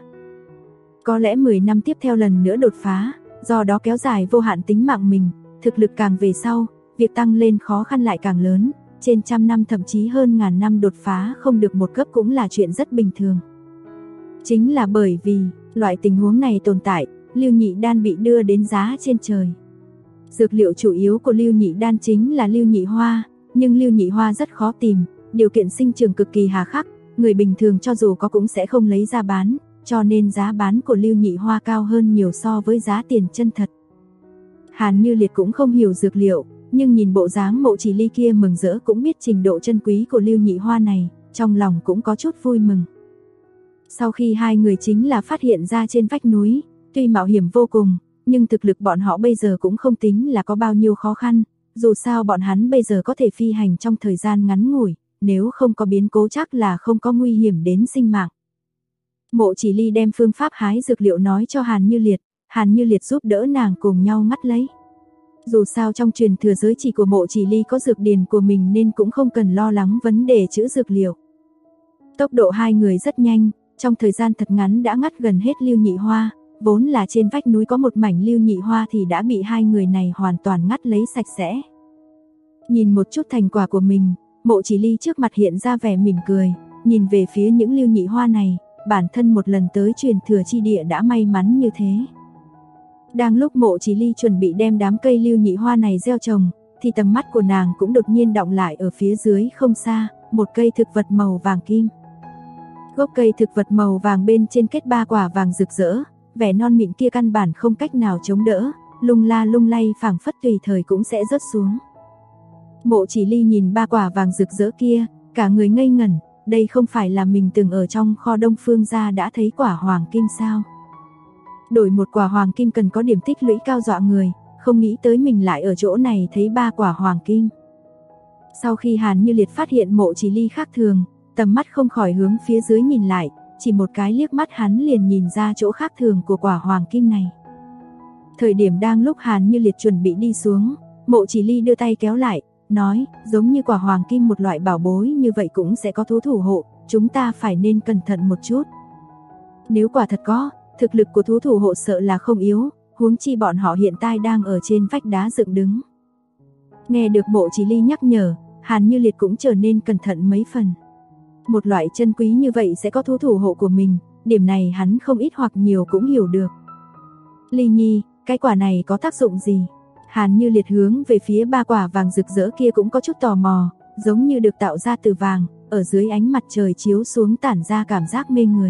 Có lẽ 10 năm tiếp theo lần nữa đột phá, do đó kéo dài vô hạn tính mạng mình, thực lực càng về sau, việc tăng lên khó khăn lại càng lớn, trên 100 năm thậm chí hơn ngàn năm đột phá không được một cấp cũng là chuyện rất bình thường. Chính là bởi vì, loại tình huống này tồn tại, lưu nhị đan bị đưa đến giá trên trời. Dược liệu chủ yếu của lưu nhị đan chính là lưu nhị hoa, nhưng lưu nhị hoa rất khó tìm, điều kiện sinh trưởng cực kỳ hà khắc, người bình thường cho dù có cũng sẽ không lấy ra bán, cho nên giá bán của lưu nhị hoa cao hơn nhiều so với giá tiền chân thật. Hàn Như Liệt cũng không hiểu dược liệu, nhưng nhìn bộ dáng Mộ Chỉ Ly kia mừng rỡ cũng biết trình độ chân quý của lưu nhị hoa này, trong lòng cũng có chút vui mừng. Sau khi hai người chính là phát hiện ra trên vách núi, tuy mạo hiểm vô cùng, nhưng thực lực bọn họ bây giờ cũng không tính là có bao nhiêu khó khăn, dù sao bọn hắn bây giờ có thể phi hành trong thời gian ngắn ngủi, nếu không có biến cố chắc là không có nguy hiểm đến sinh mạng. Mộ Chỉ Ly đem phương pháp hái dược liệu nói cho Hàn Như Liệt giúp đỡ nàng cùng nhau ngắt lấy. Dù sao trong truyền thừa giới chỉ của Mộ Chỉ Ly có dược điền của mình nên cũng không cần lo lắng vấn đề trữ dược liệu. Tốc độ hai người rất nhanh, trong thời gian thật ngắn đã ngắt gần hết lưu nhị hoa, vốn là trên vách núi có một mảnh lưu nhị hoa thì đã bị hai người này hoàn toàn ngắt lấy sạch sẽ. Nhìn một chút thành quả của mình, Mộ Chỉ Ly trước mặt hiện ra vẻ mỉm cười, nhìn về phía những lưu nhị hoa này, bản thân một lần tới truyền thừa chi địa đã may mắn như thế. Đang lúc Mộ Chỉ Ly chuẩn bị đem đám cây lưu nhị hoa này gieo trồng, thì tầm mắt của nàng cũng đột nhiên đọng lại ở phía dưới không xa, một cây thực vật màu vàng kim. Gốc cây thực vật màu vàng bên trên kết 3 quả vàng rực rỡ, vẻ non mịn kia căn bản không cách nào chống đỡ, lung la lung lay phảng phất tùy thời cũng sẽ rớt xuống. Mộ Chỉ Ly nhìn 3 quả vàng rực rỡ kia, cả người ngây ngẩn, đây không phải là mình từng ở trong kho Đông Phương gia đã thấy quả hoàng kim sao? Đổi một quả hoàng kim cần có điểm tích lũy cao dọa người, không nghĩ tới mình lại ở chỗ này thấy 3 quả hoàng kim. Sau khi Hàn Như Liệt phát hiện Mộ Chỉ Ly khác thường, tầm mắt không khỏi hướng phía dưới nhìn lại, chỉ một cái liếc mắt hắn liền nhìn ra chỗ khác thường của quả hoàng kim này. Thời điểm đang lúc Hàn Như Liệt chuẩn bị đi xuống, Mộ Chỉ Ly đưa tay kéo lại, nói, giống như quả hoàng kim một loại bảo bối như vậy cũng sẽ có thú thủ hộ, chúng ta phải nên cẩn thận một chút. Nếu quả thật có, thực lực của thú thủ hộ sợ là không yếu, huống chi bọn họ hiện tại đang ở trên vách đá dựng đứng. Nghe được Mộ Chỉ Ly nhắc nhở, Hàn Như Liệt cũng trở nên cẩn thận mấy phần. Một loại chân quý như vậy sẽ có thú thủ hộ của mình, điểm này hắn không ít hoặc nhiều cũng hiểu được. Ly Nhi, cái quả này có tác dụng gì? Hàn Như Liệt hướng về phía 3 quả vàng rực rỡ kia cũng có chút tò mò, giống như được tạo ra từ vàng, ở dưới ánh mặt trời chiếu xuống tản ra cảm giác mê người.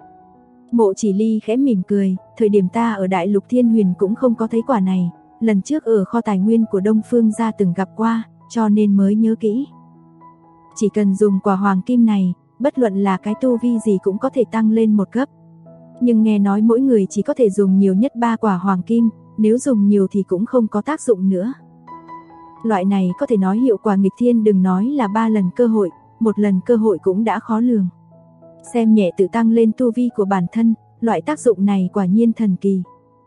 Mộ Chỉ Ly khẽ mỉm cười, thời điểm ta ở Đại Lục Thiên Huyền cũng không có thấy quả này, lần trước ở kho tài nguyên của Đông Phương gia từng gặp qua, cho nên mới nhớ kỹ. Chỉ cần dùng quả hoàng kim này, bất luận là cái tu vi gì cũng có thể tăng lên một cấp. Nhưng nghe nói mỗi người chỉ có thể dùng nhiều nhất 3 quả hoàng kim, nếu dùng nhiều thì cũng không có tác dụng nữa. Loại này có thể nói hiệu quả nghịch thiên, đừng nói là 3 lần cơ hội, 1 lần cơ hội cũng đã khó lường. Xem nhẹ tự tăng lên tu vi của bản thân, loại tác dụng này quả nhiên thần kỳ.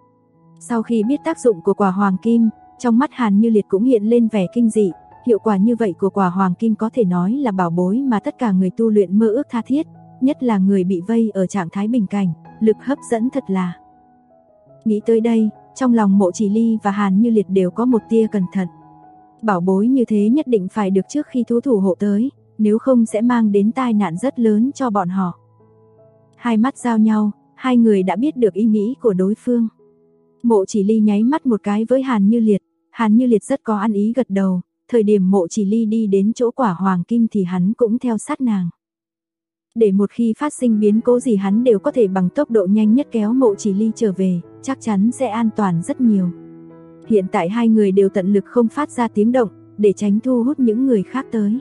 Sau khi biết tác dụng của quả hoàng kim, trong mắt Hàn Như Liệt cũng hiện lên vẻ kinh dị, hiệu quả như vậy của quả hoàng kim có thể nói là bảo bối mà tất cả người tu luyện mơ ước tha thiết, nhất là người bị vây ở trạng thái bình cảnh, lực hấp dẫn thật là. Nghĩ tới đây, trong lòng Mộ Chỉ Ly và Hàn Như Liệt đều có một tia cẩn thận. Bảo bối như thế nhất định phải được trước khi thú thủ hộ tới, nếu không sẽ mang đến tai nạn rất lớn cho bọn họ. Hai mắt giao nhau, hai người đã biết được ý nghĩ của đối phương. Mộ Chỉ Ly nháy mắt một cái với Hàn Như Liệt rất có ăn ý gật đầu, thời điểm Mộ Chỉ Ly đi đến chỗ quả hoàng kim thì hắn cũng theo sát nàng. Để một khi phát sinh biến cố gì hắn đều có thể bằng tốc độ nhanh nhất kéo Mộ Chỉ Ly trở về, chắc chắn sẽ an toàn rất nhiều. Hiện tại hai người đều tận lực không phát ra tiếng động, để tránh thu hút những người khác tới.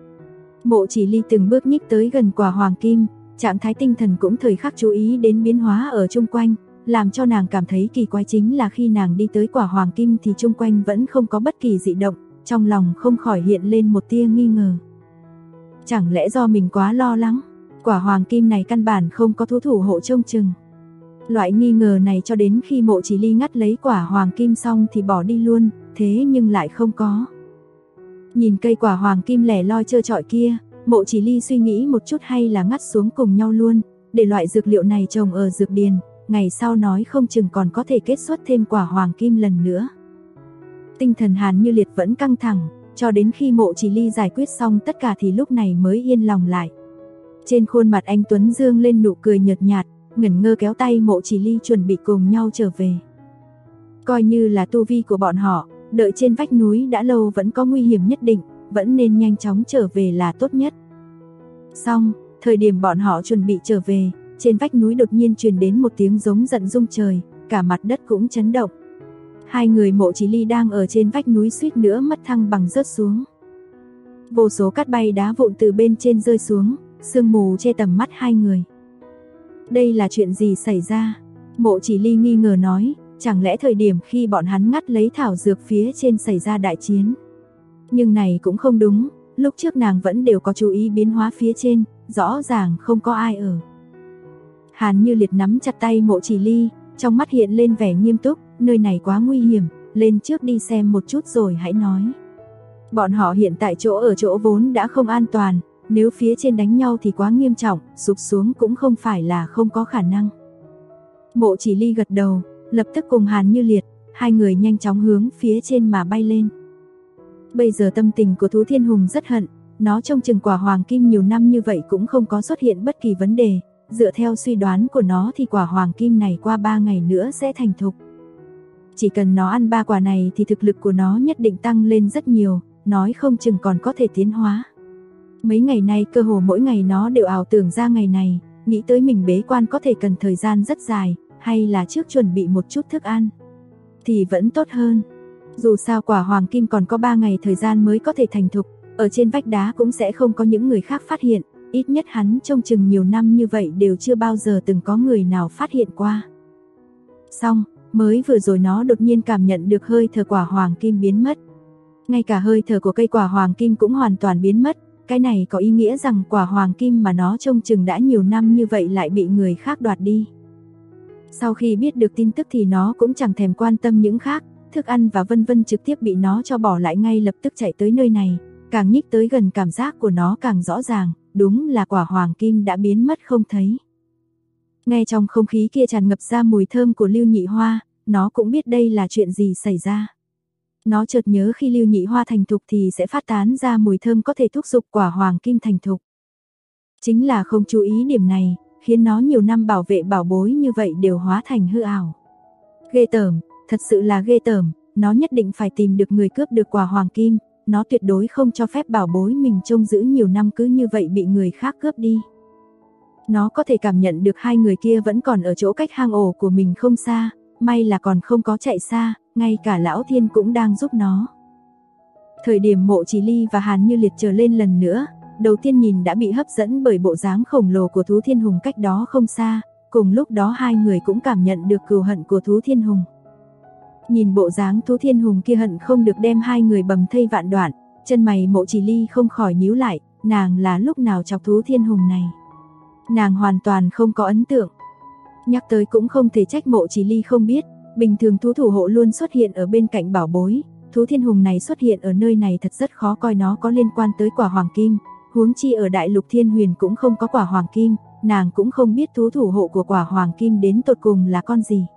Mộ Chỉ Ly từng bước nhích tới gần quả hoàng kim, trạng thái tinh thần cũng thời khắc chú ý đến biến hóa ở chung quanh, làm cho nàng cảm thấy kỳ quái chính là khi nàng đi tới quả hoàng kim thì chung quanh vẫn không có bất kỳ dị động, trong lòng không khỏi hiện lên một tia nghi ngờ. Chẳng lẽ do mình quá lo lắng, quả hoàng kim này căn bản không có thú thủ hộ trông chừng. Loại nghi ngờ này cho đến khi Mộ Chỉ Ly ngắt lấy quả hoàng kim xong thì bỏ đi luôn, thế nhưng lại không có. Nhìn cây quả hoàng kim lẻ loi trơ trọi kia, Mộ Chỉ Ly suy nghĩ một chút hay là ngắt xuống cùng nhau luôn, để loại dược liệu này trồng ở dược điền, ngày sau nói không chừng còn có thể kết xuất thêm quả hoàng kim lần nữa. Tinh thần Hàn Như Liệt vẫn căng thẳng, cho đến khi Mộ Chỉ Ly giải quyết xong tất cả thì lúc này mới yên lòng lại. Trên khuôn mặt anh Tuấn dương lên nụ cười nhợt nhạt, ngẩn ngơ kéo tay Mộ Chỉ Ly chuẩn bị cùng nhau trở về. Coi như là tu vi của bọn họ, đợi trên vách núi đã lâu vẫn có nguy hiểm nhất định, vẫn nên nhanh chóng trở về là tốt nhất. Xong, thời điểm bọn họ chuẩn bị trở về, trên vách núi đột nhiên truyền đến một tiếng giống giận rung trời, cả mặt đất cũng chấn động. Hai người Mộ Chỉ Ly đang ở trên vách núi suýt nữa mất thăng bằng rớt xuống. Vô số cát bay đá vụn từ bên trên rơi xuống, sương mù che tầm mắt hai người. Đây là chuyện gì xảy ra? Mộ Chỉ Ly nghi ngờ nói, chẳng lẽ thời điểm khi bọn hắn ngắt lấy thảo dược phía trên xảy ra đại chiến? Nhưng này cũng không đúng, lúc trước nàng vẫn đều có chú ý biến hóa phía trên, rõ ràng không có ai ở. Hàn Như Liệt nắm chặt tay Mộ Chỉ Ly, trong mắt hiện lên vẻ nghiêm túc, nơi này quá nguy hiểm, lên trước đi xem một chút rồi hãy nói. Bọn họ hiện tại chỗ ở chỗ vốn đã không an toàn, nếu phía trên đánh nhau thì quá nghiêm trọng, sụp xuống cũng không phải là không có khả năng. Mộ Chỉ Ly gật đầu, lập tức cùng Hàn Như Liệt, hai người nhanh chóng hướng phía trên mà bay lên. Bây giờ tâm tình của Thú Thiên Hùng rất hận, nó trông chừng quả hoàng kim nhiều năm như vậy cũng không có xuất hiện bất kỳ vấn đề, dựa theo suy đoán của nó thì quả hoàng kim này qua 3 ngày nữa sẽ thành thục. Chỉ cần nó ăn 3 quả này thì thực lực của nó nhất định tăng lên rất nhiều, nói không chừng còn có thể tiến hóa. Mấy ngày nay cơ hồ mỗi ngày nó đều ảo tưởng ra ngày này, nghĩ tới mình bế quan có thể cần thời gian rất dài, hay là trước chuẩn bị một chút thức ăn thì vẫn tốt hơn. Dù sao quả hoàng kim còn có 3 ngày thời gian mới có thể thành thục, ở trên vách đá cũng sẽ không có những người khác phát hiện, ít nhất hắn trông chừng nhiều năm như vậy đều chưa bao giờ từng có người nào phát hiện qua. Xong, mới vừa rồi nó đột nhiên cảm nhận được hơi thở quả hoàng kim biến mất. Ngay cả hơi thở của cây quả hoàng kim cũng hoàn toàn biến mất, cái này có ý nghĩa rằng quả hoàng kim mà nó trông chừng đã nhiều năm như vậy lại bị người khác đoạt đi. Sau khi biết được tin tức thì nó cũng chẳng thèm quan tâm những khác, thức ăn và vân vân trực tiếp bị nó cho bỏ lại ngay lập tức chạy tới nơi này, càng nhích tới gần cảm giác của nó càng rõ ràng, đúng là quả hoàng kim đã biến mất không thấy. Nghe trong không khí kia tràn ngập ra mùi thơm của Lưu Nhị Hoa, nó cũng biết đây là chuyện gì xảy ra. Nó chợt nhớ khi Lưu Nhị Hoa thành thục thì sẽ phát tán ra mùi thơm có thể thúc giục quả hoàng kim thành thục. Chính là không chú ý điểm này, khiến nó nhiều năm bảo vệ bảo bối như vậy đều hóa thành hư ảo. Ghê tởm, thật sự là ghê tởm, nó nhất định phải tìm được người cướp được quả hoàng kim, nó tuyệt đối không cho phép bảo bối mình trông giữ nhiều năm cứ như vậy bị người khác cướp đi. Nó có thể cảm nhận được hai người kia vẫn còn ở chỗ cách hang ổ của mình không xa, may là còn không có chạy xa, ngay cả Lão Thiên cũng đang giúp nó. Thời điểm Mộ Chỉ Ly và Hàn Như Liệt trở lên lần nữa, đầu tiên nhìn đã bị hấp dẫn bởi bộ dáng khổng lồ của Thú Thiên Hùng cách đó không xa, cùng lúc đó hai người cũng cảm nhận được cừu hận của Thú Thiên Hùng. Nhìn bộ dáng Thú Thiên Hùng kia hận không được đem hai người bầm thây vạn đoạn, chân mày Mộ Chỉ Ly không khỏi nhíu lại, nàng là lúc nào chọc Thú Thiên Hùng này. Nàng hoàn toàn không có ấn tượng. Nhắc tới cũng không thể trách Mộ Chỉ Ly không biết, bình thường thú thủ hộ luôn xuất hiện ở bên cạnh bảo bối, Thú Thiên Hùng này xuất hiện ở nơi này thật rất khó coi nó có liên quan tới quả hoàng kim, huống chi ở Đại Lục Thiên Huyền cũng không có quả hoàng kim, nàng cũng không biết thú thủ hộ của quả hoàng kim đến tột cùng là con gì.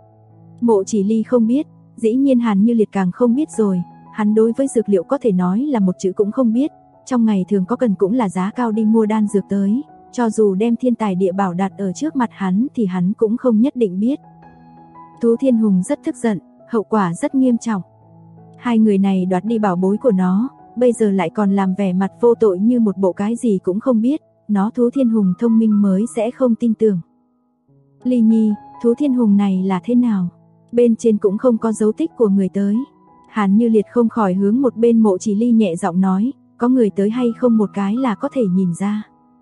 Mộ Chỉ Ly không biết, dĩ nhiên Hàn Như Liệt càng không biết rồi, hắn đối với dược liệu có thể nói là một chữ cũng không biết, trong ngày thường có cần cũng là giá cao đi mua đan dược tới, cho dù đem thiên tài địa bảo đặt ở trước mặt hắn thì hắn cũng không nhất định biết. Thú Thiên Hùng rất tức giận, hậu quả rất nghiêm trọng. Hai người này đoạt đi bảo bối của nó, bây giờ lại còn làm vẻ mặt vô tội như một bộ cái gì cũng không biết, nó Thú Thiên Hùng thông minh mới sẽ không tin tưởng. Ly Nhi, Thú Thiên Hùng này là thế nào? Bên trên cũng không có dấu tích của người tới. Hàn Như Liệt không khỏi hướng một bên Mộ Chỉ Ly nhẹ giọng nói, có người tới hay không một cái là có thể nhìn ra.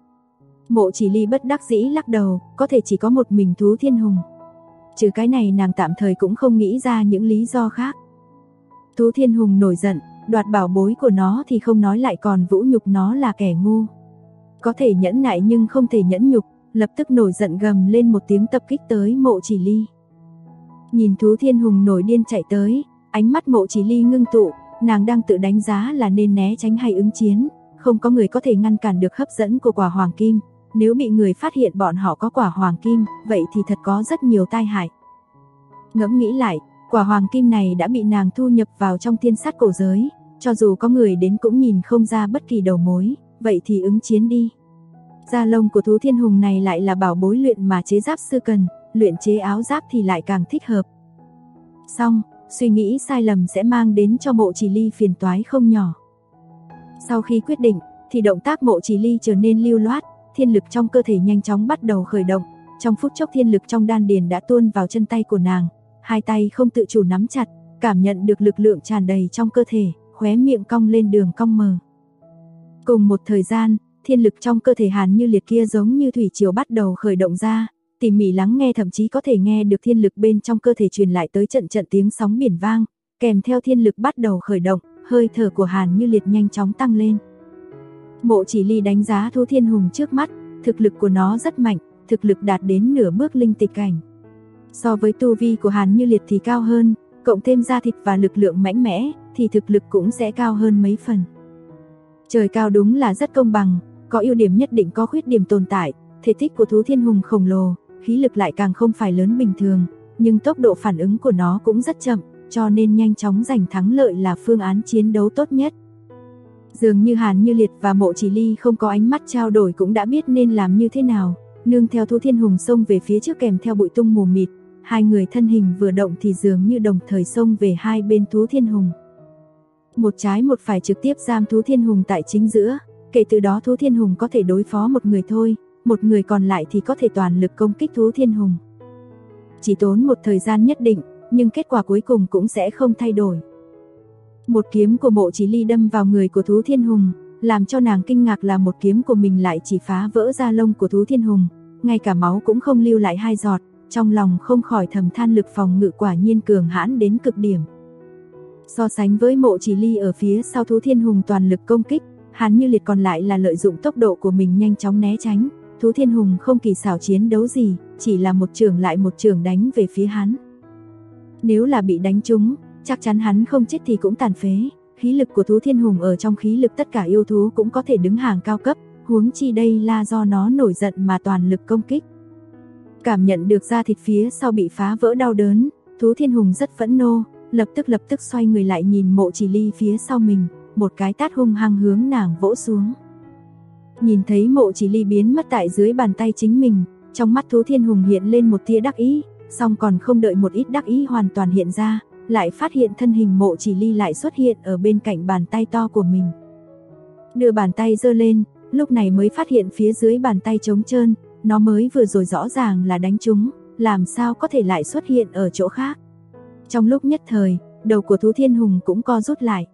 Mộ Chỉ Ly bất đắc dĩ lắc đầu, có thể chỉ có một mình Thú Thiên Hùng. Trừ cái này nàng tạm thời cũng không nghĩ ra những lý do khác. Thú Thiên Hùng nổi giận, đoạt bảo bối của nó thì không nói lại còn vũ nhục nó là kẻ ngu. Có thể nhẫn nại nhưng không thể nhẫn nhục, lập tức nổi giận gầm lên một tiếng tập kích tới Mộ Chỉ Ly. Nhìn Thú Thiên Hùng nổi điên chạy tới, ánh mắt Mộ Chỉ Ly ngưng tụ, nàng đang tự đánh giá là nên né tránh hay ứng chiến, không có người có thể ngăn cản được hấp dẫn của quả hoàng kim, nếu bị người phát hiện bọn họ có quả hoàng kim, vậy thì thật có rất nhiều tai hại. Ngẫm nghĩ lại, quả hoàng kim này đã bị nàng thu nhập vào trong thiên sát cổ giới, cho dù có người đến cũng nhìn không ra bất kỳ đầu mối, vậy thì ứng chiến đi. Da lông của Thú Thiên Hùng này lại là bảo bối luyện mà chế giáp sư cần, luyện chế áo giáp thì lại càng thích hợp. Xong, suy nghĩ sai lầm sẽ mang đến cho Mộ Chỉ Ly phiền toái không nhỏ. Sau khi quyết định, thì động tác Mộ Chỉ Ly trở nên lưu loát, thiên lực trong cơ thể nhanh chóng bắt đầu khởi động, trong phút chốc thiên lực trong đan điền đã tuôn vào chân tay của nàng, hai tay không tự chủ nắm chặt, cảm nhận được lực lượng tràn đầy trong cơ thể, khóe miệng cong lên đường cong mờ. Cùng một thời gian, thiên lực trong cơ thể Hàn Như Liệt kia giống như thủy triều bắt đầu khởi động ra, tỉ mỉ lắng nghe thậm chí có thể nghe được thiên lực bên trong cơ thể truyền lại tới trận trận tiếng sóng biển vang, kèm theo thiên lực bắt đầu khởi động, hơi thở của Hàn Như Liệt nhanh chóng tăng lên. Mộ Chỉ Ly đánh giá Thú Thiên Hùng trước mắt, thực lực của nó rất mạnh, thực lực đạt đến nửa bước linh tịch cảnh. So với tu vi của Hàn Như Liệt thì cao hơn, cộng thêm da thịt và lực lượng mạnh mẽ, thì thực lực cũng sẽ cao hơn mấy phần. Trời cao đúng là rất công bằng, có ưu điểm nhất định có khuyết điểm tồn tại, thể tích của Thú Thiên Hùng khổng lồ, khí lực lại càng không phải lớn bình thường, nhưng tốc độ phản ứng của nó cũng rất chậm, cho nên nhanh chóng giành thắng lợi là phương án chiến đấu tốt nhất. Dường như Hàn Như Liệt và Mộ Chỉ Ly không có ánh mắt trao đổi cũng đã biết nên làm như thế nào, nương theo Thú Thiên Hùng xông về phía trước kèm theo bụi tung mù mịt, hai người thân hình vừa động thì dường như đồng thời xông về hai bên Thú Thiên Hùng. Một trái một phải trực tiếp giam Thú Thiên Hùng tại chính giữa, kể từ đó Thú Thiên Hùng có thể đối phó một người thôi, một người còn lại thì có thể toàn lực công kích Thú Thiên Hùng. Chỉ tốn một thời gian nhất định, nhưng kết quả cuối cùng cũng sẽ không thay đổi. Một kiếm của Mộ Chỉ Ly đâm vào người của Thú Thiên Hùng, làm cho nàng kinh ngạc là một kiếm của mình lại chỉ phá vỡ da lông của Thú Thiên Hùng, ngay cả máu cũng không lưu lại hai giọt, trong lòng không khỏi thầm than lực phòng ngự quả nhiên cường hãn đến cực điểm. So sánh với Mộ Chỉ Ly ở phía sau Thú Thiên Hùng toàn lực công kích, Hàn Như Liệt còn lại là lợi dụng tốc độ của mình nhanh chóng né tránh, Thú Thiên Hùng không kỳ xảo chiến đấu gì, chỉ là một chưởng lại một chưởng đánh về phía hắn. Nếu là bị đánh trúng, chắc chắn hắn không chết thì cũng tàn phế, khí lực của Thú Thiên Hùng ở trong khí lực tất cả yêu thú cũng có thể đứng hàng cao cấp, huống chi đây là do nó nổi giận mà toàn lực công kích. Cảm nhận được da thịt phía sau bị phá vỡ đau đớn, Thú Thiên Hùng rất phẫn nộ, lập tức xoay người lại nhìn Mộ Chỉ Ly phía sau mình, một cái tát hung hăng hướng nàng vỗ xuống. Nhìn thấy Mộ Chỉ Ly biến mất tại dưới bàn tay chính mình, trong mắt Thú Thiên Hùng hiện lên một tia đắc ý, song còn không đợi một ít đắc ý hoàn toàn hiện ra, lại phát hiện thân hình Mộ Chỉ Ly lại xuất hiện ở bên cạnh bàn tay to của mình. Đưa bàn tay giơ lên, lúc này mới phát hiện phía dưới bàn tay trống trơn, nó mới vừa rồi rõ ràng là đánh trúng, làm sao có thể lại xuất hiện ở chỗ khác. Trong lúc nhất thời, đầu của Thú Thiên Hùng cũng co rút lại.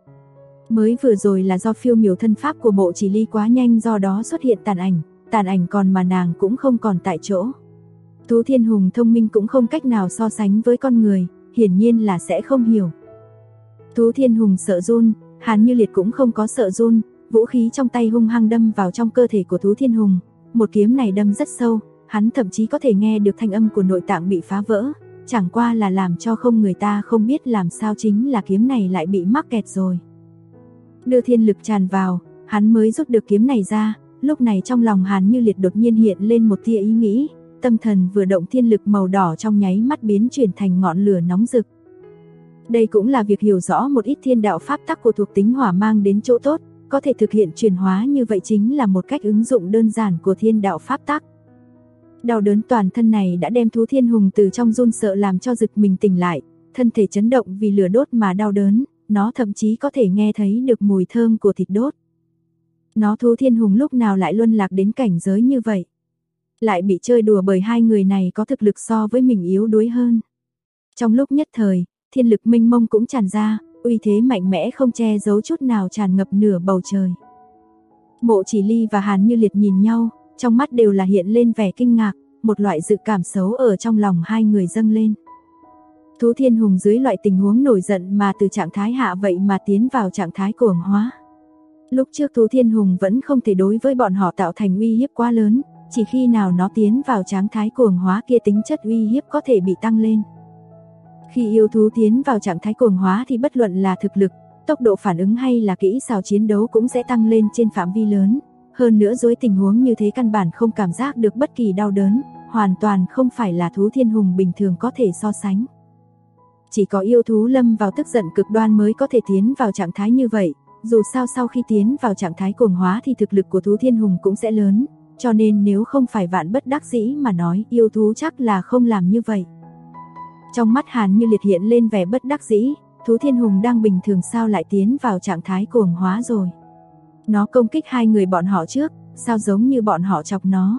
Mới vừa rồi là do phiêu miểu thân pháp của Mộ Chỉ Ly quá nhanh, do đó xuất hiện tàn ảnh còn mà nàng cũng không còn tại chỗ. Thú Thiên Hùng thông minh cũng không cách nào so sánh với con người, hiển nhiên là sẽ không hiểu. Thú Thiên Hùng sợ run, Hàn Như Liệt cũng không có sợ run, vũ khí trong tay hung hăng đâm vào trong cơ thể của Thú Thiên Hùng. Một kiếm này đâm rất sâu, hắn thậm chí có thể nghe được thanh âm của nội tạng bị phá vỡ, chẳng qua là làm cho người ta không biết làm sao chính là kiếm này lại bị mắc kẹt rồi. Đưa thiên lực tràn vào, hắn mới rút được kiếm này ra, lúc này trong lòng Hàn Như Liệt đột nhiên hiện lên một tia ý nghĩ, tâm thần vừa động thiên lực màu đỏ trong nháy mắt biến chuyển thành ngọn lửa nóng rực. Đây cũng là việc hiểu rõ một ít thiên đạo pháp tắc của thuộc tính hỏa mang đến chỗ tốt, có thể thực hiện chuyển hóa như vậy chính là một cách ứng dụng đơn giản của thiên đạo pháp tắc. Đau đớn toàn thân này đã đem Thú Thiên Hùng từ trong run sợ làm cho giật mình tỉnh lại, thân thể chấn động vì lửa đốt mà đau đớn, nó thậm chí có thể nghe thấy được mùi thơm của thịt đốt. Nó Thú Thiên Hùng lúc nào lại luân lạc đến cảnh giới như vậy? Lại bị chơi đùa bởi hai người này có thực lực so với mình yếu đuối hơn. Trong lúc nhất thời, thiên lực mênh mông cũng tràn ra, uy thế mạnh mẽ không che giấu chút nào tràn ngập nửa bầu trời. Mộ Chỉ Ly và Hàn Như Liệt nhìn nhau, trong mắt đều là hiện lên vẻ kinh ngạc, một loại dự cảm xấu ở trong lòng hai người dâng lên. Thú Thiên Hùng dưới loại tình huống nổi giận mà từ trạng thái hạ vậy mà tiến vào trạng thái cuồng hóa. Lúc trước Thú Thiên Hùng vẫn không thể đối với bọn họ tạo thành uy hiếp quá lớn, chỉ khi nào nó tiến vào trạng thái cuồng hóa kia tính chất uy hiếp có thể bị tăng lên. Khi yêu thú tiến vào trạng thái cuồng hóa thì bất luận là thực lực, tốc độ phản ứng hay là kỹ xảo chiến đấu cũng sẽ tăng lên trên phạm vi lớn. Hơn nữa dưới tình huống như thế căn bản không cảm giác được bất kỳ đau đớn, hoàn toàn không phải là Thú Thiên Hùng bình thường có thể so sánh. Chỉ có yêu thú lâm vào tức giận cực đoan mới có thể tiến vào trạng thái như vậy, dù sao sau khi tiến vào trạng thái cuồng hóa thì thực lực của Thú Thiên Hùng cũng sẽ lớn, cho nên nếu không phải vạn bất đắc dĩ mà nói, yêu thú chắc là không làm như vậy. Trong mắt Hàn Như Liệt hiện lên vẻ bất đắc dĩ, Thú Thiên Hùng đang bình thường sao lại tiến vào trạng thái cuồng hóa rồi. Nó công kích hai người bọn họ trước, sao giống như bọn họ chọc nó.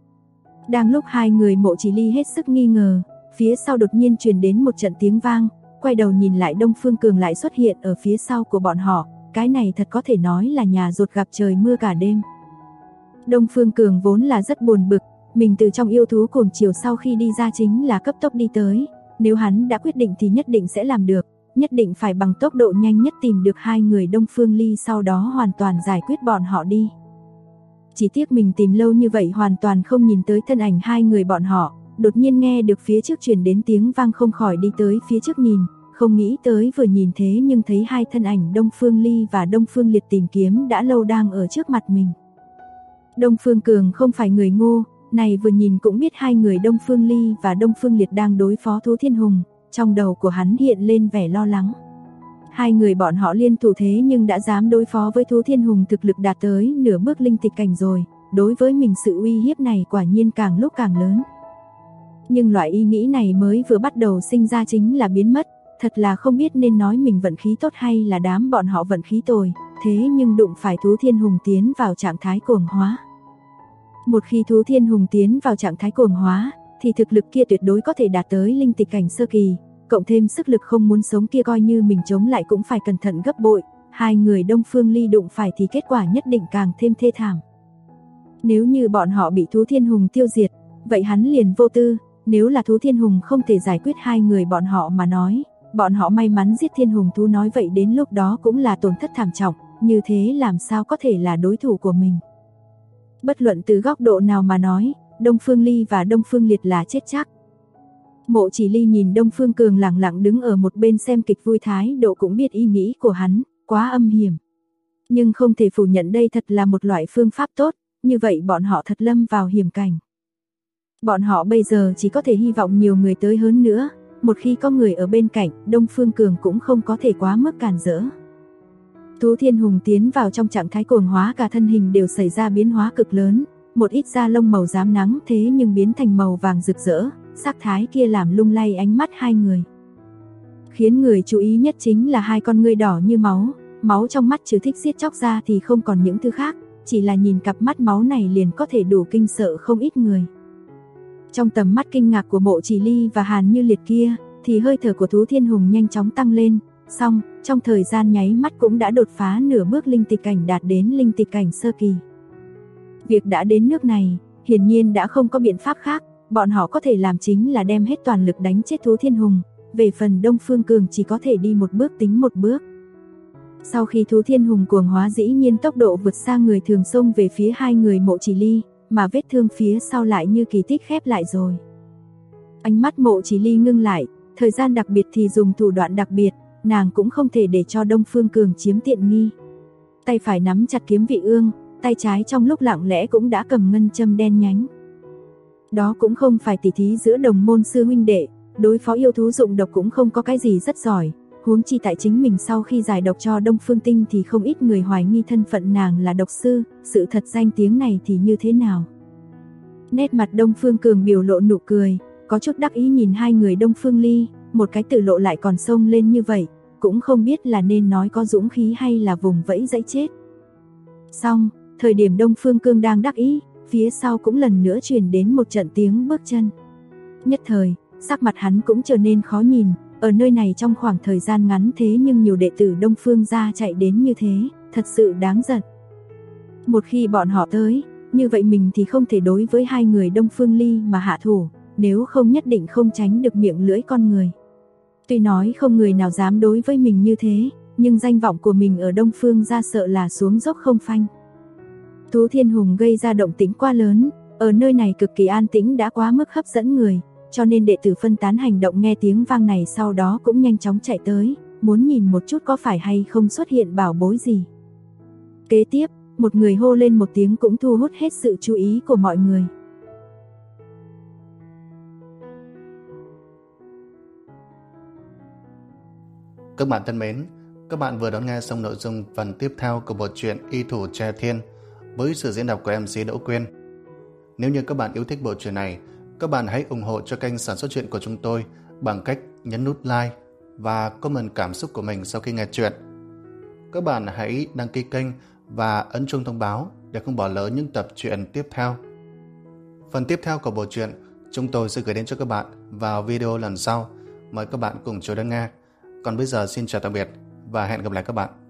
Đang lúc hai người Mộ Chỉ Ly hết sức nghi ngờ, phía sau đột nhiên truyền đến một trận tiếng vang, quay đầu nhìn lại Đông Phương Cường lại xuất hiện ở phía sau của bọn họ, cái này thật có thể nói là nhà rột gặp trời mưa cả đêm. Đông Phương Cường vốn là rất buồn bực, mình từ trong yêu thú cuồng chiều sau khi đi ra chính là cấp tốc đi tới, nếu hắn đã quyết định thì nhất định sẽ làm được, nhất định phải bằng tốc độ nhanh nhất tìm được hai người Đông Phương Ly sau đó hoàn toàn giải quyết bọn họ đi. Chỉ tiếc mình tìm lâu như vậy hoàn toàn không nhìn tới thân ảnh hai người bọn họ, đột nhiên nghe được phía trước truyền đến tiếng vang không khỏi đi tới phía trước nhìn, không nghĩ tới vừa nhìn thế nhưng thấy hai thân ảnh Đông Phương Ly và Đông Phương Liệt tìm kiếm đã lâu đang ở trước mặt mình. Đông Phương Cường không phải người ngu, này vừa nhìn cũng biết hai người Đông Phương Ly và Đông Phương Liệt đang đối phó Thú Thiên Hùng, trong đầu của hắn hiện lên vẻ lo lắng. Hai người bọn họ liên thủ thế nhưng đã dám đối phó với Thú Thiên Hùng thực lực đạt tới nửa bước linh tịch cảnh rồi, đối với mình sự uy hiếp này quả nhiên càng lúc càng lớn. Nhưng loại ý nghĩ này mới vừa bắt đầu sinh ra chính là biến mất, thật là không biết nên nói mình vận khí tốt hay là đám bọn họ vận khí tồi, thế nhưng đụng phải Thú Thiên Hùng tiến vào trạng thái cuồng hóa. Một khi Thú Thiên Hùng tiến vào trạng thái cuồng hóa, thì thực lực kia tuyệt đối có thể đạt tới linh tịch cảnh sơ kỳ, cộng thêm sức lực không muốn sống kia coi như mình chống lại cũng phải cẩn thận gấp bội, hai người Đông Phương Ly đụng phải thì kết quả nhất định càng thêm thê thảm. Nếu như bọn họ bị Thú Thiên Hùng tiêu diệt, vậy hắn liền vô tư, nếu là Thú Thiên Hùng không thể giải quyết hai người bọn họ mà nói, bọn họ may mắn giết Thiên Hùng thú nói vậy đến lúc đó cũng là tổn thất thảm trọng, như thế làm sao có thể là đối thủ của mình. Bất luận từ góc độ nào mà nói, Đông Phương Ly và Đông Phương Liệt là chết chắc. Mộ Chỉ Ly nhìn Đông Phương Cường lặng lặng đứng ở một bên xem kịch vui thái độ cũng biết ý nghĩ của hắn, quá âm hiểm. Nhưng không thể phủ nhận đây thật là một loại phương pháp tốt, như vậy bọn họ thật lâm vào hiểm cảnh. Bọn họ bây giờ chỉ có thể hy vọng nhiều người tới hơn nữa, một khi có người ở bên cạnh, Đông Phương Cường cũng không có thể quá mức cản rỡ. Thú Thiên Hùng tiến vào trong trạng thái cuồng hóa cả thân hình đều xảy ra biến hóa cực lớn, một ít da lông màu rám nắng thế nhưng biến thành màu vàng rực rỡ, sắc thái kia làm lung lay ánh mắt hai người. Khiến người chú ý nhất chính là hai con ngươi đỏ như máu, máu trong mắt trừ thích giết chóc ra thì không còn những thứ khác, chỉ là nhìn cặp mắt máu này liền có thể đủ kinh sợ không ít người. Trong tầm mắt kinh ngạc của Mộ Chỉ Ly và Hàn Như Liệt kia, thì hơi thở của Thú Thiên Hùng nhanh chóng tăng lên, xong, trong thời gian nháy mắt cũng đã đột phá nửa bước linh tịch cảnh đạt đến linh tịch cảnh sơ kỳ. Việc đã đến nước này, hiển nhiên đã không có biện pháp khác, bọn họ có thể làm chính là đem hết toàn lực đánh chết Thú Thiên Hùng, về phần Đông Phương Cường chỉ có thể đi một bước tính một bước. Sau khi Thú Thiên Hùng cuồng hóa dĩ nhiên tốc độ vượt xa người thường xông về phía hai người Mộ Chỉ Ly, mà vết thương phía sau lại như kỳ tích khép lại rồi. Ánh mắt Mộ Chỉ Ly ngưng lại, thời gian đặc biệt thì dùng thủ đoạn đặc biệt, nàng cũng không thể để cho Đông Phương Cường chiếm tiện nghi. Tay phải nắm chặt kiếm vị ương, tay trái trong lúc lặng lẽ cũng đã cầm ngân châm đen nhánh. Đó cũng không phải tỉ thí giữa đồng môn sư huynh đệ, đối phó yêu thú dụng độc cũng không có cái gì rất giỏi, huống chi tại chính mình sau khi giải độc cho Đông Phương Tinh thì không ít người hoài nghi thân phận nàng là độc sư, sự thật danh tiếng này thì như thế nào. Nét mặt Đông Phương Cường biểu lộ nụ cười, có chút đắc ý nhìn hai người Đông Phương Ly, một cái tử lộ lại còn xông lên như vậy, cũng không biết là nên nói có dũng khí hay là vùng vẫy dãy chết. Xong, thời điểm Đông Phương Cương đang đắc ý, phía sau cũng lần nữa truyền đến một trận tiếng bước chân. Nhất thời, Sắc mặt hắn cũng trở nên khó nhìn, ở nơi này trong khoảng thời gian ngắn thế nhưng nhiều đệ tử Đông Phương gia chạy đến như thế, thật sự đáng giận. Một khi bọn họ tới, như vậy mình thì không thể đối với hai người Đông Phương Ly mà hạ thủ, nếu không nhất định không tránh được miệng lưỡi con người. Tuy nói không người nào dám đối với mình như thế, nhưng danh vọng của mình ở Đông Phương gia sợ là xuống dốc không phanh. Tú Thiên Hùng gây ra động tĩnh quá lớn, ở nơi này cực kỳ an tĩnh đã quá mức hấp dẫn người, cho nên đệ tử phân tán hành động nghe tiếng vang này sau đó cũng nhanh chóng chạy tới, muốn nhìn một chút có phải hay không xuất hiện bảo bối gì. Kế tiếp, một người hô lên một tiếng cũng thu hút hết sự chú ý của mọi người. Các bạn thân mến, các bạn vừa đón nghe xong nội dung phần tiếp theo của bộ truyện Y Thủ Tre Thiên với sự diễn đọc của MC Đỗ Quyên. Nếu như các bạn yêu thích bộ truyện này, các bạn hãy ủng hộ cho kênh sản xuất truyện của chúng tôi bằng cách nhấn nút like và comment cảm xúc của mình sau khi nghe truyện. Các bạn hãy đăng ký kênh và ấn chuông thông báo để không bỏ lỡ những tập truyện tiếp theo. Phần tiếp theo của bộ truyện chúng tôi sẽ gửi đến cho các bạn vào video lần sau. Mời các bạn cùng chờ đón nghe. Còn bây giờ xin chào tạm biệt và hẹn gặp lại các bạn.